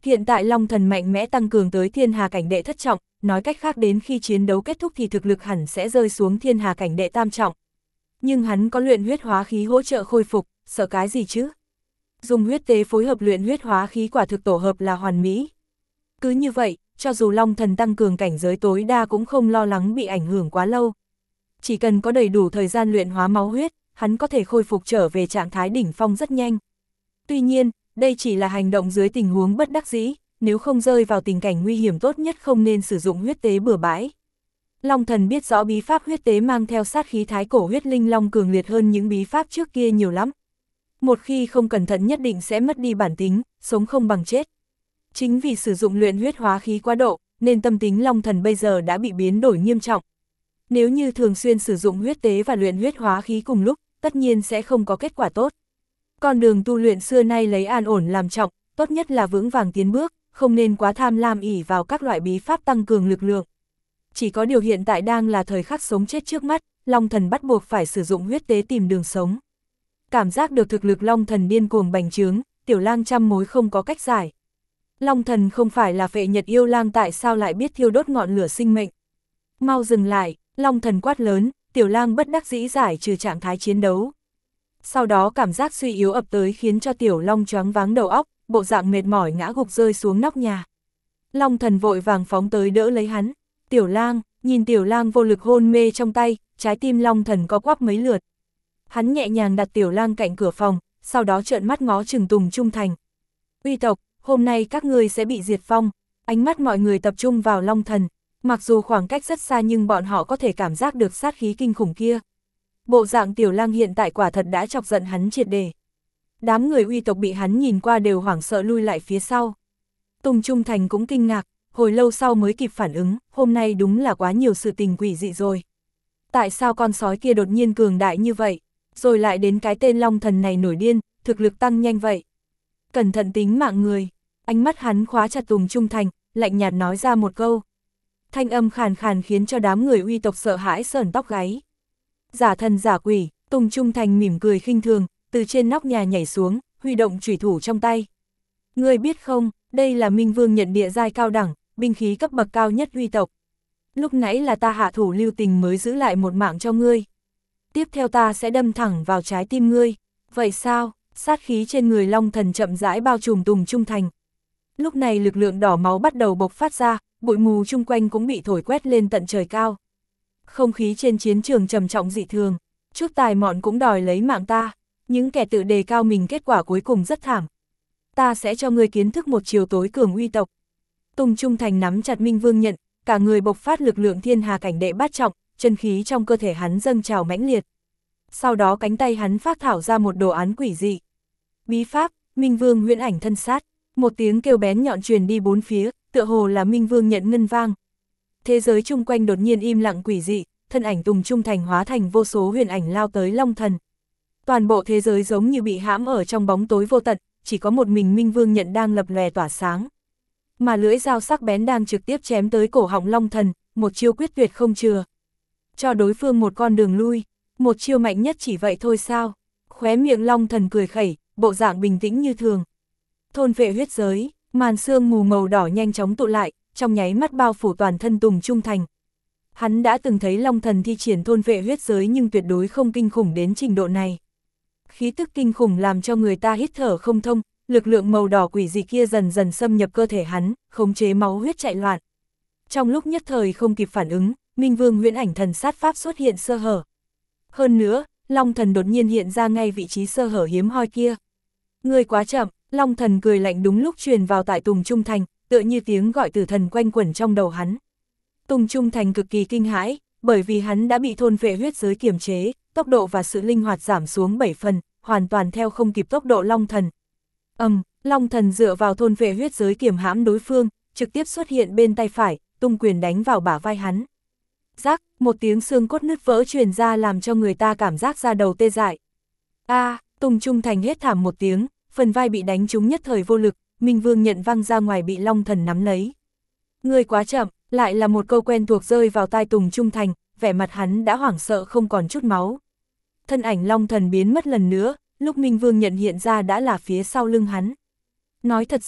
Hiện tại Long Thần mạnh mẽ tăng cường tới thiên hà cảnh đệ thất trọng, nói cách khác đến khi chiến đấu kết thúc thì thực lực hẳn sẽ rơi xuống thiên hà cảnh đệ tam trọng. Nhưng hắn có luyện huyết hóa khí hỗ trợ khôi phục, sợ cái gì chứ? Dùng huyết tế phối hợp luyện huyết hóa khí quả thực tổ hợp là hoàn mỹ. Cứ như vậy, cho dù Long Thần tăng cường cảnh giới tối đa cũng không lo lắng bị ảnh hưởng quá lâu. Chỉ cần có đầy đủ thời gian luyện hóa máu huyết, hắn có thể khôi phục trở về trạng thái đỉnh phong rất nhanh. Tuy nhiên, đây chỉ là hành động dưới tình huống bất đắc dĩ, nếu không rơi vào tình cảnh nguy hiểm tốt nhất không nên sử dụng huyết tế bừa bãi. Long Thần biết rõ bí pháp huyết tế mang theo sát khí thái cổ huyết linh long cường liệt hơn những bí pháp trước kia nhiều lắm. Một khi không cẩn thận nhất định sẽ mất đi bản tính, sống không bằng chết. Chính vì sử dụng luyện huyết hóa khí quá độ, nên tâm tính Long Thần bây giờ đã bị biến đổi nghiêm trọng. Nếu như thường xuyên sử dụng huyết tế và luyện huyết hóa khí cùng lúc, tất nhiên sẽ không có kết quả tốt. Con đường tu luyện xưa nay lấy an ổn làm trọng, tốt nhất là vững vàng tiến bước, không nên quá tham lam ỷ vào các loại bí pháp tăng cường lực lượng. Chỉ có điều hiện tại đang là thời khắc sống chết trước mắt, Long Thần bắt buộc phải sử dụng huyết tế tìm đường sống. Cảm giác được thực lực Long Thần điên cuồng bành trướng, Tiểu Lang trăm mối không có cách giải. Long Thần không phải là Phệ Nhật yêu lang, tại sao lại biết thiêu đốt ngọn lửa sinh mệnh? Mau dừng lại, Long Thần quát lớn, Tiểu Lang bất đắc dĩ giải trừ trạng thái chiến đấu. Sau đó cảm giác suy yếu ập tới khiến cho Tiểu Long choáng váng đầu óc, bộ dạng mệt mỏi ngã gục rơi xuống nóc nhà. Long Thần vội vàng phóng tới đỡ lấy hắn. Tiểu Lang, nhìn Tiểu Lang vô lực hôn mê trong tay, trái tim Long Thần co quắp mấy lượt. Hắn nhẹ nhàng đặt Tiểu Lang cạnh cửa phòng, sau đó trợn mắt ngó chừng Tùng Trung Thành. Uy tộc, hôm nay các ngươi sẽ bị diệt vong. Ánh mắt mọi người tập trung vào Long Thần, mặc dù khoảng cách rất xa nhưng bọn họ có thể cảm giác được sát khí kinh khủng kia. Bộ dạng Tiểu Lang hiện tại quả thật đã chọc giận hắn triệt để. Đám người Uy tộc bị hắn nhìn qua đều hoảng sợ lui lại phía sau. Tùng Trung Thành cũng kinh ngạc, hồi lâu sau mới kịp phản ứng, hôm nay đúng là quá nhiều sự tình quỷ dị rồi. Tại sao con sói kia đột nhiên cường đại như vậy, rồi lại đến cái tên Long Thần này nổi điên, thực lực tăng nhanh vậy. Cẩn thận tính mạng người, ánh mắt hắn khóa chặt Tùng Trung Thành, lạnh nhạt nói ra một câu. Thanh âm khàn khàn khiến cho đám người Uy tộc sợ hãi sởn tóc gáy. Giả thần giả quỷ, Tùng Trung Thành mỉm cười khinh thường, từ trên nóc nhà nhảy xuống, huy động chủy thủ trong tay. Ngươi biết không, đây là Minh Vương nhận địa giai cao đẳng, binh khí cấp bậc cao nhất Uy tộc. Lúc nãy là ta hạ thủ lưu tình mới giữ lại một mạng cho ngươi. Tiếp theo ta sẽ đâm thẳng vào trái tim ngươi. Vậy sao? Sát khí trên người Long Thần chậm rãi bao trùm Tùng Trung Thành. Lúc này lực lượng đỏ máu bắt đầu bộc phát ra, bụi mù chung quanh cũng bị thổi quét lên tận trời cao. Không khí trên chiến trường trầm trọng dị thường, chút tài mọn cũng đòi lấy mạng ta, những kẻ tự đề cao mình kết quả cuối cùng rất thảm. Ta sẽ cho ngươi kiến thức một chiều tối cường Uy tộc. Tùng Trung Thành nắm chặt Minh Vương nhận, cả người bộc phát lực lượng thiên hà cảnh đệ bát trọng, chân khí trong cơ thể hắn dâng trào mãnh liệt. Sau đó cánh tay hắn phát thảo ra một đồ án quỷ dị. Bí pháp, Minh Vương huyễn ảnh thân sát, một tiếng kêu bén nhọn truyền đi bốn phía, tựa hồ là Minh Vương nhận ngân vang. Thế giới chung quanh đột nhiên im lặng quỷ dị, thân ảnh Tùng Trung Thành hóa thành vô số huyền ảnh lao tới Long Thần. Toàn bộ thế giới giống như bị hãm ở trong bóng tối vô tận, chỉ có một mình Minh Vương nhận đang lập lòe tỏa sáng. Mà lưỡi dao sắc bén đang trực tiếp chém tới cổ họng Long Thần, một chiêu quyết tuyệt không chừa. Cho đối phương một con đường lui, một chiêu mạnh nhất chỉ vậy thôi sao? Khóe miệng Long Thần cười khẩy, bộ dạng bình tĩnh như thường. Thôn vệ huyết giới, màn sương mù màu đỏ nhanh chóng tụ lại, trong nháy mắt bao phủ toàn thân Tùng Trung Thành. Hắn đã từng thấy Long Thần thi triển thôn vệ huyết giới nhưng tuyệt đối không kinh khủng đến trình độ này. Khí tức kinh khủng làm cho người ta hít thở không thông, lực lượng màu đỏ quỷ dị kia dần dần xâm nhập cơ thể hắn, khống chế máu huyết chạy loạn. Trong lúc nhất thời không kịp phản ứng, Minh Vương huyễn ảnh thần sát pháp xuất hiện sơ hở. Hơn nữa, Long Thần đột nhiên hiện ra ngay vị trí sơ hở hiếm hoi kia. Ngươi quá chậm, Long Thần cười lạnh đúng lúc truyền vào tại Tùng Trung Thành, tựa như tiếng gọi tử thần quanh quẩn trong đầu hắn. Tùng Trung Thành cực kỳ kinh hãi, bởi vì hắn đã bị thôn vệ huyết giới kiềm chế, tốc độ và sự linh hoạt giảm xuống bảy phần, hoàn toàn theo không kịp tốc độ Long Thần. Ầm, um, Long Thần dựa vào thôn vệ huyết giới kiềm hãm đối phương, trực tiếp xuất hiện bên tay phải, tung quyền đánh vào bả vai hắn. Rắc, một tiếng xương cốt nứt vỡ truyền ra làm cho người ta cảm giác da đầu tê dại. A, à, Tùng Trung Thành hét thảm một tiếng, phần vai bị đánh trúng nhất thời vô lực, Minh Vương nhận văng ra ngoài bị Long Thần nắm lấy. Ngươi quá chậm, lại là một câu quen thuộc rơi vào tai Tùng Trung Thành, vẻ mặt hắn đã hoảng sợ không còn chút máu. Thân ảnh Long Thần biến mất lần nữa, lúc Minh Vương nhận hiện ra đã là phía sau lưng hắn. Nói thật ra,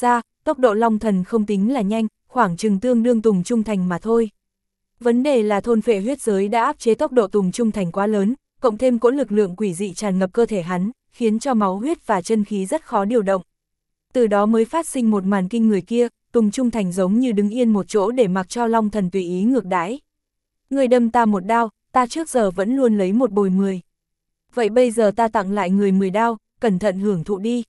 tốc độ Long Thần không tính là nhanh, khoảng chừng tương đương Tùng Trung Thành mà thôi. Vấn đề là thôn phệ huyết giới đã áp chế tốc độ Tùng Trung Thành quá lớn, cộng thêm cỗ lực lượng quỷ dị tràn ngập cơ thể hắn, khiến cho máu huyết và chân khí rất khó điều động. Từ đó mới phát sinh một màn kinh người kia, Tùng Trung Thành giống như đứng yên một chỗ để mặc cho Long Thần tùy ý ngược đãi. Người đâm ta một đao, ta trước giờ vẫn luôn lấy một bồi mười. Vậy bây giờ ta tặng lại người mười đao, cẩn thận hưởng thụ đi.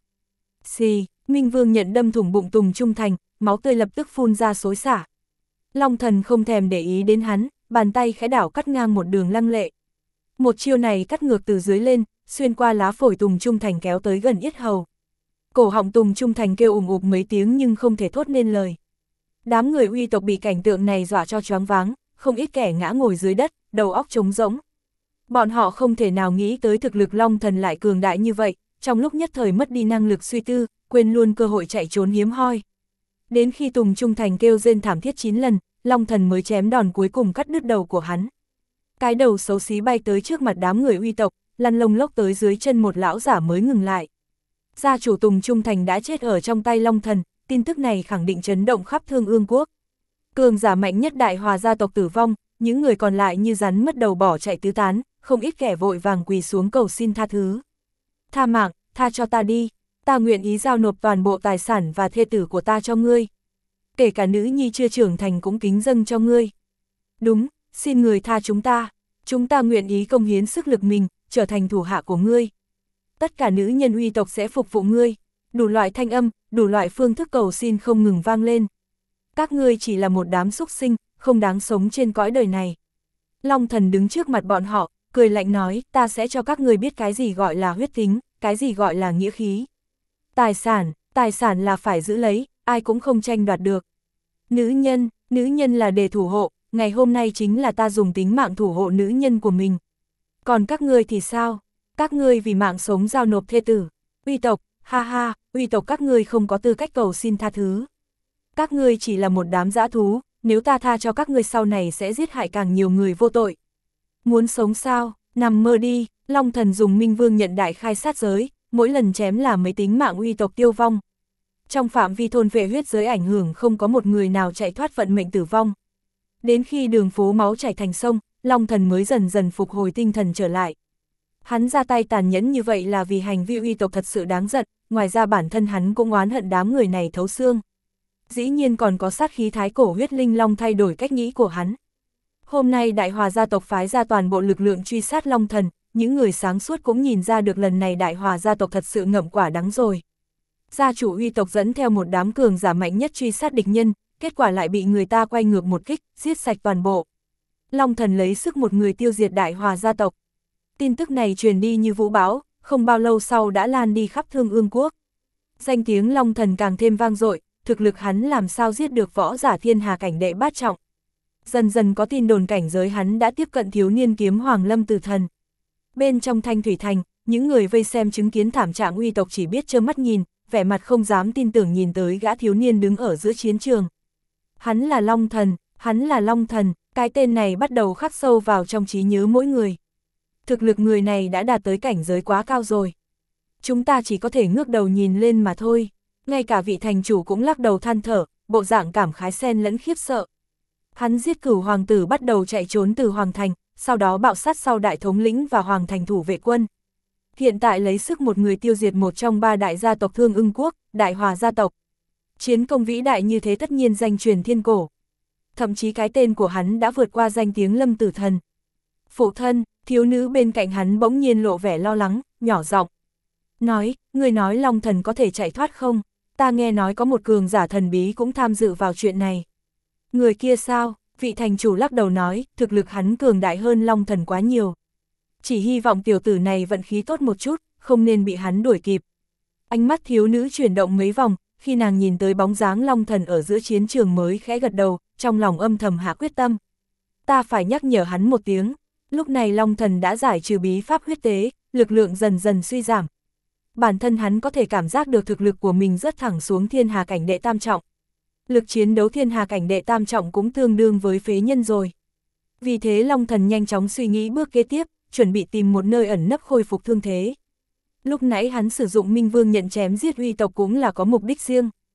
Xì, Minh Vương nhận đâm thủng bụng Tùng Trung Thành, máu tươi lập tức phun ra xối xả. Long Thần không thèm để ý đến hắn, bàn tay khẽ đảo cắt ngang một đường lăng lệ. Một chiêu này cắt ngược từ dưới lên, xuyên qua lá phổi Tùng Trung Thành kéo tới gần yết hầu. Cổ họng Tùng Trung Thành kêu ủng ục mấy tiếng nhưng không thể thốt nên lời. Đám người uy tộc bị cảnh tượng này dọa cho choáng váng, không ít kẻ ngã ngồi dưới đất, đầu óc trống rỗng. Bọn họ không thể nào nghĩ tới thực lực Long Thần lại cường đại như vậy, trong lúc nhất thời mất đi năng lực suy tư, quên luôn cơ hội chạy trốn hiếm hoi. Đến khi Tùng Trung Thành kêu rên thảm thiết chín lần, Long Thần mới chém đòn cuối cùng cắt đứt đầu của hắn. Cái đầu xấu xí bay tới trước mặt đám người uy tộc, lăn lông lốc tới dưới chân một lão giả mới ngừng lại. Gia chủ Tùng Trung Thành đã chết ở trong tay Long Thần, tin tức này khẳng định chấn động khắp Thương Ương Quốc. Cường giả mạnh nhất Đại Hòa gia tộc tử vong, những người còn lại như rắn mất đầu bỏ chạy tứ tán, không ít kẻ vội vàng quỳ xuống cầu xin tha thứ. Tha mạng, tha cho ta đi, ta nguyện ý giao nộp toàn bộ tài sản và thê tử của ta cho ngươi. Kể cả nữ nhi chưa trưởng thành cũng kính dâng cho ngươi. Đúng, xin người tha chúng ta, chúng ta nguyện ý công hiến sức lực mình, trở thành thủ hạ của ngươi. Tất cả nữ nhân uy tộc sẽ phục vụ ngươi. Đủ loại thanh âm, đủ loại phương thức cầu xin không ngừng vang lên. Các ngươi chỉ là một đám súc sinh, không đáng sống trên cõi đời này. Long Thần đứng trước mặt bọn họ, cười lạnh nói, ta sẽ cho các ngươi biết cái gì gọi là huyết tính, cái gì gọi là nghĩa khí. Tài sản, tài sản là phải giữ lấy, ai cũng không tranh đoạt được. Nữ nhân, nữ nhân là để thủ hộ, ngày hôm nay chính là ta dùng tính mạng thủ hộ nữ nhân của mình. Còn các ngươi thì sao? Các ngươi vì mạng sống giao nộp thê tử. Uy tộc, ha ha, uy tộc các ngươi không có tư cách cầu xin tha thứ. Các ngươi chỉ là một đám dã thú, nếu ta tha cho các ngươi sau này sẽ giết hại càng nhiều người vô tội. Muốn sống sao, nằm mơ đi. Long Thần dùng Minh Vương nhận đại khai sát giới, mỗi lần chém là mấy tính mạng uy tộc tiêu vong. Trong phạm vi thôn vệ huyết giới ảnh hưởng không có một người nào chạy thoát vận mệnh tử vong. Đến khi đường phố máu chảy thành sông, Long Thần mới dần dần phục hồi tinh thần trở lại. Hắn ra tay tàn nhẫn như vậy là vì hành vi uy tộc thật sự đáng giận, ngoài ra bản thân hắn cũng oán hận đám người này thấu xương. Dĩ nhiên còn có sát khí thái cổ huyết linh long thay đổi cách nghĩ của hắn. Hôm nay Đại Hòa gia tộc phái ra toàn bộ lực lượng truy sát Long Thần, những người sáng suốt cũng nhìn ra được lần này Đại Hòa gia tộc thật sự ngậm quả đắng rồi. Gia chủ uy tộc dẫn theo một đám cường giả mạnh nhất truy sát địch nhân, kết quả lại bị người ta quay ngược một kích, giết sạch toàn bộ. Long Thần lấy sức một người tiêu diệt Đại Hòa gia tộc. Tin tức này truyền đi như vũ bão, không bao lâu sau đã lan đi khắp Thương Ương Quốc. Danh tiếng Long Thần càng thêm vang dội, thực lực hắn làm sao giết được võ giả thiên hà cảnh đệ bát trọng. Dần dần có tin đồn cảnh giới hắn đã tiếp cận thiếu niên kiếm Hoàng Lâm Tử Thần. Bên trong Thanh Thủy Thành, những người vây xem chứng kiến thảm trạng uy tộc chỉ biết trơ mắt nhìn, vẻ mặt không dám tin tưởng nhìn tới gã thiếu niên đứng ở giữa chiến trường. Hắn là Long Thần, hắn là Long Thần, cái tên này bắt đầu khắc sâu vào trong trí nhớ mỗi người. Thực lực người này đã đạt tới cảnh giới quá cao rồi. Chúng ta chỉ có thể ngước đầu nhìn lên mà thôi. Ngay cả vị thành chủ cũng lắc đầu than thở, bộ dạng cảm khái xen lẫn khiếp sợ. Hắn giết cửu hoàng tử bắt đầu chạy trốn từ Hoàng Thành, sau đó bạo sát sau đại thống lĩnh và Hoàng Thành thủ vệ quân. Hiện tại lấy sức một người tiêu diệt một trong ba đại gia tộc Thương Ưng Quốc, Đại Hòa gia tộc. Chiến công vĩ đại như thế tất nhiên danh truyền thiên cổ. Thậm chí cái tên của hắn đã vượt qua danh tiếng Lâm Tử Thần. Phụ thân, thiếu nữ bên cạnh hắn bỗng nhiên lộ vẻ lo lắng, nhỏ giọng nói, người nói Long Thần có thể chạy thoát không? Ta nghe nói có một cường giả thần bí cũng tham dự vào chuyện này. Người kia sao? Vị thành chủ lắc đầu nói, thực lực hắn cường đại hơn Long Thần quá nhiều. Chỉ hy vọng tiểu tử này vận khí tốt một chút, không nên bị hắn đuổi kịp. Ánh mắt thiếu nữ chuyển động mấy vòng, khi nàng nhìn tới bóng dáng Long Thần ở giữa chiến trường mới khẽ gật đầu, trong lòng âm thầm hạ quyết tâm. Ta phải nhắc nhở hắn một tiếng. Lúc này Long Thần đã giải trừ bí pháp huyết tế, lực lượng dần dần suy giảm. Bản thân hắn có thể cảm giác được thực lực của mình rất thẳng xuống thiên hà cảnh đệ tam trọng. Lực chiến đấu thiên hà cảnh đệ tam trọng cũng tương đương với phế nhân rồi. Vì thế Long Thần nhanh chóng suy nghĩ bước kế tiếp, chuẩn bị tìm một nơi ẩn nấp khôi phục thương thế. Lúc nãy hắn sử dụng Minh Vương nhận chém giết uy tộc cũng là có mục đích riêng.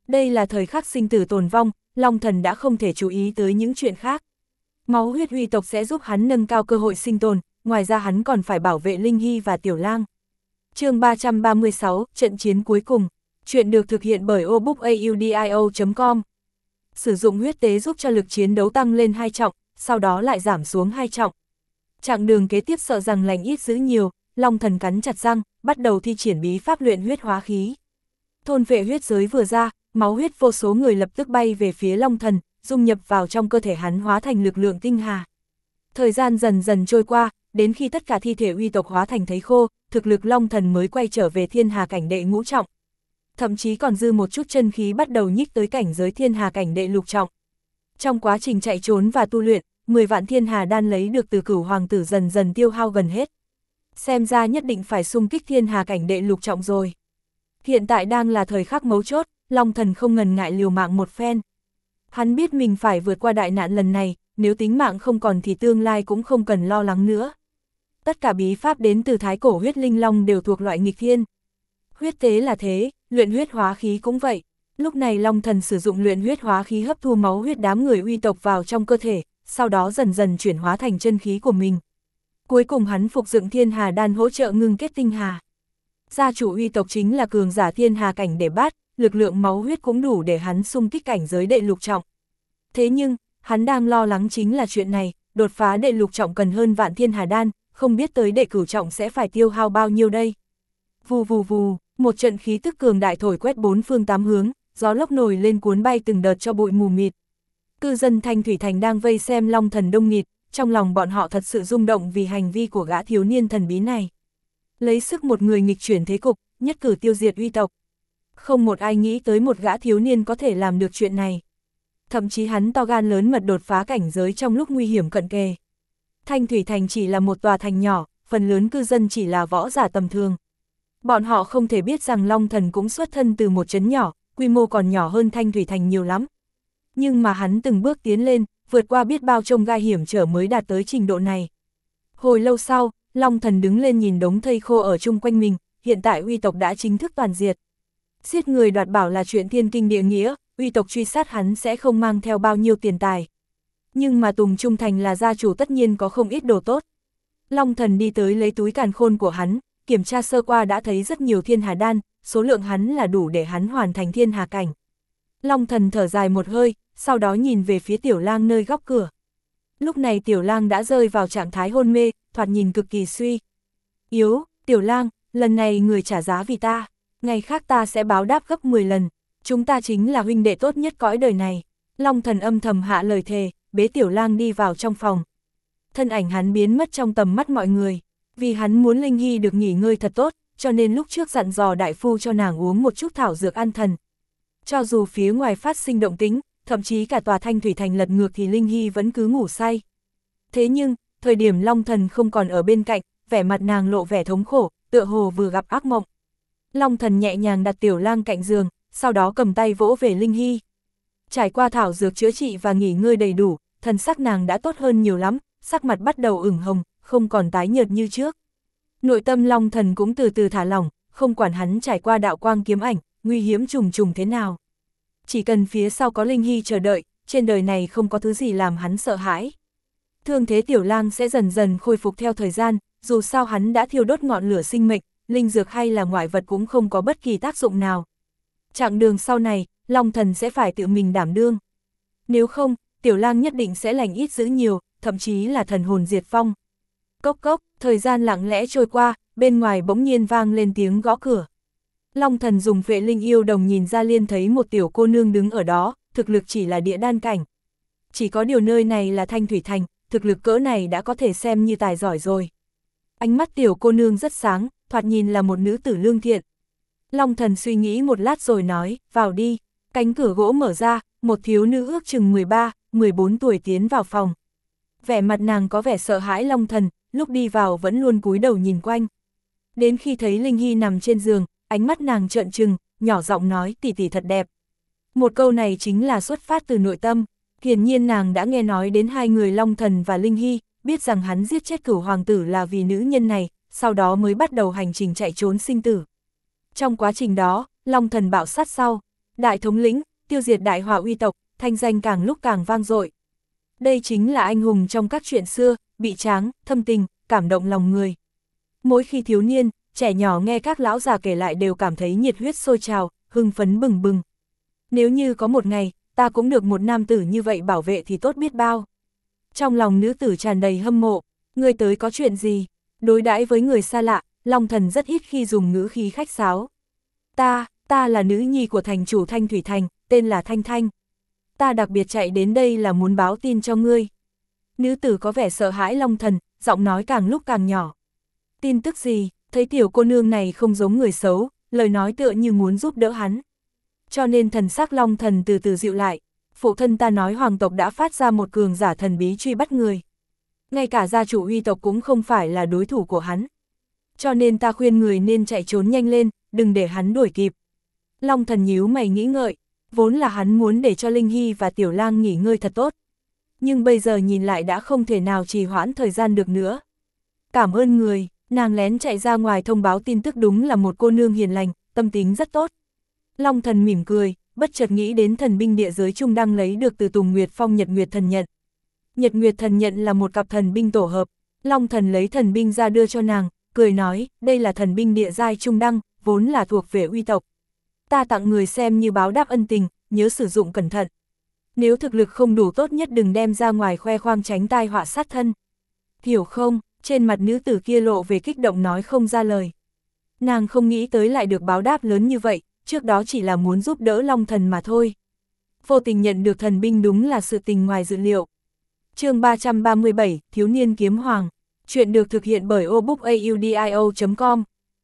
Đây là thời khắc sinh tử tồn vong, Long Thần đã không thể chú ý tới những chuyện khác. Máu huyết huy tộc sẽ giúp hắn nâng cao cơ hội sinh tồn, ngoài ra hắn còn phải bảo vệ Linh Hy và Tiểu Lang. Chương ba trăm ba mươi sáu, trận chiến cuối cùng. Chuyện được thực hiện bởi obookaudio chấm com. Sử dụng huyết tế giúp cho lực chiến đấu tăng lên hai trọng, sau đó lại giảm xuống hai trọng. Chặng đường kế tiếp sợ rằng lành ít dữ nhiều, Long Thần cắn chặt răng, bắt đầu thi triển bí pháp luyện huyết hóa khí. Thôn vệ huyết giới vừa ra, máu huyết vô số người lập tức bay về phía Long Thần, dung nhập vào trong cơ thể hắn hóa thành lực lượng tinh hà. Thời gian dần dần trôi qua, đến khi tất cả thi thể uy tộc hóa thành thây khô, thực lực Long Thần mới quay trở về thiên hà cảnh đệ ngũ trọng. Thậm chí còn dư một chút chân khí bắt đầu nhích tới cảnh giới thiên hà cảnh đệ lục trọng. Trong quá trình chạy trốn và tu luyện, mười vạn thiên hà đan lấy được từ Cửu hoàng tử dần dần tiêu hao gần hết. Xem ra nhất định phải xung kích thiên hà cảnh đệ lục trọng rồi. Hiện tại đang là thời khắc mấu chốt, Long Thần không ngần ngại liều mạng một phen. Hắn biết mình phải vượt qua đại nạn lần này, nếu tính mạng không còn thì tương lai cũng không cần lo lắng nữa. Tất cả bí pháp đến từ thái cổ huyết linh long đều thuộc loại nghịch thiên. Huyết tế là thế, luyện huyết hóa khí cũng vậy. Lúc này Long Thần sử dụng luyện huyết hóa khí hấp thu máu huyết đám người uy tộc vào trong cơ thể, sau đó dần dần chuyển hóa thành chân khí của mình. Cuối cùng hắn phục dựng thiên hà đan hỗ trợ ngưng kết tinh hà. Gia chủ uy tộc chính là cường giả thiên hà cảnh để bát, lực lượng máu huyết cũng đủ để hắn xung kích cảnh giới đệ lục trọng. Thế nhưng, hắn đang lo lắng chính là chuyện này, đột phá đệ lục trọng cần hơn vạn thiên hà đan, không biết tới đệ cửu trọng sẽ phải tiêu hao bao nhiêu đây. Vù vù vù, một trận khí tức cường đại thổi quét bốn phương tám hướng, gió lốc nổi lên cuốn bay từng đợt cho bụi mù mịt. Cư dân Thanh Thủy Thành đang vây xem Long Thần đông nghịt, trong lòng bọn họ thật sự rung động vì hành vi của gã thiếu niên thần bí này. Lấy sức một người nghịch chuyển thế cục, nhất cử tiêu diệt uy tộc. Không một ai nghĩ tới một gã thiếu niên có thể làm được chuyện này. Thậm chí hắn to gan lớn mật đột phá cảnh giới trong lúc nguy hiểm cận kề. Thanh Thủy Thành chỉ là một tòa thành nhỏ, phần lớn cư dân chỉ là võ giả tầm thường. Bọn họ không thể biết rằng Long Thần cũng xuất thân từ một trấn nhỏ, quy mô còn nhỏ hơn Thanh Thủy Thành nhiều lắm. Nhưng mà hắn từng bước tiến lên, vượt qua biết bao chông gai hiểm trở mới đạt tới trình độ này. Hồi lâu sau, Long Thần đứng lên nhìn đống thây khô ở chung quanh mình, hiện tại uy tộc đã chính thức toàn diệt. Giết người đoạt bảo là chuyện thiên kinh địa nghĩa, uy tộc truy sát hắn sẽ không mang theo bao nhiêu tiền tài. Nhưng mà Tùng Trung Thành là gia chủ tất nhiên có không ít đồ tốt. Long Thần đi tới lấy túi càn khôn của hắn, kiểm tra sơ qua đã thấy rất nhiều thiên hà đan, số lượng hắn là đủ để hắn hoàn thành thiên hà cảnh. Long Thần thở dài một hơi, sau đó nhìn về phía Tiểu Lang nơi góc cửa. Lúc này Tiểu Lang đã rơi vào trạng thái hôn mê, thoạt nhìn cực kỳ suy yếu. Tiểu Lang, lần này người trả giá vì ta, ngày khác ta sẽ báo đáp gấp mười lần, chúng ta chính là huynh đệ tốt nhất cõi đời này. Long Thần âm thầm hạ lời thề, bế Tiểu Lang đi vào trong phòng. Thân ảnh hắn biến mất trong tầm mắt mọi người, vì hắn muốn Linh Hy được nghỉ ngơi thật tốt, cho nên lúc trước dặn dò đại phu cho nàng uống một chút thảo dược an thần. Cho dù phía ngoài phát sinh động tĩnh, thậm chí cả tòa Thanh Thủy Thành lật ngược thì Linh Hy vẫn cứ ngủ say. Thế nhưng, thời điểm Long Thần không còn ở bên cạnh, vẻ mặt nàng lộ vẻ thống khổ, tựa hồ vừa gặp ác mộng. Long Thần nhẹ nhàng đặt Tiểu Lang cạnh giường, sau đó cầm tay vỗ về Linh Hy. Trải qua thảo dược chữa trị và nghỉ ngơi đầy đủ, thần sắc nàng đã tốt hơn nhiều lắm, sắc mặt bắt đầu ửng hồng, không còn tái nhợt như trước. Nội tâm Long Thần cũng từ từ thả lỏng, không quản hắn trải qua đạo quang kiếm ảnh, nguy hiểm trùng trùng thế nào. Chỉ cần phía sau có Linh Hy chờ đợi, trên đời này không có thứ gì làm hắn sợ hãi. Thương thế Tiểu Lang sẽ dần dần khôi phục theo thời gian, dù sao hắn đã thiêu đốt ngọn lửa sinh mệnh, linh dược hay là ngoại vật cũng không có bất kỳ tác dụng nào. Chặng đường sau này, Long Thần sẽ phải tự mình đảm đương. Nếu không, Tiểu Lang nhất định sẽ lành ít dữ nhiều, thậm chí là thần hồn diệt vong. Cốc cốc, thời gian lặng lẽ trôi qua, bên ngoài bỗng nhiên vang lên tiếng gõ cửa. Long Thần dùng Phệ Linh Yêu Đồng nhìn ra liên thấy một tiểu cô nương đứng ở đó, thực lực chỉ là địa đan cảnh. Chỉ có điều nơi này là Thanh Thủy Thành, thực lực cỡ này đã có thể xem như tài giỏi rồi. Ánh mắt tiểu cô nương rất sáng, thoạt nhìn là một nữ tử lương thiện. Long Thần suy nghĩ một lát rồi nói, vào đi. Cánh cửa gỗ mở ra, một thiếu nữ ước chừng mười ba, mười bốn tuổi tiến vào phòng. Vẻ mặt nàng có vẻ sợ hãi Long Thần, lúc đi vào vẫn luôn cúi đầu nhìn quanh. Đến khi thấy Linh Hy nằm trên giường, ánh mắt nàng trợn trừng, nhỏ giọng nói tỷ tỷ thật đẹp. Một câu này chính là xuất phát từ nội tâm. Hiển nhiên nàng đã nghe nói đến hai người Long Thần và Linh Hy, biết rằng hắn giết chết Cửu hoàng tử là vì nữ nhân này, sau đó mới bắt đầu hành trình chạy trốn sinh tử. Trong quá trình đó, Long Thần bạo sát sau, Đại thống lĩnh, tiêu diệt đại hỏa uy tộc, thanh danh càng lúc càng vang dội. Đây chính là anh hùng trong các chuyện xưa, bị tráng, thâm tình, cảm động lòng người. Mỗi khi thiếu niên, trẻ nhỏ nghe các lão già kể lại đều cảm thấy nhiệt huyết sôi trào, hưng phấn bừng bừng. Nếu như có một ngày, ta cũng được một nam tử như vậy bảo vệ thì tốt biết bao. Trong lòng nữ tử tràn đầy hâm mộ, ngươi tới có chuyện gì? Đối đãi với người xa lạ, Long Thần rất ít khi dùng ngữ khí khách sáo. Ta, ta là nữ nhi của thành chủ Thanh Thủy Thành, tên là Thanh Thanh. Ta đặc biệt chạy đến đây là muốn báo tin cho ngươi. Nữ tử có vẻ sợ hãi Long Thần, giọng nói càng lúc càng nhỏ. Tin tức gì? Thấy tiểu cô nương này không giống người xấu, lời nói tựa như muốn giúp đỡ hắn. Cho nên thần sắc Long Thần từ từ dịu lại. Phụ thân ta nói hoàng tộc đã phát ra một cường giả thần bí truy bắt người. Ngay cả gia chủ uy tộc cũng không phải là đối thủ của hắn. Cho nên ta khuyên người nên chạy trốn nhanh lên, đừng để hắn đuổi kịp. Long Thần nhíu mày nghĩ ngợi, vốn là hắn muốn để cho Linh Hy và Tiểu Lang nghỉ ngơi thật tốt. Nhưng bây giờ nhìn lại đã không thể nào trì hoãn thời gian được nữa. Cảm ơn người, nàng lén chạy ra ngoài thông báo tin tức đúng là một cô nương hiền lành, tâm tính rất tốt. Long Thần mỉm cười, bất chợt nghĩ đến thần binh địa giới trung đang lấy được từ Tùng Nguyệt Phong Nhật Nguyệt Thần Nhận. Nhật Nguyệt Thần Nhận là một cặp thần binh tổ hợp, Long Thần lấy thần binh ra đưa cho nàng, cười nói, đây là thần binh địa giai trung đăng, vốn là thuộc về uy tộc. Ta tặng người xem như báo đáp ân tình, nhớ sử dụng cẩn thận. Nếu thực lực không đủ tốt nhất đừng đem ra ngoài khoe khoang tránh tai họa sát thân. Hiểu không? Trên mặt nữ tử kia lộ về kích động nói không ra lời. Nàng không nghĩ tới lại được báo đáp lớn như vậy, trước đó chỉ là muốn giúp đỡ Long Thần mà thôi. Vô tình nhận được thần binh đúng là sự tình ngoài dự liệu. Chương ba trăm ba mươi bảy, Thiếu niên kiếm hoàng. Chuyện được thực hiện bởi obookaudio chấm com.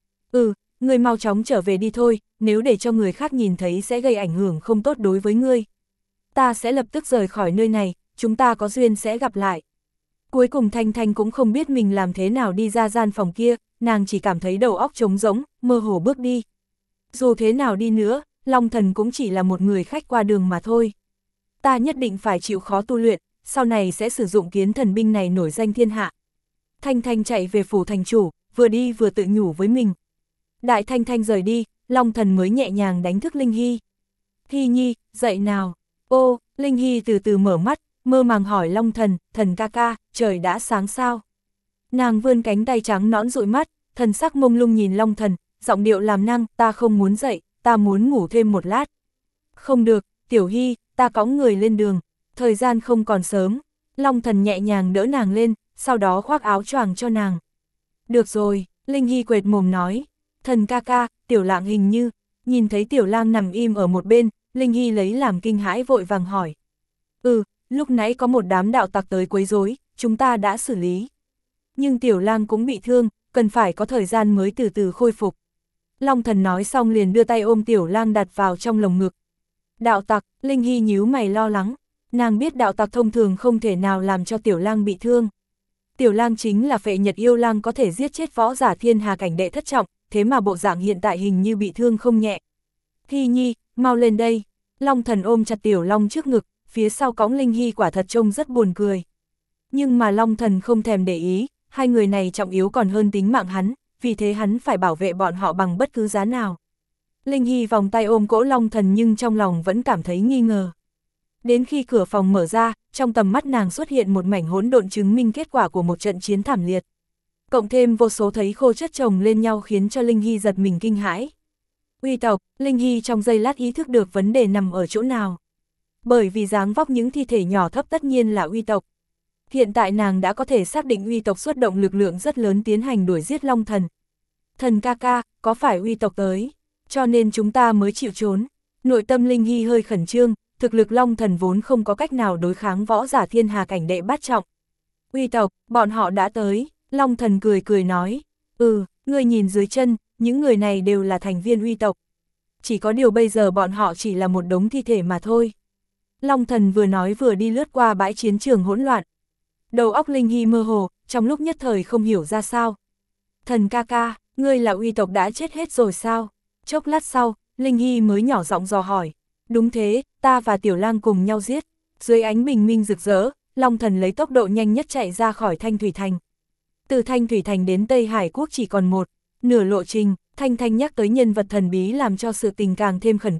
Ừ, ngươi mau chóng trở về đi thôi, nếu để cho người khác nhìn thấy sẽ gây ảnh hưởng không tốt đối với ngươi. Ta sẽ lập tức rời khỏi nơi này, chúng ta có duyên sẽ gặp lại. Cuối cùng Thanh Thanh cũng không biết mình làm thế nào đi ra gian phòng kia, nàng chỉ cảm thấy đầu óc trống rỗng, mơ hồ bước đi. Dù thế nào đi nữa, Long Thần cũng chỉ là một người khách qua đường mà thôi. Ta nhất định phải chịu khó tu luyện, sau này sẽ sử dụng kiến thần binh này nổi danh thiên hạ. Thanh Thanh chạy về phủ thành chủ, vừa đi vừa tự nhủ với mình. Đại Thanh Thanh rời đi, Long Thần mới nhẹ nhàng đánh thức Linh Hy. Hy nhi, dậy nào. Ô, Linh Hy từ từ mở mắt, mơ màng hỏi Long Thần, thần ca ca, trời đã sáng sao? Nàng vươn cánh tay trắng nõn dụi mắt, thần sắc mông lung nhìn Long Thần, giọng điệu làm năng, ta không muốn dậy, ta muốn ngủ thêm một lát. Không được, Tiểu Hy, ta cõng người lên đường, thời gian không còn sớm. Long Thần nhẹ nhàng đỡ nàng lên, sau đó khoác áo choàng cho nàng. Được rồi, Linh Hy quệt mồm nói, thần ca ca, Tiểu Lạng hình như, nhìn thấy Tiểu Lang nằm im ở một bên, Linh Hy lấy làm kinh hãi vội vàng hỏi. Ừ, lúc nãy có một đám đạo tặc tới quấy rối, chúng ta đã xử lý. Nhưng Tiểu Lang cũng bị thương, cần phải có thời gian mới từ từ khôi phục. Long Thần nói xong liền đưa tay ôm Tiểu Lang đặt vào trong lồng ngực. Đạo tặc, Linh Hy nhíu mày lo lắng, nàng biết đạo tặc thông thường không thể nào làm cho Tiểu Lang bị thương. Tiểu Lang chính là phệ nhật yêu lang có thể giết chết võ giả thiên hà cảnh đệ thất trọng, thế mà bộ dạng hiện tại hình như bị thương không nhẹ. Hy nhi, mau lên đây. Long Thần ôm chặt Tiểu Long trước ngực, phía sau cõng Linh Hy quả thật trông rất buồn cười. Nhưng mà Long Thần không thèm để ý, hai người này trọng yếu còn hơn tính mạng hắn, vì thế hắn phải bảo vệ bọn họ bằng bất cứ giá nào. Linh Hy vòng tay ôm cỗ Long Thần nhưng trong lòng vẫn cảm thấy nghi ngờ. Đến khi cửa phòng mở ra, trong tầm mắt nàng xuất hiện một mảnh hỗn độn chứng minh kết quả của một trận chiến thảm liệt. Cộng thêm vô số thấy khô chất chồng lên nhau khiến cho Linh Hy giật mình kinh hãi. Uy tộc, Linh Hy trong giây lát ý thức được vấn đề nằm ở chỗ nào. Bởi vì dáng vóc những thi thể nhỏ thấp tất nhiên là uy tộc. Hiện tại nàng đã có thể xác định uy tộc xuất động lực lượng rất lớn tiến hành đuổi giết Long Thần. Thần ca ca, có phải uy tộc tới, cho nên chúng ta mới chịu trốn. Nội tâm Linh Hy hơi khẩn trương, thực lực Long Thần vốn không có cách nào đối kháng võ giả thiên hà cảnh đệ bát trọng. Uy tộc, bọn họ đã tới, Long Thần cười cười nói. Ừ, ngươi nhìn dưới chân, những người này đều là thành viên uy tộc. Chỉ có điều bây giờ bọn họ chỉ là một đống thi thể mà thôi. Long Thần vừa nói vừa đi lướt qua bãi chiến trường hỗn loạn. Đầu óc Linh Hy mơ hồ, trong lúc nhất thời không hiểu ra sao. Thần ca ca, ngươi là uy tộc đã chết hết rồi sao? Chốc lát sau, Linh Hy mới nhỏ giọng dò hỏi. Đúng thế, ta và Tiểu Lang cùng nhau giết. Dưới ánh bình minh rực rỡ, Long Thần lấy tốc độ nhanh nhất chạy ra khỏi Thanh Thủy Thành. Từ Thanh Thủy Thành đến Tây Hải Quốc chỉ còn một nửa lộ trình, Thanh Thanh nhắc tới nhân vật thần bí làm cho sự tình càng thêm khẩn cấp,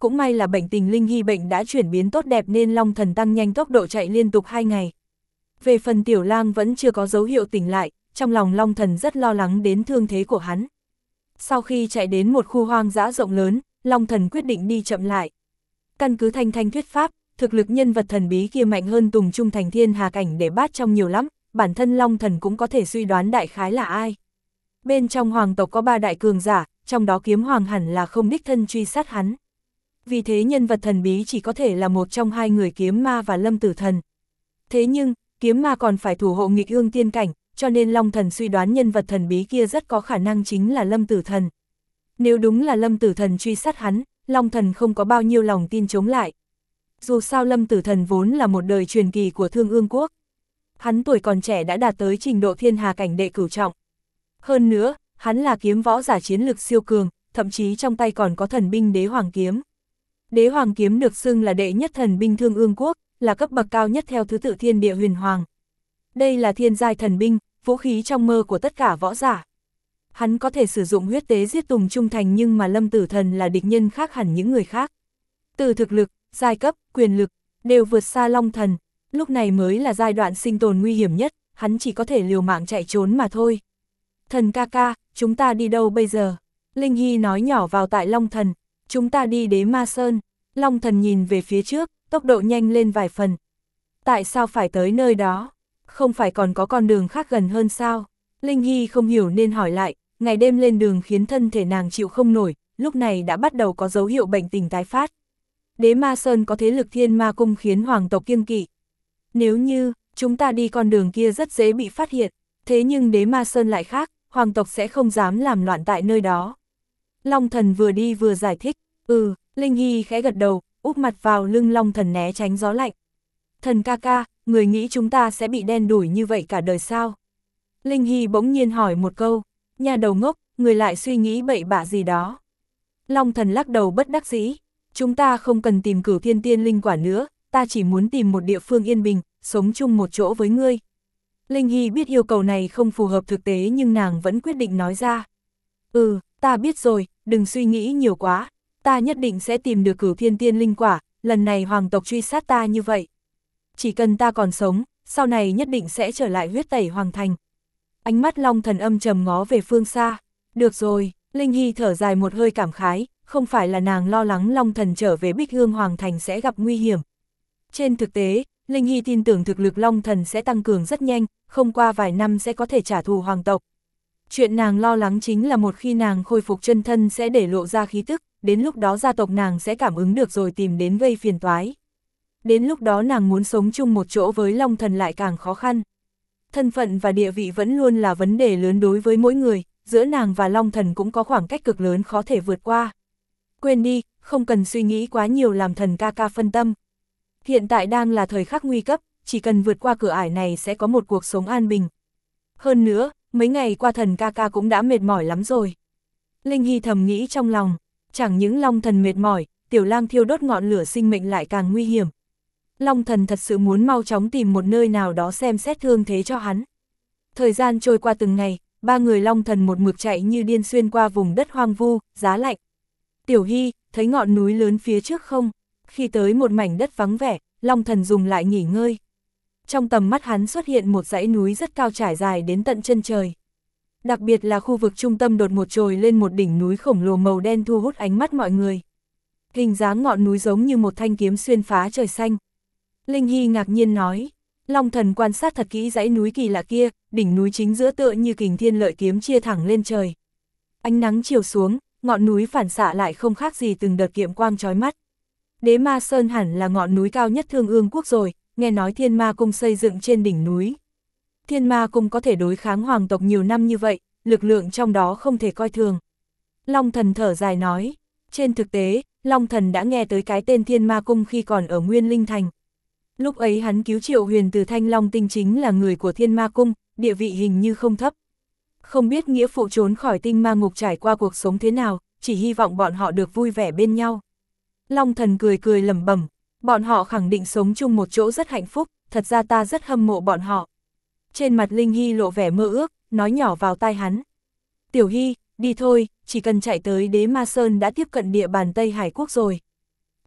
cũng may là bệnh tình Linh Hy bệnh đã chuyển biến tốt đẹp nên Long Thần tăng nhanh tốc độ chạy liên tục hai ngày. Về phần Tiểu Lang vẫn chưa có dấu hiệu tỉnh lại, trong lòng Long Thần rất lo lắng đến thương thế của hắn. Sau khi chạy đến một khu hoang dã rộng lớn, Long Thần quyết định đi chậm lại. Căn cứ Thanh Thanh thuyết pháp, thực lực nhân vật thần bí kia mạnh hơn Tùng Trung Thành Thiên Hà Cảnh để bát trong nhiều lắm, bản thân Long Thần cũng có thể suy đoán đại khái là ai. Bên trong hoàng tộc có ba đại cường giả, trong đó Kiếm Hoàng hẳn là không đích thân truy sát hắn. Vì thế nhân vật thần bí chỉ có thể là một trong hai người Kiếm Ma và Lâm Tử Thần. Thế nhưng, Kiếm Ma còn phải thủ hộ nghịch ương tiên cảnh, cho nên Long Thần suy đoán nhân vật thần bí kia rất có khả năng chính là Lâm Tử Thần. Nếu đúng là Lâm Tử Thần truy sát hắn, Long Thần không có bao nhiêu lòng tin chống lại. Dù sao Lâm Tử Thần vốn là một đời truyền kỳ của Thương Ương Quốc. Hắn tuổi còn trẻ đã đạt tới trình độ Thiên Hà Cảnh đệ cửu trọng. Hơn nữa, hắn là kiếm võ giả chiến lực siêu cường, thậm chí trong tay còn có thần binh Đế Hoàng Kiếm. Đế Hoàng Kiếm được xưng là đệ nhất thần binh Thương Ương Quốc, là cấp bậc cao nhất theo thứ tự Thiên Địa Huyền Hoàng. Đây là thiên giai thần binh, vũ khí trong mơ của tất cả võ giả. Hắn có thể sử dụng huyết tế giết Tùng Trung Thành nhưng mà Lâm Tử Thần là địch nhân khác hẳn những người khác. Từ thực lực, giai cấp, quyền lực, đều vượt xa Long Thần, lúc này mới là giai đoạn sinh tồn nguy hiểm nhất, hắn chỉ có thể liều mạng chạy trốn mà thôi. Thần ca ca, chúng ta đi đâu bây giờ? Linh Hy nói nhỏ vào tai Long Thần, chúng ta đi Đế Ma Sơn. Long Thần nhìn về phía trước, tốc độ nhanh lên vài phần. Tại sao phải tới nơi đó? Không phải còn có con đường khác gần hơn sao? Linh Hy không hiểu nên hỏi lại, ngày đêm lên đường khiến thân thể nàng chịu không nổi, lúc này đã bắt đầu có dấu hiệu bệnh tình tái phát. Đế Ma Sơn có thế lực Thiên Ma Cung khiến hoàng tộc kiêng kỵ. Nếu như, chúng ta đi con đường kia rất dễ bị phát hiện, thế nhưng Đế Ma Sơn lại khác, hoàng tộc sẽ không dám làm loạn tại nơi đó. Long Thần vừa đi vừa giải thích, ừ, Linh Hy khẽ gật đầu, úp mặt vào lưng Long Thần né tránh gió lạnh. Thần ca ca, người nghĩ chúng ta sẽ bị đen đủi như vậy cả đời sao? Linh Hy bỗng nhiên hỏi một câu, nhà đầu ngốc, người lại suy nghĩ bậy bạ gì đó. Long Thần lắc đầu bất đắc dĩ, chúng ta không cần tìm Cửu Thiên Tiên Linh quả nữa, ta chỉ muốn tìm một địa phương yên bình, sống chung một chỗ với ngươi. Linh Hy biết yêu cầu này không phù hợp thực tế nhưng nàng vẫn quyết định nói ra. Ừ, ta biết rồi, đừng suy nghĩ nhiều quá, ta nhất định sẽ tìm được Cửu Thiên Tiên Linh quả, lần này hoàng tộc truy sát ta như vậy. Chỉ cần ta còn sống, sau này nhất định sẽ trở lại huyết tẩy hoàng thành. Ánh mắt Long Thần âm trầm ngó về phương xa. Được rồi, Linh Hy thở dài một hơi cảm khái, không phải là nàng lo lắng Long Thần trở về Bích Hương Hoàng thành sẽ gặp nguy hiểm. Trên thực tế, Linh Hy tin tưởng thực lực Long Thần sẽ tăng cường rất nhanh, không qua vài năm sẽ có thể trả thù hoàng tộc. Chuyện nàng lo lắng chính là một khi nàng khôi phục chân thân sẽ để lộ ra khí tức, đến lúc đó gia tộc nàng sẽ cảm ứng được rồi tìm đến gây phiền toái. Đến lúc đó nàng muốn sống chung một chỗ với Long Thần lại càng khó khăn. Thân phận và địa vị vẫn luôn là vấn đề lớn đối với mỗi người, giữa nàng và Long Thần cũng có khoảng cách cực lớn khó thể vượt qua. Quên đi, không cần suy nghĩ quá nhiều làm thần ca ca phân tâm. Hiện tại đang là thời khắc nguy cấp, chỉ cần vượt qua cửa ải này sẽ có một cuộc sống an bình. Hơn nữa, mấy ngày qua thần ca ca cũng đã mệt mỏi lắm rồi. Linh Hy thầm nghĩ trong lòng, chẳng những Long Thần mệt mỏi, Tiểu Lang thiêu đốt ngọn lửa sinh mệnh lại càng nguy hiểm. Long Thần thật sự muốn mau chóng tìm một nơi nào đó xem xét thương thế cho hắn. Thời gian trôi qua từng ngày, ba người Long Thần một mực chạy như điên xuyên qua vùng đất hoang vu, giá lạnh. Tiểu Hy, thấy ngọn núi lớn phía trước không? Khi tới một mảnh đất vắng vẻ, Long Thần dùng lại nghỉ ngơi. Trong tầm mắt hắn xuất hiện một dãy núi rất cao trải dài đến tận chân trời. Đặc biệt là khu vực trung tâm đột một trồi lên một đỉnh núi khổng lồ màu đen thu hút ánh mắt mọi người. Hình dáng ngọn núi giống như một thanh kiếm xuyên phá trời xanh. Linh Hy ngạc nhiên nói, Long Thần quan sát thật kỹ dãy núi kỳ lạ kia, đỉnh núi chính giữa tựa như kình thiên lợi kiếm chia thẳng lên trời. Ánh nắng chiều xuống, ngọn núi phản xạ lại không khác gì từng đợt kiệm quang chói mắt. Đế Ma Sơn hẳn là ngọn núi cao nhất Thương Ương Quốc rồi, nghe nói Thiên Ma Cung xây dựng trên đỉnh núi. Thiên Ma Cung có thể đối kháng hoàng tộc nhiều năm như vậy, lực lượng trong đó không thể coi thường. Long Thần thở dài nói, trên thực tế, Long Thần đã nghe tới cái tên Thiên Ma Cung khi còn ở Nguyên Linh Thành. Lúc ấy hắn cứu Triệu Huyền từ Thanh Long Tinh chính là người của Thiên Ma Cung, địa vị hình như không thấp. Không biết nghĩa phụ trốn khỏi tinh ma ngục trải qua cuộc sống thế nào, chỉ hy vọng bọn họ được vui vẻ bên nhau. Long Thần cười cười lẩm bẩm, bọn họ khẳng định sống chung một chỗ rất hạnh phúc, thật ra ta rất hâm mộ bọn họ. Trên mặt Linh Hy lộ vẻ mơ ước, nói nhỏ vào tai hắn. Tiểu Hy, đi thôi, chỉ cần chạy tới Đế Ma Sơn đã tiếp cận địa bàn Tây Hải Quốc rồi.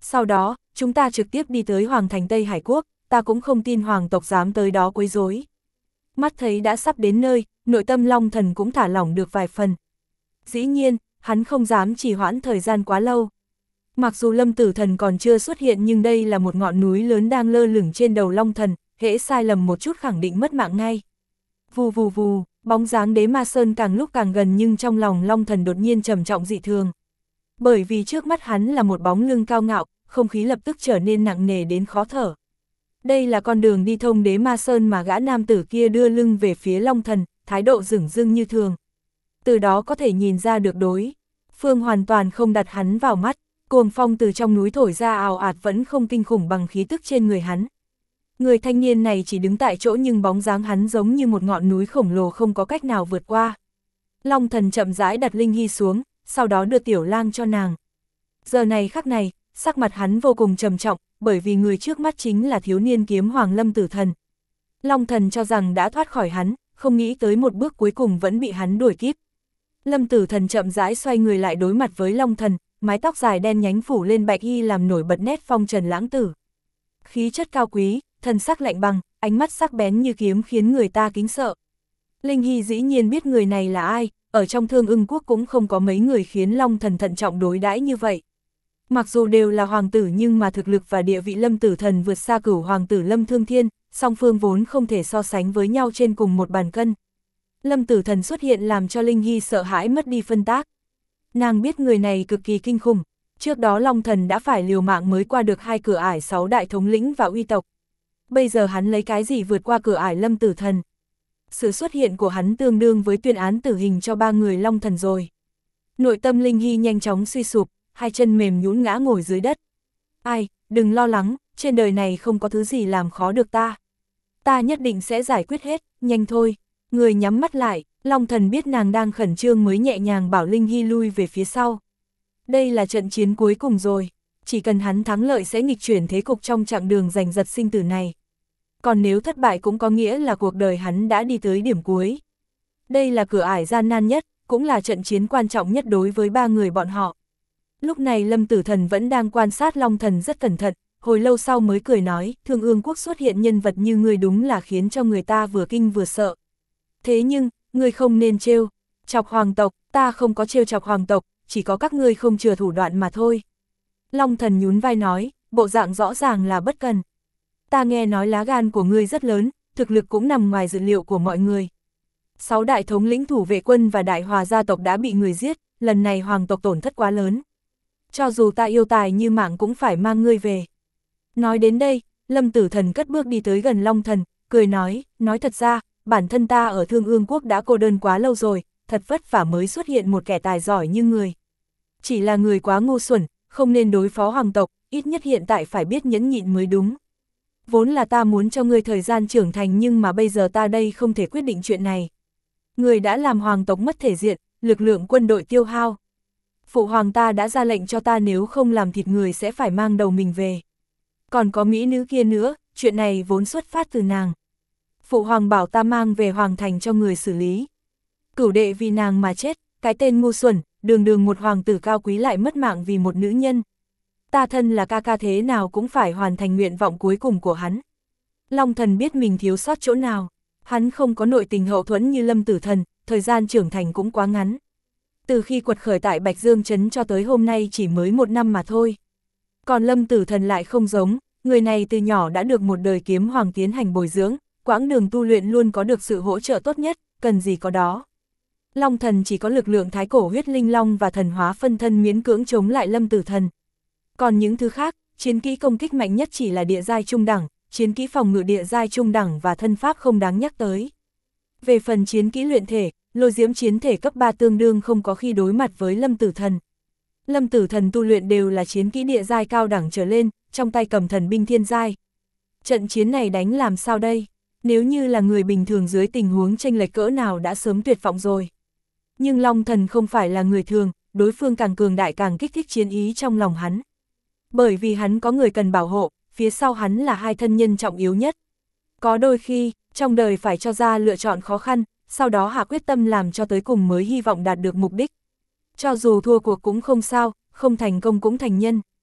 Sau đó, chúng ta trực tiếp đi tới Hoàng thành Tây Hải Quốc, ta cũng không tin hoàng tộc dám tới đó quấy rối. Mắt thấy đã sắp đến nơi, nội tâm Long Thần cũng thả lỏng được vài phần. Dĩ nhiên, hắn không dám trì hoãn thời gian quá lâu. Mặc dù Lâm Tử Thần còn chưa xuất hiện nhưng đây là một ngọn núi lớn đang lơ lửng trên đầu Long Thần, hễ sai lầm một chút khẳng định mất mạng ngay. Vù vù vù, bóng dáng Đế Ma Sơn càng lúc càng gần nhưng trong lòng Long Thần đột nhiên trầm trọng dị thường. Bởi vì trước mắt hắn là một bóng lưng cao ngạo, không khí lập tức trở nên nặng nề đến khó thở. Đây là con đường đi thông Đế Ma Sơn mà gã nam tử kia đưa lưng về phía Long Thần, thái độ dửng dưng như thường. Từ đó có thể nhìn ra được đối phương hoàn toàn không đặt hắn vào mắt, cuồng phong từ trong núi thổi ra ào ạt vẫn không kinh khủng bằng khí tức trên người hắn. Người thanh niên này chỉ đứng tại chỗ nhưng bóng dáng hắn giống như một ngọn núi khổng lồ không có cách nào vượt qua. Long Thần chậm rãi đặt Linh Hy xuống, sau đó đưa Tiểu Lang cho nàng. Giờ này khắc này, sắc mặt hắn vô cùng trầm trọng, bởi vì người trước mắt chính là thiếu niên kiếm hoàng Lâm Tử Thần. Long Thần cho rằng đã thoát khỏi hắn, không nghĩ tới một bước cuối cùng vẫn bị hắn đuổi kịp. Lâm Tử Thần chậm rãi xoay người lại đối mặt với Long Thần, mái tóc dài đen nhánh phủ lên bạch y làm nổi bật nét phong trần lãng tử. Khí chất cao quý, thân sắc lạnh băng, ánh mắt sắc bén như kiếm khiến người ta kính sợ. Linh Hy dĩ nhiên biết người này là ai, ở trong Thương Ưng Quốc cũng không có mấy người khiến Long Thần thận trọng đối đãi như vậy. Mặc dù đều là hoàng tử nhưng mà thực lực và địa vị Lâm Tử Thần vượt xa cửu hoàng tử Lâm Thương Thiên, song phương vốn không thể so sánh với nhau trên cùng một bàn cân. Lâm Tử Thần xuất hiện làm cho Linh Hy sợ hãi mất đi phân tác. Nàng biết người này cực kỳ kinh khủng, trước đó Long Thần đã phải liều mạng mới qua được hai cửa ải sáu đại thống lĩnh và uy tộc. Bây giờ hắn lấy cái gì vượt qua cửa ải Lâm Tử Thần? Sự xuất hiện của hắn tương đương với tuyên án tử hình cho ba người Long Thần rồi. Nội tâm Linh Hy nhanh chóng suy sụp, hai chân mềm nhũn ngã ngồi dưới đất. Ai, đừng lo lắng, trên đời này không có thứ gì làm khó được ta. Ta nhất định sẽ giải quyết hết, nhanh thôi. Người nhắm mắt lại, Long Thần biết nàng đang khẩn trương mới nhẹ nhàng bảo Linh Hy lui về phía sau. Đây là trận chiến cuối cùng rồi, chỉ cần hắn thắng lợi sẽ nghịch chuyển thế cục trong chặng đường giành giật sinh tử này. Còn nếu thất bại cũng có nghĩa là cuộc đời hắn đã đi tới điểm cuối. Đây là cửa ải gian nan nhất, cũng là trận chiến quan trọng nhất đối với ba người bọn họ. Lúc này Lâm Tử Thần vẫn đang quan sát Long Thần rất cẩn thận, hồi lâu sau mới cười nói, Thương Ương Quốc xuất hiện nhân vật như ngươi đúng là khiến cho người ta vừa kinh vừa sợ. Thế nhưng, ngươi không nên trêu chọc hoàng tộc, ta không có trêu chọc hoàng tộc, chỉ có các ngươi không chừa thủ đoạn mà thôi. Long Thần nhún vai nói, bộ dạng rõ ràng là bất cần. Ta nghe nói lá gan của ngươi rất lớn, thực lực cũng nằm ngoài dự liệu của mọi người. Sáu đại thống lĩnh thủ vệ quân và đại hòa gia tộc đã bị người giết, lần này hoàng tộc tổn thất quá lớn. Cho dù ta yêu tài như mạng cũng phải mang ngươi về. Nói đến đây, Lâm Tử Thần cất bước đi tới gần Long Thần, cười nói, nói thật ra, bản thân ta ở Thương Ương Quốc đã cô đơn quá lâu rồi, thật vất vả mới xuất hiện một kẻ tài giỏi như người. Chỉ là người quá ngu xuẩn, không nên đối phó hoàng tộc, ít nhất hiện tại phải biết nhẫn nhịn mới đúng. Vốn là ta muốn cho ngươi thời gian trưởng thành nhưng mà bây giờ ta đây không thể quyết định chuyện này. Người đã làm hoàng tộc mất thể diện, lực lượng quân đội tiêu hao. Phụ hoàng ta đã ra lệnh cho ta nếu không làm thịt người sẽ phải mang đầu mình về. Còn có mỹ nữ kia nữa, chuyện này vốn xuất phát từ nàng. Phụ hoàng bảo ta mang về hoàng thành cho người xử lý. Cửu đệ vì nàng mà chết, cái tên ngu xuẩn, đường đường một hoàng tử cao quý lại mất mạng vì một nữ nhân. Ta thân là ca ca thế nào cũng phải hoàn thành nguyện vọng cuối cùng của hắn. Long Thần biết mình thiếu sót chỗ nào, hắn không có nội tình hậu thuẫn như Lâm Tử Thần, thời gian trưởng thành cũng quá ngắn. Từ khi quật khởi tại Bạch Dương Trấn cho tới hôm nay chỉ mới một năm mà thôi. Còn Lâm Tử Thần lại không giống, người này từ nhỏ đã được một đời kiếm hoàng tiến hành bồi dưỡng, quãng đường tu luyện luôn có được sự hỗ trợ tốt nhất, cần gì có đó. Long Thần chỉ có lực lượng thái cổ huyết linh long và thần hóa phân thân miễn cưỡng chống lại Lâm Tử Thần. Còn những thứ khác, chiến kỹ công kích mạnh nhất chỉ là địa giai trung đẳng, chiến kỹ phòng ngự địa giai trung đẳng và thân pháp không đáng nhắc tới. Về phần chiến kỹ luyện thể, lôi diễm chiến thể cấp ba tương đương không có khi đối mặt với Lâm Tử Thần. Lâm Tử Thần tu luyện đều là chiến kỹ địa giai cao đẳng trở lên, trong tay cầm thần binh thiên giai. Trận chiến này đánh làm sao đây? Nếu như là người bình thường dưới tình huống chênh lệch cỡ nào đã sớm tuyệt vọng rồi. Nhưng Long Thần không phải là người thường, đối phương càng cường đại càng kích thích chiến ý trong lòng hắn. Bởi vì hắn có người cần bảo hộ, phía sau hắn là hai thân nhân trọng yếu nhất. Có đôi khi, trong đời phải cho ra lựa chọn khó khăn, sau đó hạ quyết tâm làm cho tới cùng mới hy vọng đạt được mục đích. Cho dù thua cuộc cũng không sao, không thành công cũng thành nhân.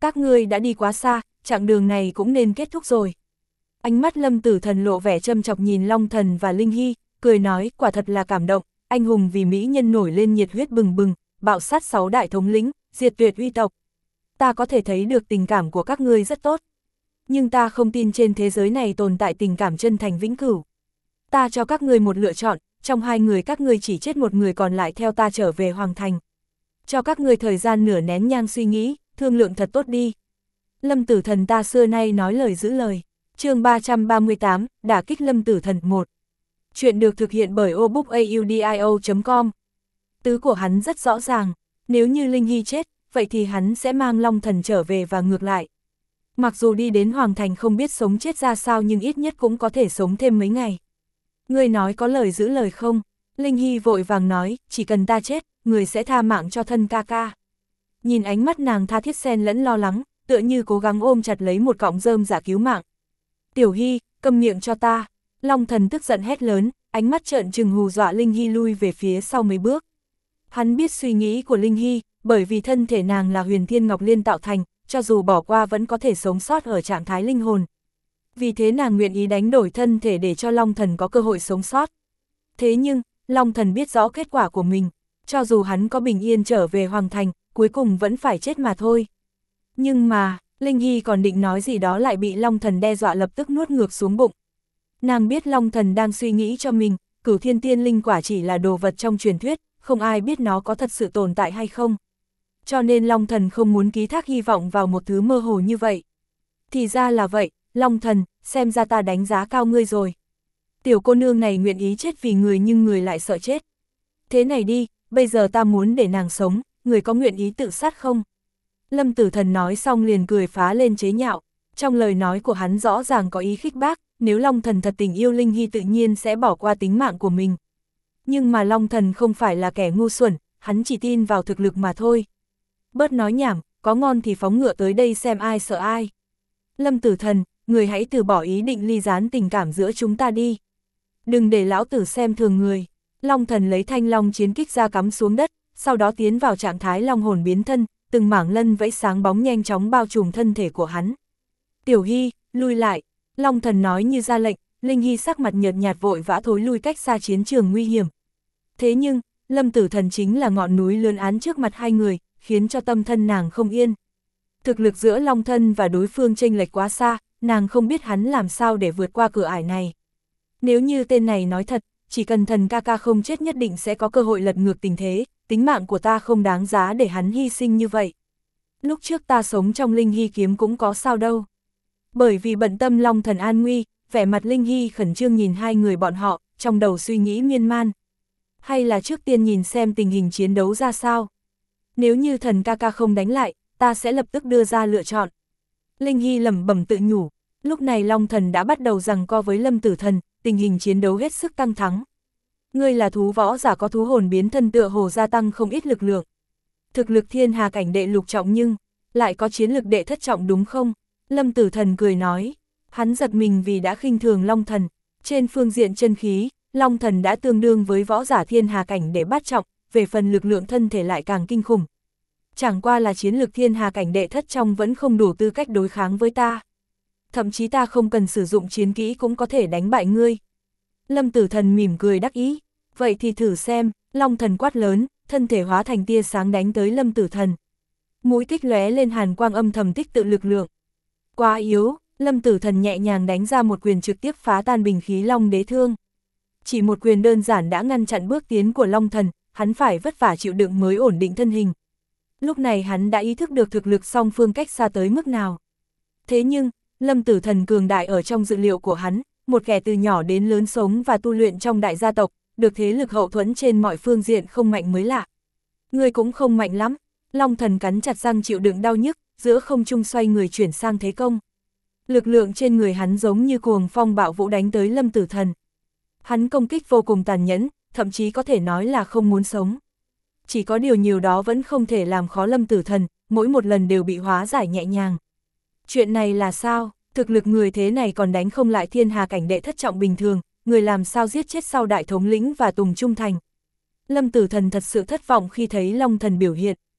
Các ngươi đã đi quá xa, chặng đường này cũng nên kết thúc rồi. Ánh mắt Lâm Tử Thần lộ vẻ châm chọc nhìn Long Thần và Linh Hy, cười nói quả thật là cảm động, anh hùng vì mỹ nhân nổi lên nhiệt huyết bừng bừng, bạo sát sáu đại thống lĩnh, diệt tuyệt uy tộc. Ta có thể thấy được tình cảm của các ngươi rất tốt. Nhưng ta không tin trên thế giới này tồn tại tình cảm chân thành vĩnh cửu. Ta cho các ngươi một lựa chọn, trong hai người các ngươi chỉ chết một người còn lại theo ta trở về Hoàng Thành. Cho các ngươi thời gian nửa nén nhang suy nghĩ, thương lượng thật tốt đi. Lâm Tử Thần ta xưa nay nói lời giữ lời. Chương ba trăm ba mươi tám, đả kích Lâm Tử Thần một. Chuyện được thực hiện bởi obookaudio chấm com. Tứ của hắn rất rõ ràng, nếu như Linh Hy chết, vậy thì hắn sẽ mang Long Thần trở về và ngược lại. Mặc dù đi đến Hoàng Thành không biết sống chết ra sao nhưng ít nhất cũng có thể sống thêm mấy ngày. Ngươi nói có lời giữ lời không? Linh Hy vội vàng nói, chỉ cần ta chết, người sẽ tha mạng cho thân ca ca. Nhìn ánh mắt nàng tha thiết xen lẫn lo lắng, tựa như cố gắng ôm chặt lấy một cọng rơm giả cứu mạng. Tiểu Hy, câm miệng cho ta. Long Thần tức giận hét lớn, ánh mắt trợn trừng hù dọa Linh Hy lui về phía sau mấy bước. Hắn biết suy nghĩ của Linh Hy, bởi vì thân thể nàng là Huyền Thiên Ngọc Liên tạo thành, cho dù bỏ qua vẫn có thể sống sót ở trạng thái linh hồn. Vì thế nàng nguyện ý đánh đổi thân thể để cho Long Thần có cơ hội sống sót. Thế nhưng, Long Thần biết rõ kết quả của mình, cho dù hắn có bình yên trở về Hoàng Thành, cuối cùng vẫn phải chết mà thôi. Nhưng mà, Linh Hy còn định nói gì đó lại bị Long Thần đe dọa lập tức nuốt ngược xuống bụng. Nàng biết Long Thần đang suy nghĩ cho mình, Cửu Thiên Tiên Linh quả chỉ là đồ vật trong truyền thuyết, không ai biết nó có thật sự tồn tại hay không. Cho nên Long Thần không muốn ký thác hy vọng vào một thứ mơ hồ như vậy. Thì ra là vậy, Long Thần, xem ra ta đánh giá cao ngươi rồi. Tiểu cô nương này nguyện ý chết vì người nhưng người lại sợ chết. Thế này đi, bây giờ ta muốn để nàng sống, người có nguyện ý tự sát không? Lâm Tử Thần nói xong liền cười phá lên chế nhạo. Trong lời nói của hắn rõ ràng có ý khích bác, nếu Long Thần thật tình yêu Linh Hy tự nhiên sẽ bỏ qua tính mạng của mình. Nhưng mà Long Thần không phải là kẻ ngu xuẩn, hắn chỉ tin vào thực lực mà thôi. Bớt nói nhảm, có ngon thì phóng ngựa tới đây xem ai sợ ai. Lâm Tử Thần, người hãy từ bỏ ý định ly gián tình cảm giữa chúng ta đi. Đừng để lão tử xem thường người. Long Thần lấy thanh long chiến kích ra cắm xuống đất, sau đó tiến vào trạng thái long hồn biến thân, từng mảng lân vẫy sáng bóng nhanh chóng bao trùm thân thể của hắn. Tiểu Hy, lui lại. Long Thần nói như ra lệnh, Linh Hy sắc mặt nhợt nhạt vội vã thối lui cách xa chiến trường nguy hiểm. Thế nhưng, Lâm Tử Thần chính là ngọn núi lớn án trước mặt hai người, khiến cho tâm thân nàng không yên. Thực lực giữa Long Thân và đối phương chênh lệch quá xa, nàng không biết hắn làm sao để vượt qua cửa ải này. Nếu như tên này nói thật, chỉ cần thần ca ca không chết nhất định sẽ có cơ hội lật ngược tình thế, tính mạng của ta không đáng giá để hắn hy sinh như vậy. Lúc trước ta sống trong Linh Hy kiếm cũng có sao đâu. Bởi vì bận tâm Long Thần an nguy, vẻ mặt Linh Hy khẩn trương nhìn hai người bọn họ, trong đầu suy nghĩ miên man. Hay là trước tiên nhìn xem tình hình chiến đấu ra sao. Nếu như thần ca ca không đánh lại, ta sẽ lập tức đưa ra lựa chọn. Linh Hy lẩm bẩm tự nhủ, lúc này Long Thần đã bắt đầu giằng co với Lâm Tử Thần, tình hình chiến đấu hết sức căng thắng. Ngươi là thú võ giả có thú hồn biến thân tựa hồ gia tăng không ít lực lượng. Thực lực thiên hà cảnh đệ lục trọng nhưng, lại có chiến lực đệ thất trọng đúng không? Lâm Tử Thần cười nói, hắn giật mình vì đã khinh thường Long Thần. Trên phương diện chân khí, Long Thần đã tương đương với võ giả thiên hà cảnh đệ bát trọng, về phần lực lượng thân thể lại càng kinh khủng. Chẳng qua là chiến lực thiên hà cảnh đệ thất trong vẫn không đủ tư cách đối kháng với ta. Thậm chí ta không cần sử dụng chiến kỹ cũng có thể đánh bại ngươi. Lâm Tử Thần mỉm cười đắc ý, vậy thì thử xem. Long Thần quát lớn, thân thể hóa thành tia sáng đánh tới Lâm Tử Thần. Mũi kích lóe lên hàn quang âm thầm tích tự lực lượng. Quá yếu, Lâm Tử Thần nhẹ nhàng đánh ra một quyền trực tiếp phá tan bình khí Long Đế Thương. Chỉ một quyền đơn giản đã ngăn chặn bước tiến của Long Thần, hắn phải vất vả chịu đựng mới ổn định thân hình. Lúc này hắn đã ý thức được thực lực song phương cách xa tới mức nào. Thế nhưng, Lâm Tử Thần cường đại ở trong dự liệu của hắn, một kẻ từ nhỏ đến lớn sống và tu luyện trong đại gia tộc, được thế lực hậu thuẫn trên mọi phương diện không mạnh mới lạ. Người cũng không mạnh lắm. Long Thần cắn chặt răng chịu đựng đau nhức, giữa không trung xoay người chuyển sang thế công. Lực lượng trên người hắn giống như cuồng phong bạo vũ đánh tới Lâm Tử Thần. Hắn công kích vô cùng tàn nhẫn, thậm chí có thể nói là không muốn sống. Chỉ có điều nhiều đó vẫn không thể làm khó Lâm Tử Thần, mỗi một lần đều bị hóa giải nhẹ nhàng. Chuyện này là sao? Thực lực người thế này còn đánh không lại thiên hà cảnh đệ thất trọng bình thường, người làm sao giết chết sau đại thống lĩnh và Tùng Trung Thành. Lâm Tử Thần thật sự thất vọng khi thấy Long Thần biểu hiện.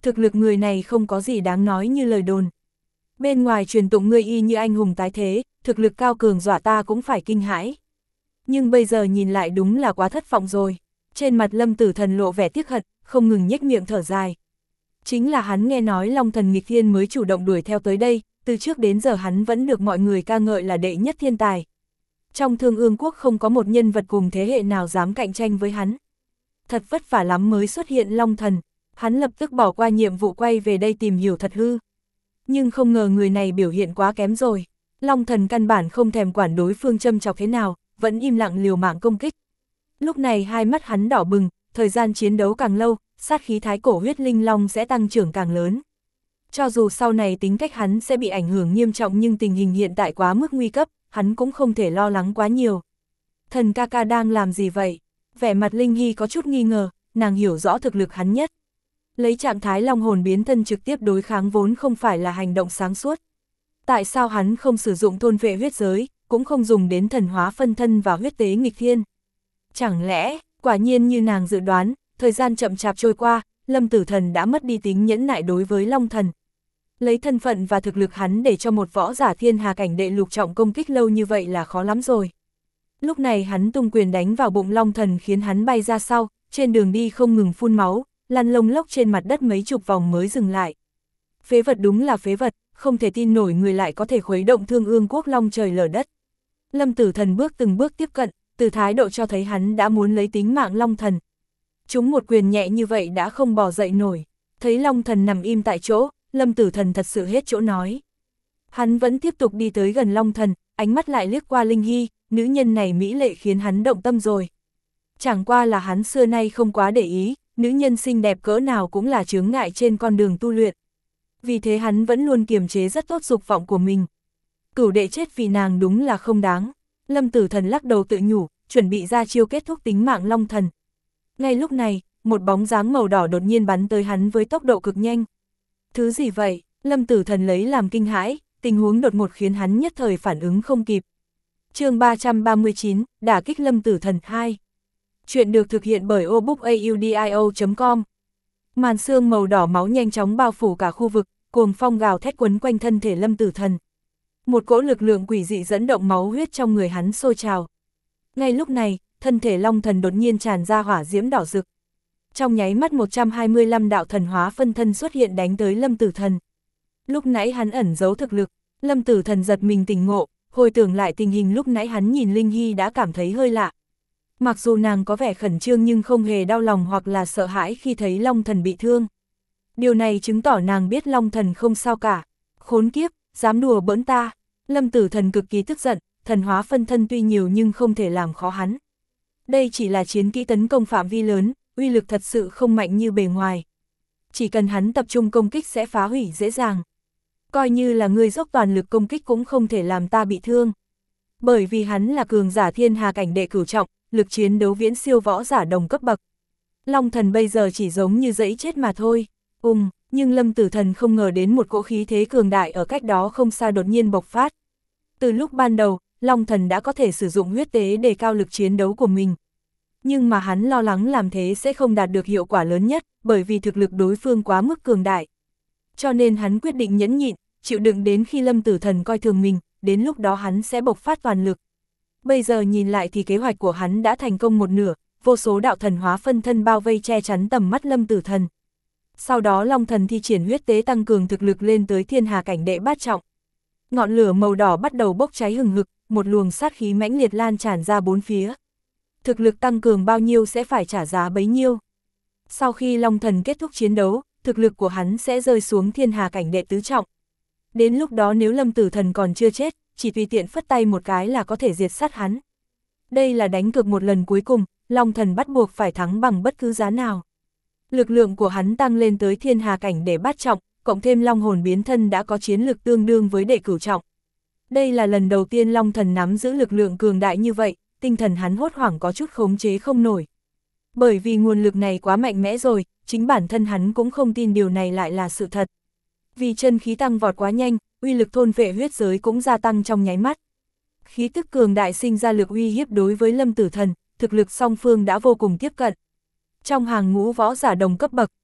Thực lực người này không có gì đáng nói như lời đồn. Bên ngoài truyền tụng ngươi y như anh hùng tái thế, thực lực cao cường dọa ta cũng phải kinh hãi. Nhưng bây giờ nhìn lại đúng là quá thất vọng rồi. Trên mặt Lâm Tử Thần lộ vẻ tiếc hận, không ngừng nhếch miệng thở dài. Chính là hắn nghe nói Long Thần nghịch thiên mới chủ động đuổi theo tới đây, từ trước đến giờ hắn vẫn được mọi người ca ngợi là đệ nhất thiên tài. Trong Thương Ương Quốc không có một nhân vật cùng thế hệ nào dám cạnh tranh với hắn. Thật vất vả lắm mới xuất hiện Long Thần, hắn lập tức bỏ qua nhiệm vụ quay về đây tìm hiểu thật hư. Nhưng không ngờ người này biểu hiện quá kém rồi. Long Thần căn bản không thèm quản đối phương châm chọc thế nào, vẫn im lặng liều mạng công kích. Lúc này hai mắt hắn đỏ bừng, thời gian chiến đấu càng lâu, sát khí thái cổ huyết linh long sẽ tăng trưởng càng lớn. Cho dù sau này tính cách hắn sẽ bị ảnh hưởng nghiêm trọng nhưng tình hình hiện tại quá mức nguy cấp, hắn cũng không thể lo lắng quá nhiều. Thần ca ca đang làm gì vậy? Vẻ mặt Linh Hy có chút nghi ngờ, nàng hiểu rõ thực lực hắn nhất. Lấy trạng thái long hồn biến thân trực tiếp đối kháng vốn không phải là hành động sáng suốt. Tại sao hắn không sử dụng thôn vệ huyết giới, cũng không dùng đến thần hóa phân thân và huyết tế nghịch thiên? Chẳng lẽ, quả nhiên như nàng dự đoán, thời gian chậm chạp trôi qua, Lâm Tử Thần đã mất đi tính nhẫn nại đối với Long Thần. Lấy thân phận và thực lực hắn để cho một võ giả thiên hà cảnh đệ lục trọng công kích lâu như vậy là khó lắm rồi. Lúc này hắn tung quyền đánh vào bụng Long Thần khiến hắn bay ra sau, trên đường đi không ngừng phun máu, lăn lông lốc trên mặt đất mấy chục vòng mới dừng lại. Phế vật đúng là phế vật, không thể tin nổi người lại có thể khuấy động Thương Ương Quốc long trời lở đất. Lâm Tử Thần bước từng bước tiếp cận, từ thái độ cho thấy hắn đã muốn lấy tính mạng Long Thần. Chúng một quyền nhẹ như vậy đã không bò dậy nổi, thấy Long Thần nằm im tại chỗ, Lâm Tử Thần thật sự hết chỗ nói. Hắn vẫn tiếp tục đi tới gần Long Thần, ánh mắt lại liếc qua Linh Hy, nữ nhân này mỹ lệ khiến hắn động tâm rồi. Chẳng qua là hắn xưa nay không quá để ý, nữ nhân xinh đẹp cỡ nào cũng là chướng ngại trên con đường tu luyện. Vì thế hắn vẫn luôn kiềm chế rất tốt dục vọng của mình. Cửu đệ chết vì nàng đúng là không đáng. Lâm Tử Thần lắc đầu tự nhủ, chuẩn bị ra chiêu kết thúc tính mạng Long Thần. Ngay lúc này, một bóng dáng màu đỏ đột nhiên bắn tới hắn với tốc độ cực nhanh. Thứ gì vậy? Lâm Tử Thần lấy làm kinh hãi, tình huống đột ngột khiến hắn nhất thời phản ứng không kịp. Chương ba trăm ba mươi chín, đả kích Lâm Tử Thần hai. Chuyện được thực hiện bởi obookaudio chấm com. Màn sương màu đỏ máu nhanh chóng bao phủ cả khu vực, cuồng phong gào thét quấn quanh thân thể Lâm Tử Thần. Một cỗ lực lượng quỷ dị dẫn động máu huyết trong người hắn sôi trào. Ngay lúc này, thân thể Long Thần đột nhiên tràn ra hỏa diễm đỏ rực. Trong nháy mắt một trăm hai mươi lăm đạo thần hóa phân thân xuất hiện đánh tới Lâm Tử Thần. Lúc nãy hắn ẩn giấu thực lực, Lâm Tử Thần giật mình tỉnh ngộ, hồi tưởng lại tình hình lúc nãy hắn nhìn Linh Hy đã cảm thấy hơi lạ. Mặc dù nàng có vẻ khẩn trương nhưng không hề đau lòng hoặc là sợ hãi khi thấy Long Thần bị thương. Điều này chứng tỏ nàng biết Long Thần không sao cả. Khốn kiếp, dám đùa bỡn ta. Lâm Tử Thần cực kỳ tức giận, thần hóa phân thân tuy nhiều nhưng không thể làm khó hắn. Đây chỉ là chiến kỹ tấn công phạm vi lớn, uy lực thật sự không mạnh như bề ngoài. Chỉ cần hắn tập trung công kích sẽ phá hủy dễ dàng. Coi như là người dốc toàn lực công kích cũng không thể làm ta bị thương. Bởi vì hắn là cường giả thiên hà cảnh đệ cửu trọng, lực chiến đấu viễn siêu võ giả đồng cấp bậc. Long Thần bây giờ chỉ giống như dẫy chết mà thôi. Ừm, nhưng Lâm Tử Thần không ngờ đến một cỗ khí thế cường đại ở cách đó không xa đột nhiên bộc phát. Từ lúc ban đầu, Long Thần đã có thể sử dụng huyết tế để cao lực chiến đấu của mình. Nhưng mà hắn lo lắng làm thế sẽ không đạt được hiệu quả lớn nhất, bởi vì thực lực đối phương quá mức cường đại. Cho nên hắn quyết định nhẫn nhịn, chịu đựng đến khi Lâm Tử Thần coi thường mình, đến lúc đó hắn sẽ bộc phát toàn lực. Bây giờ nhìn lại thì kế hoạch của hắn đã thành công một nửa, vô số đạo thần hóa phân thân bao vây che chắn tầm mắt Lâm Tử Thần. Sau đó Long Thần thi triển huyết tế tăng cường thực lực lên tới thiên hà cảnh đệ bát trọng. Ngọn lửa màu đỏ bắt đầu bốc cháy hừng hực, một luồng sát khí mãnh liệt lan tràn ra bốn phía. Thực lực tăng cường bao nhiêu sẽ phải trả giá bấy nhiêu. Sau khi Long Thần kết thúc chiến đấu, thực lực của hắn sẽ rơi xuống thiên hà cảnh đệ tứ trọng. Đến lúc đó nếu Lâm Tử Thần còn chưa chết, chỉ tùy tiện phất tay một cái là có thể diệt sát hắn. Đây là đánh cược một lần cuối cùng, Long Thần bắt buộc phải thắng bằng bất cứ giá nào. Lực lượng của hắn tăng lên tới thiên hà cảnh để bát trọng, cộng thêm long hồn biến thân đã có chiến lực tương đương với đệ cửu trọng. Đây là lần đầu tiên Long Thần nắm giữ lực lượng cường đại như vậy, tinh thần hắn hốt hoảng có chút khống chế không nổi. Bởi vì nguồn lực này quá mạnh mẽ rồi, chính bản thân hắn cũng không tin điều này lại là sự thật. Vì chân khí tăng vọt quá nhanh, uy lực thôn vệ huyết giới cũng gia tăng trong nháy mắt. Khí tức cường đại sinh ra lực uy hiếp đối với Lâm Tử Thần, thực lực song phương đã vô cùng tiếp cận. Trong hàng ngũ võ giả đồng cấp bậc,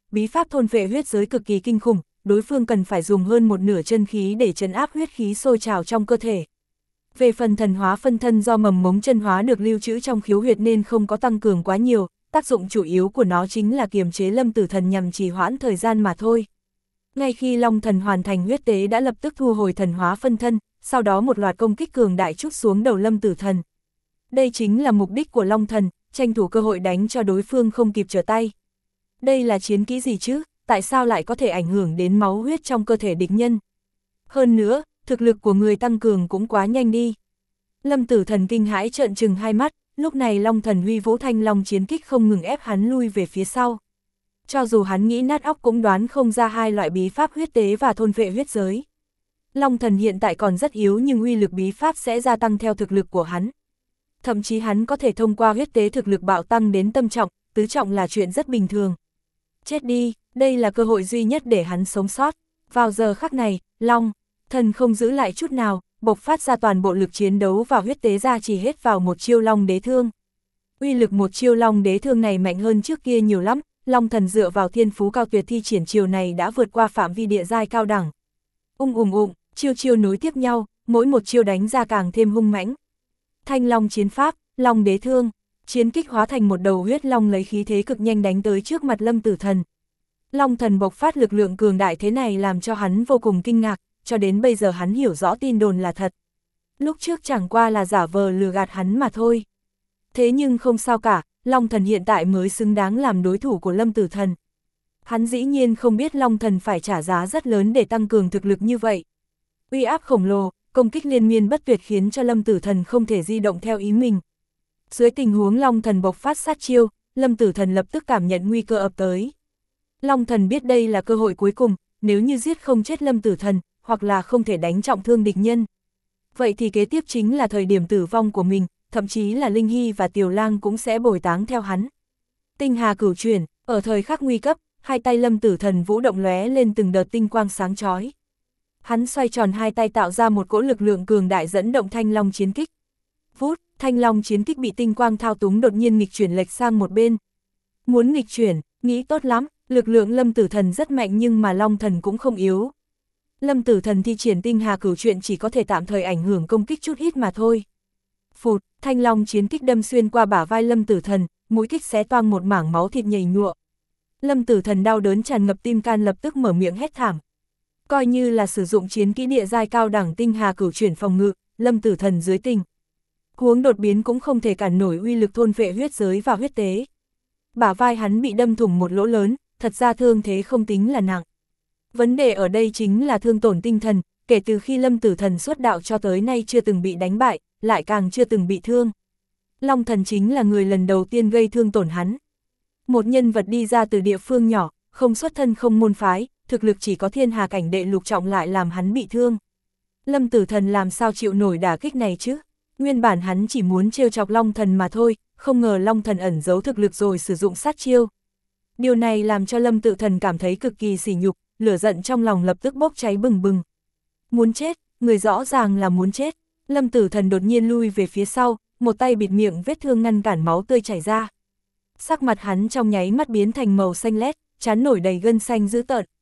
bí pháp thôn phệ huyết giới cực kỳ kinh khủng, đối phương cần phải dùng hơn một nửa chân khí để trấn áp huyết khí sôi trào trong cơ thể. Về phần thần hóa phân thân do mầm mống chân hóa được lưu trữ trong khiếu huyệt nên không có tăng cường quá nhiều, tác dụng chủ yếu của nó chính là kiềm chế Lâm Tử Thần nhằm trì hoãn thời gian mà thôi. Ngay khi Long Thần hoàn thành huyết tế đã lập tức thu hồi thần hóa phân thân, sau đó một loạt công kích cường đại trút xuống đầu Lâm Tử Thần. Đây chính là mục đích của Long Thần, tranh thủ cơ hội đánh cho đối phương không kịp trở tay. Đây là chiến kỹ gì chứ, tại sao lại có thể ảnh hưởng đến máu huyết trong cơ thể địch nhân? Hơn nữa, thực lực của người tăng cường cũng quá nhanh đi. Lâm Tử Thần kinh hãi trợn trừng hai mắt, lúc này Long Thần huy vũ thanh long chiến kích không ngừng ép hắn lui về phía sau. Cho dù hắn nghĩ nát óc cũng đoán không ra hai loại bí pháp huyết tế và thôn vệ huyết giới. Long Thần hiện tại còn rất yếu nhưng uy lực bí pháp sẽ gia tăng theo thực lực của hắn. Thậm chí hắn có thể thông qua huyết tế thực lực bạo tăng đến tâm trọng, tứ trọng là chuyện rất bình thường. Chết đi, đây là cơ hội duy nhất để hắn sống sót. Vào giờ khắc này, Long Thần không giữ lại chút nào, bộc phát ra toàn bộ lực chiến đấu và huyết tế ra chỉ hết vào một chiêu Long Đế Thương. Uy lực một chiêu Long Đế Thương này mạnh hơn trước kia nhiều lắm, Long Thần dựa vào thiên phú cao tuyệt thi triển chiêu này đã vượt qua phạm vi địa giai cao đẳng. Ung ùng ùng, chiêu chiêu nối tiếp nhau, mỗi một chiêu đánh ra càng thêm hung mãnh. Thanh Long chiến pháp, Long Đế Thương, chiến kích hóa thành một đầu huyết long lấy khí thế cực nhanh đánh tới trước mặt Lâm Tử Thần. Long Thần bộc phát lực lượng cường đại thế này làm cho hắn vô cùng kinh ngạc, cho đến bây giờ hắn hiểu rõ tin đồn là thật. Lúc trước chẳng qua là giả vờ lừa gạt hắn mà thôi. Thế nhưng không sao cả, Long Thần hiện tại mới xứng đáng làm đối thủ của Lâm Tử Thần. Hắn dĩ nhiên không biết Long Thần phải trả giá rất lớn để tăng cường thực lực như vậy. Uy áp khổng lồ, công kích liên miên bất tuyệt khiến cho Lâm Tử Thần không thể di động theo ý mình. Dưới tình huống Long Thần bộc phát sát chiêu, Lâm Tử Thần lập tức cảm nhận nguy cơ ập tới. Long Thần biết đây là cơ hội cuối cùng, nếu như giết không chết Lâm Tử Thần, hoặc là không thể đánh trọng thương địch nhân. Vậy thì kế tiếp chính là thời điểm tử vong của mình, thậm chí là Linh Hy và Tiểu Lang cũng sẽ bồi táng theo hắn. Tinh hà cửu chuyển, ở thời khắc nguy cấp, hai tay Lâm Tử Thần vũ động lóe lên từng đợt tinh quang sáng chói. Hắn xoay tròn hai tay tạo ra một cỗ lực lượng cường đại dẫn động Thanh Long chiến kích. Vút, Thanh Long chiến kích bị tinh quang thao túng đột nhiên nghịch chuyển lệch sang một bên. Muốn nghịch chuyển, nghĩ tốt lắm, lực lượng Lâm Tử Thần rất mạnh nhưng mà Long Thần cũng không yếu. Lâm Tử Thần thi triển tinh hà cửu chuyển chỉ có thể tạm thời ảnh hưởng công kích chút ít mà thôi. Phụt, Thanh Long chiến kích đâm xuyên qua bả vai Lâm Tử Thần, mũi kích xé toang một mảng máu thịt nhầy nhụa. Lâm Tử Thần đau đớn tràn ngập tim can lập tức mở miệng hét thảm. Coi như là sử dụng chiến kỹ địa giai cao đẳng tinh hà cửu chuyển phòng ngự, Lâm Tử Thần dưới tình huống đột biến cũng không thể cản nổi uy lực thôn vệ huyết giới và huyết tế. Bả vai hắn bị đâm thủng một lỗ lớn, thật ra thương thế không tính là nặng. Vấn đề ở đây chính là thương tổn tinh thần, kể từ khi Lâm Tử Thần xuất đạo cho tới nay chưa từng bị đánh bại, lại càng chưa từng bị thương. Long Thần chính là người lần đầu tiên gây thương tổn hắn. Một nhân vật đi ra từ địa phương nhỏ, không xuất thân không môn phái, thực lực chỉ có thiên hà cảnh đệ lục trọng lại làm hắn bị thương. Lâm Tử Thần làm sao chịu nổi đả kích này chứ? Nguyên bản hắn chỉ muốn trêu chọc Long Thần mà thôi, không ngờ Long Thần ẩn giấu thực lực rồi sử dụng sát chiêu. Điều này làm cho Lâm Tử Thần cảm thấy cực kỳ sỉ nhục, lửa giận trong lòng lập tức bốc cháy bừng bừng. Muốn chết, người rõ ràng là muốn chết. Lâm Tử Thần đột nhiên lui về phía sau, một tay bịt miệng vết thương ngăn cản máu tươi chảy ra. Sắc mặt hắn trong nháy mắt biến thành màu xanh lét, trán nổi đầy gân xanh dữ tợn.